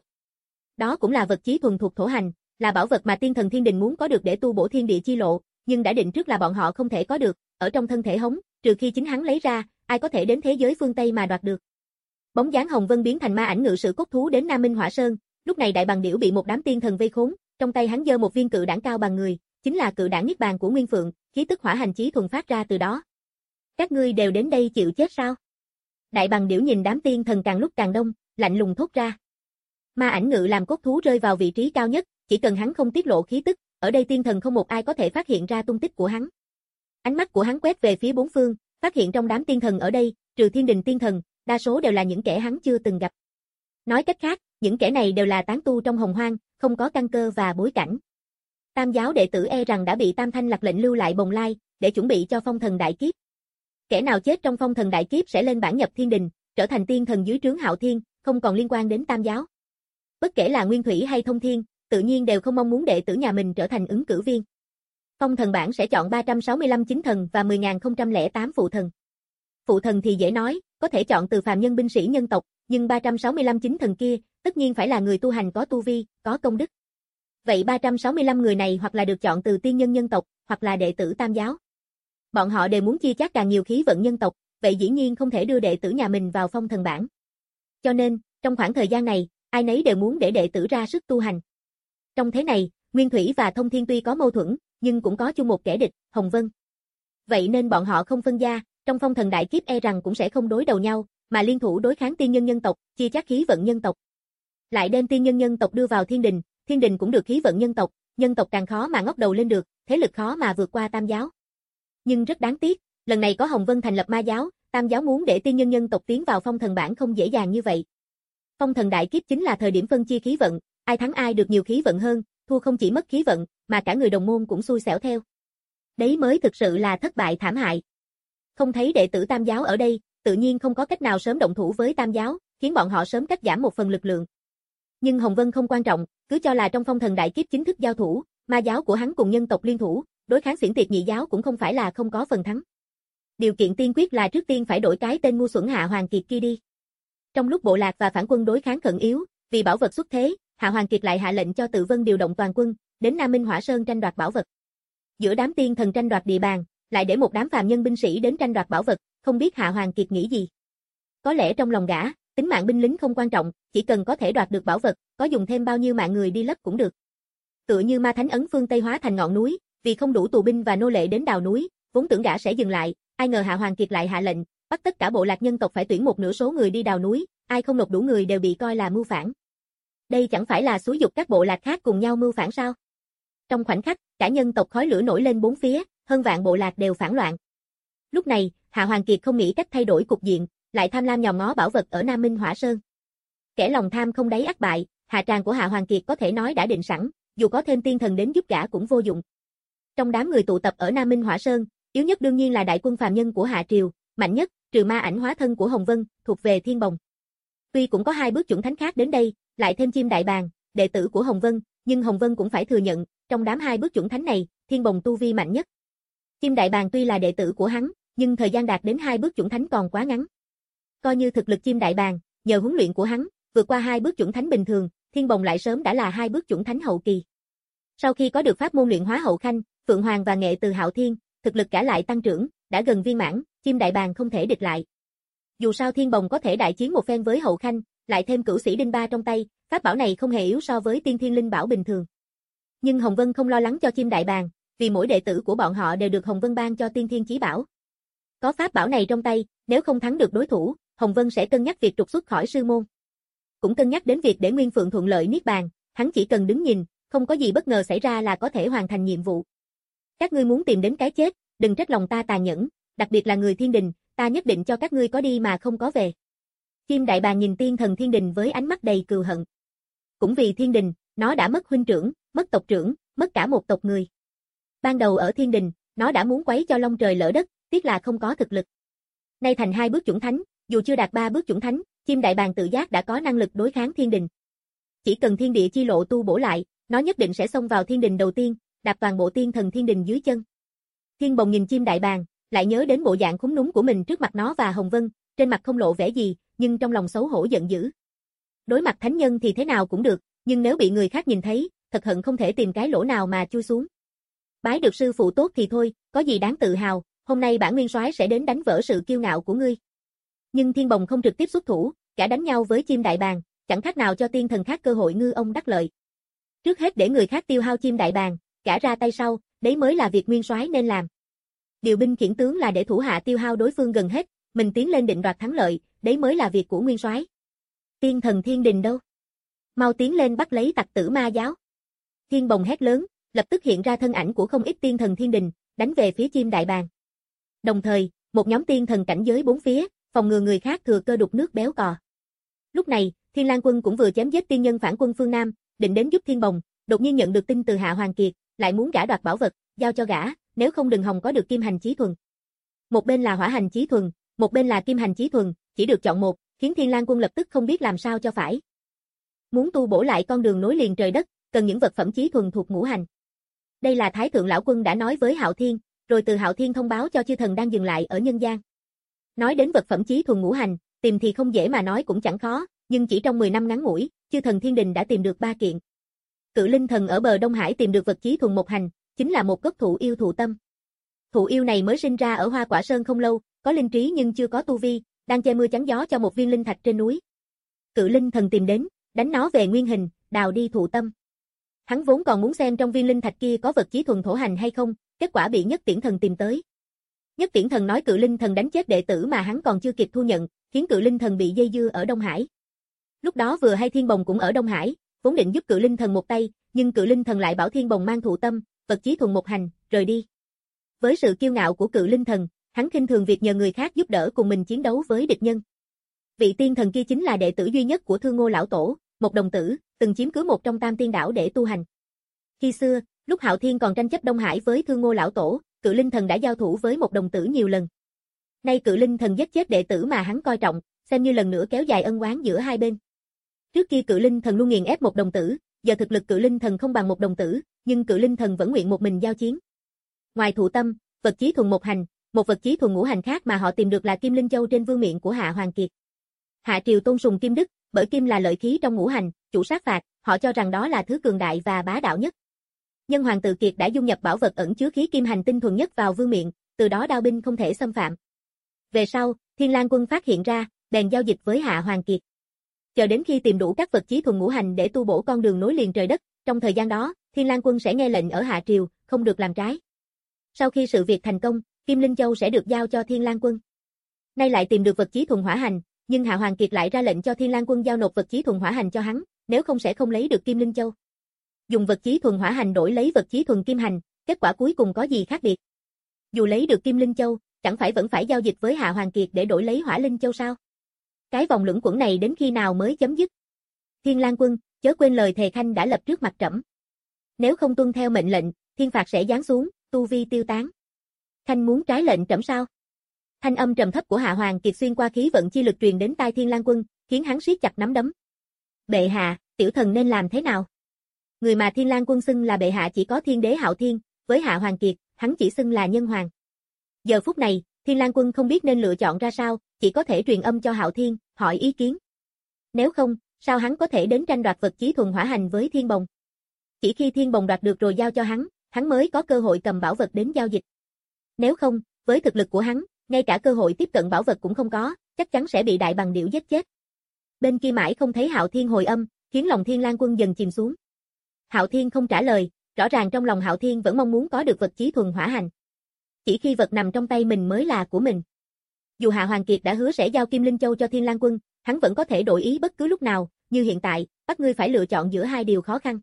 Đó cũng là vật chí thuần thuộc thổ hành, là bảo vật mà tiên thần thiên đình muốn có được để tu bổ thiên địa chi lộ, nhưng đã định trước là bọn họ không thể có được, ở trong thân thể hống, trừ khi chính hắn lấy ra, ai có thể đến thế giới phương Tây mà đoạt được. Bóng dáng Hồng Vân biến thành ma ảnh ngự sử cốt thú đến Nam Minh Hỏa Sơn, lúc này Đại Bàng Điểu bị một đám tiên thần vây khốn, trong tay hắn giơ một viên cự đản cao bằng người, chính là cự đản niết bàn của Nguyên Phượng, khí tức hỏa hành chí thuần phát ra từ đó. Các ngươi đều đến đây chịu chết sao? Đại Bằng Điểu nhìn đám tiên thần càng lúc càng đông, lạnh lùng thốt ra. Ma ảnh ngự làm cốt thú rơi vào vị trí cao nhất, chỉ cần hắn không tiết lộ khí tức, ở đây tiên thần không một ai có thể phát hiện ra tung tích của hắn. Ánh mắt của hắn quét về phía bốn phương, phát hiện trong đám tiên thần ở đây, trừ Thiên Đình tiên thần, đa số đều là những kẻ hắn chưa từng gặp. Nói cách khác, những kẻ này đều là tán tu trong hồng hoang, không có căn cơ và bối cảnh. Tam giáo đệ tử e rằng đã bị Tam Thanh Lạc lệnh lưu lại bồng lai, để chuẩn bị cho phong thần đại kiếp. Kẻ nào chết trong phong thần đại kiếp sẽ lên bảng nhập Thiên Đình, trở thành tiên thần dưới trướng Hạo Thiên, không còn liên quan đến Tam giáo. Bất kể là Nguyên Thủy hay Thông Thiên, tự nhiên đều không mong muốn đệ tử nhà mình trở thành ứng cử viên. Phong thần bảng sẽ chọn ba trăm sáu mươi lăm chính thần và mười nghìn không trăm lẻ tám phụ thần. Phụ thần thì dễ nói, có thể chọn từ phàm nhân binh sĩ nhân tộc, nhưng ba trăm sáu mươi lăm chính thần kia, tất nhiên phải là người tu hành có tu vi, có công đức. Vậy ba trăm sáu mươi lăm người này hoặc là được chọn từ tiên nhân nhân tộc, hoặc là đệ tử Tam giáo. Bọn họ đều muốn chia chác càng nhiều khí vận nhân tộc, vậy dĩ nhiên không thể đưa đệ tử nhà mình vào phong thần bảng. Cho nên, trong khoảng thời gian này, ai nấy đều muốn để đệ tử ra sức tu hành. Trong thế này, Nguyên Thủy và Thông Thiên tuy có mâu thuẫn, nhưng cũng có chung một kẻ địch, Hồng Vân. Vậy nên bọn họ không phân gia, trong phong thần đại kiếp e rằng cũng sẽ không đối đầu nhau, mà liên thủ đối kháng tiên nhân nhân tộc, chia chác khí vận nhân tộc. Lại đem tiên nhân nhân tộc đưa vào Thiên Đình, Thiên Đình cũng được khí vận nhân tộc, nhân tộc càng khó mà ngóc đầu lên được, thế lực khó mà vượt qua Tam giáo. Nhưng rất đáng tiếc, lần này có Hồng Vân thành lập ma giáo, Tam giáo muốn để tiên nhân nhân tộc tiến vào phong thần bảng không dễ dàng như vậy. Phong thần đại kiếp chính là thời điểm phân chia khí vận, ai thắng ai được nhiều khí vận hơn, thua không chỉ mất khí vận, mà cả người đồng môn cũng xui xẻo theo. Đấy mới thực sự là thất bại thảm hại. Không thấy đệ tử Tam giáo ở đây, tự nhiên không có cách nào sớm động thủ với Tam giáo, khiến bọn họ sớm cắt giảm một phần lực lượng. Nhưng Hồng Vân không quan trọng, cứ cho là trong phong thần đại kiếp chính thức giao thủ, ma giáo của hắn cùng nhân tộc liên thủ, đối kháng Xiển Tiệt nhị giáo cũng không phải là không có phần thắng. Điều kiện tiên quyết là trước tiên phải đổi cái tên ngu xuẩn Hạ Hoàng Kiệt kia đi. Trong lúc bộ lạc và phản quân đối kháng khẩn yếu, vì bảo vật xuất thế, Hạ Hoàng Kiệt lại hạ lệnh cho Tự Vân điều động toàn quân, đến Nam Minh Hỏa Sơn tranh đoạt bảo vật. Giữa đám tiên thần tranh đoạt địa bàn, lại để một đám phàm nhân binh sĩ đến tranh đoạt bảo vật, không biết Hạ Hoàng Kiệt nghĩ gì. Có lẽ trong lòng gã, tính mạng binh lính không quan trọng, chỉ cần có thể đoạt được bảo vật, có dùng thêm bao nhiêu mạng người đi lấp cũng được. Tựa như ma thánh ấn phương Tây hóa thành ngọn núi, vì không đủ tù binh và nô lệ đến đào núi, vốn tưởng gã sẽ dừng lại, ai ngờ Hạ Hoàng Kiệt lại hạ lệnh, bắt tất cả bộ lạc nhân tộc phải tuyển một nửa số người đi đào núi, ai không nộp đủ người đều bị coi là mưu phản. Đây chẳng phải là xúi giục các bộ lạc khác cùng nhau mưu phản sao? Trong khoảnh khắc, cả nhân tộc khói lửa nổi lên bốn phía, hơn vạn bộ lạc đều phản loạn. Lúc này, Hạ Hoàng Kiệt không nghĩ cách thay đổi cục diện, lại tham lam nhòm ngó bảo vật ở Nam Minh Hỏa Sơn. Kẻ lòng tham không đáy ắt bại, hạ tràng của Hạ Hoàng Kiệt có thể nói đã định sẵn, dù có thêm tiên thần đến giúp gã cũng vô dụng. Trong đám người tụ tập ở Nam Minh Hỏa Sơn, yếu nhất đương nhiên là đại quân phàm nhân của Hạ Triều, mạnh nhất, trừ ma ảnh hóa thân của Hồng Vân, thuộc về Thiên Bồng. Tuy cũng có hai bước chuẩn thánh khác đến đây, lại thêm Chim Đại Bàng, đệ tử của Hồng Vân, nhưng Hồng Vân cũng phải thừa nhận, trong đám hai bước chuẩn thánh này, Thiên Bồng tu vi mạnh nhất. Chim Đại Bàng tuy là đệ tử của hắn, nhưng thời gian đạt đến hai bước chuẩn thánh còn quá ngắn. Coi như thực lực Chim Đại Bàng, nhờ huấn luyện của hắn, vượt qua hai bước chuẩn thánh bình thường, Thiên Bồng lại sớm đã là hai bước chuẩn thánh hậu kỳ. Sau khi có được pháp môn luyện hóa hậu khanh, Phượng Hoàng và nghệ từ Hạo Thiên, thực lực cả lại tăng trưởng, đã gần viên mãn, Chim Đại Bàng không thể địch lại. Dù sao Thiên Bồng có thể đại chiến một phen với hậu khanh, lại thêm cửu sĩ đinh ba trong tay, pháp bảo này không hề yếu so với tiên thiên linh bảo bình thường. Nhưng Hồng Vân không lo lắng cho Chim Đại Bàng, vì mỗi đệ tử của bọn họ đều được Hồng Vân ban cho tiên thiên chí bảo. Có pháp bảo này trong tay, nếu không thắng được đối thủ, Hồng Vân sẽ cân nhắc việc trục xuất khỏi sư môn. Cũng cân nhắc đến việc để Nguyên Phượng thuận lợi niết bàn, hắn chỉ cần đứng nhìn, không có gì bất ngờ xảy ra là có thể hoàn thành nhiệm vụ. Các ngươi muốn tìm đến cái chết, đừng trách lòng ta tàn nhẫn, đặc biệt là người Thiên Đình, ta nhất định cho các ngươi có đi mà không có về. Chim Đại Bàng nhìn tiên thần Thiên Đình với ánh mắt đầy cừu hận. Cũng vì Thiên Đình, nó đã mất huynh trưởng, mất tộc trưởng, mất cả một tộc người. Ban đầu ở Thiên Đình, nó đã muốn quấy cho long trời lỡ đất, tiếc là không có thực lực. Nay thành hai bước chuẩn thánh, dù chưa đạt ba bước chuẩn thánh, Chim Đại Bàng tự giác đã có năng lực đối kháng Thiên Đình. Chỉ cần thiên địa chi lộ tu bổ lại, nó nhất định sẽ xông vào Thiên Đình đầu tiên, đạp toàn bộ tiên thần Thiên Đình dưới chân. Thiên Bồng nhìn Chim Đại Bàng, lại nhớ đến bộ dạng khúm núm của mình trước mặt nó và Hồng Vân, trên mặt không lộ vẻ gì, nhưng trong lòng xấu hổ giận dữ. Đối mặt thánh nhân thì thế nào cũng được, nhưng nếu bị người khác nhìn thấy, thật hận không thể tìm cái lỗ nào mà chui xuống. Bái được sư phụ tốt thì thôi, có gì đáng tự hào, hôm nay bản nguyên soái sẽ đến đánh vỡ sự kiêu ngạo của ngươi. Nhưng Thiên Bồng không trực tiếp xuất thủ, cả đánh nhau với Chim Đại Bàng, chẳng khác nào cho tiên thần khác cơ hội ngư ông đắc lợi. Trước hết để người khác tiêu hao Chim Đại Bàng, gã ra tay sau, đấy mới là việc nguyên soái nên làm. Điều binh khiển tướng là để thủ hạ tiêu hao đối phương gần hết, mình tiến lên định đoạt thắng lợi, đấy mới là việc của nguyên soái. Tiên thần Thiên Đình đâu? Mau tiến lên bắt lấy tặc tử ma giáo. Thiên Bồng hét lớn, lập tức hiện ra thân ảnh của không ít tiên thần Thiên Đình, đánh về phía Chim Đại Bàng. Đồng thời, một nhóm tiên thần cảnh giới bốn phía, phòng ngừa người khác thừa cơ đục nước béo cò. Lúc này, Thiên Lang Quân cũng vừa chém giết tiên nhân phản quân phương Nam, định đến giúp Thiên Bồng, đột nhiên nhận được tin từ Hạ Hoàng Kiệt, lại muốn gã đoạt bảo vật, giao cho gã, nếu không đừng hòng có được Kim Hành Chí Thuần. Một bên là Hỏa Hành Chí Thuần, một bên là Kim Hành Chí Thuần, chỉ được chọn một, khiến Thiên Lang Quân lập tức không biết làm sao cho phải. Muốn tu bổ lại con đường nối liền trời đất, cần những vật phẩm chí thuần thuộc ngũ hành. Đây là Thái Thượng lão quân đã nói với Hạo Thiên, rồi từ Hạo Thiên thông báo cho chư thần đang dừng lại ở nhân gian. Nói đến vật phẩm chí thuần ngũ hành, tìm thì không dễ mà nói cũng chẳng khó, nhưng chỉ trong mười năm ngắn ngủi, chư thần Thiên Đình đã tìm được ba kiện. Cự Linh Thần ở bờ Đông Hải tìm được vật chí thuần một hành, chính là một gốc thụ yêu thụ tâm. Thụ yêu này mới sinh ra ở Hoa Quả Sơn không lâu, có linh trí nhưng chưa có tu vi, đang che mưa chắn gió cho một viên linh thạch trên núi. Cự Linh Thần tìm đến, đánh nó về nguyên hình, đào đi thụ tâm. Hắn vốn còn muốn xem trong viên linh thạch kia có vật chí thuần thổ hành hay không, kết quả bị Nhất Tiễn Thần tìm tới. Nhất Tiễn Thần nói Cự Linh Thần đánh chết đệ tử mà hắn còn chưa kịp thu nhận, khiến Cự Linh Thần bị dây dưa ở Đông Hải. Lúc đó vừa hay Thiên Bồng cũng ở Đông Hải, vốn định giúp Cự Linh Thần một tay, nhưng Cự Linh Thần lại bảo Thiên Bồng mang thụ tâm, vật chí thuần một hành, rời đi. Với sự kiêu ngạo của Cự Linh Thần, hắn khinh thường việc nhờ người khác giúp đỡ cùng mình chiến đấu với địch nhân. Vị tiên thần kia chính là đệ tử duy nhất của Thương Ngô lão tổ, một đồng tử, từng chiếm cứ một trong Tam Tiên đảo để tu hành. Khi xưa, lúc Hạo Thiên còn tranh chấp Đông Hải với Thương Ngô lão tổ, Cự Linh Thần đã giao thủ với một đồng tử nhiều lần. Nay Cự Linh Thần giết chết đệ tử mà hắn coi trọng, xem như lần nữa kéo dài ân oán giữa hai bên. Trước kia Cự Linh Thần luôn nghiền ép một đồng tử, giờ thực lực Cự Linh Thần không bằng một đồng tử, nhưng Cự Linh Thần vẫn nguyện một mình giao chiến. Ngoài thụ tâm, vật chí thuần một hành, một vật chí thuần ngũ hành khác mà họ tìm được là Kim Linh Châu trên vương miện của Hạ Hoàng Kiệt. Hạ triều tôn sùng Kim Đức, bởi kim là lợi khí trong ngũ hành, chủ sát phạt, họ cho rằng đó là thứ cường đại và bá đạo nhất. Nhân Hoàng Tự Kiệt đã dung nhập bảo vật ẩn chứa khí kim hành tinh thuần nhất vào vương miện, từ đó đao binh không thể xâm phạm. Về sau, Thiên Lang Quân phát hiện ra, bèn giao dịch với Hạ Hoàng Kiệt. Chờ đến khi tìm đủ các vật chí thuần ngũ hành để tu bổ con đường nối liền trời đất, trong thời gian đó, Thiên Lang Quân sẽ nghe lệnh ở Hạ triều, không được làm trái. Sau khi sự việc thành công, Kim Linh Châu sẽ được giao cho Thiên Lang Quân. Nay lại tìm được vật chí thuần hỏa hành, nhưng Hạ Hoàng Kiệt lại ra lệnh cho Thiên Lang Quân giao nộp vật chí thuần hỏa hành cho hắn, nếu không sẽ không lấy được Kim Linh Châu. Dùng vật chí thuần hỏa hành đổi lấy vật chí thuần kim hành, kết quả cuối cùng có gì khác biệt? Dù lấy được Kim Linh Châu, chẳng phải vẫn phải giao dịch với Hạ Hoàng Kiệt để đổi lấy Hỏa Linh Châu sao? Cái vòng luẩn quẩn này đến khi nào mới chấm dứt? Thiên Lang Quân, chớ quên lời thề khanh đã lập trước mặt trẫm. Nếu không tuân theo mệnh lệnh, thiên phạt sẽ giáng xuống, tu vi tiêu tán. Khanh muốn trái lệnh trẫm sao? Thanh âm trầm thấp của Hạ Hoàng Kiệt xuyên qua khí vận chi lực truyền đến tai Thiên Lang Quân, khiến hắn siết chặt nắm đấm. Bệ hạ, tiểu thần nên làm thế nào? Người mà Thiên Lang Quân xưng là bệ hạ chỉ có Thiên Đế Hạo Thiên, với Hạ Hoàng Kiệt, hắn chỉ xưng là Nhân Hoàng. Giờ phút này, Thiên Lang Quân không biết nên lựa chọn ra sao, chỉ có thể truyền âm cho Hạo Thiên, hỏi ý kiến. Nếu không, sao hắn có thể đến tranh đoạt vật chí thuần hỏa hành với Thiên Bồng? Chỉ khi Thiên Bồng đoạt được rồi giao cho hắn, hắn mới có cơ hội cầm bảo vật đến giao dịch. Nếu không, với thực lực của hắn, ngay cả cơ hội tiếp cận bảo vật cũng không có, chắc chắn sẽ bị Đại Bằng Điểu giết chết. Bên kia mãi không thấy Hạo Thiên hồi âm, khiến lòng Thiên Lang Quân dần chìm xuống. Hạo Thiên không trả lời, rõ ràng trong lòng Hạo Thiên vẫn mong muốn có được vật chí thuần hỏa hành. Chỉ khi vật nằm trong tay mình mới là của mình. Dù Hạ Hoàng Kiệt đã hứa sẽ giao Kim Linh Châu cho Thiên Lang Quân, hắn vẫn có thể đổi ý bất cứ lúc nào, như hiện tại, bắt ngươi phải lựa chọn giữa hai điều khó khăn.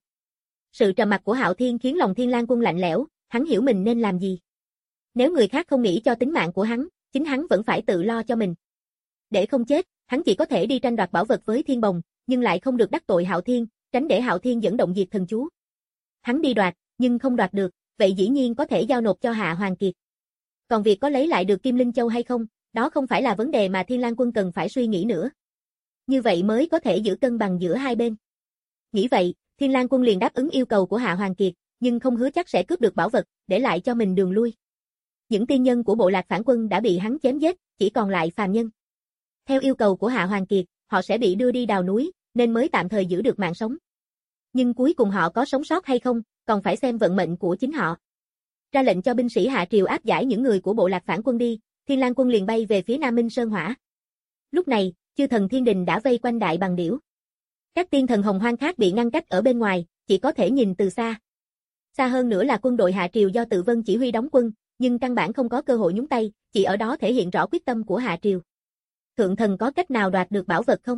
Sự trầm mặc của Hạo Thiên khiến lòng Thiên Lang Quân lạnh lẽo, hắn hiểu mình nên làm gì. Nếu người khác không nghĩ cho tính mạng của hắn, chính hắn vẫn phải tự lo cho mình. Để không chết, hắn chỉ có thể đi tranh đoạt bảo vật với Thiên Bồng, nhưng lại không được đắc tội Hạo Thiên, tránh để Hạo Thiên dẫn động diệt thần chú. Hắn đi đoạt, nhưng không đoạt được, vậy dĩ nhiên có thể giao nộp cho Hạ Hoàng Kiệt. Còn việc có lấy lại được Kim Linh Châu hay không, đó không phải là vấn đề mà Thiên Lang Quân cần phải suy nghĩ nữa. Như vậy mới có thể giữ cân bằng giữa hai bên. Nghĩ vậy, Thiên Lang Quân liền đáp ứng yêu cầu của Hạ Hoàng Kiệt, nhưng không hứa chắc sẽ cướp được bảo vật, để lại cho mình đường lui. Những tiên nhân của bộ lạc phản quân đã bị hắn chém giết, chỉ còn lại phàm nhân. Theo yêu cầu của Hạ Hoàng Kiệt, họ sẽ bị đưa đi đào núi, nên mới tạm thời giữ được mạng sống. Nhưng cuối cùng họ có sống sót hay không, còn phải xem vận mệnh của chính họ. Ra lệnh cho binh sĩ Hạ triều áp giải những người của bộ lạc phản quân đi, Thiên Lang Quân liền bay về phía Nam Minh Sơn Hỏa. Lúc này, chư thần Thiên Đình đã vây quanh Đại Bằng Điểu. Các tiên thần hồng hoang khác bị ngăn cách ở bên ngoài, chỉ có thể nhìn từ xa. Xa hơn nữa là quân đội Hạ Triều do Tự Vân chỉ huy đóng quân, nhưng căn bản không có cơ hội nhúng tay, chỉ ở đó thể hiện rõ quyết tâm của Hạ Triều. Thượng thần có cách nào đoạt được bảo vật không?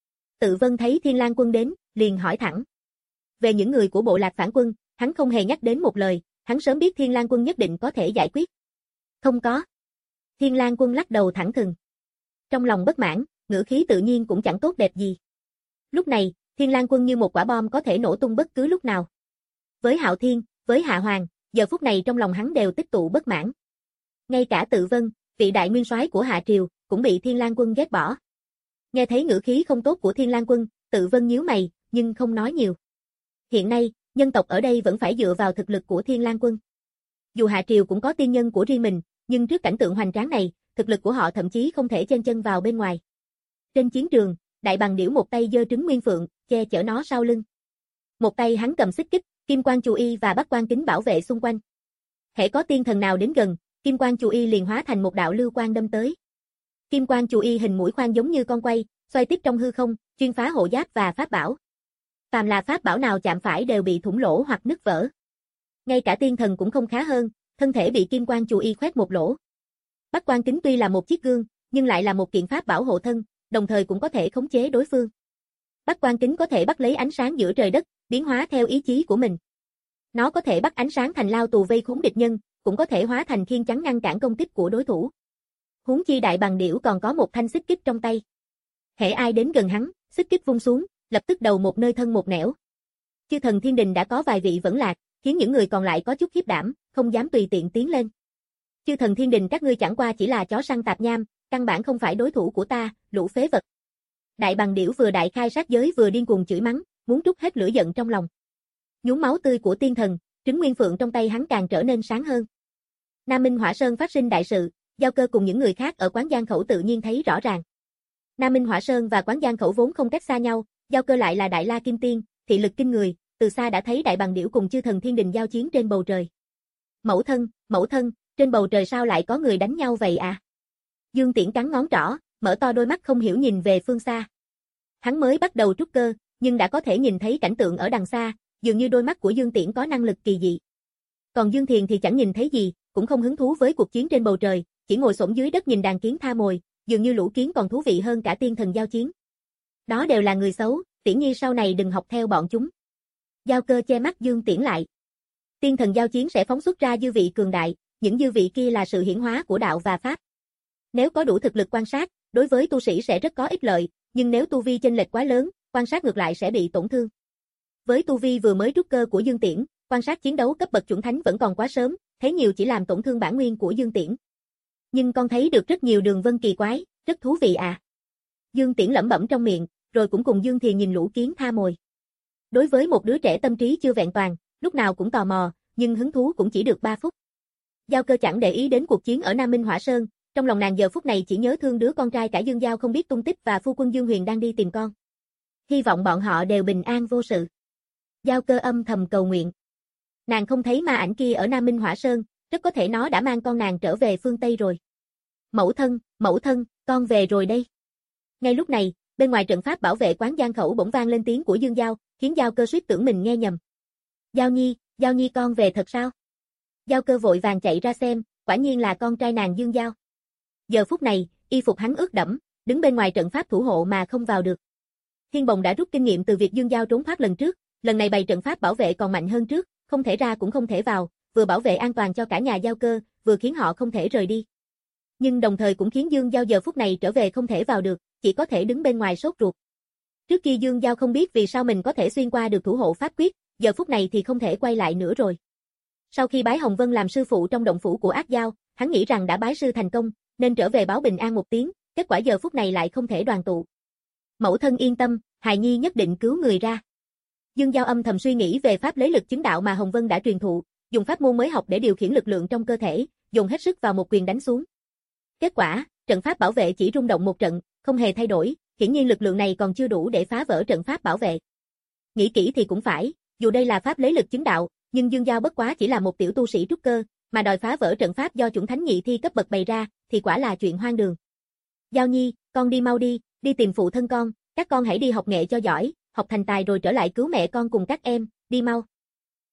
Tự Vân thấy Thiên Lang quân đến, liền hỏi thẳng. Về những người của bộ lạc phản quân, hắn không hề nhắc đến một lời, hắn sớm biết Thiên Lang quân nhất định có thể giải quyết. Không có. Thiên Lang quân lắc đầu thẳng thừng. Trong lòng bất mãn, ngữ khí tự nhiên cũng chẳng tốt đẹp gì. Lúc này, Thiên Lang quân như một quả bom có thể nổ tung bất cứ lúc nào. Với Hạo Thiên, với Hạ Hoàng, giờ phút này trong lòng hắn đều tích tụ bất mãn. Ngay cả Tự Vân, vị đại nguyên soái của Hạ Triều, cũng bị Thiên Lang quân ghét bỏ. Nghe thấy ngữ khí không tốt của Thiên Lang quân, Tự Vân nhíu mày, nhưng không nói nhiều. Hiện nay, nhân tộc ở đây vẫn phải dựa vào thực lực của Thiên Lang quân. Dù Hạ Triều cũng có tiên nhân của riêng mình, nhưng trước cảnh tượng hoành tráng này, thực lực của họ thậm chí không thể chen chân vào bên ngoài. Trên chiến trường, Đại Bằng Điểu một tay giơ trứng nguyên phượng, che chở nó sau lưng. Một tay hắn cầm xích kích, kim quang chu y và bắc quang kính bảo vệ xung quanh. Hễ có tiên thần nào đến gần, kim quang chu y liền hóa thành một đạo lưu quang đâm tới. Kim quang chu y hình mũi khoan giống như con quay, xoay tiếp trong hư không, chuyên phá hộ giáp và pháp bảo. Phàm là pháp bảo nào chạm phải đều bị thủng lỗ hoặc nứt vỡ. Ngay cả tiên thần cũng không khá hơn, thân thể bị kim quang chu y khoét một lỗ. Bắc quang kính tuy là một chiếc gương, nhưng lại là một kiện pháp bảo hộ thân, đồng thời cũng có thể khống chế đối phương. Bắc quang kính có thể bắt lấy ánh sáng giữa trời đất, biến hóa theo ý chí của mình. Nó có thể bắt ánh sáng thành lao tù vây khốn địch nhân, cũng có thể hóa thành khiên chắn ngăn cản công kích của đối thủ. Huống chi Đại Bằng Điểu còn có một thanh xích kích trong tay. Hễ ai đến gần hắn, xích kích vung xuống, lập tức đầu một nơi thân một nẻo. Chư thần thiên đình đã có vài vị vẫn lạc, khiến những người còn lại có chút khiếp đảm, không dám tùy tiện tiến lên. Chư thần thiên đình các ngươi chẳng qua chỉ là chó săn tạp nham, căn bản không phải đối thủ của ta, lũ phế vật. Đại Bằng Điểu vừa đại khai sát giới vừa điên cuồng chửi mắng, muốn trút hết lửa giận trong lòng. Nhuốm máu tươi của tiên thần, trứng nguyên phượng trong tay hắn càng trở nên sáng hơn. Nam Minh Hỏa Sơn phát sinh đại sự, Giao Cơ cùng những người khác ở quán Giang Khẩu tự nhiên thấy rõ ràng. Nam Minh Hỏa Sơn và quán Giang Khẩu vốn không cách xa nhau, Giao Cơ lại là Đại La Kim Tiên, thị lực kinh người, từ xa đã thấy Đại Bằng Điểu cùng chư thần thiên đình giao chiến trên bầu trời. Mẫu thân, mẫu thân, trên bầu trời sao lại có người đánh nhau vậy à? Dương Tiễn cắn ngón trỏ, mở to đôi mắt không hiểu nhìn về phương xa. Hắn mới bắt đầu trúc cơ, nhưng đã có thể nhìn thấy cảnh tượng ở đằng xa, dường như đôi mắt của Dương Tiễn có năng lực kỳ dị. Còn Dương Thiền thì chẳng nhìn thấy gì, cũng không hứng thú với cuộc chiến trên bầu trời, chỉ ngồi xổm dưới đất nhìn đàn kiến tha mồi, dường như lũ kiến còn thú vị hơn cả tiên thần giao chiến. Đó đều là người xấu, Tiễn Nhi sau này đừng học theo bọn chúng. Giao Cơ che mắt Dương Tiễn lại. Tiên thần giao chiến sẽ phóng xuất ra dư vị cường đại, những dư vị kia là sự hiển hóa của đạo và pháp. Nếu có đủ thực lực quan sát, đối với tu sĩ sẽ rất có ích lợi, nhưng nếu tu vi chênh lệch quá lớn, quan sát ngược lại sẽ bị tổn thương. Với tu vi vừa mới trúc cơ của Dương Tiễn, quan sát chiến đấu cấp bậc chuẩn thánh vẫn còn quá sớm, thấy nhiều chỉ làm tổn thương bản nguyên của Dương Tiễn. Nhưng con thấy được rất nhiều đường vân kỳ quái, rất thú vị à. Dương Tiễn lẩm bẩm trong miệng, rồi cũng cùng Dương Thiền nhìn lũ kiến tha mồi. Đối với một đứa trẻ tâm trí chưa vẹn toàn, lúc nào cũng tò mò, nhưng hứng thú cũng chỉ được ba phút. Giao Cơ chẳng để ý đến cuộc chiến ở Nam Minh Hỏa Sơn, trong lòng nàng giờ phút này chỉ nhớ thương đứa con trai cả Dương Giao không biết tung tích và phu quân Dương Huyền đang đi tìm con. Hy vọng bọn họ đều bình an vô sự. Giao Cơ âm thầm cầu nguyện. Nàng không thấy ma ảnh kia ở Nam Minh Hỏa Sơn, rất có thể nó đã mang con nàng trở về phương Tây rồi. Mẫu thân, mẫu thân, con về rồi đây. Ngay lúc này, bên ngoài trận pháp bảo vệ quán Giang Khẩu bỗng vang lên tiếng của Dương Giao, khiến Giao Cơ suýt tưởng mình nghe nhầm. Giao Nhi, Giao Nhi con về thật sao? Giao Cơ vội vàng chạy ra xem, quả nhiên là con trai nàng Dương Giao. Giờ phút này, y phục hắn ướt đẫm, đứng bên ngoài trận pháp thủ hộ mà không vào được. Thiên Bồng đã rút kinh nghiệm từ việc Dương Giao trốn thoát lần trước, lần này bày trận pháp bảo vệ còn mạnh hơn trước, không thể ra cũng không thể vào, vừa bảo vệ an toàn cho cả nhà Giao Cơ, vừa khiến họ không thể rời đi. Nhưng đồng thời cũng khiến Dương Giao giờ phút này trở về không thể vào được, chỉ có thể đứng bên ngoài sốt ruột. Trước kia Dương Giao không biết vì sao mình có thể xuyên qua được thủ hộ pháp quyết, giờ phút này thì không thể quay lại nữa rồi. Sau khi bái Hồng Vân làm sư phụ trong động phủ của Ác Giao, hắn nghĩ rằng đã bái sư thành công, nên trở về báo bình an một tiếng, kết quả giờ phút này lại không thể đoàn tụ. Mẫu thân yên tâm, hài nhi nhất định cứu người ra. Dương Giao âm thầm suy nghĩ về pháp lấy lực chứng đạo mà Hồng Vân đã truyền thụ, dùng pháp môn mới học để điều khiển lực lượng trong cơ thể, dùng hết sức vào một quyền đánh xuống. Kết quả, trận pháp bảo vệ chỉ rung động một trận, không hề thay đổi, hiển nhiên lực lượng này còn chưa đủ để phá vỡ trận pháp bảo vệ. Nghĩ kỹ thì cũng phải, dù đây là pháp lấy lực chứng đạo, nhưng Dương Giao bất quá chỉ là một tiểu tu sĩ trúc cơ, mà đòi phá vỡ trận pháp do chuẩn thánh nhị thi cấp bậc bày ra, thì quả là chuyện hoang đường. Giao Nhi, con đi mau đi, đi tìm phụ thân con, các con hãy đi học nghệ cho giỏi, học thành tài rồi trở lại cứu mẹ con cùng các em, đi mau.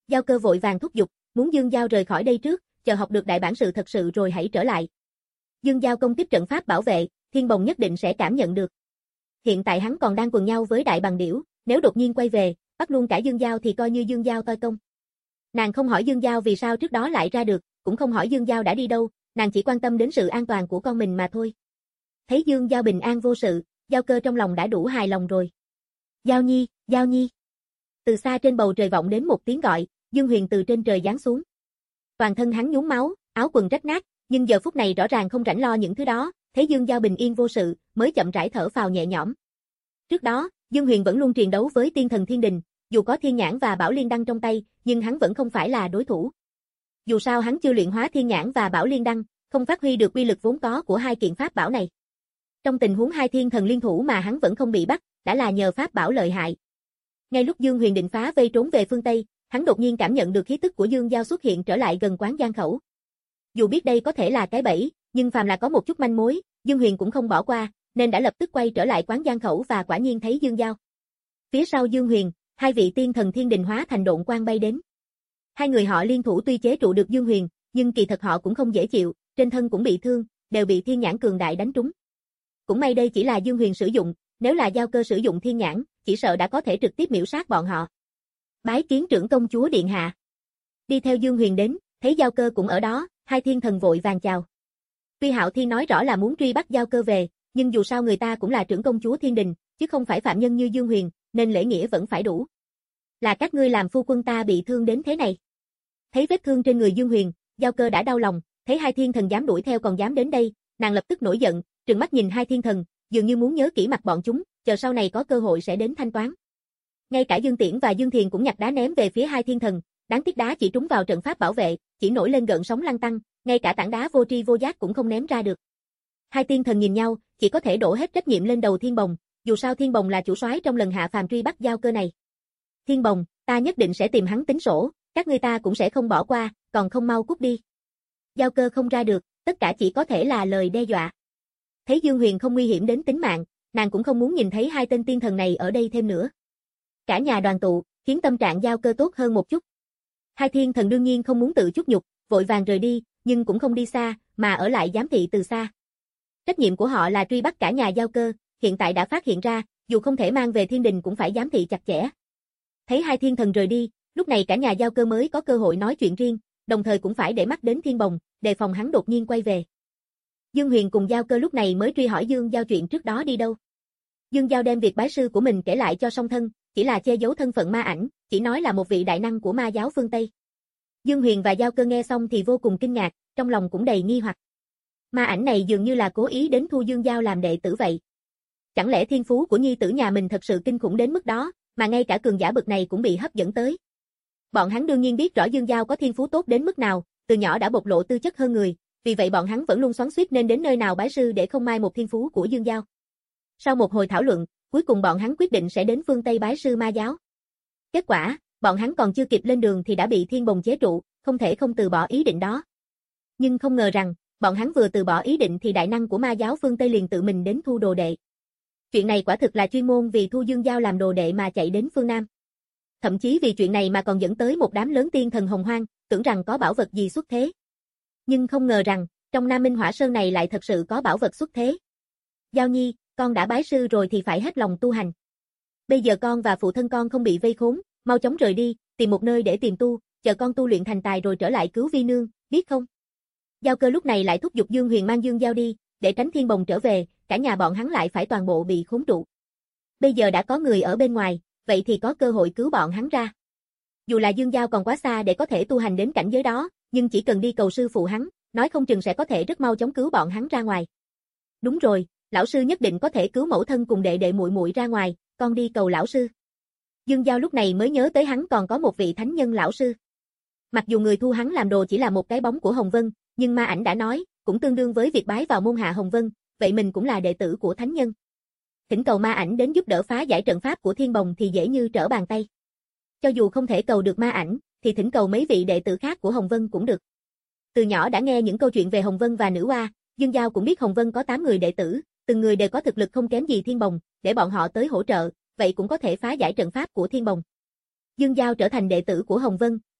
Giao Cơ vội vàng thúc giục, muốn Dương Giao rời khỏi đây trước, chờ học được đại bản sự thật sự rồi hãy trở lại. Dương Giao công tiếp trận pháp bảo vệ, Thiên Bồng nhất định sẽ cảm nhận được. Hiện tại hắn còn đang quần nhau với Đại Bằng Điểu, nếu đột nhiên quay về, bắt luôn cả Dương Giao thì coi như Dương Giao toi công. Nàng không hỏi Dương Giao vì sao trước đó lại ra được, cũng không hỏi Dương Giao đã đi đâu, nàng chỉ quan tâm đến sự an toàn của con mình mà thôi. Thấy Dương Giao bình an vô sự, Giao Cơ trong lòng đã đủ hài lòng rồi. Giao Nhi, Giao Nhi. Từ xa trên bầu trời vọng đến một tiếng gọi, Dương Huyền từ trên trời giáng xuống. Toàn thân hắn nhuốm máu, áo quần rách nát, nhưng giờ phút này rõ ràng không rảnh lo những thứ đó, thấy Dương Giao bình yên vô sự, mới chậm rãi thở phào nhẹ nhõm. Trước đó, Dương Huyền vẫn luôn triền đấu với tiên thần Thiên Đình, dù có Thiên Nhãn và Bảo Liên Đăng trong tay, nhưng hắn vẫn không phải là đối thủ. Dù sao hắn chưa luyện hóa Thiên Nhãn và Bảo Liên Đăng, không phát huy được uy lực vốn có của hai kiện pháp bảo này. Trong tình huống hai thiên thần liên thủ mà hắn vẫn không bị bắt, đã là nhờ pháp bảo lợi hại. Ngay lúc Dương Huyền định phá vây trốn về phương Tây, hắn đột nhiên cảm nhận được khí tức của Dương Giao xuất hiện trở lại gần quán Giang Khẩu. Dù biết đây có thể là cái bẫy, nhưng phàm là có một chút manh mối, Dương Huyền cũng không bỏ qua, nên đã lập tức quay trở lại quán Giang Khẩu và quả nhiên thấy Dương Giao. Phía sau Dương Huyền, hai vị tiên thần Thiên Đình hóa thành độn quang bay đến. Hai người họ liên thủ tuy chế trụ được Dương Huyền, nhưng kỳ thật họ cũng không dễ chịu, trên thân cũng bị thương, đều bị Thiên Nhãn cường đại đánh trúng. Cũng may đây chỉ là Dương Huyền sử dụng, nếu là Giao Cơ sử dụng Thiên Nhãn, chỉ sợ đã có thể trực tiếp miểu sát bọn họ. Bái kiến trưởng công chúa điện hạ. Đi theo Dương Huyền đến, thấy Giao Cơ cũng ở đó, hai thiên thần vội vàng chào. Tuy Hạo Thiên nói rõ là muốn truy bắt Giao Cơ về, nhưng dù sao người ta cũng là trưởng công chúa Thiên Đình, chứ không phải phạm nhân như Dương Huyền, nên lễ nghĩa vẫn phải đủ. Là các ngươi làm phu quân ta bị thương đến thế này. Thấy vết thương trên người Dương Huyền, Giao Cơ đã đau lòng, thấy hai thiên thần dám đuổi theo còn dám đến đây, nàng lập tức nổi giận, trừng mắt nhìn hai thiên thần, dường như muốn nhớ kỹ mặt bọn chúng, chờ sau này có cơ hội sẽ đến thanh toán. Ngay cả Dương Tiễn và Dương Thiền cũng nhặt đá ném về phía hai thiên thần, đáng tiếc đá chỉ trúng vào trận pháp bảo vệ, chỉ nổi lên gợn sóng lăn tăn, ngay cả tảng đá vô tri vô giác cũng không ném ra được. Hai tiên thần nhìn nhau, chỉ có thể đổ hết trách nhiệm lên đầu Thiên Bồng, dù sao Thiên Bồng là chủ soái trong lần hạ phàm truy bắt Giao Cơ này. Thiên Bồng, ta nhất định sẽ tìm hắn tính sổ, các ngươi ta cũng sẽ không bỏ qua, còn không mau cút đi. Giao Cơ không ra được, tất cả chỉ có thể là lời đe dọa. Thấy Dương Huyền không nguy hiểm đến tính mạng, nàng cũng không muốn nhìn thấy hai tên tiên thần này ở đây thêm nữa. Cả nhà đoàn tụ, khiến tâm trạng Giao Cơ tốt hơn một chút. Hai thiên thần đương nhiên không muốn tự chút nhục, vội vàng rời đi, nhưng cũng không đi xa, mà ở lại giám thị từ xa. Trách nhiệm của họ là truy bắt cả nhà Giao Cơ, hiện tại đã phát hiện ra, dù không thể mang về Thiên Đình cũng phải giám thị chặt chẽ. Thấy hai thiên thần rời đi, lúc này cả nhà Giao Cơ mới có cơ hội nói chuyện riêng, đồng thời cũng phải để mắt đến Thiên Bồng, đề phòng hắn đột nhiên quay về. Dương Huyền cùng Giao Cơ lúc này mới truy hỏi Dương Giao chuyện trước đó đi đâu. Dương Giao đem việc bái sư của mình kể lại cho song thân, chỉ là che giấu thân phận ma ảnh, chỉ nói là một vị đại năng của ma giáo phương Tây. Dương Huyền và Giao Cơ nghe xong thì vô cùng kinh ngạc, trong lòng cũng đầy nghi hoặc. Ma ảnh này dường như là cố ý đến thu Dương Giao làm đệ tử vậy. Chẳng lẽ thiên phú của nhi tử nhà mình thật sự kinh khủng đến mức đó, mà ngay cả cường giả bậc này cũng bị hấp dẫn tới. Bọn hắn đương nhiên biết rõ Dương Giao có thiên phú tốt đến mức nào, từ nhỏ đã bộc lộ tư chất hơn người, vì vậy bọn hắn vẫn luôn xoắn xuýt nên đến nơi nào bái sư để không mai một thiên phú của Dương Giao. Sau một hồi thảo luận, cuối cùng bọn hắn quyết định sẽ đến phương Tây bái sư ma giáo. Kết quả, bọn hắn còn chưa kịp lên đường thì đã bị Thiên Bồng chế trụ, không thể không từ bỏ ý định đó. Nhưng không ngờ rằng, bọn hắn vừa từ bỏ ý định thì đại năng của ma giáo phương Tây liền tự mình đến thu đồ đệ. Chuyện này quả thực là chuyên môn vì thu Dương Giao làm đồ đệ mà chạy đến phương Nam. Thậm chí vì chuyện này mà còn dẫn tới một đám lớn tiên thần hồng hoang, tưởng rằng có bảo vật gì xuất thế. Nhưng không ngờ rằng, trong Nam Minh Hỏa Sơn này lại thật sự có bảo vật xuất thế. Giao Nhi, con đã bái sư rồi thì phải hết lòng tu hành. Bây giờ con và phụ thân con không bị vây khốn, mau chóng rời đi, tìm một nơi để tìm tu, chờ con tu luyện thành tài rồi trở lại cứu vi nương, biết không? Giao Cơ lúc này lại thúc giục Dương Huyền mang Dương Giao đi, để tránh Thiên Bồng trở về, cả nhà bọn hắn lại phải toàn bộ bị khốn trụ. Bây giờ đã có người ở bên ngoài, vậy thì có cơ hội cứu bọn hắn ra. Dù là Dương Giao còn quá xa để có thể tu hành đến cảnh giới đó, nhưng chỉ cần đi cầu sư phụ hắn, nói không chừng sẽ có thể rất mau chóng cứu bọn hắn ra ngoài. Đúng rồi, lão sư nhất định có thể cứu mẫu thân cùng đệ đệ muội muội ra ngoài, con đi cầu lão sư. Dương Giao lúc này mới nhớ tới hắn còn có một vị thánh nhân lão sư. Mặc dù người thu hắn làm đồ chỉ là một cái bóng của Hồng Vân, nhưng ma ảnh đã nói, cũng tương đương với việc bái vào môn hạ Hồng Vân, vậy mình cũng là đệ tử của thánh nhân. Thỉnh cầu ma ảnh đến giúp đỡ phá giải trận pháp của Thiên Bồng thì dễ như trở bàn tay. Cho dù không thể cầu được ma ảnh, thì thỉnh cầu mấy vị đệ tử khác của Hồng Vân cũng được. Từ nhỏ đã nghe những câu chuyện về Hồng Vân và nữ oa, Dương Giao cũng biết Hồng Vân có tám người đệ tử, từng người đều có thực lực không kém gì Thiên Bồng, để bọn họ tới hỗ trợ, vậy cũng có thể phá giải trận pháp của Thiên Bồng. Dương Giao trở thành đệ tử của Hồng Vân,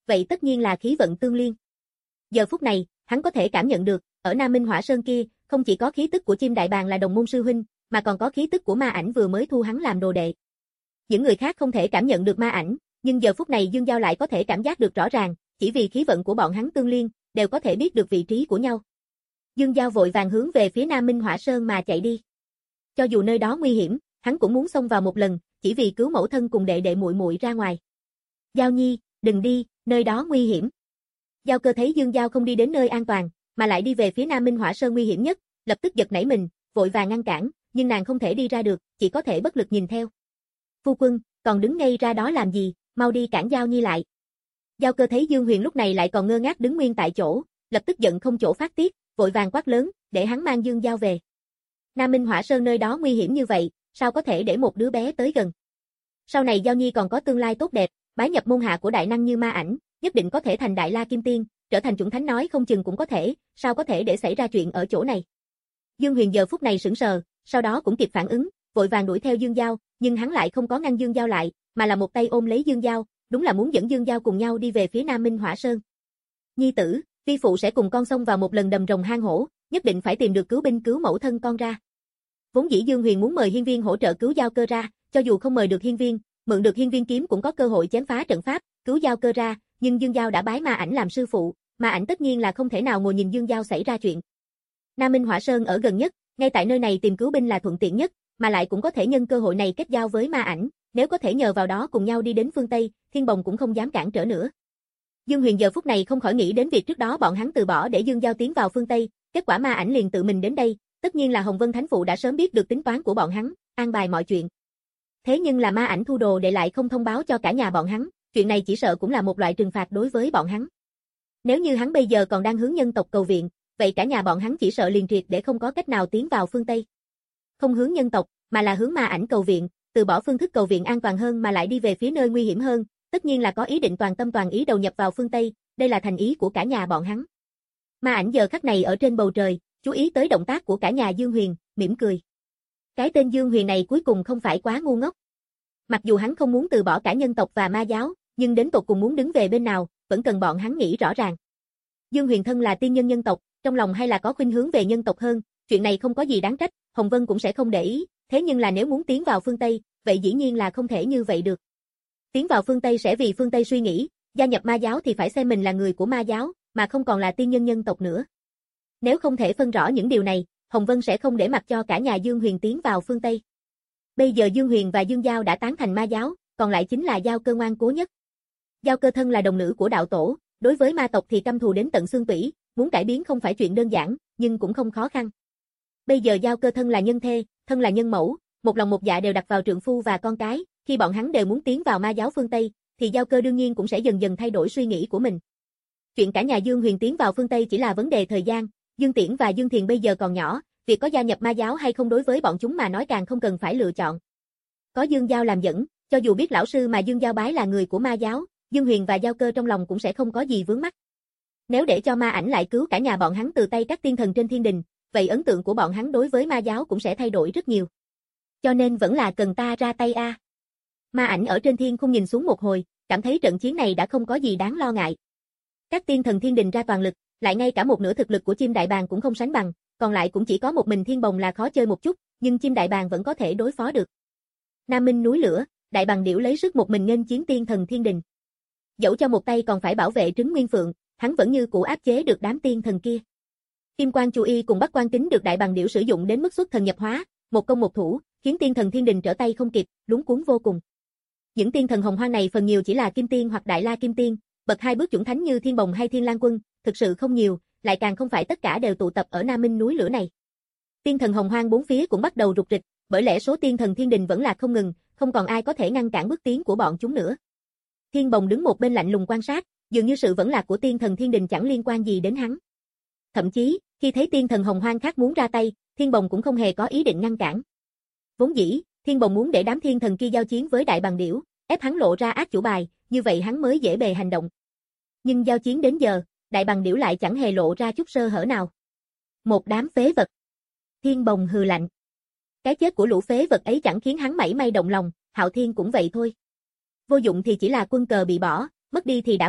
vậy tất nhiên là khí vận tương liên. Giờ phút này, hắn có thể cảm nhận được, ở Nam Minh Hỏa Sơn kia, không chỉ có khí tức của chim đại bàng là đồng môn sư huynh, mà còn có khí tức của ma ảnh vừa mới thu hắn làm đồ đệ. Những người khác không thể cảm nhận được ma ảnh, nhưng giờ phút này Dương Giao lại có thể cảm giác được rõ ràng, chỉ vì khí vận của bọn hắn tương liên, đều có thể biết được vị trí của nhau. Dương Giao vội vàng hướng về phía Nam Minh Hỏa Sơn mà chạy đi. Cho dù nơi đó nguy hiểm, hắn cũng muốn xông vào một lần, chỉ vì cứu mẫu thân cùng đệ đệ muội muội ra ngoài. Giao Nhi, đừng đi, nơi đó nguy hiểm. Giao Cơ thấy Dương Giao không đi đến nơi an toàn, mà lại đi về phía Nam Minh Hỏa Sơn nguy hiểm nhất, lập tức giật nảy mình, vội vàng ngăn cản, nhưng nàng không thể đi ra được, chỉ có thể bất lực nhìn theo. Phu quân, còn đứng ngay ra đó làm gì, mau đi cản Giao Nhi lại. Giao Cơ thấy Dương Huyền lúc này lại còn ngơ ngác đứng nguyên tại chỗ, lập tức giận không chỗ phát tiết, vội vàng quát lớn, để hắn mang Dương Giao về. Nam Minh Hỏa Sơn nơi đó nguy hiểm như vậy, sao có thể để một đứa bé tới gần. Sau này Giao Nhi còn có tương lai tốt đẹp, bái nhập môn hạ của đại năng như ma ảnh, nhất định có thể thành đại la kim tiên, trở thành chuẩn thánh nói không chừng cũng có thể, sao có thể để xảy ra chuyện ở chỗ này. Dương Huyền giờ phút này sững sờ, sau đó cũng kịp phản ứng, vội vàng đuổi theo Dương Giao, nhưng hắn lại không có ngăn Dương Giao lại, mà là một tay ôm lấy Dương Giao, đúng là muốn dẫn Dương Giao cùng nhau đi về phía Nam Minh Hỏa Sơn. Nhi tử, vi phụ sẽ cùng con xông vào một lần đầm rồng hang hổ, nhất định phải tìm được cứu binh cứu mẫu thân con ra. Vốn dĩ Dương Huyền muốn mời Hiên Viên hỗ trợ cứu Giao Cơ ra, cho dù không mời được Hiên Viên, mượn được Hiên Viên kiếm cũng có cơ hội chém phá trận pháp, cứu Giao Cơ ra, nhưng Dương Giao đã bái ma ảnh làm sư phụ, ma ảnh tất nhiên là không thể nào ngồi nhìn Dương Giao xảy ra chuyện. Nam Minh Hỏa Sơn ở gần nhất, ngay tại nơi này tìm cứu binh là thuận tiện nhất, mà lại cũng có thể nhân cơ hội này kết giao với ma ảnh, nếu có thể nhờ vào đó cùng nhau đi đến phương Tây, Thiên Bồng cũng không dám cản trở nữa. Dương Huyền giờ phút này không khỏi nghĩ đến việc trước đó bọn hắn từ bỏ để Dương Giao tiến vào phương Tây, kết quả ma ảnh liền tự mình đến đây, tất nhiên là Hồng Vân Thánh Phụ đã sớm biết được tính toán của bọn hắn, an bài mọi chuyện. Thế nhưng là ma ảnh thu đồ để lại không thông báo cho cả nhà bọn hắn, chuyện này chỉ sợ cũng là một loại trừng phạt đối với bọn hắn. Nếu như hắn bây giờ còn đang hướng nhân tộc cầu viện, vậy cả nhà bọn hắn chỉ sợ liền triệt để không có cách nào tiến vào phương Tây. Không hướng nhân tộc, mà là hướng ma ảnh cầu viện, từ bỏ phương thức cầu viện an toàn hơn mà lại đi về phía nơi nguy hiểm hơn, tất nhiên là có ý định toàn tâm toàn ý đầu nhập vào phương Tây, đây là thành ý của cả nhà bọn hắn. Ma ảnh giờ khắc này ở trên bầu trời, chú ý tới động tác của cả nhà Dương Huyền, mỉm cười. Cái tên Dương Huyền này cuối cùng không phải quá ngu ngốc. Mặc dù hắn không muốn từ bỏ cả nhân tộc và ma giáo, nhưng đến tột cùng muốn đứng về bên nào, vẫn cần bọn hắn nghĩ rõ ràng. Dương Huyền thân là tiên nhân nhân tộc, trong lòng hay là có khuynh hướng về nhân tộc hơn, chuyện này không có gì đáng trách, Hồng Vân cũng sẽ không để ý, thế nhưng là nếu muốn tiến vào phương Tây, vậy dĩ nhiên là không thể như vậy được. Tiến vào phương Tây sẽ vì phương Tây suy nghĩ, gia nhập ma giáo thì phải xem mình là người của ma giáo, mà không còn là tiên nhân nhân tộc nữa. Nếu không thể phân rõ những điều này, Hồng Vân sẽ không để mặc cho cả nhà Dương Huyền tiến vào phương Tây. Bây giờ Dương Huyền và Dương Giao đã tán thành ma giáo, còn lại chính là Giao Cơ ngoan cố nhất. Giao Cơ thân là đồng nữ của đạo tổ, đối với ma tộc thì căm thù đến tận xương tủy, muốn cải biến không phải chuyện đơn giản, nhưng cũng không khó khăn. Bây giờ Giao Cơ thân là nhân thê, thân là nhân mẫu, một lòng một dạ đều đặt vào trượng phu và con cái, khi bọn hắn đều muốn tiến vào ma giáo phương Tây, thì Giao Cơ đương nhiên cũng sẽ dần dần thay đổi suy nghĩ của mình. Chuyện cả nhà Dương Huyền tiến vào phương Tây chỉ là vấn đề thời gian, Dương Tiễn và Dương Thiền bây giờ còn nhỏ, việc có gia nhập ma giáo hay không đối với bọn chúng mà nói càng không cần phải lựa chọn. Có Dương Giao làm dẫn, cho dù biết lão sư mà Dương Giao bái là người của ma giáo, Dương Huyền và Giao Cơ trong lòng cũng sẽ không có gì vướng mắc. Nếu để cho ma ảnh lại cứu cả nhà bọn hắn từ tay các tiên thần trên thiên đình, vậy ấn tượng của bọn hắn đối với ma giáo cũng sẽ thay đổi rất nhiều. Cho nên vẫn là cần ta ra tay a. Ma ảnh ở trên thiên khung nhìn xuống một hồi, cảm thấy trận chiến này đã không có gì đáng lo ngại. Các tiên thần thiên đình ra toàn lực, lại ngay cả một nửa thực lực của chim đại bàng cũng không sánh bằng, còn lại cũng chỉ có một mình Thiên Bồng là khó chơi một chút, nhưng chim đại bàng vẫn có thể đối phó được. Nam Minh núi lửa, đại bàng điểu lấy sức một mình nghênh chiến tiên thần thiên đình. Dẫu cho một tay còn phải bảo vệ trứng nguyên phượng, hắn vẫn như cũ áp chế được đám tiên thần kia. Kim Quan Chu Y cùng Bắc Quan Kính được đại bàng điểu sử dụng đến mức xuất thần nhập hóa, một công một thủ, khiến tiên thần thiên đình trở tay không kịp, luống cuống vô cùng. Những tiên thần hồng hoang này phần nhiều chỉ là kim tiên hoặc đại la kim tiên, bậc hai bước chuẩn thánh như Thiên Bồng hay Thiên Lang Quân, thực sự không nhiều, lại càng không phải tất cả đều tụ tập ở Nam Minh núi lửa này. Tiên thần hồng hoang bốn phía cũng bắt đầu rục rịch, bởi lẽ số tiên thần thiên đình vẫn là không ngừng, không còn ai có thể ngăn cản bước tiến của bọn chúng nữa. Thiên Bồng đứng một bên lạnh lùng quan sát, dường như sự vẫn lạc của tiên thần thiên đình chẳng liên quan gì đến hắn. Thậm chí, khi thấy tiên thần hồng hoang khác muốn ra tay, Thiên Bồng cũng không hề có ý định ngăn cản. Vốn dĩ, Thiên Bồng muốn để đám thiên thần kia giao chiến với đại bàng điểu, ép hắn lộ ra ác chủ bài, như vậy hắn mới dễ bề hành động. Nhưng giao chiến đến giờ, đại bàng điểu lại chẳng hề lộ ra chút sơ hở nào. Một đám phế vật. Thiên Bồng hừ lạnh. Cái chết của lũ phế vật ấy chẳng khiến hắn mảy may động lòng, Hạo Thiên cũng vậy thôi. Vô dụng thì chỉ là quân cờ bị bỏ, mất đi thì đã mất,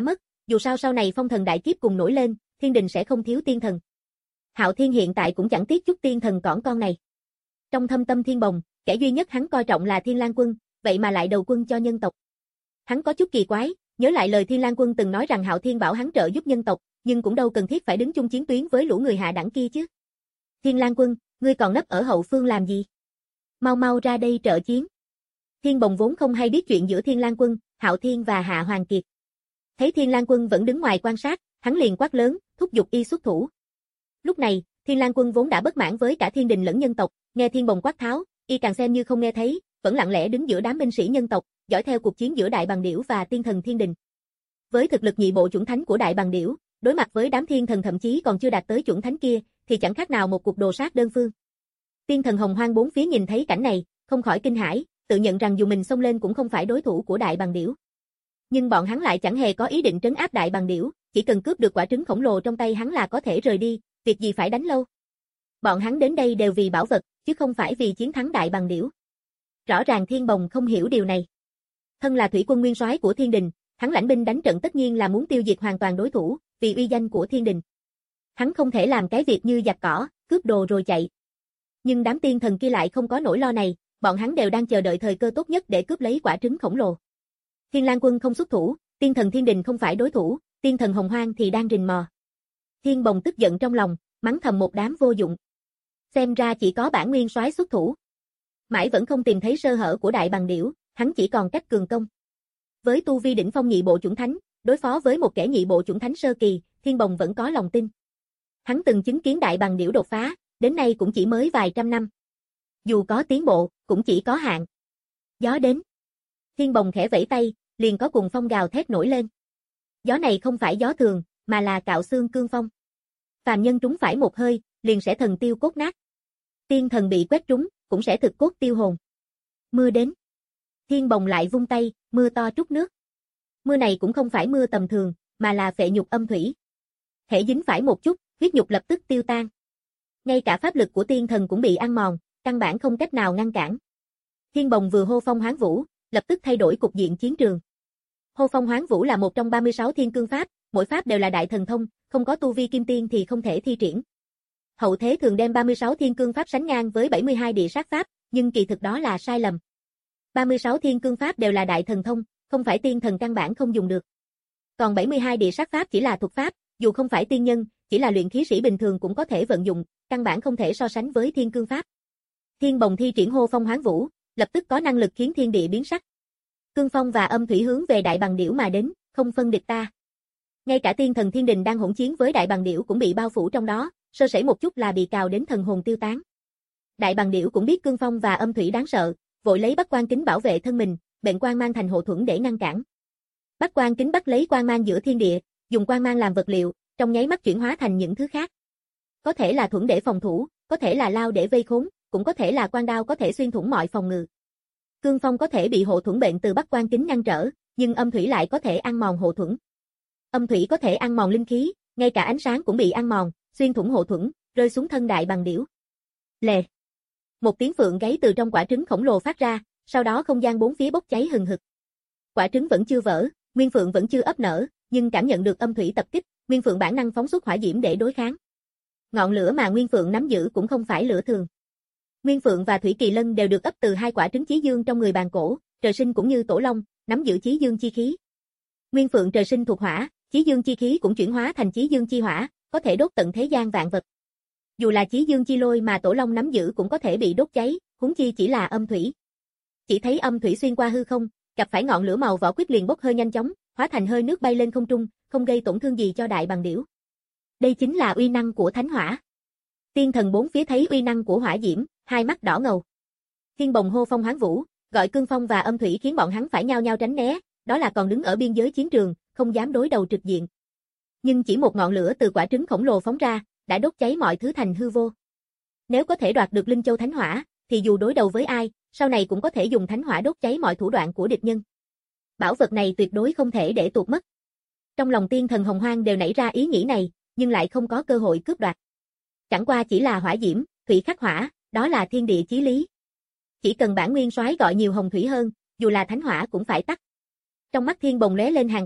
dù sao sau này phong thần đại kiếp cùng nổi lên, thiên đình sẽ không thiếu tiên thần. Hạo Thiên hiện tại cũng chẳng tiếc chút tiên thần cỏn con này. Trong thâm tâm Thiên Bồng, kẻ duy nhất hắn coi trọng là Thiên Lang Quân, vậy mà lại đầu quân cho nhân tộc. Hắn có chút kỳ quái, nhớ lại lời Thiên Lang Quân từng nói rằng Hạo Thiên bảo hắn trợ giúp nhân tộc, nhưng cũng đâu cần thiết phải đứng chung chiến tuyến với lũ người hạ đẳng kia chứ. Thiên Lang Quân, ngươi còn nấp ở hậu phương làm gì? Mau mau ra đây trợ chiến. Thiên Bồng vốn không hay biết chuyện giữa Thiên Lang Quân, Hạo Thiên và Hạ Hoàng Kiệt. Thấy Thiên Lang Quân vẫn đứng ngoài quan sát, hắn liền quát lớn, thúc giục y xuất thủ. Lúc này, Thiên Lang Quân vốn đã bất mãn với cả thiên đình lẫn nhân tộc, nghe Thiên Bồng quát tháo, y càng xem như không nghe thấy, vẫn lặng lẽ đứng giữa đám binh sĩ nhân tộc, dõi theo cuộc chiến giữa Đại Bàng Điểu và tiên thần thiên đình. Với thực lực nhị bộ chuẩn thánh của Đại Bàng Điểu, đối mặt với đám thiên thần thậm chí còn chưa đạt tới chuẩn thánh kia, thì chẳng khác nào một cuộc đồ sát đơn phương. Tiên thần Hồng Hoang bốn phía nhìn thấy cảnh này, không khỏi kinh hãi, tự nhận rằng dù mình xông lên cũng không phải đối thủ của Đại Bàng Điểu. Nhưng bọn hắn lại chẳng hề có ý định trấn áp Đại Bàng Điểu, chỉ cần cướp được quả trứng khổng lồ trong tay hắn là có thể rời đi, việc gì phải đánh lâu. Bọn hắn đến đây đều vì bảo vật, chứ không phải vì chiến thắng Đại Bàng Điểu. Rõ ràng Thiên Bồng không hiểu điều này. Thân là thủy quân nguyên soái của thiên đình, hắn lãnh binh đánh trận tất nhiên là muốn tiêu diệt hoàn toàn đối thủ, vì uy danh của thiên đình. Hắn không thể làm cái việc như giặt cỏ, cướp đồ rồi chạy. Nhưng đám tiên thần kia lại không có nỗi lo này, bọn hắn đều đang chờ đợi thời cơ tốt nhất để cướp lấy quả trứng khổng lồ. Thiên Lang Quân không xuất thủ, tiên thần thiên đình không phải đối thủ, tiên thần Hồng Hoang thì đang rình mò. Thiên Bồng tức giận trong lòng, mắng thầm một đám vô dụng. Xem ra chỉ có bản nguyên soái xuất thủ. Mãi vẫn không tìm thấy sơ hở của Đại Bàng Điểu, hắn chỉ còn cách cường công. Với tu vi đỉnh phong nhị bộ chuẩn thánh, đối phó với một kẻ nhị bộ chuẩn thánh sơ kỳ, Thiên Bồng vẫn có lòng tin. Hắn từng chứng kiến Đại Bàng Điểu đột phá, đến nay cũng chỉ mới vài trăm năm. Dù có tiến bộ, cũng chỉ có hạn. Gió đến. Thiên Bồng khẽ vẫy tay, liền có cuồng phong gào thét nổi lên. Gió này không phải gió thường, mà là cạo xương cương phong. Phàm nhân trúng phải một hơi, liền sẽ thần tiêu cốt nát. Tiên thần bị quét trúng, cũng sẽ thực cốt tiêu hồn. Mưa đến. Thiên Bồng lại vung tay, mưa to trút nước. Mưa này cũng không phải mưa tầm thường, mà là phệ nhục âm thủy. Hễ dính phải một chút, huyết nhục lập tức tiêu tan. Ngay cả pháp lực của tiên thần cũng bị ăn mòn, căn bản không cách nào ngăn cản. Thiên Bồng vừa hô phong hoán vũ, lập tức thay đổi cục diện chiến trường. Hô phong hoán vũ là một trong ba mươi sáu thiên cương pháp, mỗi pháp đều là đại thần thông, không có tu vi kim tiên thì không thể thi triển. Hậu thế thường đem ba mươi sáu thiên cương pháp sánh ngang với bảy mươi hai địa sát pháp, nhưng kỳ thực đó là sai lầm. ba mươi sáu thiên cương pháp đều là đại thần thông, không phải tiên thần căn bản không dùng được. Còn bảy mươi hai địa sát pháp chỉ là thuật pháp, dù không phải tiên nhân, chỉ là luyện khí sĩ bình thường cũng có thể vận dụng, căn bản không thể so sánh với thiên cương pháp. Thiên Bồng thi triển hô phong hoán vũ, lập tức có năng lực khiến thiên địa biến sắc. Cương phong và âm thủy hướng về Đại Bàng Điểu mà đến, không phân địch ta. Ngay cả tiên thần thiên đình đang hỗn chiến với Đại Bàng Điểu cũng bị bao phủ trong đó, sơ sẩy một chút là bị cào đến thần hồn tiêu tán. Đại Bàng Điểu cũng biết cương phong và âm thủy đáng sợ, vội lấy Bắc Quan Kính bảo vệ thân mình, bệnh quang mang thành hộ thuẫn để ngăn cản. Bắc Quan Kính bắt lấy quang mang giữa thiên địa, dùng quang mang làm vật liệu, trong nháy mắt chuyển hóa thành những thứ khác. Có thể là thuẫn để phòng thủ, có thể là lao để vây khốn, cũng có thể là quang đao có thể xuyên thủng mọi phòng ngự. Cương phong có thể bị hộ thuẫn bệnh từ Bắc Quan Kính ngăn trở, nhưng âm thủy lại có thể ăn mòn hộ thuẫn. Âm thủy có thể ăn mòn linh khí, ngay cả ánh sáng cũng bị ăn mòn, xuyên thủng hộ thuẫn, rơi xuống thân Đại Bàng Điểu. Lè. Một tiếng phượng gáy từ trong quả trứng khổng lồ phát ra, sau đó không gian bốn phía bốc cháy hừng hực. Quả trứng vẫn chưa vỡ, Nguyên Phượng vẫn chưa ấp nở, nhưng cảm nhận được âm thủy tập kích, Nguyên Phượng bản năng phóng xuất hỏa diễm để đối kháng. Ngọn lửa mà Nguyên Phượng nắm giữ cũng không phải lửa thường. Nguyên Phượng và Thủy Kỳ Lân đều được ấp từ hai quả trứng chí dương trong người bàn cổ, trời sinh cũng như Tổ Long, nắm giữ chí dương chi khí. Nguyên Phượng trời sinh thuộc hỏa, chí dương chi khí cũng chuyển hóa thành chí dương chi hỏa, có thể đốt tận thế gian vạn vật. Dù là chí dương chi lôi mà Tổ Long nắm giữ cũng có thể bị đốt cháy, huống chi chỉ là âm thủy. Chỉ thấy âm thủy xuyên qua hư không, gặp phải ngọn lửa màu vỏ quýt liền bốc hơi nhanh chóng, hóa thành hơi nước bay lên không trung, không gây tổn thương gì cho Đại Bàng Điểu. Đây chính là uy năng của thánh hỏa. Tiên thần bốn phía thấy uy năng của hỏa diễm, hai mắt đỏ ngầu. Thiên Bồng hô phong hoán vũ, gọi cương phong và âm thủy khiến bọn hắn phải nhao nhao tránh né, đó là còn đứng ở biên giới chiến trường, không dám đối đầu trực diện. Nhưng chỉ một ngọn lửa từ quả trứng khổng lồ phóng ra, đã đốt cháy mọi thứ thành hư vô. Nếu có thể đoạt được Linh Châu Thánh Hỏa, thì dù đối đầu với ai, sau này cũng có thể dùng thánh hỏa đốt cháy mọi thủ đoạn của địch nhân. Bảo vật này tuyệt đối không thể để tuột mất. Trong lòng tiên thần Hồng Hoang đều nảy ra ý nghĩ này, nhưng lại không có cơ hội cướp đoạt. Chẳng qua chỉ là hỏa diễm, thủy khắc hỏa, đó là thiên địa chí lý. Chỉ cần bản nguyên soái gọi nhiều hồng thủy hơn, dù là thánh hỏa cũng phải tắt. Trong mắt Thiên Bồng lóe lên hàn quang,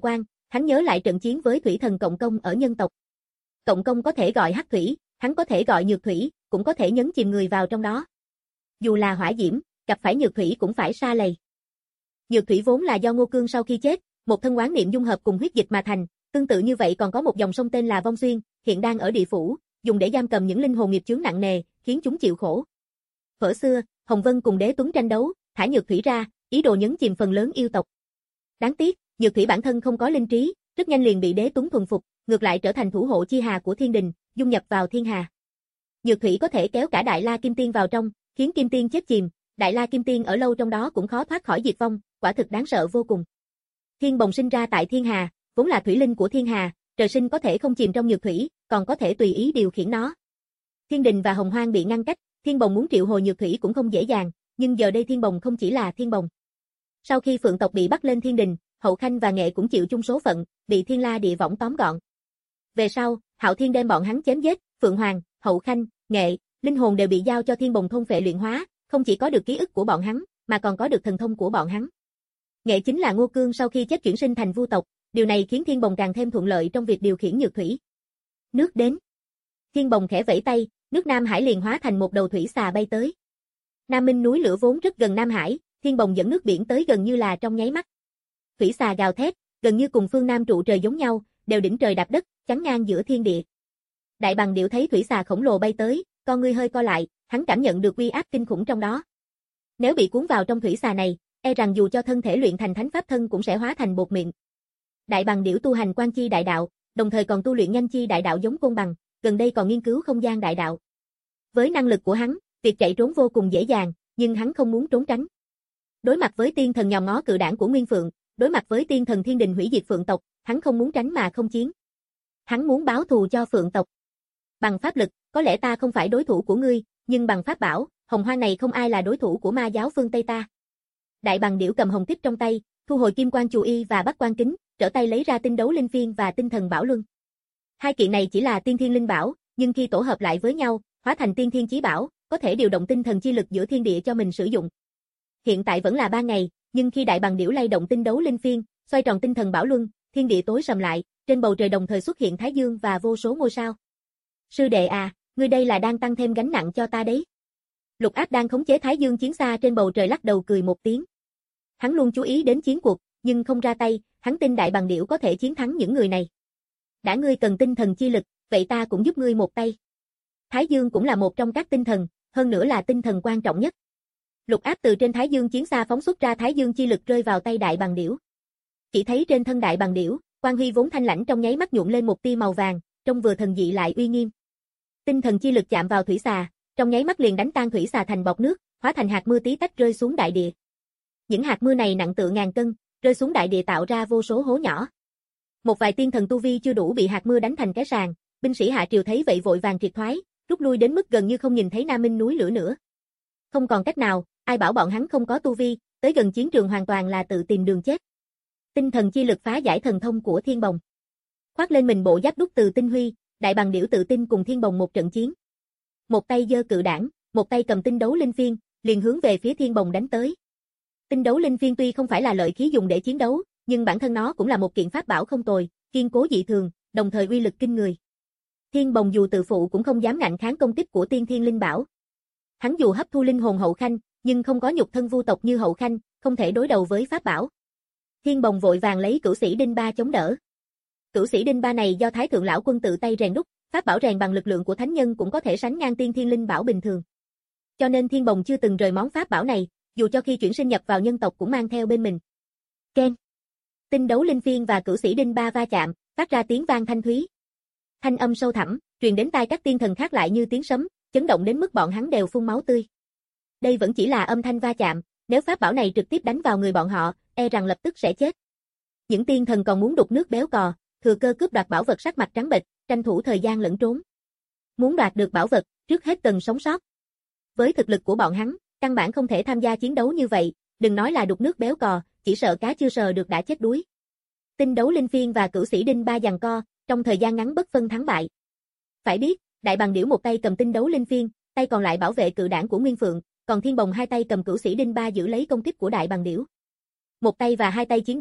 hắn nhớ lại trận chiến với thủy thần Cộng Công ở nhân tộc. Cộng Công có thể gọi hắc thủy, hắn có thể gọi nhược thủy, cũng có thể nhấn chìm người vào trong đó. Dù là hỏa diễm, gặp phải nhược thủy cũng phải sa lầy. Nhược thủy vốn là do Ngô Cương sau khi chết, một thân oán niệm dung hợp cùng huyết dịch mà thành, tương tự như vậy còn có một dòng sông tên là Vong Xuyên, hiện đang ở địa phủ, dùng để giam cầm những linh hồn nghiệp chướng nặng nề, khiến chúng chịu khổ. Thuở xưa, Hồng Vân cùng Đế Tuấn tranh đấu, thả nhược thủy ra, ý đồ nhấn chìm phần lớn yêu tộc. Đáng tiếc, nhược thủy bản thân không có linh trí, rất nhanh liền bị Đế Tuấn thuần phục, ngược lại trở thành thủ hộ chi hà của thiên đình, dung nhập vào thiên hà. Nhược thủy có thể kéo cả Đại La Kim Tiên vào trong, khiến Kim Tiên chết chìm, Đại La Kim Tiên ở lâu trong đó cũng khó thoát khỏi diệt vong, quả thực đáng sợ vô cùng. Thiên Bồng sinh ra tại thiên hà, vốn là thủy linh của thiên hà, trời sinh có thể không chìm trong nhược thủy, còn có thể tùy ý điều khiển nó. Thiên đình và Hồng Hoang bị ngăn cách, Thiên Bồng muốn triệu hồi nhược thủy cũng không dễ dàng, nhưng giờ đây Thiên Bồng không chỉ là Thiên Bồng. Sau khi Phượng tộc bị bắt lên thiên đình, Hậu Khanh và Nghệ cũng chịu chung số phận, bị Thiên La Địa Võng tóm gọn. Về sau, Hạo Thiên đem bọn hắn chém giết, Phượng Hoàng, Hậu Khanh, Nghệ, linh hồn đều bị giao cho Thiên Bồng thôn phệ luyện hóa, không chỉ có được ký ức của bọn hắn, mà còn có được thần thông của bọn hắn. Nghệ chính là Ngô Cương sau khi chết chuyển sinh thành Vu tộc, điều này khiến Thiên Bồng càng thêm thuận lợi trong việc điều khiển nhược thủy. Nước đến. Thiên Bồng khẽ vẫy tay, nước Nam Hải liền hóa thành một đầu thủy xà bay tới. Nam Minh núi lửa vốn rất gần Nam Hải, Thiên Bồng dẫn nước biển tới gần như là trong nháy mắt. Thủy xà gào thét, gần như cùng phương Nam trụ trời giống nhau, đều đỉnh trời đạp đất, chắn ngang giữa thiên địa. Đại Bằng Điểu thấy thủy xà khổng lồ bay tới, con ngươi hơi co lại, hắn cảm nhận được uy áp kinh khủng trong đó. Nếu bị cuốn vào trong thủy xà này, e rằng dù cho thân thể luyện thành thánh pháp thân cũng sẽ hóa thành bột mịn. Đại Bằng Điểu tu hành Quan Chi đại đạo, đồng thời còn tu luyện Nhanh Chi đại đạo giống Côn Bằng, gần đây còn nghiên cứu không gian đại đạo. Với năng lực của hắn, việc chạy trốn vô cùng dễ dàng, nhưng hắn không muốn trốn tránh. Đối mặt với tiên thần nhòm ngó cự đảng của Nguyên Phượng, đối mặt với tiên thần thiên đình hủy diệt Phượng tộc, hắn không muốn tránh mà không chiến. Hắn muốn báo thù cho Phượng tộc. Bằng pháp lực, có lẽ ta không phải đối thủ của ngươi, nhưng bằng pháp bảo, Hồng Hoang này không ai là đối thủ của ma giáo phương Tây ta. Đại Bằng Điểu cầm hồng tích trong tay, thu hồi kim quan chù y và bắt quan kính, trở tay lấy ra tinh đấu linh phiên và tinh thần bảo luân. Hai kiện này chỉ là tiên thiên linh bảo, nhưng khi tổ hợp lại với nhau, hóa thành tiên thiên chí bảo, có thể điều động tinh thần chi lực giữa thiên địa cho mình sử dụng. Hiện tại vẫn là ba ngày, nhưng khi Đại Bằng Điểu lay động tinh đấu linh phiên, xoay tròn tinh thần bảo luân, thiên địa tối sầm lại, trên bầu trời đồng thời xuất hiện Thái Dương và vô số ngôi sao. Sư đệ à, ngươi đây là đang tăng thêm gánh nặng cho ta đấy. Lục Áp đang khống chế Thái Dương chiến xa trên bầu trời lắc đầu cười một tiếng. Hắn luôn chú ý đến chiến cuộc, nhưng không ra tay, hắn tin Đại Bằng Điểu có thể chiến thắng những người này. Đã ngươi cần tinh thần chi lực, vậy ta cũng giúp ngươi một tay. Thái Dương cũng là một trong các tinh thần, hơn nữa là tinh thần quan trọng nhất. Lục Áp từ trên Thái Dương chiến xa phóng xuất ra Thái Dương chi lực rơi vào tay Đại Bằng Điểu. Chỉ thấy trên thân Đại Bằng Điểu, quang huy vốn thanh lãnh trong nháy mắt nhuộm lên một tia màu vàng, trông vừa thần dị lại uy nghiêm. Tinh thần chi lực chạm vào thủy xà, trong nháy mắt liền đánh tan thủy xà thành bọt nước, hóa thành hạt mưa tí tách rơi xuống đại địa. Những hạt mưa này nặng tựa ngàn cân, rơi xuống đại địa tạo ra vô số hố nhỏ. Một vài tiên thần tu vi chưa đủ bị hạt mưa đánh thành cái sàng, binh sĩ hạ triều thấy vậy vội vàng triệt thoái, rút lui đến mức gần như không nhìn thấy Nam Minh núi lửa nữa. Không còn cách nào, ai bảo bọn hắn không có tu vi, tới gần chiến trường hoàn toàn là tự tìm đường chết. Tinh thần chi lực phá giải thần thông của Thiên Bồng. Khoác lên mình bộ giáp đúc từ tinh huy, Đại Bằng Điểu tự tin cùng Thiên Bồng một trận chiến. Một tay giơ cự đảng, một tay cầm tinh đấu linh phiên, liền hướng về phía Thiên Bồng đánh tới. Tinh đấu linh phiên tuy không phải là lợi khí dùng để chiến đấu, nhưng bản thân nó cũng là một kiện pháp bảo không tồi, kiên cố dị thường, đồng thời uy lực kinh người. Thiên Bồng dù tự phụ cũng không dám ngạnh kháng công kích của tiên thiên linh bảo. Hắn dù hấp thu linh hồn Hậu Khanh, nhưng không có nhục thân vu tộc như Hậu Khanh, không thể đối đầu với pháp bảo. Thiên Bồng vội vàng lấy Cửu Sĩ Đinh Ba chống đỡ. Cửu Sĩ Đinh Ba này do Thái Thượng lão quân tự tay rèn đúc, pháp bảo rèn bằng lực lượng của thánh nhân cũng có thể sánh ngang tiên thiên linh bảo bình thường. Cho nên Thiên Bồng chưa từng rời món pháp bảo này, dù cho khi chuyển sinh nhập vào nhân tộc cũng mang theo bên mình. Ken. Tinh đấu linh phiên và Cửu Sĩ Đinh Ba va chạm, phát ra tiếng vang thanh thúy. Thanh âm sâu thẳm, truyền đến tai các tiên thần khác lại như tiếng sấm, chấn động đến mức bọn hắn đều phun máu tươi. Đây vẫn chỉ là âm thanh va chạm, nếu pháp bảo này trực tiếp đánh vào người bọn họ, e rằng lập tức sẽ chết. Những tiên thần còn muốn đục nước béo cò, thừa cơ cướp đoạt bảo vật sắc mặt trắng bệch, tranh thủ thời gian lẫn trốn. Muốn đoạt được bảo vật, trước hết cần sống sót. Với thực lực của bọn hắn, căn bản không thể tham gia chiến đấu như vậy, đừng nói là đục nước béo cò, chỉ sợ cá chưa sờ được đã chết đuối. Tinh đấu linh phiên và Cửu Sĩ Đinh Ba giằng co, trong thời gian ngắn bất phân thắng bại. Phải biết, Đại Bằng Điểu một tay cầm tinh đấu linh phiên, tay còn lại bảo vệ cự đảng của Nguyên Phượng, còn Thiên Bồng hai tay cầm Cửu Sĩ Đinh Ba giữ lấy công kích của Đại Bằng Điểu. Một tay và hai tay chiến đấu,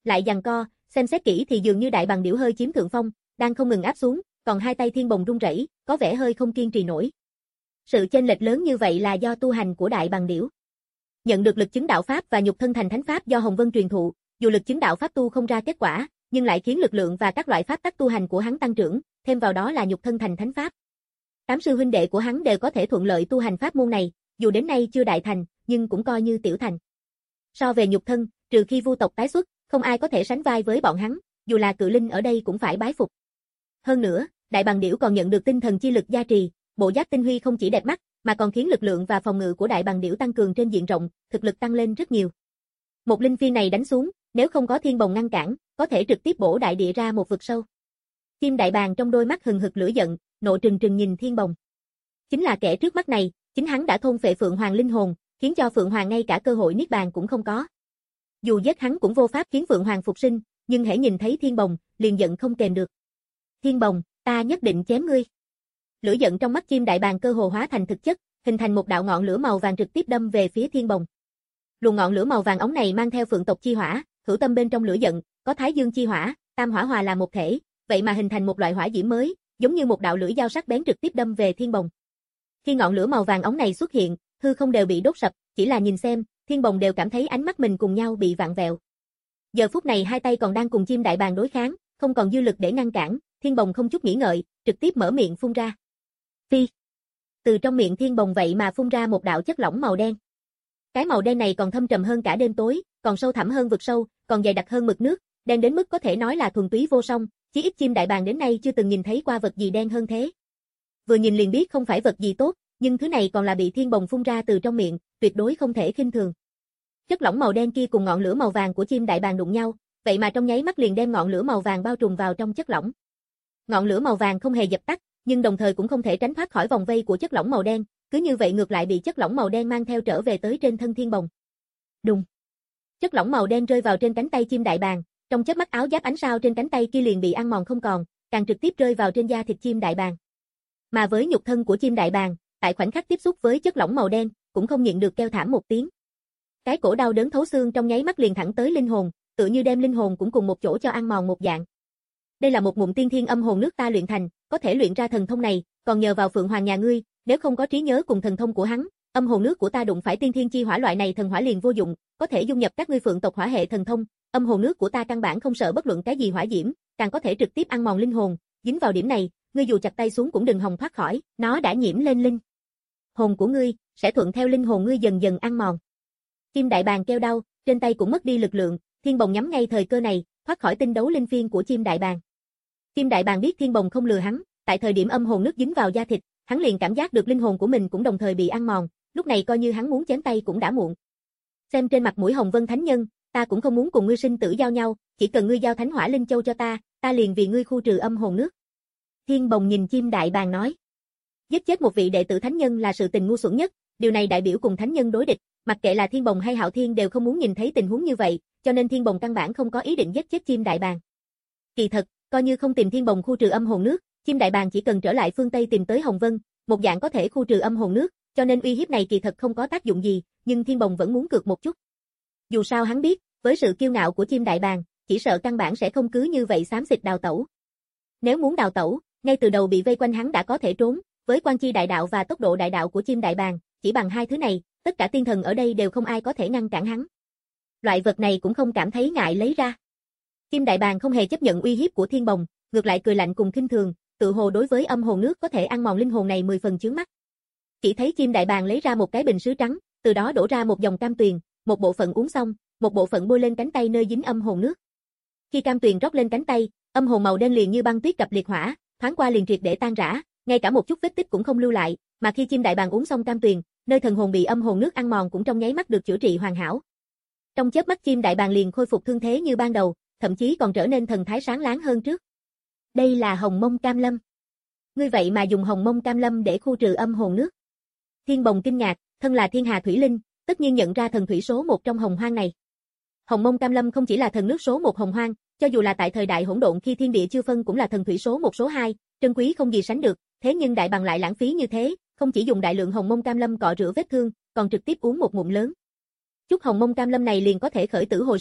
Lại giằng co, xem xét kỹ thì dường như đại bằng điểu hơi chiếm thượng phong, đang không ngừng áp xuống, còn hai tay thiên bồng run rẩy, có vẻ hơi không kiên trì nổi. Sự chênh lệch lớn như vậy là do tu hành của đại bằng điểu. Nhận được lực chứng đạo pháp và nhục thân thành thánh pháp do Hồng Vân truyền thụ, dù lực chứng đạo pháp tu không ra kết quả, nhưng lại khiến lực lượng và các loại pháp tắc tu hành của hắn tăng trưởng, thêm vào đó là nhục thân thành thánh pháp. Tám sư huynh đệ của hắn đều có thể thuận lợi tu hành pháp môn này, dù đến nay chưa đại thành, nhưng cũng coi như tiểu thành. So về nhục thân, trừ khi vu tộc tái xuất, không ai có thể sánh vai với bọn hắn, dù là cự linh ở đây cũng phải bái phục. Hơn nữa, đại bằng điểu còn nhận được tinh thần chi lực gia trì, bộ giáp tinh huy không chỉ đẹp mắt, mà còn khiến lực lượng và phòng ngự của đại bằng điểu tăng cường trên diện rộng, thực lực tăng lên rất nhiều. Một linh phiên này đánh xuống, nếu không có thiên bồng ngăn cản, có thể trực tiếp bổ đại địa ra một vực sâu. Chim đại bàng trong đôi mắt hừng hực lửa giận, nộ trừng trừng nhìn thiên bồng. Chính là kẻ trước mắt này, chính hắn đã thôn phệ Phượng Hoàng linh hồn, khiến cho Phượng Hoàng ngay cả cơ hội niết bàn cũng không có. Dù giết hắn cũng vô pháp khiến Phượng Hoàng phục sinh, nhưng hễ nhìn thấy thiên bồng, liền giận không kềm được. Thiên bồng, ta nhất định chém ngươi. Lửa giận trong mắt chim đại bàng cơ hồ hóa thành thực chất, hình thành một đạo ngọn lửa màu vàng trực tiếp đâm về phía thiên bồng. Luồng ngọn lửa màu vàng óng này mang theo phượng tộc chi hỏa, hữu tâm bên trong lửa giận, có thái dương chi hỏa, tam hỏa hòa là một thể, vậy mà hình thành một loại hỏa diễm mới, giống như một đạo lưỡi dao sắc bén trực tiếp đâm về thiên bồng. Khi ngọn lửa màu vàng óng này xuất hiện, hư không đều bị đốt sập, chỉ là nhìn xem, thiên bồng đều cảm thấy ánh mắt mình cùng nhau bị vặn vẹo. Giờ phút này hai tay còn đang cùng chim đại bàng đối kháng, không còn dư lực để ngăn cản, thiên bồng không chút nghĩ ngợi, trực tiếp mở miệng phun ra. Phi. Từ trong miệng thiên bồng vậy mà phun ra một đạo chất lỏng màu đen. Cái màu đen này còn thâm trầm hơn cả đêm tối, còn sâu thẳm hơn vực sâu, còn dày đặc hơn mực nước, đen đến mức có thể nói là thuần túy vô song, chí ít chim đại bàng đến nay chưa từng nhìn thấy qua vật gì đen hơn thế. Vừa nhìn liền biết không phải vật gì tốt, nhưng thứ này còn là bị thiên bồng phun ra từ trong miệng, tuyệt đối không thể khinh thường. Chất lỏng màu đen kia cùng ngọn lửa màu vàng của chim đại bàng đụng nhau, vậy mà trong nháy mắt liền đem ngọn lửa màu vàng bao trùm vào trong chất lỏng. Ngọn lửa màu vàng không hề dập tắt, nhưng đồng thời cũng không thể tránh thoát khỏi vòng vây của chất lỏng màu đen, cứ như vậy ngược lại bị chất lỏng màu đen mang theo trở về tới trên thân thiên bồng. Đùng. Chất lỏng màu đen rơi vào trên cánh tay chim đại bàng, trong chớp mắt áo giáp ánh sao trên cánh tay kia liền bị ăn mòn không còn, càng trực tiếp rơi vào trên da thịt chim đại bàng. Mà với nhục thân của chim đại bàng, tại khoảnh khắc tiếp xúc với chất lỏng màu đen, cũng không nhịn được kêu thảm một tiếng. Cái cổ đau đớn thấu xương trong nháy mắt liền thẳng tới linh hồn, tựa như đem linh hồn cũng cùng một chỗ cho ăn mòn một dạng. Đây là một ngụm tiên thiên âm hồn nước ta luyện thành, có thể luyện ra thần thông này, còn nhờ vào Phượng Hoàng nhà ngươi, nếu không có trí nhớ cùng thần thông của hắn, âm hồn nước của ta đụng phải tiên thiên chi hỏa loại này thần hỏa liền vô dụng, có thể dung nhập các ngươi Phượng tộc hỏa hệ thần thông, âm hồn nước của ta căn bản không sợ bất luận cái gì hỏa diễm, càng có thể trực tiếp ăn mòn linh hồn, dính vào điểm này, ngươi dù chặt tay xuống cũng đừng hòng thoát khỏi, nó đã nhiễm lên linh hồn của ngươi, sẽ thuận theo linh hồn ngươi dần dần ăn mòn. Chim đại bàng kêu đau, trên tay cũng mất đi lực lượng, thiên bồng nhắm ngay thời cơ này, thoát khỏi tinh đấu linh phiên của chim đại bàng. Chim đại bàng biết thiên bồng không lừa hắn, tại thời điểm âm hồn nước dính vào da thịt, hắn liền cảm giác được linh hồn của mình cũng đồng thời bị ăn mòn, lúc này coi như hắn muốn chém tay cũng đã muộn. Xem trên mặt mũi Hồng Vân Thánh Nhân, ta cũng không muốn cùng ngươi sinh tử giao nhau, chỉ cần ngươi giao Thánh Hỏa Linh Châu cho ta, ta liền vì ngươi khu trừ âm hồn nước. Thiên bồng nhìn chim đại bàng nói. Giết chết một vị đệ tử Thánh Nhân là sự tình ngu xuẩn nhất, điều này đại biểu cùng Thánh Nhân đối địch, mặc kệ là Thiên bồng hay Hạo Thiên đều không muốn nhìn thấy tình huống như vậy, cho nên Thiên bồng căn bản không có ý định giết chết chim đại bàng. Kỳ thật, coi như không tìm Thiên bồng khu trừ âm hồn nước, chim đại bàng chỉ cần trở lại phương Tây tìm tới Hồng Vân, một dạng có thể khu trừ âm hồn nước, cho nên uy hiếp này kỳ thật không có tác dụng gì, nhưng Thiên bồng vẫn muốn cược một chút. Dù sao hắn biết, với sự kiêu ngạo của chim đại bàng, chỉ sợ căn bản sẽ không cứ như vậy xám xịt đào tẩu. Nếu muốn đào tẩu, ngay từ đầu bị vây quanh hắn đã có thể trốn, với quan chi đại đạo và tốc độ đại đạo của chim đại bàng, chỉ bằng hai thứ này, tất cả tiên thần ở đây đều không ai có thể ngăn cản hắn. Loại vật này cũng không cảm thấy ngại lấy ra. Chim đại bàng không hề chấp nhận uy hiếp của Thiên bồng, ngược lại cười lạnh cùng khinh thường, tự hồ đối với âm hồn nước có thể ăn mòn linh hồn này mười phần chướng mắt. Chỉ thấy chim đại bàng lấy ra một cái bình sứ trắng, từ đó đổ ra một dòng cam tuyền, một bộ phận uống xong, một bộ phận bôi lên cánh tay nơi dính âm hồn nước. Khi cam tuyền rót lên cánh tay, âm hồn màu đen liền như băng tuyết gặp liệt hỏa, thoáng qua liền triệt để tan rã, ngay cả một chút vết tích cũng không lưu lại, mà khi chim đại bàng uống xong cam tuyền, nơi thần hồn bị âm hồn nước ăn mòn cũng trong nháy mắt được chữa trị hoàn hảo. Trong chớp mắt chim đại bàng liền khôi phục thương thế như ban đầu, thậm chí còn trở nên thần thái sáng láng hơn trước. Đây là Hồng Mông Cam Lâm. Ngươi vậy mà dùng Hồng Mông Cam Lâm để khu trừ âm hồn nước. Thiên bồng kinh ngạc, thân là thiên hà thủy linh, tất nhiên nhận ra thần thủy số một trong hồng hoang này. Hồng Mông Cam Lâm không chỉ là thần nước số một hồng hoang, cho dù là tại thời đại hỗn độn khi thiên địa chưa phân cũng là thần thủy số một số hai, trân quý không gì sánh được, thế nhưng đại bằng lại lãng phí như thế, không chỉ dùng đại lượng Hồng Mông Cam Lâm cọ rửa vết thương, còn trực tiếp uống một ngụm lớn. Chút Hồng Mông Cam Lâm này liền có thể khởi tử hồi sinh,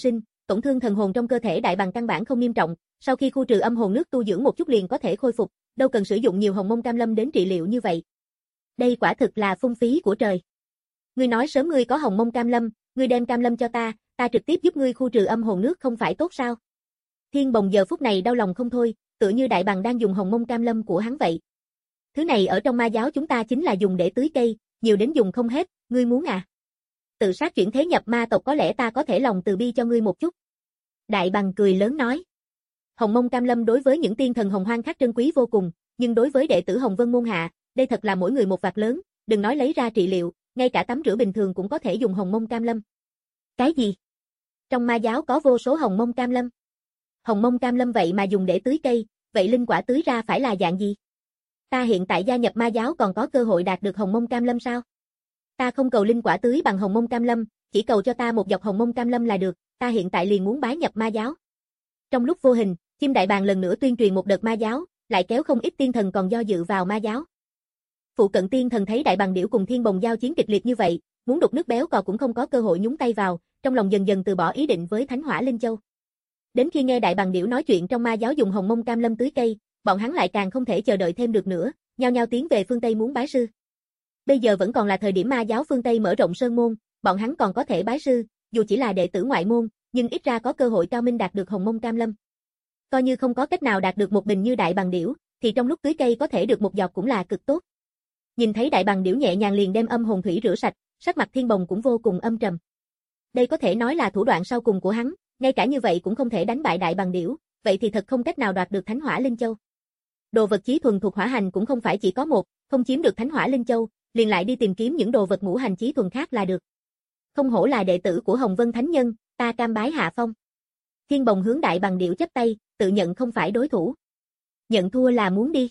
tổn thương thần hồn trong cơ thể đại bằng căn bản không nghiêm trọng, sau khi khu trừ âm hồn nước tu dưỡng một chút liền có thể khôi phục, đâu cần sử dụng nhiều hồng mông cam lâm đến trị liệu như vậy. Đây quả thực là phung phí của trời. Ngươi nói sớm ngươi có hồng mông cam lâm, ngươi đem cam lâm cho ta, ta trực tiếp giúp ngươi khu trừ âm hồn nước không phải tốt sao? Thiên Bồng giờ phút này đau lòng không thôi, tựa như đại bằng đang dùng hồng mông cam lâm của hắn vậy. Thứ này ở trong ma giáo chúng ta chính là dùng để tưới cây, nhiều đến dùng không hết, ngươi muốn à? Tự sát chuyển thế nhập ma tộc có lẽ ta có thể lòng từ bi cho ngươi một chút. Đại bằng cười lớn nói. Hồng mông cam lâm đối với những tiên thần hồng hoang khác trân quý vô cùng, nhưng đối với đệ tử Hồng Vân môn hạ, đây thật là mỗi người một vạt lớn, đừng nói lấy ra trị liệu, ngay cả tắm rửa bình thường cũng có thể dùng hồng mông cam lâm. Cái gì? Trong ma giáo có vô số hồng mông cam lâm. Hồng mông cam lâm vậy mà dùng để tưới cây, vậy linh quả tưới ra phải là dạng gì? Ta hiện tại gia nhập ma giáo còn có cơ hội đạt được hồng mông cam lâm sao? Ta không cầu linh quả tưới bằng hồng mông cam lâm, chỉ cầu cho ta một giọt hồng mông cam lâm là được, ta hiện tại liền muốn bái nhập ma giáo. Trong lúc vô hình, chim đại bàng lần nữa tuyên truyền một đợt ma giáo, lại kéo không ít tiên thần còn do dự vào ma giáo. Phụ cận tiên thần thấy đại bàng điểu cùng Thiên Bồng giao chiến kịch liệt như vậy, muốn đục nước béo cò cũng không có cơ hội nhúng tay vào, trong lòng dần dần từ bỏ ý định với Thánh Hỏa Linh Châu. Đến khi nghe đại bàng điểu nói chuyện trong ma giáo dùng hồng mông cam lâm tưới cây, bọn hắn lại càng không thể chờ đợi thêm được nữa, nhao nhao tiến về phương Tây muốn bái sư. Bây giờ vẫn còn là thời điểm ma giáo phương Tây mở rộng sơn môn, bọn hắn còn có thể bái sư, dù chỉ là đệ tử ngoại môn, nhưng ít ra có cơ hội cao minh đạt được hồng mông cam lâm. Coi như không có cách nào đạt được một bình như đại bàng điểu, thì trong lúc tưới cây có thể được một giọt cũng là cực tốt. Nhìn thấy đại bàng điểu nhẹ nhàng liền đem âm hồn thủy rửa sạch, sắc mặt Thiên Bồng cũng vô cùng âm trầm. Đây có thể nói là thủ đoạn sau cùng của hắn, ngay cả như vậy cũng không thể đánh bại đại bàng điểu, vậy thì thật không cách nào đoạt được Thánh Hỏa Linh Châu. Đồ vật chí thuần thuộc hỏa hành cũng không phải chỉ có một, không chiếm được Thánh Hỏa Linh Châu, liền lại đi tìm kiếm những đồ vật ngũ hành chí thuần khác là được. Không hổ là đệ tử của Hồng Vân Thánh Nhân, ta cam bái hạ phong. Thiên Bồng hướng đại bàng điểu chắp tay, tự nhận không phải đối thủ. Nhận thua là muốn đi.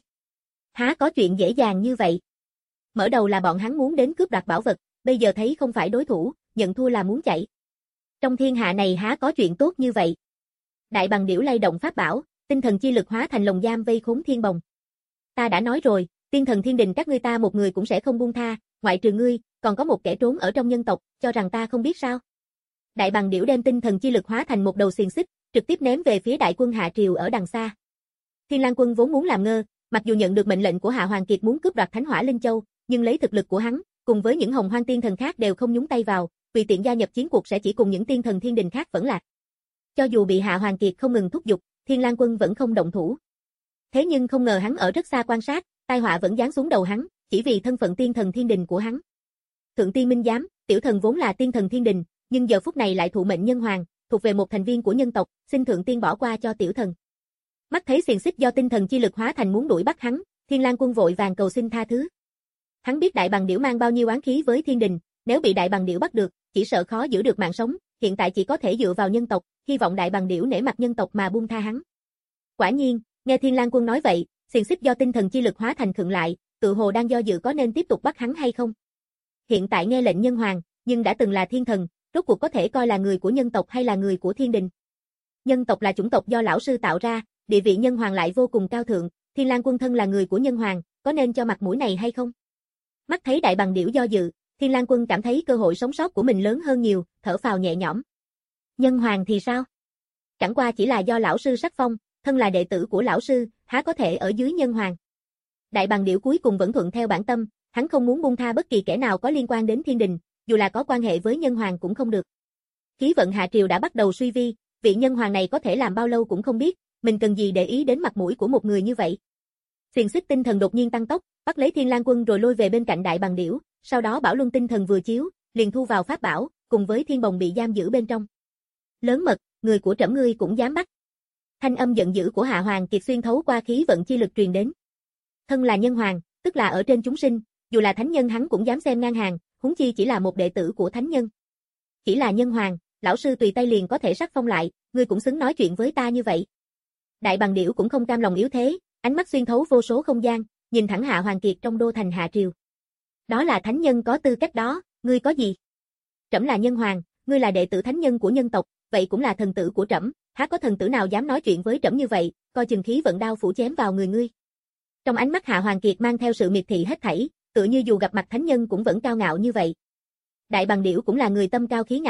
Há có chuyện dễ dàng như vậy. Mở đầu là bọn hắn muốn đến cướp đoạt bảo vật, bây giờ thấy không phải đối thủ, nhận thua là muốn chạy. Trong thiên hạ này há có chuyện tốt như vậy. Đại bàng điểu lay động pháp bảo, tinh thần chi lực hóa thành lồng giam vây khốn Thiên Bồng. Ta đã nói rồi, tiên thần thiên đình các ngươi ta một người cũng sẽ không buông tha, ngoại trừ ngươi, còn có một kẻ trốn ở trong nhân tộc, cho rằng ta không biết sao. Đại bàng điểu đem tinh thần chi lực hóa thành một đầu xiềng xích, trực tiếp ném về phía đại quân Hạ Triều ở đằng xa. Thiên Lang Quân vốn muốn làm ngơ, mặc dù nhận được mệnh lệnh của Hạ Hoàng Kiệt muốn cướp đoạt Thánh Hỏa Linh Châu, nhưng lấy thực lực của hắn, cùng với những hồng hoang tiên thần khác đều không nhúng tay vào, tùy tiện gia nhập chiến cuộc sẽ chỉ cùng những tiên thần thiên đình khác vẫn lạc. Cho dù bị Hạ Hoàng Kiệt không ngừng thúc giục, Thiên Lang Quân vẫn không động thủ. Thế nhưng không ngờ hắn ở rất xa quan sát, tai họa vẫn giáng xuống đầu hắn, chỉ vì thân phận tiên thần thiên đình của hắn. Thượng Tiên Minh Giám, tiểu thần vốn là tiên thần thiên đình, nhưng giờ phút này lại thụ mệnh nhân hoàng, thuộc về một thành viên của nhân tộc, xin Thượng Tiên bỏ qua cho tiểu thần. Mắt thấy xiềng xích do tinh thần chi lực hóa thành muốn đuổi bắt hắn, Thiên Lang Quân vội vàng cầu xin tha thứ. Hắn biết đại bàng điểu mang bao nhiêu oán khí với thiên đình, nếu bị đại bàng điểu bắt được, chỉ sợ khó giữ được mạng sống, hiện tại chỉ có thể dựa vào nhân tộc, hy vọng đại bàng điểu nể mặt nhân tộc mà buông tha hắn. Quả nhiên, nghe Thiên Lang Quân nói vậy, xiềng xích do tinh thần chi lực hóa thành khựng lại, tự hồ đang do dự có nên tiếp tục bắt hắn hay không. Hiện tại nghe lệnh nhân hoàng, nhưng đã từng là thiên thần, rốt cuộc có thể coi là người của nhân tộc hay là người của thiên đình. Nhân tộc là chủng tộc do lão sư tạo ra, địa vị nhân hoàng lại vô cùng cao thượng, Thiên Lang Quân thân là người của nhân hoàng, có nên cho mặt mũi này hay không? Mắt thấy đại bàng điểu do dự, Thiên Lang Quân cảm thấy cơ hội sống sót của mình lớn hơn nhiều, thở phào nhẹ nhõm. Nhân hoàng thì sao? Chẳng qua chỉ là do lão sư sắc phong, thân là đệ tử của lão sư, há có thể ở dưới nhân hoàng. Đại bàng điểu cuối cùng vẫn thuận theo bản tâm, hắn không muốn buông tha bất kỳ kẻ nào có liên quan đến thiên đình, dù là có quan hệ với nhân hoàng cũng không được. Khí vận Hạ Triều đã bắt đầu suy vi, vị nhân hoàng này có thể làm bao lâu cũng không biết, mình cần gì để ý đến mặt mũi của một người như vậy. Xiềng xích tinh thần đột nhiên tăng tốc, bắt lấy Thiên Lang Quân rồi lôi về bên cạnh đại bàng điểu, sau đó Bảo Luân tinh thần vừa chiếu, liền thu vào pháp bảo, cùng với Thiên Bồng bị giam giữ bên trong. Lớn mật, người của trẫm ngươi cũng dám bắt. Thanh âm giận dữ của Hạ Hoàng Kiệt xuyên thấu qua khí vận chi lực truyền đến. Thân là nhân hoàng, tức là ở trên chúng sinh, dù là thánh nhân hắn cũng dám xem ngang hàng, huống chi chỉ là một đệ tử của thánh nhân. Chỉ là nhân hoàng, lão sư tùy tay liền có thể sắc phong lại, ngươi cũng xứng nói chuyện với ta như vậy. Đại bàng điểu cũng không cam lòng yếu thế, ánh mắt xuyên thấu vô số không gian, nhìn thẳng Hạ Hoàng Kiệt trong đô thành Hạ Triều. Đó là thánh nhân có tư cách đó, ngươi có gì? Trẫm là nhân hoàng, ngươi là đệ tử thánh nhân của nhân tộc, vậy cũng là thần tử của trẫm, há có thần tử nào dám nói chuyện với trẫm như vậy, coi chừng khí vận đao phủ chém vào người ngươi. Trong ánh mắt Hạ Hoàng Kiệt mang theo sự miệt thị hết thảy, tựa như dù gặp mặt thánh nhân cũng vẫn cao ngạo như vậy. Đại bàng điểu cũng là người tâm cao khí ngạo,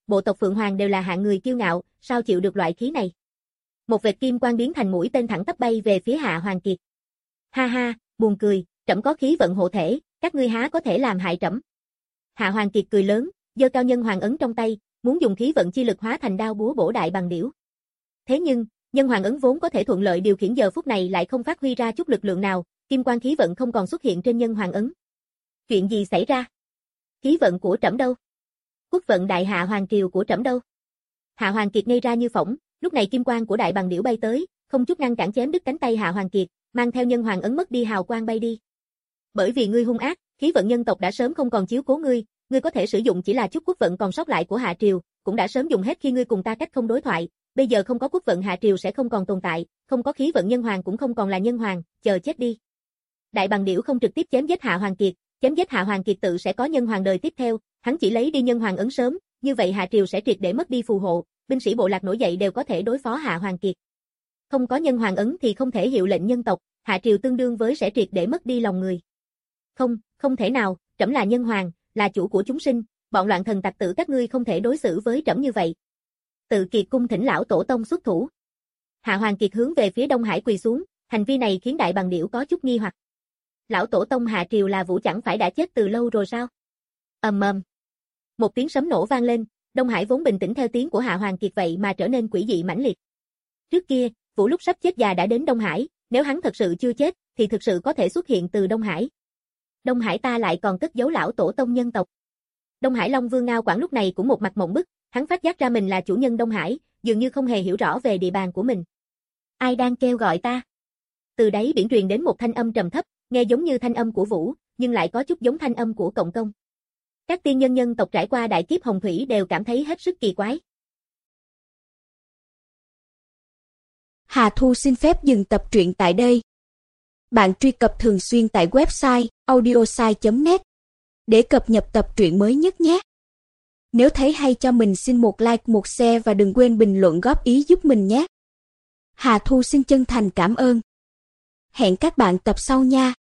bộ tộc Phượng Hoàng đều là hạng người kiêu ngạo, sao chịu được loại khí này. Một vệt kim quang biến thành mũi tên thẳng tắp bay về phía Hạ Hoàng Kiệt. Ha ha, buồn cười, trẫm có khí vận hộ thể, các ngươi há có thể làm hại trẫm. Hạ Hoàng Kiệt cười lớn, giơ cao nhân hoàng ấn trong tay, muốn dùng khí vận chi lực hóa thành đao búa bổ đại bằng điểu. Thế nhưng, nhân hoàng ấn vốn có thể thuận lợi điều khiển giờ phút này lại không phát huy ra chút lực lượng nào, kim quang khí vận không còn xuất hiện trên nhân hoàng ấn. Chuyện gì xảy ra? Khí vận của trẫm đâu? Quốc vận đại Hạ Hoàng triều của trẫm đâu? Hạ Hoàng Kiệt ngây ra như phỏng, lúc này kim quang của đại bằng điểu bay tới, không chút ngăn cản chém đứt cánh tay Hạ Hoàng Kiệt, mang theo nhân hoàng ấn mất đi hào quang bay đi. Bởi vì ngươi hung ác, khí vận nhân tộc đã sớm không còn chiếu cố ngươi, ngươi có thể sử dụng chỉ là chút quốc vận còn sót lại của Hạ triều, cũng đã sớm dùng hết khi ngươi cùng ta cách không đối thoại, bây giờ không có quốc vận Hạ triều sẽ không còn tồn tại, không có khí vận nhân hoàng cũng không còn là nhân hoàng, chờ chết đi. Đại bằng điểu không trực tiếp chém giết Hạ Hoàng Kiệt, chém giết Hạ Hoàng Kiệt tự sẽ có nhân hoàng đời tiếp theo, hắn chỉ lấy đi nhân hoàng ấn sớm, như vậy Hạ triều sẽ triệt để mất đi phù hộ, binh sĩ bộ lạc nổi dậy đều có thể đối phó Hạ Hoàng Kiệt. Không có nhân hoàng ấn thì không thể hiệu lệnh nhân tộc, Hạ triều tương đương với sẽ triệt để mất đi lòng người. Không, không thể nào, trẫm là nhân hoàng, là chủ của chúng sinh, bọn loạn thần tặc tử các ngươi không thể đối xử với trẫm như vậy. Tự Kiệt cung thỉnh lão tổ tông xuất thủ. Hạ Hoàng Kiệt hướng về phía Đông Hải quỳ xuống, hành vi này khiến đại bằng điểu có chút nghi hoặc. Lão tổ tông Hạ triều là Vũ chẳng phải đã chết từ lâu rồi sao? Ầm ầm. Một tiếng sấm nổ vang lên, Đông Hải vốn bình tĩnh theo tiếng của Hạ Hoàng Kiệt vậy mà trở nên quỷ dị mãnh liệt. Trước kia, Vũ lúc sắp chết già đã đến Đông Hải, nếu hắn thật sự chưa chết, thì thực sự có thể xuất hiện từ Đông Hải. Đông Hải ta lại còn cất giấu lão tổ tông nhân tộc. Đông Hải Long Vương Ngao Quảng lúc này cũng một mặt mộng bức, hắn phát giác ra mình là chủ nhân Đông Hải, dường như không hề hiểu rõ về địa bàn của mình. Ai đang kêu gọi ta? Từ đáy biển truyền đến một thanh âm trầm thấp, nghe giống như thanh âm của Vũ, nhưng lại có chút giống thanh âm của Cộng Công. Các tiên nhân nhân tộc trải qua đại kiếp hồng thủy đều cảm thấy hết sức kỳ quái. Hà Thu xin phép dừng tập truyện tại đây. Bạn truy cập thường xuyên tại website audiosai chấm net để cập nhật tập truyện mới nhất nhé. Nếu thấy hay cho mình xin một like, một share và đừng quên bình luận góp ý giúp mình nhé. Hà Thu xin chân thành cảm ơn. Hẹn các bạn tập sau nha.